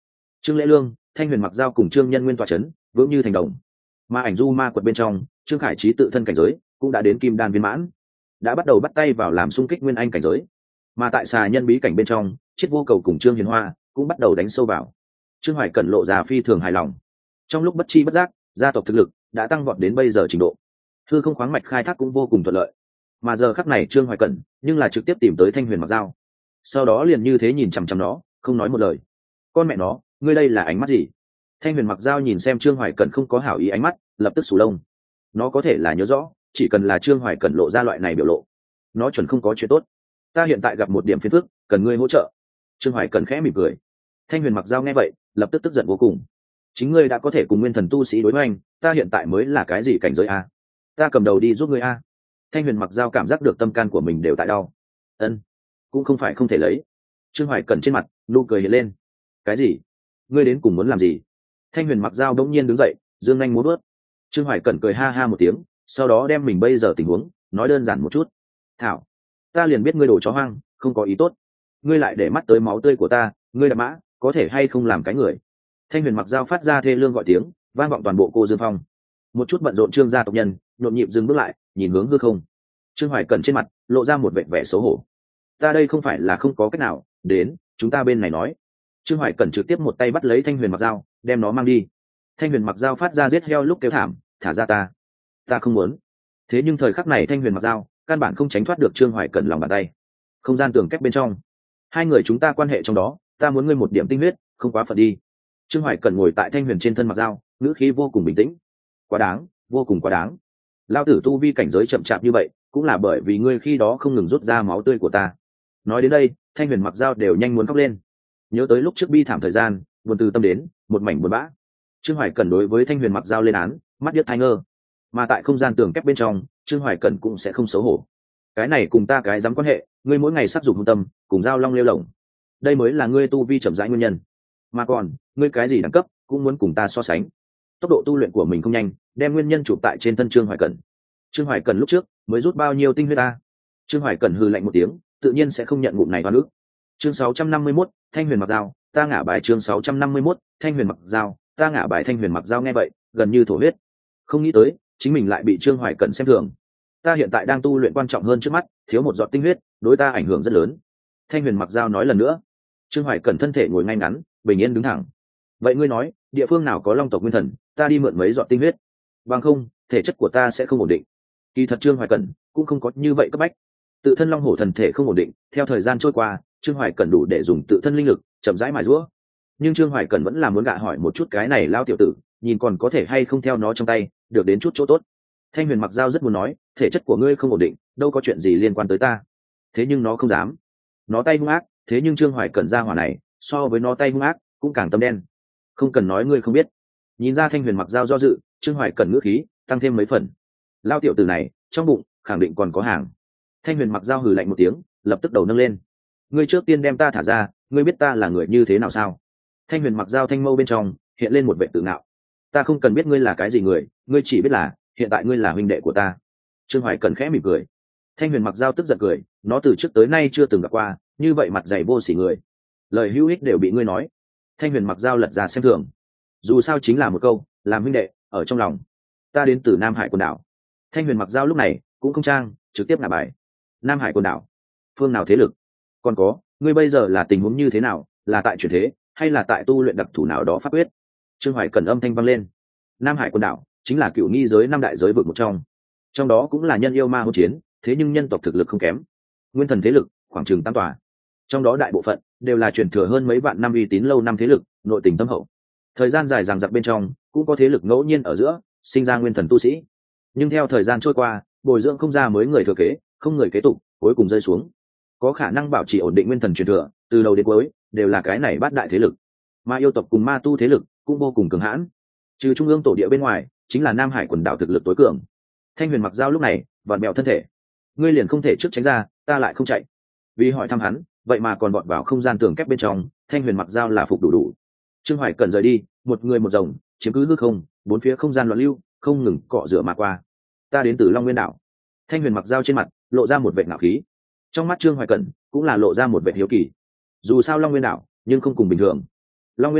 Trương Lễ Lương, Thanh Huyền Mặc Dao cùng Trương Nhân Nguyên tọa chấn, vững như thành đồng. Mà ảnh du ma quật bên trong, Trương Khải Trí tự thân cảnh giới cũng đã đến kim đan viên mãn, đã bắt đầu bắt tay vào làm xung kích nguyên anh cảnh giới. Mà tại xà nhân bí cảnh bên trong, Chiết Vô Cầu cùng Trương Hiền Hoa cũng bắt đầu đánh sâu vào. Trương Hoài Cẩn lộ ra phi thường hài lòng. Trong lúc bất chi bất giác, gia tộc thực lực đã tăng vọt đến bây giờ trình độ. Hư không khoáng mạch khai thác cũng vô cùng thuận lợi. Mà giờ khắc này Trương Hoài Cẩn nhưng là trực tiếp tìm tới Thanh Huyền Mặc Dao. Sau đó liền như thế nhìn chằm chằm nó, không nói một lời. Con mẹ nó, ngươi đây là ánh mắt gì? Thanh Huyền Mặc Dao nhìn xem Trương Hoài Cẩn không có hảo ý ánh mắt, lập tức sù lông. Nó có thể là nhớ rõ, chỉ cần là Trương Hoài Cẩn lộ ra loại này biểu lộ, nó chuẩn không có chuyện tốt. Ta hiện tại gặp một điểm phiền phức, cần ngươi hỗ trợ. Trương Hoài Cẩn khẽ mỉm cười. Thanh Huyền Mặc Dao nghe vậy, lập tức tức giận vô cùng. Chính ngươi đã có thể cùng nguyên thần tu sĩ đối hoành, ta hiện tại mới là cái gì cảnh giới a? Ta cầm đầu đi giúp ngươi a. Thanh Huyền Mặc Dao cảm giác được tâm can của mình đều tại đau. Ân, cũng không phải không thể lấy. Trương Hoài Cẩn trên mặt nụ cười hiện lên. Cái gì? Ngươi đến cùng muốn làm gì? Thanh Huyền Mặc Dao đống nhiên đứng dậy, dương nhanh múa bước. Trương Hoài Cẩn cười ha ha một tiếng, sau đó đem mình bây giờ tình huống nói đơn giản một chút. Thảo, ta liền biết ngươi đồ chó hoang, không có ý tốt. Ngươi lại để mắt tới máu tươi của ta, ngươi đạp mã, có thể hay không làm cái người? Thanh Huyền Mặc Dao phát ra thê lương gọi tiếng, vang vọng toàn bộ cô Dương Phong. Một chút bận rộn Trương gia tộc nhân nhộn nhịp dừng bước lại, nhìn hướng hư không. Trương Hoài Cẩn trên mặt lộ ra một vẻ vẻ xấu hổ. Ta đây không phải là không có cách nào, đến, chúng ta bên này nói. Trương Hoài Cẩn trực tiếp một tay bắt lấy Thanh Huyền Mặc Dao, đem nó mang đi. Thanh Huyền Mặc Dao phát ra giết heo lúc kêu thảm, thả ra ta không muốn. Thế nhưng thời khắc này Thanh Huyền Mặc Dao căn bản không tránh thoát được Trương Hoài Cẩn lòng bàn tay. Không gian tường kép bên trong, hai người chúng ta quan hệ trong đó, ta muốn ngươi một điểm tinh huyết, không quá phận đi. Trương Hoài Cẩn ngồi tại Thanh Huyền trên thân Mặc Dao, ngữ khí vô cùng bình tĩnh. Quá đáng, vô cùng quá đáng. Lao tử tu vi cảnh giới chậm chạp như vậy, cũng là bởi vì ngươi khi đó không ngừng rút ra máu tươi của ta. Nói đến đây, Thanh Huyền Mặc Dao đều nhanh muốn khóc lên. Nhớ tới lúc trước bi thảm thời gian, buồn từ tâm đến, một mảnh buồn bã. Trương Hoài Cẩn đối với Thanh Huyền Mặc Dao lên án, mắt điếc tai ngơ. Mà tại không gian tường kép bên trong, Trương Hoài Cẩn cũng sẽ không xấu hổ. Cái này cùng ta cái dám quan hệ, ngươi mỗi ngày sắc dục hung tâm, cùng Giao Long lêu lổng. Đây mới là ngươi tu vi chậm rãi nguyên nhân. Mà còn, ngươi cái gì đẳng cấp, cũng muốn cùng ta so sánh. Tốc độ tu luyện của mình không nhanh, đem nguyên nhân chụp tại trên thân Trương Hoài Cẩn. Trương Hoài Cẩn lúc trước mới rút bao nhiêu tinh huyết ta? Trương Hoài Cẩn hừ lạnh một tiếng, tự nhiên sẽ không nhận ngụm này oan ức. Chương 651, Thanh Huyền Mặc Dao, ta ngả bài. Chương 651, Thanh Huyền Mặc Dao, ta ngả bài. Thanh Huyền Mặc Dao nghe vậy, gần như thổ huyết. Không nghĩ tới, chính mình lại bị Trương Hoài Cẩn xem thường. Ta hiện tại đang tu luyện quan trọng hơn trước mắt, thiếu một giọt tinh huyết, đối ta ảnh hưởng rất lớn. Thanh Huyền Mặc Dao nói lần nữa. Trương Hoài Cẩn thân thể ngồi ngay ngắn, bình yên đứng thẳng. Vậy ngươi nói, địa phương nào có long tộc nguyên thần, ta đi mượn mấy giọt tinh huyết. Bằng không, thể chất của ta sẽ không ổn định. Kỳ thật Trương Hoài Cẩn cũng không có như vậy cấp bách. Tự thân long hổ thần thể không ổn định, theo thời gian trôi qua, Trương Hoài Cẩn đủ để dùng tự thân linh lực chậm rãi mài giũa. Nhưng Trương Hoài Cẩn vẫn là muốn gạ hỏi một chút cái này lao tiểu tử, nhìn còn có thể hay không theo nó trong tay được đến chút chỗ tốt. Thanh Huyền Mặc Dao rất muốn nói, thể chất của ngươi không ổn định, đâu có chuyện gì liên quan tới ta. Thế nhưng nó không dám. Nó tay hung ác, thế nhưng Trương Hoài Cẩn ra hỏa này, so với nó tay hung ác, cũng càng tâm đen. Không cần nói ngươi không biết. Nhìn ra Thanh Huyền Mặc Dao do dự, Trương Hoài Cẩn ngữ khí tăng thêm mấy phần. Lao tiểu tử này, trong bụng khẳng định còn có hàng. Thanh Huyền Mặc Dao hừ lạnh một tiếng, lập tức đầu nâng lên. Ngươi trước tiên đem ta thả ra, ngươi biết ta là người như thế nào sao? Thanh Huyền Mặc Dao thanh mâu bên trong hiện lên một vẻ tự ngạo. Ta không cần biết ngươi là cái gì người, ngươi chỉ biết là hiện tại ngươi là huynh đệ của ta. Trương Hoài Cẩn khẽ mỉm cười. Thanh Huyền Mặc Dao tức giận cười, nó từ trước tới nay chưa từng gặp qua như vậy mặt dày vô sỉ người. Lời hữu ích đều bị ngươi nói. Thanh Huyền Mặc Dao lật ra xem thường. Dù sao chính là một câu, làm huynh đệ, ở trong lòng. Ta đến từ Nam Hải quần đảo. Thanh Huyền Mặc Dao lúc này cũng không trang, trực tiếp ngả bài. Nam Hải quần đảo, phương nào thế lực? Còn có, ngươi bây giờ là tình huống như thế nào, là tại chuyển thế hay là tại tu luyện đặc thù nào đó pháp quyết? Trương Hoài Cẩn âm thanh vang lên. Nam Hải quần đảo chính là cựu nghi giới năm đại giới vực một trong đó cũng là nhân yêu ma hỗn chiến, thế nhưng nhân tộc thực lực không kém. Nguyên thần thế lực khoảng chừng 8 tòa, trong đó đại bộ phận đều là truyền thừa hơn mấy vạn năm uy tín lâu năm thế lực, nội tình thâm hậu. Thời gian dài dằng dặc bên trong cũng có thế lực ngẫu nhiên ở giữa sinh ra nguyên thần tu sĩ, nhưng theo thời gian trôi qua, bồi dưỡng không ra mới người thừa kế, không người kế tục, cuối cùng rơi xuống. Có khả năng bảo trì ổn định nguyên thần truyền thừa từ đầu đến cuối đều là cái này bát đại thế lực. Mà yêu tộc cùng ma tu thế lực cũng vô cùng cường hãn, trừ trung ương tổ địa bên ngoài chính là Nam Hải quần đảo thực lực tối cường. Thanh Huyền Mặc Dao lúc này vặn bèo thân thể. Ngươi liền không thể trước tránh ra, ta lại không chạy. Vì hỏi thăm hắn, vậy mà còn vọt vào không gian tường kép bên trong. Thanh Huyền Mặc Dao là phục đủ. Trương Hoài Cẩn rời đi, một người một rồng chiếm cứ hư không, bốn phía không gian loạn lưu không ngừng cọ rửa mà qua. Ta đến từ Long Nguyên đảo. Thanh Huyền Mặc Dao trên mặt lộ ra một vẻ ngạo khí, trong mắt Trương Hoài Cẩn cũng là lộ ra một vẻ hiếu kỳ. Dù sao Long Nguyên đảo nhưng không cùng bình thường. Long Nguyên đảo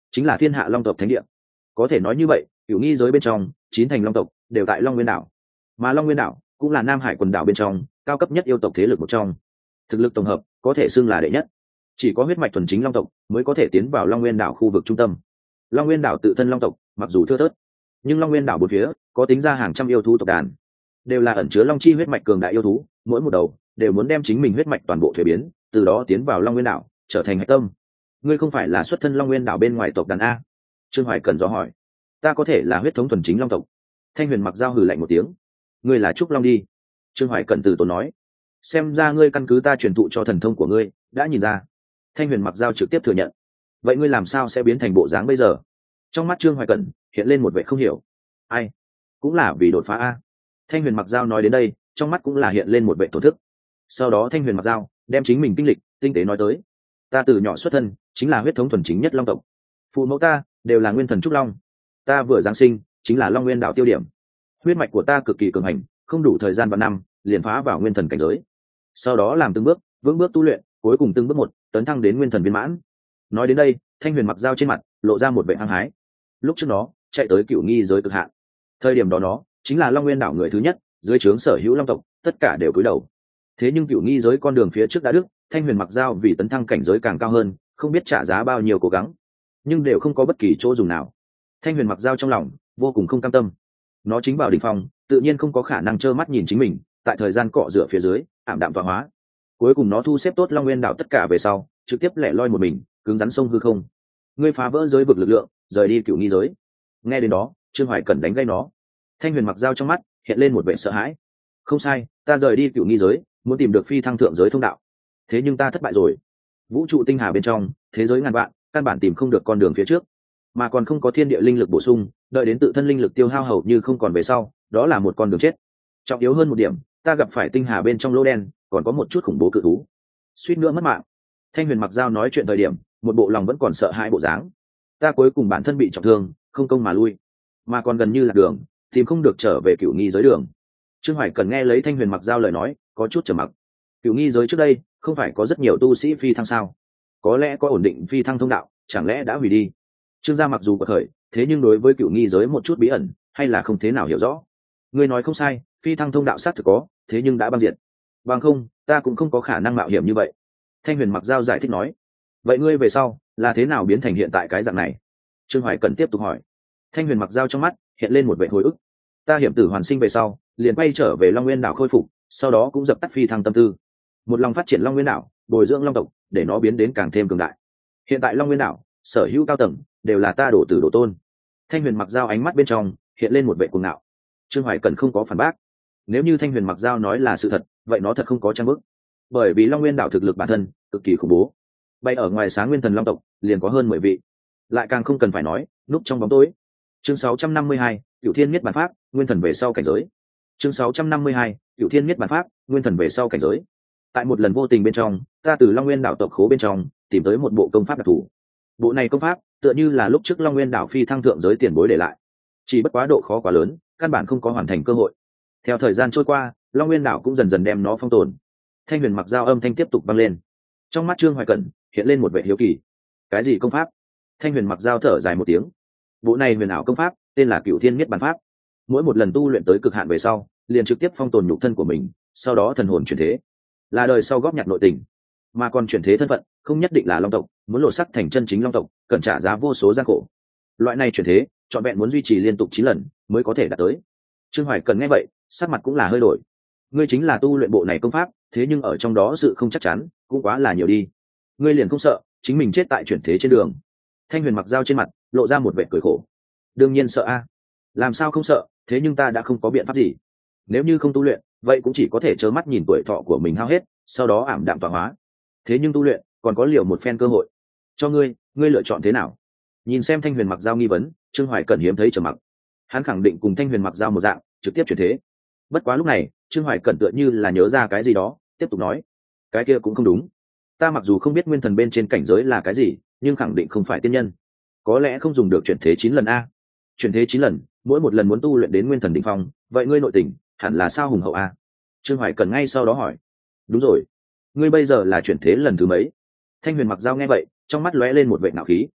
chính là thiên hạ long tộc thánh địa. Có thể nói như vậy, cửu nghi giới bên trong 9 thành long tộc đều tại Long Nguyên đảo, mà Long Nguyên đảo cũng là Nam Hải quần đảo bên trong cao cấp nhất yêu tộc thế lực một trong, thực lực tổng hợp có thể xưng là đệ nhất. Chỉ có huyết mạch thuần chính long tộc mới có thể tiến vào Long Nguyên đảo khu vực trung tâm. Long Nguyên đảo tự thân long tộc mặc dù thưa thớt, nhưng Long Nguyên đảo bốn phía có tính ra hàng trăm yêu thú tộc đàn, đều là ẩn chứa long chi huyết mạch cường đại yêu thú, mỗi một đầu đều muốn đem chính mình huyết mạch toàn bộ thuế biến, từ đó tiến vào Long Nguyên đảo trở thành hạch tâm. Ngươi không phải là xuất thân Long Nguyên đảo bên ngoài tộc đàn a? Trương Hoài Cẩn dò hỏi. Ta có thể là huyết thống thuần chính long tộc. Thanh Huyền mặc dao hừ lạnh một tiếng. Ngươi là trúc long đi. Trương Hoài Cẩn từ tốn nói. Xem ra ngươi căn cứ ta truyền thụ cho thần thông của ngươi đã nhìn ra. Thanh Huyền mặc dao trực tiếp thừa nhận. Vậy ngươi làm sao sẽ biến thành bộ dáng bây giờ? Trong mắt Trương Hoài Cẩn hiện lên một vẻ không hiểu. Ai? Cũng là vì đột phá a. Thanh Huyền mặc dao nói đến đây, trong mắt cũng là hiện lên một vẻ thổn thức. Sau đó Thanh Huyền mặc dao đem chính mình kinh lịch tinh tế nói tới. Ta từ nhỏ xuất thân chính là huyết thống thuần chính nhất long tộc, phụ mẫu ta đều là nguyên thần trúc long, ta vừa giáng sinh chính là Long Nguyên đảo tiêu điểm, huyết mạch của ta cực kỳ cường hành, không đủ thời gian và năm liền phá vào nguyên thần cảnh giới, sau đó làm từng bước vững bước tu luyện, cuối cùng từng bước một tấn thăng đến nguyên thần viên mãn. Nói đến đây, Thanh Huyền mặc dao trên mặt lộ ra một vẻ hăng hái. Lúc trước nó chạy tới cửu nghi giới cực hạn, thời điểm đó nó chính là Long Nguyên đảo người thứ nhất, dưới trướng sở hữu long tộc tất cả đều cúi đầu. Thế nhưng cửu nghi giới con đường phía trước đã đứt, Thanh Huyền mặc dao vì tấn thăng cảnh giới càng cao hơn, không biết trả giá bao nhiêu cố gắng, nhưng đều không có bất kỳ chỗ dùng nào. Thanh Huyền mặc dao trong lòng vô cùng không cam tâm. Nó chính vào đỉnh phong, tự nhiên không có khả năng trơ mắt nhìn chính mình tại thời gian cọ rửa phía dưới ảm đạm tọa hóa. Cuối cùng nó thu xếp tốt Long Nguyên đảo tất cả về sau, trực tiếp lẻ loi một mình cứng rắn sông hư không. Ngươi phá vỡ giới vực lực lượng, rời đi cửu nghi giới. Nghe đến đó, Trương Hoài Cẩn đánh gây nó. Thanh Huyền mặc dao trong mắt hiện lên một vẻ sợ hãi. Không sai, ta rời đi cửu nghi giới, muốn tìm được phi thăng thượng giới thông đạo. Thế nhưng ta thất bại rồi. Vũ trụ tinh hà bên trong, thế giới ngàn vạn, căn bản tìm không được con đường phía trước, mà còn không có thiên địa linh lực bổ sung, đợi đến tự thân linh lực tiêu hao hầu như không còn về sau, đó là một con đường chết. Trọng yếu hơn một điểm, ta gặp phải tinh hà bên trong lỗ đen, còn có một chút khủng bố cự thú, suýt nữa mất mạng. Thanh Huyền mặc dao nói chuyện thời điểm, một bộ lòng vẫn còn sợ hãi bộ dáng. Ta cuối cùng bản thân bị trọng thương, không công mà lui, mà còn gần như là đường tìm không được trở về cửu nghi giới đường. Trương Hoài Cần nghe lấy Thanh Huyền mặc dao lời nói, có chút trầm mặc. Cửu nghi giới trước đây không phải có rất nhiều tu sĩ phi thăng sao? Có lẽ có ổn định phi thăng thông đạo, chẳng lẽ đã hủy đi? Trương gia mặc dù có khởi, thế nhưng đối với cửu nghi giới một chút bí ẩn hay là không thế nào hiểu rõ. Ngươi nói không sai, phi thăng thông đạo xác thực có, thế nhưng đã băng diệt. Bằng không, ta cũng không có khả năng mạo hiểm như vậy. Thanh Huyền mặc dao giải thích nói. Vậy ngươi về sau là thế nào biến thành hiện tại cái dạng này? Trương Hoài Cần tiếp tục hỏi. Thanh Huyền mặc dao trong mắt hiện lên một vẻ hồi ức. Ta hiểm tử hoàn sinh về sau, liền quay trở về Long Nguyên đảo khôi phục, sau đó cũng dập tắt phi thăng tâm tư, một lòng phát triển Long Nguyên đảo, bồi dưỡng long tộc, để nó biến đến càng thêm cường đại. Hiện tại Long Nguyên đảo sở hữu cao tầng đều là ta đổ tử đổ tôn. Thanh Huyền mặc dao ánh mắt bên trong hiện lên một vẻ cuồng ngạo. Trương Hoài Cần không có phản bác. Nếu như Thanh Huyền mặc dao nói là sự thật, vậy nó thật không có trang bức, bởi vì Long Nguyên đảo thực lực bản thân cực kỳ khủng bố. Bay ở ngoài sáng nguyên thần long tộc liền có hơn 10 vị, lại càng không cần phải nói núp trong bóng tối. Chương 652, Cửu Thiên Miết Bản Pháp, nguyên thần về sau cảnh giới. Chương 652, Cửu Thiên Miết Bản Pháp, nguyên thần về sau cảnh giới. Tại một lần vô tình bên trong, ta từ Long Nguyên đảo tộc khố bên trong tìm tới một bộ công pháp đặc thù. Bộ này công pháp tựa như là lúc trước Long Nguyên đảo phi thăng thượng giới tiền bối để lại, chỉ bất quá độ khó quá lớn, căn bản không có hoàn thành cơ hội. Theo thời gian trôi qua, Long Nguyên đảo cũng dần dần đem nó phong tồn. Thanh Huyền mặc dao âm thanh tiếp tục vang lên. Trong mắt Trương Hoài Cẩn hiện lên một vẻ hiếu kỳ. Cái gì công pháp? Thanh Huyền mặc dao thở dài một tiếng. Bộ này huyền ảo công pháp tên là Cửu Thiên Miết Bản Pháp. Mỗi một lần tu luyện tới cực hạn về sau, liền trực tiếp phong tồn nhục thân của mình, sau đó thần hồn chuyển thế, là đời sau góp nhặt nội tình. Mà còn chuyển thế thân phận không nhất định là long tộc, muốn lộ sắc thành chân chính long tộc cần trả giá vô số gian khổ. Loại này chuyển thế trọn vẹn muốn duy trì liên tục 9 lần mới có thể đạt tới. Trương Hoài Cần nghe vậy, sắc mặt cũng là hơi đổi. Ngươi chính là tu luyện bộ này công pháp, thế nhưng ở trong đó sự không chắc chắn cũng quá là nhiều đi. Ngươi liền không sợ chính mình chết tại chuyển thế trên đường? Thanh Huyền mặc dao trên mặt lộ ra một vẻ cười khổ. Đương nhiên sợ a, làm sao không sợ, thế nhưng ta đã không có biện pháp gì. Nếu như không tu luyện, vậy cũng chỉ có thể trơ mắt nhìn tuổi thọ của mình hao hết, sau đó ảm đạm tọa hóa. Thế nhưng tu luyện còn có liều một phen cơ hội. Cho ngươi, ngươi lựa chọn thế nào? Nhìn xem Thanh Huyền mặc dao nghi vấn, Trương Hoài Cẩn hiếm thấy trầm mặc. Hắn khẳng định cùng Thanh Huyền mặc dao một dạng, trực tiếp chuyển thế. Bất quá lúc này, Trương Hoài Cẩn tựa như là nhớ ra cái gì đó, tiếp tục nói. Cái kia cũng không đúng. Ta mặc dù không biết nguyên thần bên trên cảnh giới là cái gì, nhưng khẳng định không phải tiên nhân. Có lẽ không dùng được chuyển thế 9 lần a. Chuyển thế 9 lần, mỗi một lần muốn tu luyện đến nguyên thần đỉnh phong, vậy ngươi nội tình hẳn là sao hùng hậu a? Trương Hoài Cẩn ngay sau đó hỏi. Đúng rồi, ngươi bây giờ là chuyển thế lần thứ mấy? Thanh Huyền mặc dao nghe vậy, trong mắt lóe lên một vệt nạo khí.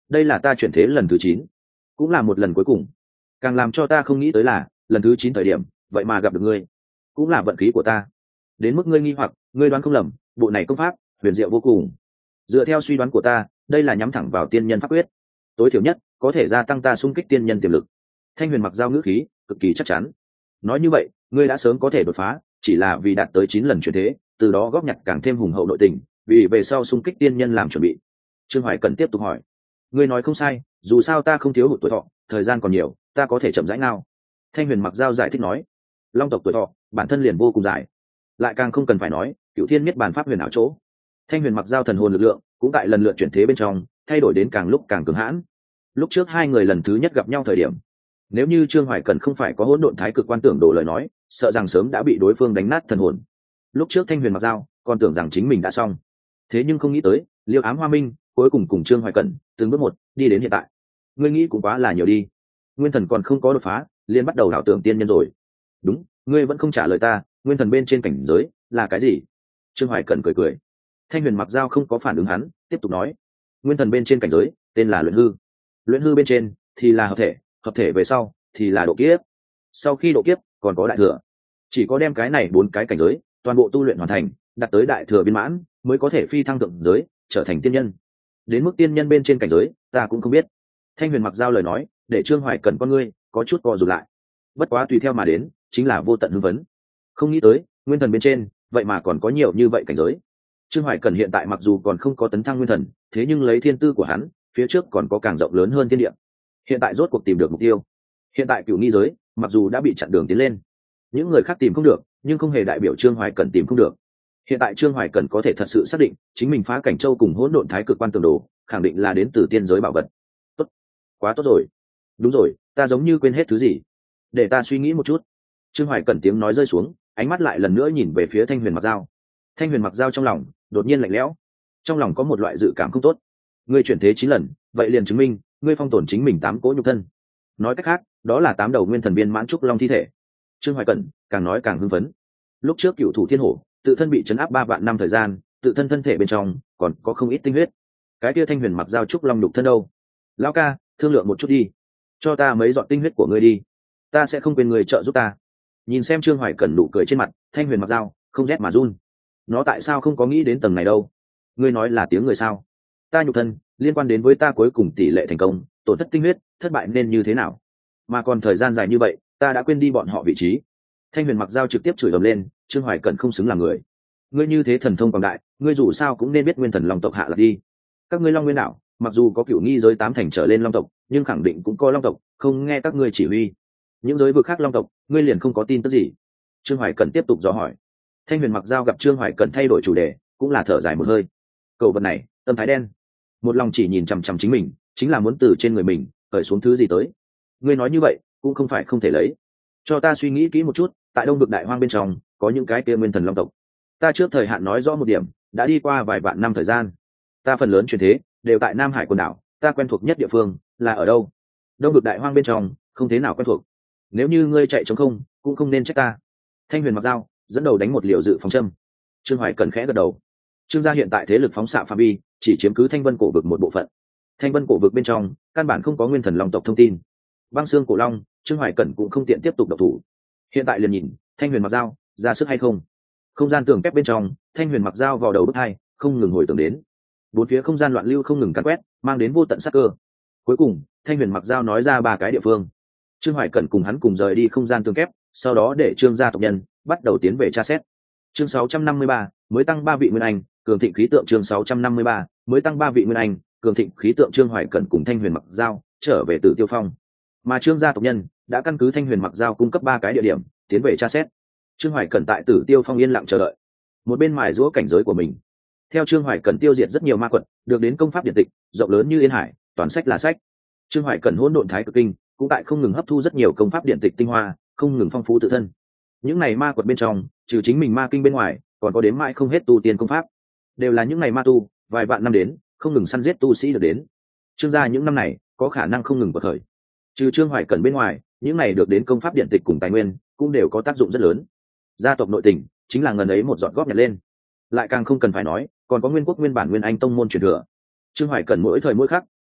đây là ta chuyển thế lần thứ 9, cũng là một lần cuối cùng. Càng làm cho ta không nghĩ tới là lần thứ 9 thời điểm vậy mà gặp được ngươi, cũng là vận khí của ta. Đến mức ngươi nghi hoặc, ngươi đoán không lầm, bộ này công pháp huyền diệu vô cùng. Dựa theo suy đoán của ta, đây là nhắm thẳng vào tiên nhân pháp quyết, tối thiểu nhất có thể gia tăng ta xung kích tiên nhân tiềm lực. Thanh Huyền mặc giao ngữ khí cực kỳ chắc chắn. Nói như vậy, ngươi đã sớm có thể đột phá, chỉ là vì đạt tới 9 lần chuyển thế, từ đó góp nhặt càng thêm hùng hậu nội tình, vì về sau xung kích tiên nhân làm chuẩn bị. Trương Hoài cần tiếp tục hỏi, ngươi nói không sai, dù sao ta không thiếu hụt tuổi thọ, thời gian còn nhiều, ta có thể chậm rãi ngao. Thanh Huyền mặc giao giải thích nói, long tộc tuổi thọ bản thân liền vô cùng dài, lại càng không cần phải nói Cửu Thiên Miết Bàn pháp huyền ảo chỗ. Thanh Huyền mặc giao thần hồn lực lượng cũng tại lần lượt chuyển thế bên trong thay đổi đến càng lúc càng cường hãn. Lúc trước hai người lần thứ nhất gặp nhau thời điểm, nếu như Trương Hoài cần không phải có hỗn độn thái cực quan tưởng đồ lời nói, sợ rằng sớm đã bị đối phương đánh nát thần hồn. Lúc trước Thanh Huyền mặc giao còn tưởng rằng chính mình đã xong, thế nhưng không nghĩ tới Liêu Ám Hoa Minh cuối cùng cùng Trương Hoài Cẩn từng bước một đi đến hiện tại. Ngươi nghĩ cũng quá là nhiều đi, nguyên thần còn không có đột phá liền bắt đầu ảo tưởng tiên nhân rồi. Đúng, ngươi vẫn không trả lời ta, nguyên thần bên trên cảnh giới là cái gì? Trương Hoài Cẩn cười cười. Thanh Huyền mặc giao không có phản ứng hắn, tiếp tục nói, nguyên thần bên trên cảnh giới tên là luyện hư, luyện hư bên trên thì là hợp thể, hợp thể về sau thì là độ kiếp, sau khi độ kiếp còn có đại thừa. Chỉ có đem cái này 4 cái cảnh giới toàn bộ tu luyện hoàn thành, đạt tới đại thừa viên mãn, mới có thể phi thăng thượng giới, trở thành tiên nhân. Đến mức tiên nhân bên trên cảnh giới ta cũng không biết. Thanh Huyền mặc giao lời nói để Trương Hoài Cẩn con ngươi có chút co rụt lại, bất quá tùy theo mà đến chính là vô tận hưng vấn. Không nghĩ tới nguyên thần bên trên vậy mà còn có nhiều như vậy cảnh giới. Trương Hoài Cẩn hiện tại mặc dù còn không có tấn thăng nguyên thần, thế nhưng lấy thiên tư của hắn, phía trước còn có càng rộng lớn hơn thiên địa. Hiện tại rốt cuộc tìm được mục tiêu. Hiện tại Cửu Nghi giới mặc dù đã bị chặn đường tiến lên, những người khác tìm không được, nhưng không hề đại biểu Trương Hoài Cẩn tìm không được. Hiện tại Trương Hoài Cẩn có thể thật sự xác định, chính mình phá cảnh châu cùng hỗn độn thái cực quan tường đồ, khẳng định là đến từ tiên giới bảo vật. Tốt, quá tốt rồi. Đúng rồi, ta giống như quên hết thứ gì, để ta suy nghĩ một chút. Trương Hoài Cẩn tiếng nói rơi xuống, ánh mắt lại lần nữa nhìn về phía Thanh Huyền mặc giao. Thanh Huyền mặc giao trong lòng đột nhiên lạnh lẽo, trong lòng có một loại dự cảm không tốt. Ngươi chuyển thế 9 lần, vậy liền chứng minh ngươi phong tổn chính mình 8 cỗ nhục thân. Nói cách khác, đó là 8 đầu nguyên thần viên mãn trúc long thi thể. Trương Hoài Cẩn càng nói càng hưng phấn. Lúc trước Cửu Thủ Thiên Hổ tự thân bị chấn áp 3 vạn năm thời gian, tự thân thân thể bên trong còn có không ít tinh huyết. Cái kia Thanh Huyền mặc giao trúc long nhục thân đâu? Lão ca, thương lượng một chút đi, cho ta mấy giọt tinh huyết của ngươi đi, ta sẽ không quên người trợ giúp ta. Nhìn xem Trương Hoài Cẩn nụ cười trên mặt, Thanh Huyền mặc giao không rét mà run. Nó tại sao không có nghĩ đến tầng này đâu? Ngươi nói là tiếng người sao? Ta nhục thân liên quan đến với ta cuối cùng tỷ lệ thành công, tổn thất tinh huyết, thất bại nên như thế nào? Mà còn thời gian dài như vậy, ta đã quên đi bọn họ vị trí. Thanh Huyền mặc giao trực tiếp chửi ầm lên, Trương Hoài Cẩn không xứng làm người. Ngươi như thế thần thông quảng đại, ngươi dù sao cũng nên biết nguyên thần long tộc hạ là đi. Các ngươi Long Nguyên đảo, mặc dù có Cửu Nghi giới 8 thành trở lên long tộc, nhưng khẳng định cũng có long tộc không nghe các ngươi chỉ huy. Những giới vực khác long tộc, ngươi liền không có tin tức gì? Trương Hoài Cẩn tiếp tục dò hỏi. Thanh Huyền mặc giao gặp Trương Hoài Cẩn thay đổi chủ đề, cũng là thở dài một hơi. Cậu vật này tâm thái đen, một lòng chỉ nhìn chằm chằm chính mình, chính là muốn từ trên người mình cởi xuống thứ gì tới. Ngươi nói như vậy cũng không phải không thể lấy, cho ta suy nghĩ kỹ một chút. Tại Đông Vực Đại Hoang bên trong có những cái kia nguyên thần long tộc, ta trước thời hạn nói rõ một điểm, đã đi qua vài vạn năm thời gian, ta phần lớn chuyển thế đều tại Nam Hải quần đảo, ta quen thuộc nhất địa phương là ở đâu? Đông Vực Đại Hoang bên trong không thế nào quen thuộc. Nếu như ngươi chạy trống không, cũng không nên trách ta. Thanh Huyền mặc giao dẫn đầu đánh một liều dự phòng châm. Trương Hoài Cẩn khẽ gật đầu. Trương gia hiện tại thế lực phóng xạ phạm vi chỉ chiếm cứ Thanh Vân cổ vực một bộ phận. Thanh Vân cổ vực bên trong căn bản không có nguyên thần long tộc thông tin. Băng xương cổ long, Trương Hoài Cẩn cũng không tiện tiếp tục độc thủ. Hiện tại liền nhìn Thanh Huyền mặc giao ra sức hay không. Không gian tường kép bên trong, Thanh Huyền mặc giao vào đầu bước hai, không ngừng hồi tưởng đến. Bốn phía không gian loạn lưu không ngừng càn quét, mang đến vô tận sát cơ. Cuối cùng, Thanh Huyền mặc giao nói ra 3 cái địa phương. Trương Hoài Cẩn cùng hắn cùng rời đi không gian tường kép, sau đó để Trương gia tộc nhân bắt đầu tiến về tra xét. Chương 653, mới tăng 3 vị nguyên anh, cường thịnh khí tượng. Chương 653, mới tăng 3 vị nguyên anh, cường thịnh khí tượng. Trương Hoài Cẩn cùng Thanh Huyền mặc giao trở về Tử Tiêu Phong, mà Trương gia tộc nhân đã căn cứ Thanh Huyền mặc giao cung cấp 3 cái địa điểm tiến về tra xét. Trương Hoài Cẩn tại Tử Tiêu Phong yên lặng chờ đợi, một bên mài giũa cảnh giới của mình. Theo Trương Hoài Cẩn tiêu diệt rất nhiều ma quật, được đến công pháp điện tịch rộng lớn như yên hải, toàn sách là sách. Trương Hoài Cẩn hỗn độn thái cực kinh cũng tại không ngừng hấp thu rất nhiều công pháp điện tịch tinh hoa, không ngừng phong phú tự thân. Những này ma quật bên trong, trừ chính mình ma kinh bên ngoài, còn có đếm mãi không hết tu tiên công pháp, đều là những ngày ma tu vài vạn năm đến không ngừng săn giết tu sĩ được đến. Trương gia những năm này có khả năng không ngừng bộc khởi. Trừ Trương Hoài Cẩn bên ngoài, những này được đến công pháp điện tịch cùng tài nguyên cũng đều có tác dụng rất lớn. Gia tộc nội tình chính là ngần ấy một giọt góp nhặt lên. Lại càng không cần phải nói, còn có nguyên quốc nguyên bản nguyên anh tông môn truyền thừa. Trương Hoài Cẩn mỗi thời mỗi khắc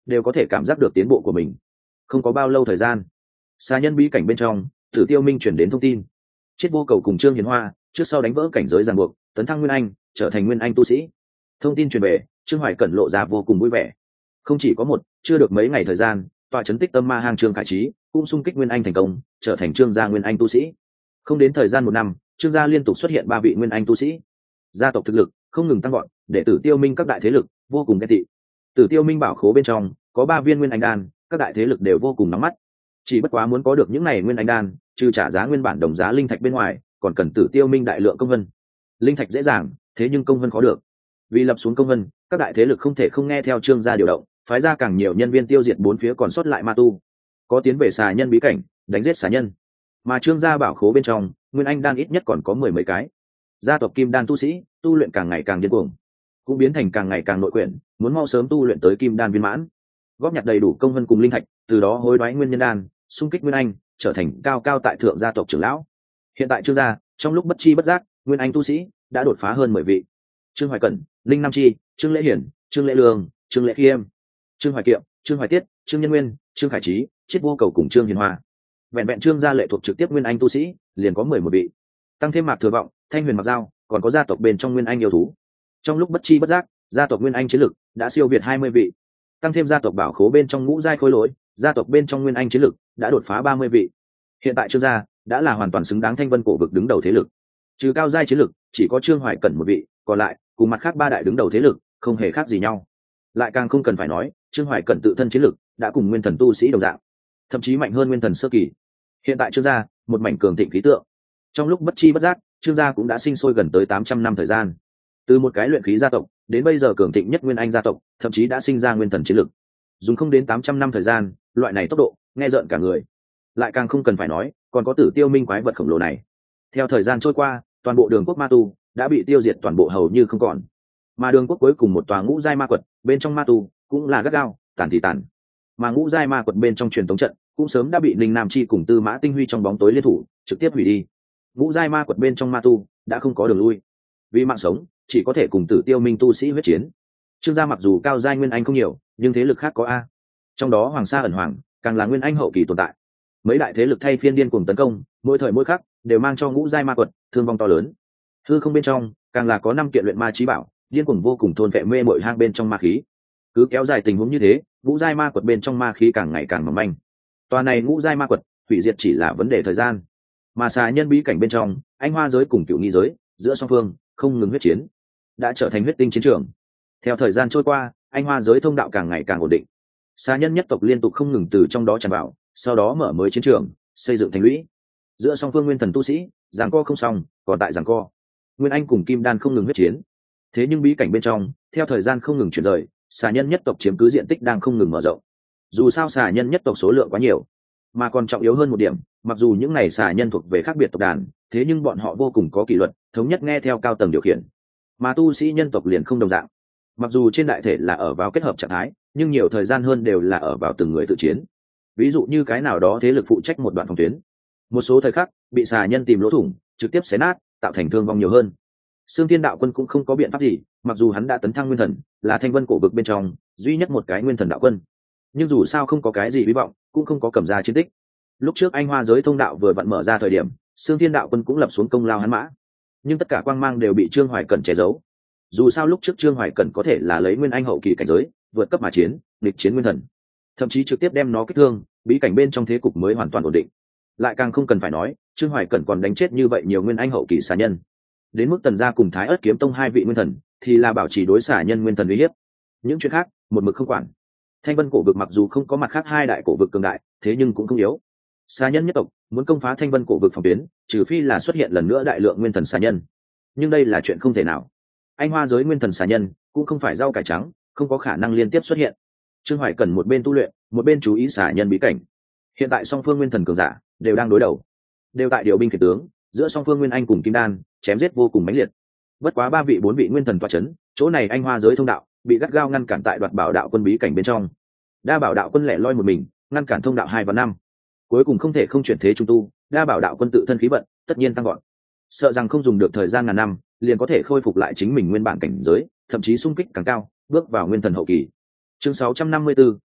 đều có thể cảm giác được tiến bộ của mình. Không có bao lâu thời gian, xà nhân bí cảnh bên trong, Tử Tiêu Minh chuyển đến thông tin, Triết Vô Cầu cùng Trương Hiền Hoa trước sau đánh vỡ cảnh giới ràng buộc, tấn thăng nguyên anh, trở thành nguyên anh tu sĩ. Thông tin truyền về, Trương Hoài Cẩn lộ ra vô cùng vui vẻ. Không chỉ có một, chưa được mấy ngày thời gian, tọa trấn Tích Tâm Ma Hang Trương Khải Trí cũng xung kích nguyên anh thành công, trở thành Trương gia nguyên anh tu sĩ. Không đến thời gian 1 năm, Trương gia liên tục xuất hiện 3 vị nguyên anh tu sĩ. Gia tộc thực lực không ngừng tăng gọn, để Tử Tiêu Minh các đại thế lực vô cùng ghen tị. Tử Tiêu Minh bảo khố bên trong có 3 viên nguyên anh đan, các đại thế lực đều vô cùng nóng mắt. Chỉ bất quá muốn có được những này nguyên anh đan, trừ trả giá nguyên bản đồng giá linh thạch bên ngoài, còn cần Tử Tiêu Minh đại lượng công vân. Linh thạch dễ dàng, thế nhưng công vân khó được. Vì lập xuống công vân, các đại thế lực không thể không nghe theo Trương gia điều động, phái ra càng nhiều nhân viên tiêu diệt 4 phía còn sót lại ma tu, có tiến về xà nhân bí cảnh đánh giết xà nhân. Mà Trương gia bảo khố bên trong, nguyên anh đan ít nhất còn có 10 mấy cái. Gia tộc Kim Đan tu sĩ tu luyện càng ngày càng điên cuồng, cũng biến thành càng ngày càng nội quyển, muốn mau sớm tu luyện tới Kim Đan viên mãn, góp nhặt đầy đủ công vân cùng linh thạch, từ đó hối đoái nguyên nhân đan, xung kích nguyên anh, trở thành cao cao tại thượng gia tộc trưởng lão. Hiện tại Trương gia, trong lúc bất chi bất giác, nguyên anh tu sĩ đã đột phá hơn 10 vị. Trương Hoài Cẩn, Linh Nam Chi, Trương Lễ Hiển, Trương Lễ Lương, Trương Lễ Khiêm, Trương Hoài Kiệm, Trương Hoài Tiết, Trương Nhân Nguyên, Trương Khải Trí, Triết Vô Cầu cùng Trương Hiền Hoa. Vẹn vẹn Trương gia lệ thuộc trực tiếp nguyên anh tu sĩ liền có 11 vị, tăng thêm Mạc Thừa Vọng, Thanh Huyền Mặc Dao, còn có gia tộc bên trong nguyên anh yêu thú. Trong lúc bất chi bất giác, gia tộc nguyên anh chiến lực đã siêu việt 20 vị, tăng thêm gia tộc bảo khố bên trong ngũ giai khối lỗi, gia tộc bên trong nguyên anh chiến lực đã đột phá 30 vị. Hiện tại Trương gia đã là hoàn toàn xứng đáng Thanh Vân cổ vực đứng đầu thế lực. Trừ cao giai chiến lực, chỉ có Trương Hoài Cẩn 1 vị, còn lại cùng mặt khác 3 đại đứng đầu thế lực không hề khác gì nhau. Lại càng không cần phải nói, Trương Hoài Cẩn tự thân chiến lực đã cùng nguyên thần tu sĩ đồng dạng, thậm chí mạnh hơn nguyên thần sơ kỳ. Hiện tại Trương gia một mảnh cường thịnh khí tượng. Trong lúc bất chi bất giác, Trương gia cũng đã sinh sôi gần tới 800 năm thời gian. Từ một cái luyện khí gia tộc đến bây giờ cường thịnh nhất nguyên anh gia tộc, thậm chí đã sinh ra nguyên thần chiến lực. Dùng không đến 800 năm thời gian, loại này tốc độ nghe rợn cả người. Lại càng không cần phải nói, còn có Tử Tiêu Minh quái vật khổng lồ này. Theo thời gian trôi qua, toàn bộ đường quốc ma tu đã bị tiêu diệt toàn bộ hầu như không còn. Mà đường quốc cuối cùng một tòa ngũ giai ma quật, bên trong ma tu cũng là gắt gao, tàn thì tàn. Mà ngũ giai ma quật bên trong truyền thống trận cũng sớm đã bị Linh Nam Chi cùng Tư Mã Tinh Huy trong bóng tối liên thủ trực tiếp hủy đi. Ngũ giai ma quật bên trong ma tu đã không có đường lui, vì mạng sống chỉ có thể cùng Tử Tiêu Minh tu sĩ huyết chiến. Trương gia mặc dù cao giai nguyên anh không nhiều, nhưng thế lực khác có a. Trong đó Hoàng Sa ẩn hoàng càng là nguyên anh hậu kỳ tồn tại. Mấy đại thế lực thay phiên điên cuồng tấn công, mỗi thời mỗi khắc đều mang cho ngũ giai ma quật thương vong to lớn. Hư không bên trong càng là có 5 kiện luyện ma chí bảo, điên cuồng vô cùng thôn vệ mê mội hang bên trong ma khí. Cứ kéo dài tình huống như thế, ngũ giai ma quật bên trong ma khí càng ngày càng mỏng manh. Tòa này ngũ giai ma quật hủy diệt chỉ là vấn đề thời gian. Mà xà nhân bí cảnh bên trong, anh hoa giới cùng cựu nghi giới giữa song phương không ngừng huyết chiến, đã trở thành huyết tinh chiến trường. Theo thời gian trôi qua, anh hoa giới thông đạo càng ngày càng ổn định. Xà nhân nhất tộc liên tục không ngừng từ trong đó tràn vào, sau đó mở mới chiến trường, xây dựng thành lũy. Giữa song phương nguyên thần tu sĩ giằng co không xong, còn tại giằng co. Nguyên anh cùng kim đan không ngừng huyết chiến. Thế nhưng bí cảnh bên trong, theo thời gian không ngừng chuyển rời, xà nhân nhất tộc chiếm cứ diện tích đang không ngừng mở rộng. Dù sao xà nhân nhất tộc số lượng quá nhiều, mà còn trọng yếu hơn một điểm, mặc dù những này xà nhân thuộc về khác biệt tộc đàn, thế nhưng bọn họ vô cùng có kỷ luật, thống nhất nghe theo cao tầng điều khiển. Mà tu sĩ nhân tộc liền không đồng dạng. Mặc dù trên đại thể là ở vào kết hợp trạng thái, nhưng nhiều thời gian hơn đều là ở vào từng người tự chiến. Ví dụ như cái nào đó thế lực phụ trách một đoạn phòng tuyến, một số thời khắc bị xà nhân tìm lỗ thủng, trực tiếp xé nát, tạo thành thương vong nhiều hơn. Xương Thiên Đạo Quân cũng không có biện pháp gì, mặc dù hắn đã tấn thăng nguyên thần, là Thanh Vân cổ vực bên trong duy nhất một cái nguyên thần đạo quân, nhưng dù sao không có cái gì hy vọng, cũng không có cầm ra chiến tích. Lúc trước anh hoa giới thông đạo vừa vặn mở ra thời điểm, Xương Thiên Đạo Quân cũng lập xuống công lao hắn mã, nhưng tất cả quang mang đều bị Trương Hoài Cẩn che giấu. Dù sao lúc trước Trương Hoài Cẩn có thể là lấy nguyên anh hậu kỳ cảnh giới vượt cấp mà chiến, địch chiến nguyên thần, thậm chí trực tiếp đem nó kích thương, bí cảnh bên trong thế cục mới hoàn toàn ổn định. Lại càng không cần phải nói, Trương Hoài Cẩn còn đánh chết như vậy nhiều nguyên anh hậu kỳ xà nhân. Đến mức Tần gia cùng Thái Ức Kiếm Tông 2 vị nguyên thần thì là bảo trì đối xà nhân nguyên thần uy hiếp. Những chuyện khác một mực không quản. Thanh Vân cổ vực mặc dù không có mặt khác 2 đại cổ vực cường đại, thế nhưng cũng không yếu. Xà nhân nhất tộc muốn công phá Thanh Vân cổ vực phòng tuyến, trừ phi là xuất hiện lần nữa đại lượng nguyên thần xà nhân. Nhưng đây là chuyện không thể nào. Anh hoa giới nguyên thần xà nhân cũng không phải rau cải trắng, không có khả năng liên tiếp xuất hiện. Trương Hoài Cẩn một bên tu luyện, một bên chú ý xà nhân bí cảnh. Hiện tại song phương nguyên thần cường giả đều đang đối đầu, đều tại điều binh khiển tướng, giữa song phương nguyên anh cùng kim đan chém giết vô cùng mãnh liệt. Bất quá 3 vị 4 vị nguyên thần tọa chấn, chỗ này anh hoa giới thông đạo bị gắt gao ngăn cản tại Đoạt Bảo đạo quân bí cảnh bên trong. Đa Bảo đạo quân lẻ loi một mình, ngăn cản thông đạo 2 và 5. Cuối cùng không thể không chuyển thế trung tu, Đa Bảo đạo quân tự thân khí vận tất nhiên tăng gọn, sợ rằng không dùng được thời gian ngàn năm liền có thể khôi phục lại chính mình nguyên bản cảnh giới, thậm chí xung kích càng cao, bước vào nguyên thần hậu kỳ. Chương 654,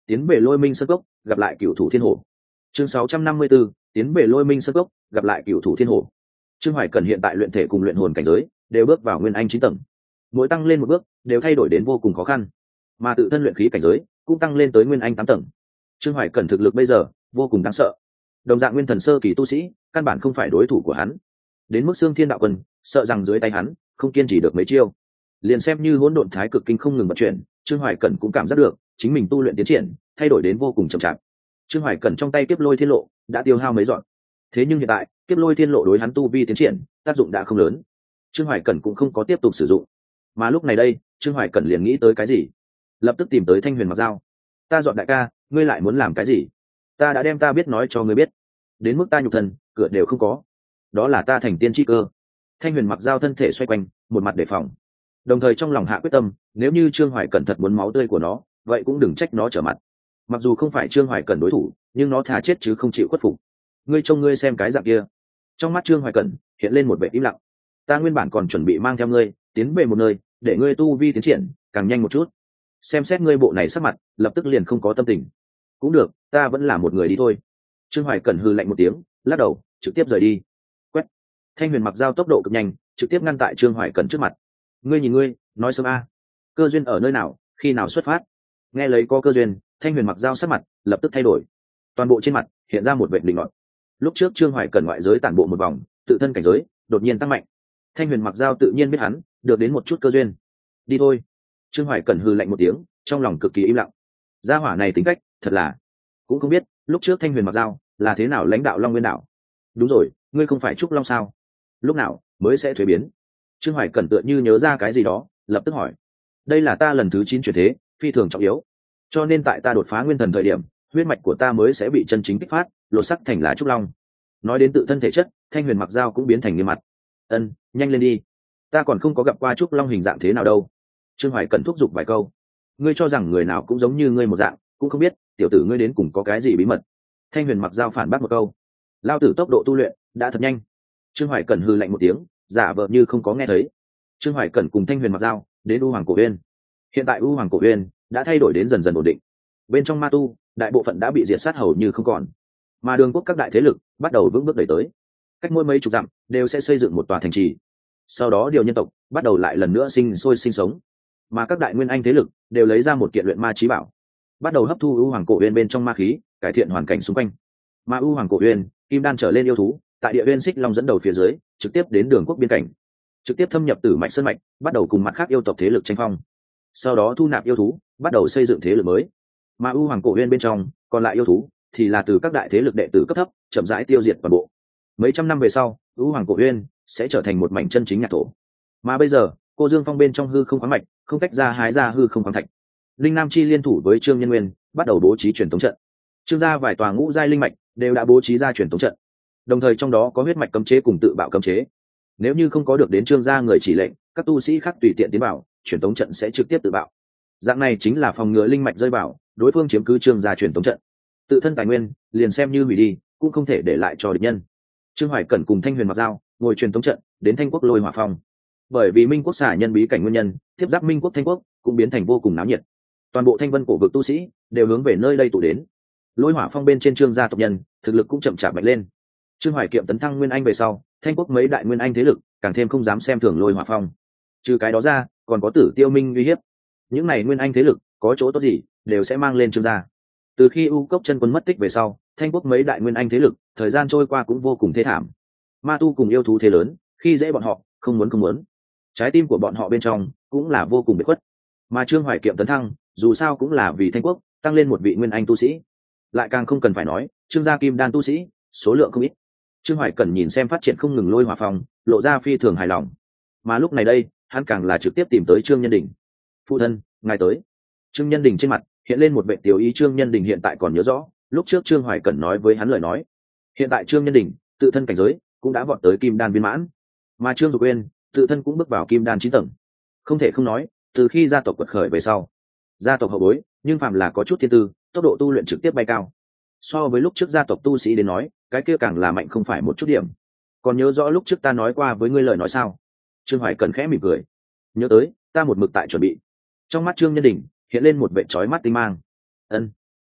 tiến về Lôi Minh Sơn Cốc, gặp lại cửu thủ Thiên Hổ. Chương 654, tiến về Lôi Minh Sơn Cốc, gặp lại cửu thủ Thiên Hổ. Trương Hoài Cẩn hiện tại luyện thể cùng luyện hồn cảnh giới đều bước vào nguyên anh 9 tầng. Mỗi tăng lên một bước, đều thay đổi đến vô cùng khó khăn. Mà tự thân luyện khí cảnh giới cũng tăng lên tới nguyên anh 8 tầng. Trương Hoài Cẩn thực lực bây giờ vô cùng đáng sợ. Đồng dạng nguyên thần sơ kỳ tu sĩ, căn bản không phải đối thủ của hắn. Đến mức Xương Thiên Đạo Quân, sợ rằng dưới tay hắn không kiên trì được mấy chiêu. Liền xem như hỗn độn thái cực kinh không ngừng vận chuyển, Trương Hoài Cẩn cũng cảm giác được chính mình tu luyện tiến triển thay đổi đến vô cùng chậm chạp. Trương Hoài Cẩn trong tay kiếp lôi thiên lộ đã tiêu hao mấy dọn, thế nhưng hiện tại kiếp lôi thiên lộ đối hắn tu vi tiến triển tác dụng đã không lớn. Trương Hoài Cẩn cũng không có tiếp tục sử dụng. Mà lúc này đây, Trương Hoài Cẩn liền nghĩ tới cái gì, lập tức tìm tới Thanh Huyền Mặc Dao. Ta dọn đại ca, ngươi lại muốn làm cái gì? Ta đã đem ta biết nói cho ngươi biết, đến mức ta nhục thân cửa đều không có, đó là ta thành tiên chi cơ. Thanh Huyền Mặc Dao thân thể xoay quanh, một mặt đề phòng, đồng thời trong lòng hạ quyết tâm, nếu như Trương Hoài Cẩn thật muốn máu tươi của nó, vậy cũng đừng trách nó trở mặt. Mặc dù không phải Trương Hoài Cẩn đối thủ, nhưng nó thà chết chứ không chịu khuất phục. Ngươi trông ngươi xem cái dạng kia. Trong mắt Trương Hoài Cẩn hiện lên một vẻ im lặng. Ta nguyên bản còn chuẩn bị mang theo ngươi tiến về một nơi, để ngươi tu vi tiến triển càng nhanh một chút. Xem xét ngươi bộ này sắc mặt, lập tức liền không có tâm tình. Cũng được, ta vẫn là một người đi thôi. Trương Hoài Cẩn hừ lạnh một tiếng, lắc đầu, trực tiếp rời đi. Quét. Thanh Huyền Mặc Dao tốc độ cực nhanh, trực tiếp ngăn tại Trương Hoài Cẩn trước mặt. Ngươi nhìn ngươi, nói sớm a. Cơ duyên ở nơi nào, khi nào xuất phát? Nghe lấy có cơ duyên, Thanh Huyền Mặc Dao sắc mặt lập tức thay đổi, toàn bộ trên mặt hiện ra một vẻ định ngọt. Lúc trước Trương Hoài Cẩn ngoại giới tản bộ một vòng, tự thân cảnh giới đột nhiên tăng mạnh. Thanh Huyền Mặc Dao tự nhiên biết hắn được đến một chút cơ duyên. Đi thôi. Trương Hoài Cẩn hừ lạnh một tiếng, trong lòng cực kỳ im lặng. Gia hỏa này tính cách thật là, cũng không biết lúc trước Thanh Huyền Mặc Dao là thế nào lãnh đạo Long Nguyên đảo. Đúng rồi, ngươi không phải Trúc Long sao? Lúc nào mới sẽ thuế biến? Trương Hoài Cẩn tựa như nhớ ra cái gì đó, lập tức hỏi. Đây là ta lần thứ 9 chuyển thế, phi thường trọng yếu, cho nên tại ta đột phá nguyên thần thời điểm, huyết mạch của ta mới sẽ bị chân chính kích phát, lột sắc thành lá Trúc Long. Nói đến tự thân thể chất, Thanh Huyền Mặc Dao cũng biến thành nghiêm mặt. Nhanh lên đi, ta còn không có gặp qua Trúc Long hình dạng thế nào đâu. Trương Hoài Cẩn thúc giục vài câu. Ngươi cho rằng người nào cũng giống như ngươi một dạng, cũng không biết tiểu tử ngươi đến cùng có cái gì bí mật. Thanh Huyền Mặc Dao phản bác một câu. Lao tử tốc độ tu luyện đã thật nhanh. Trương Hoài Cẩn hừ lạnh một tiếng, giả vờ như không có nghe thấy. Trương Hoài Cẩn cùng Thanh Huyền Mặc Dao đến U Hoàng Cổ Uyên. Hiện tại U Hoàng Cổ Uyên đã thay đổi đến dần dần ổn định. Bên trong ma tu, đại bộ phận đã bị diệt sát hầu như không còn, mà đường quốc các đại thế lực bắt đầu vững bước đẩy tới. Cách mỗi mấy chục dặm đều sẽ xây dựng một tòa thành trì, sau đó điều nhân tộc bắt đầu lại lần nữa sinh sôi sinh sống, mà các đại nguyên anh thế lực đều lấy ra một kiện luyện ma chí bảo, bắt đầu hấp thu U Hoàng Cổ Uyên bên trong ma khí, cải thiện hoàn cảnh xung quanh. Mà U Hoàng Cổ Uyên, kim đan trở lên yêu thú, tại địa uyên xích long dẫn đầu phía dưới, trực tiếp đến đường quốc biên cảnh, trực tiếp thâm nhập Tử Mạch Sơn mạch, bắt đầu cùng mặt khác yêu tộc thế lực tranh phong. Sau đó thu nạp yêu thú, bắt đầu xây dựng thế lực mới. Mà U Hoàng Cổ Uyên bên trong còn lại yêu thú thì là từ các đại thế lực đệ tử cấp thấp chậm rãi tiêu diệt toàn bộ. Mấy trăm năm về sau, U Hoàng Cổ Uyên sẽ trở thành một mảnh chân chính nhạc thổ. Mà bây giờ, cô Dương Phong bên trong hư không khoáng mạch, không cách ra hái ra hư không khoáng thạch. Linh Nam Chi liên thủ với Trương Nhân Nguyên, bắt đầu bố trí truyền tống trận. Trương gia vài tòa ngũ giai linh mạch đều đã bố trí ra truyền tống trận. Đồng thời trong đó có huyết mạch cấm chế cùng tự bạo cấm chế. Nếu như không có được đến Trương gia người chỉ lệnh, các tu sĩ khác tùy tiện tiến vào, truyền tống trận sẽ trực tiếp tự bạo. Dạng này chính là phòng ngừa linh mạch rơi vào, đối phương chiếm cứ Trương gia truyền tống trận. Tự thân tài nguyên liền xem như hủy đi, cũng không thể để lại cho địch nhân. Trương Hoài Cẩn cùng Thanh Huyền Mặc Dao ngồi truyền tống trận đến Thanh Quốc Lôi Hỏa Phong. Bởi vì Minh Quốc xả nhân bí cảnh nguyên nhân, tiếp giáp Minh Quốc Thanh Quốc cũng biến thành vô cùng náo nhiệt. Toàn bộ Thanh Vân cổ vực tu sĩ đều hướng về nơi đây tụ đến. Lôi Hỏa Phong bên trên Trương gia tộc nhân, thực lực cũng chậm chạp mạnh lên. Trương Hoài Kiệm tấn thăng nguyên anh về sau, Thanh Quốc mấy đại nguyên anh thế lực càng thêm không dám xem thường Lôi Hỏa Phong. Trừ cái đó ra, còn có Tử Tiêu Minh uy hiếp. Những này nguyên anh thế lực có chỗ tốt gì, đều sẽ mang lên Trương gia. Từ khi U Cốc Chân Quân mất tích về sau, Thanh Quốc mấy đại nguyên anh thế lực, thời gian trôi qua cũng vô cùng thê thảm. Ma tu cùng yêu thú thế lớn, khi dễ bọn họ, không muốn. Trái tim của bọn họ bên trong cũng là vô cùng biệt khuất. Mà Trương Hoài Kiệm tấn thăng, dù sao cũng là vì Thanh Quốc tăng lên một vị nguyên anh tu sĩ. Lại càng không cần phải nói, Trương gia kim đan tu sĩ, số lượng không ít. Trương Hoài Cẩn nhìn xem phát triển không ngừng Lôi Hỏa Phong, lộ ra phi thường hài lòng. Mà lúc này đây, hắn càng là trực tiếp tìm tới Trương Nhân Đình. Phụ thân, ngài tới. Trương Nhân Đình trên mặt hiện lên một vẻ tiểu ý. Trương Nhân Đình hiện tại còn nhớ rõ lúc trước Trương Hoài Cẩn nói với hắn lời nói. Hiện tại Trương Nhân Đình tự thân cảnh giới cũng đã vọt tới kim đan viên mãn, mà Trương Dục Uyên tự thân cũng bước vào kim đan 9 tầng. Không thể không nói, từ khi gia tộc quật khởi về sau, gia tộc hậu bối nhưng phàm là có chút thiên tư, tốc độ tu luyện trực tiếp bay cao. So với lúc trước gia tộc tu sĩ đến nói, cái kia càng là mạnh không phải một chút điểm. Còn nhớ rõ lúc trước ta nói qua với ngươi lời nói sao? Trương Hoài Cẩn khẽ mỉm cười. Nhớ tới, ta một mực tại chuẩn bị. Trong mắt Trương Nhân Đình hiện lên một vẻ chói mắt tinh mang.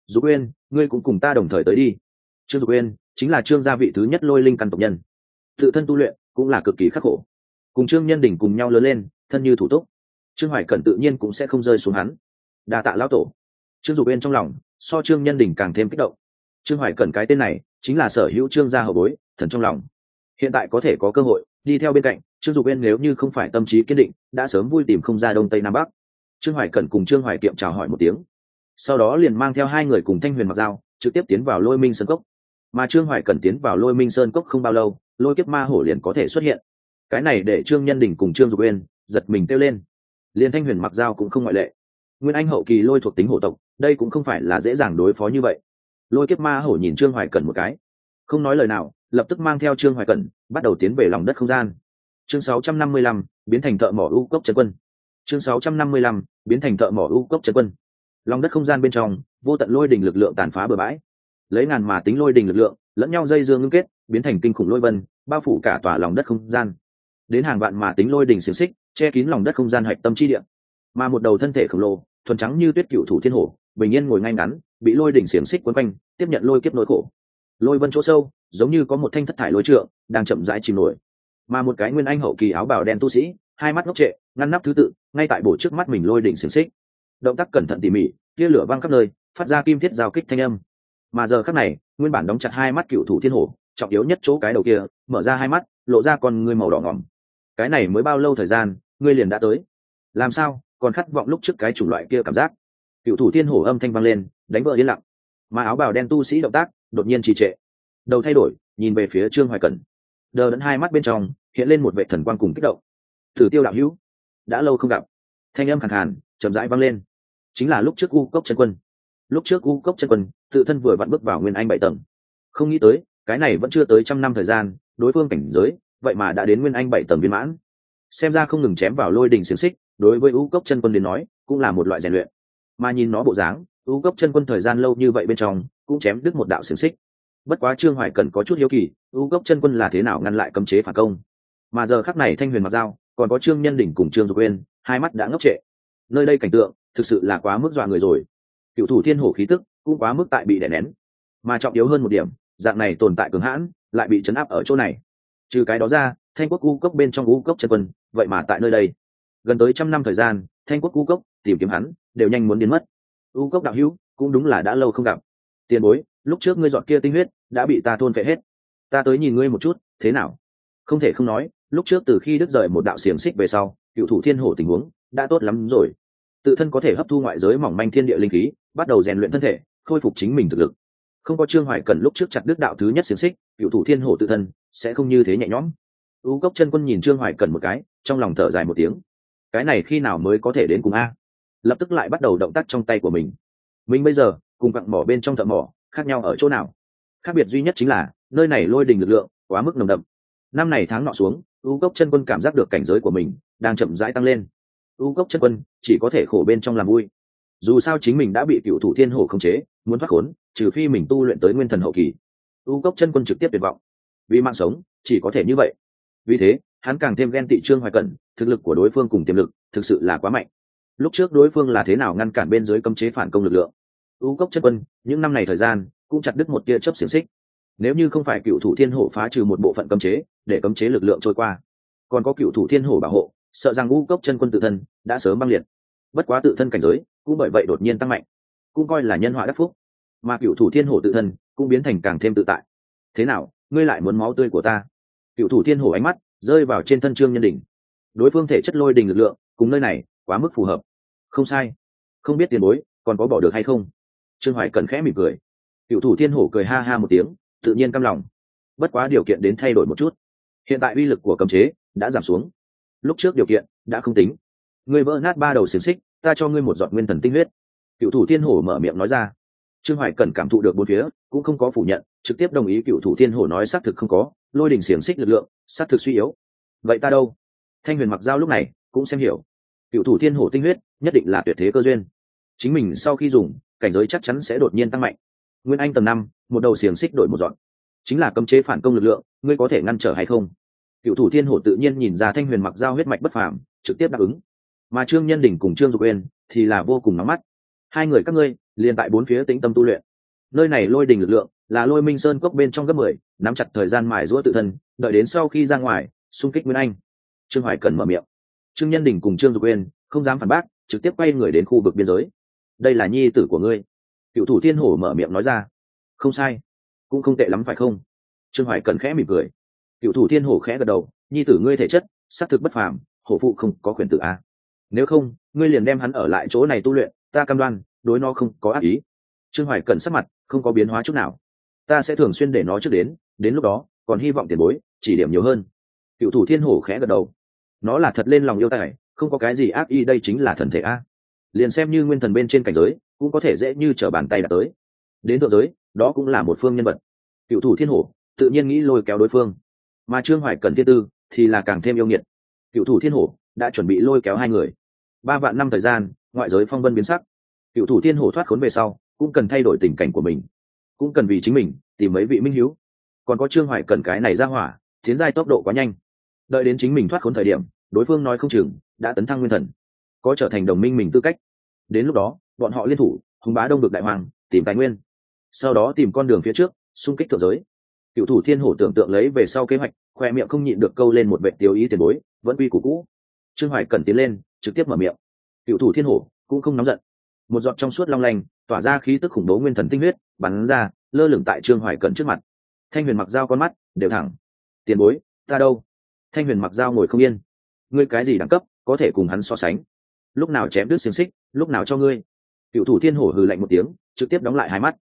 Dục Uyên, ngươi cũng cùng ta đồng thời tới đi. Trương Dục Uyên chính là Trương gia vị thứ nhất lôi linh căn tộc nhân, tự thân tu luyện cũng là cực kỳ khắc khổ, cùng Trương Nhân Đình cùng nhau lớn lên, thân như thủ túc. Trương Hoài Cẩn tự nhiên cũng sẽ không rơi xuống hắn. Đa tạ lão tổ. Trương Dục Uyên trong lòng so Trương Nhân Đình càng thêm kích động. Trương Hoài Cẩn cái tên này chính là sở hữu Trương gia hậu bối, thần trong lòng. Hiện tại có thể có cơ hội đi theo bên cạnh Trương Dục Uyên, nếu như không phải tâm trí kiên định, đã sớm vui tìm không ra đông tây nam bắc. Trương Hoài Cẩn cùng Trương Hoài Kiệm chào hỏi một tiếng, sau đó liền mang theo hai người cùng Thanh Huyền mặc dao trực tiếp tiến vào Lôi Minh Sơn Cốc. Mà Trương Hoài Cẩn tiến vào Lôi Minh Sơn Cốc không bao lâu, lôi kiếp ma hổ liền có thể xuất hiện. Cái này để Trương Nhân Đình cùng Trương Dục Uyên giật mình kêu lên, liền Thanh Huyền mặc dao cũng không ngoại lệ. Nguyên Anh hậu kỳ lôi thuộc tính hổ tộc, đây cũng không phải là dễ dàng đối phó như vậy. Lôi kiếp ma hổ nhìn Trương Hoài Cẩn một cái, không nói lời nào, lập tức mang theo Trương Hoài Cẩn bắt đầu tiến về lòng đất không gian. Chương 655, biến thành thợ mỏ u cốc chân quân. Chương 655, biến thành thợ mỏ u cốc chân quân. Lòng đất không gian bên trong, vô tận lôi đình lực lượng tàn phá bừa bãi, lấy ngàn mà tính lôi đình lực lượng lẫn nhau dây dưa ngưng kết, biến thành kinh khủng lôi vân, bao phủ cả tòa lòng đất không gian. Đến hàng vạn mà tính lôi đình xiềng xích, che kín lòng đất không gian hạch tâm chi địa. Mà một đầu thân thể khổng lồ, thuần trắng như tuyết cựu thủ thiên hổ, bình yên ngồi ngay ngắn, bị lôi đỉnh xiềng xích quấn quanh, tiếp nhận lôi kiếp nỗi khổ. Lôi vân chỗ sâu, giống như có một thanh thất thải lôi trượng đang chậm rãi chìm nổi. Mà một cái nguyên anh hậu kỳ áo bào đen tu sĩ, hai mắt ngốc trệ, ngăn nắp thứ tự, ngay tại bổ trước mắt mình lôi đỉnh xiềng xích. Động tác cẩn thận tỉ mỉ, tia lửa văng khắp nơi, phát ra kim thiết giao kích thanh âm. Mà giờ khắc này, nguyên bản đóng chặt hai mắt cựu thủ thiên hổ, trọng yếu nhất chỗ cái đầu kia, mở ra hai mắt, lộ ra con ngươi màu đỏ ngỏm. Cái này mới bao lâu thời gian, ngươi liền đã tới? Làm sao, còn khát vọng lúc trước cái chủng loại kia cảm giác? Cựu thủ thiên hổ âm thanh vang lên, đánh vỡ yên lặng. Mà áo bào đen tu sĩ động tác đột nhiên trì trệ, đầu thay đổi, nhìn về phía Trương Hoài Cẩn, đờ đẫn hai mắt bên trong hiện lên một vệ thần quang cùng kích động. Tử Tiêu đạo hữu, đã lâu không gặp. Thanh âm khàn khàn chậm rãi vang lên, chính là lúc trước U Cốc chân quân. Lúc trước U Cốc chân quân tự thân vừa vặn bước vào nguyên anh 7 tầng, không nghĩ tới cái này vẫn chưa tới 100 năm thời gian, đối phương cảnh giới vậy mà đã đến nguyên anh 7 tầng viên mãn. Xem ra không ngừng chém vào lôi đình xiềng xích, đối với U Cốc chân quân đến nói cũng là một loại rèn luyện. Mà nhìn nó bộ dáng, U Cốc chân quân thời gian lâu như vậy bên trong cũng chém đứt một đạo xiềng xích. Bất quá Trương Hoài Cẩn có chút hiếu kỳ, U Cốc chân quân là thế nào ngăn lại cấm chế phản công. Mà giờ khắc này Thanh Huyền mặc dao, còn có Trương Nhân Đỉnh cùng Trương Dục Uyên, hai mắt đã ngốc trệ. Nơi đây cảnh tượng thực sự là quá mức dọa người rồi. Cựu thủ thiên hổ khí tức cũng quá mức tại bị đè nén. Mà trọng yếu hơn một điểm, dạng này tồn tại cường hãn lại bị chấn áp ở chỗ này. Trừ cái đó ra, Thanh Quốc U Cốc bên trong U Cốc chân quân, vậy mà tại nơi đây gần tới 100 năm thời gian, Thanh Quốc U Cốc tìm kiếm hắn đều nhanh muốn biến mất. U Cốc đạo hữu, cũng đúng là đã lâu không gặp. Tiền bối, lúc trước ngươi dọn kia tinh huyết đã bị ta thôn phệ hết, ta tới nhìn ngươi một chút, thế nào? Không thể không nói, lúc trước từ khi đứt rời một đạo xiềng xích về sau, cựu thủ thiên hổ tình huống đã tốt lắm rồi. Tự thân có thể hấp thu ngoại giới mỏng manh thiên địa linh khí, bắt đầu rèn luyện thân thể, khôi phục chính mình thực lực. Không có Trương Hoài Cẩn lúc trước chặt đứt đạo thứ nhất xiềng xích, cựu thủ thiên hổ tự thân sẽ không như thế nhẹ nhõm. U Cốc chân quân nhìn Trương Hoài Cẩn một cái, trong lòng thở dài một tiếng. Cái này khi nào mới có thể đến cùng a? Lập tức lại bắt đầu động tác trong tay của mình. Mình bây giờ cùng quặng mỏ bên trong thợ mỏ khác nhau ở chỗ nào? Khác biệt duy nhất chính là nơi này lôi đình lực lượng quá mức nồng đậm. Năm này tháng nọ xuống, U Cốc chân quân cảm giác được cảnh giới của mình đang chậm rãi tăng lên. U Cốc chân quân chỉ có thể khổ bên trong làm vui. Dù sao chính mình đã bị cựu thủ thiên hổ khống chế, muốn thoát khốn, trừ phi mình tu luyện tới nguyên thần hậu kỳ. U Cốc chân quân trực tiếp tuyệt vọng. Vì mạng sống, chỉ có thể như vậy. Vì thế, hắn càng thêm ghen tị Trương Hoài Cẩn, thực lực của đối phương cùng tiềm lực thực sự là quá mạnh. Lúc trước đối phương là thế nào ngăn cản bên dưới cấm chế phản công lực lượng? U Cốc chân quân những năm này thời gian cũng chặt đứt một tia chớp xiềng xích. Nếu như không phải cựu thủ thiên hổ phá trừ một bộ phận cấm chế để cấm chế lực lượng trôi qua, còn có cựu thủ thiên hổ bảo hộ, sợ rằng U Cốc chân quân tự thân đã sớm băng liệt. Bất quá tự thân cảnh giới cũng bởi vậy đột nhiên tăng mạnh, cũng coi là nhân họa đắc phúc. Mà cựu thủ thiên hổ tự thân cũng biến thành càng thêm tự tại. Thế nào, ngươi lại muốn máu tươi của ta? Cựu thủ thiên hổ ánh mắt rơi vào trên thân Trương Nhân Đỉnh. Đối phương thể chất lôi đình lực lượng cùng nơi này quá mức phù hợp. Không sai, không biết tiền bối còn có bỏ được hay không? Trương Hoài Cẩn khẽ mỉm cười. Cựu thủ thiên hổ cười ha ha một tiếng, tự nhiên căm lòng. Bất quá điều kiện đến thay đổi một chút. Hiện tại uy lực của cấm chế đã giảm xuống, lúc trước điều kiện đã không tính. Ngươi vỡ nát 3 đầu xiềng xích, ta cho ngươi một giọt nguyên thần tinh huyết. Cựu thủ thiên hổ mở miệng nói ra. Trương Hoài Cẩn cảm thụ được bốn phía, cũng không có phủ nhận, trực tiếp đồng ý cựu thủ thiên hổ nói xác thực không có, lôi đỉnh xiềng xích lực lượng xác thực suy yếu. Vậy ta đâu? Thanh Huyền mặc dao lúc này cũng xem hiểu, cựu thủ thiên hổ tinh huyết nhất định là tuyệt thế cơ duyên. Chính mình sau khi dùng, cảnh giới chắc chắn sẽ đột nhiên tăng mạnh. Nguyên anh tầng 5, một đầu xiềng xích đổi một dọn, chính là cấm chế phản công lực lượng, ngươi có thể ngăn trở hay không? Cựu thủ thiên hổ tự nhiên nhìn ra Thanh Huyền mặc dao huyết mạch bất phàm, trực tiếp đáp ứng. Mà Trương Nhân Đỉnh cùng Trương Dục Uyên thì là vô cùng nóng mắt. Hai người các ngươi liền tại bốn phía tĩnh tâm tu luyện. Nơi này lôi đình lực lượng là lôi minh sơn cốc bên trong gấp 10, nắm chặt thời gian mài giũa tự thân, đợi đến sau khi ra ngoài xung kích nguyên anh. Trương Hoài Cẩn mở miệng. Trương Nhân Đình cùng Trương Dục Uyên không dám phản bác, trực tiếp quay người đến khu vực biên giới. Đây là nhi tử của ngươi. Cựu thủ thiên hổ mở miệng nói ra. Không sai, cũng không tệ lắm phải không? Trương Hoài Cẩn khẽ mỉm cười. Cựu thủ thiên hổ khẽ gật đầu. Nhi tử ngươi thể chất xác thực bất phàm, hổ phụ không có quyền tự a. Nếu không ngươi liền đem hắn ở lại chỗ này tu luyện, ta cam đoan đối nó không có ác ý. Trương Hoài Cẩn sắc mặt không có biến hóa chút nào. Ta sẽ thường xuyên để nó trước đến lúc đó còn hy vọng tiền bối chỉ điểm nhiều hơn. Cựu thủ thiên hổ khẽ gật đầu. Nó là thật lên lòng yêu tài, không có cái gì ác ý, đây chính là thần thể a. Liền xem như nguyên thần bên trên cảnh giới cũng có thể dễ như trở bàn tay đạt tới. Đến thượng giới đó cũng là một phương nhân vật. Cựu thủ thiên hổ tự nhiên nghĩ lôi kéo đối phương, mà Trương Hoài Cẩn thiên tư thì là càng thêm yêu nghiệt. Cựu thủ thiên hổ đã chuẩn bị lôi kéo hai người. 3 vạn năm thời gian, ngoại giới phong vân biến sắc. Cựu thủ thiên hổ thoát khốn về sau cũng cần thay đổi tình cảnh của mình, cũng cần vì chính mình tìm mấy vị minh hiếu. Còn có Trương Hoài Cẩn cái này ra hỏa tiến giai tốc độ quá nhanh, đợi đến chính mình thoát khốn thời điểm đối phương nói không chừng đã tấn thăng nguyên thần, có trở thành đồng minh mình tư cách. Đến lúc đó bọn họ liên thủ hùng bá đông vực đại hoàng, tìm tài nguyên, sau đó tìm con đường phía trước xung kích thượng giới. Cựu thủ thiên hổ tưởng tượng lấy về sau kế hoạch, khoe miệng không nhịn được câu lên một vệ tiêu ý tiền bối vẫn quy củ cũ. Trương Hoài Cẩn tiến lên trực tiếp mở miệng. Cựu thủ thiên hổ cũng không nóng giận, một giọt trong suốt long lanh tỏa ra khí tức khủng bố nguyên thần tinh huyết bắn ra lơ lửng tại Trương Hoài Cẩn trước mặt. Thanh Huyền Mặc Dao con mắt đều thẳng. Tiền bối ta đâu? Thanh Huyền Mặc Dao ngồi không yên. Ngươi cái gì đẳng cấp có thể cùng hắn so sánh? Lúc nào chém đứt xiềng xích lúc nào cho ngươi. Cựu thủ thiên hổ hừ lạnh một tiếng trực tiếp đóng lại hai mắt.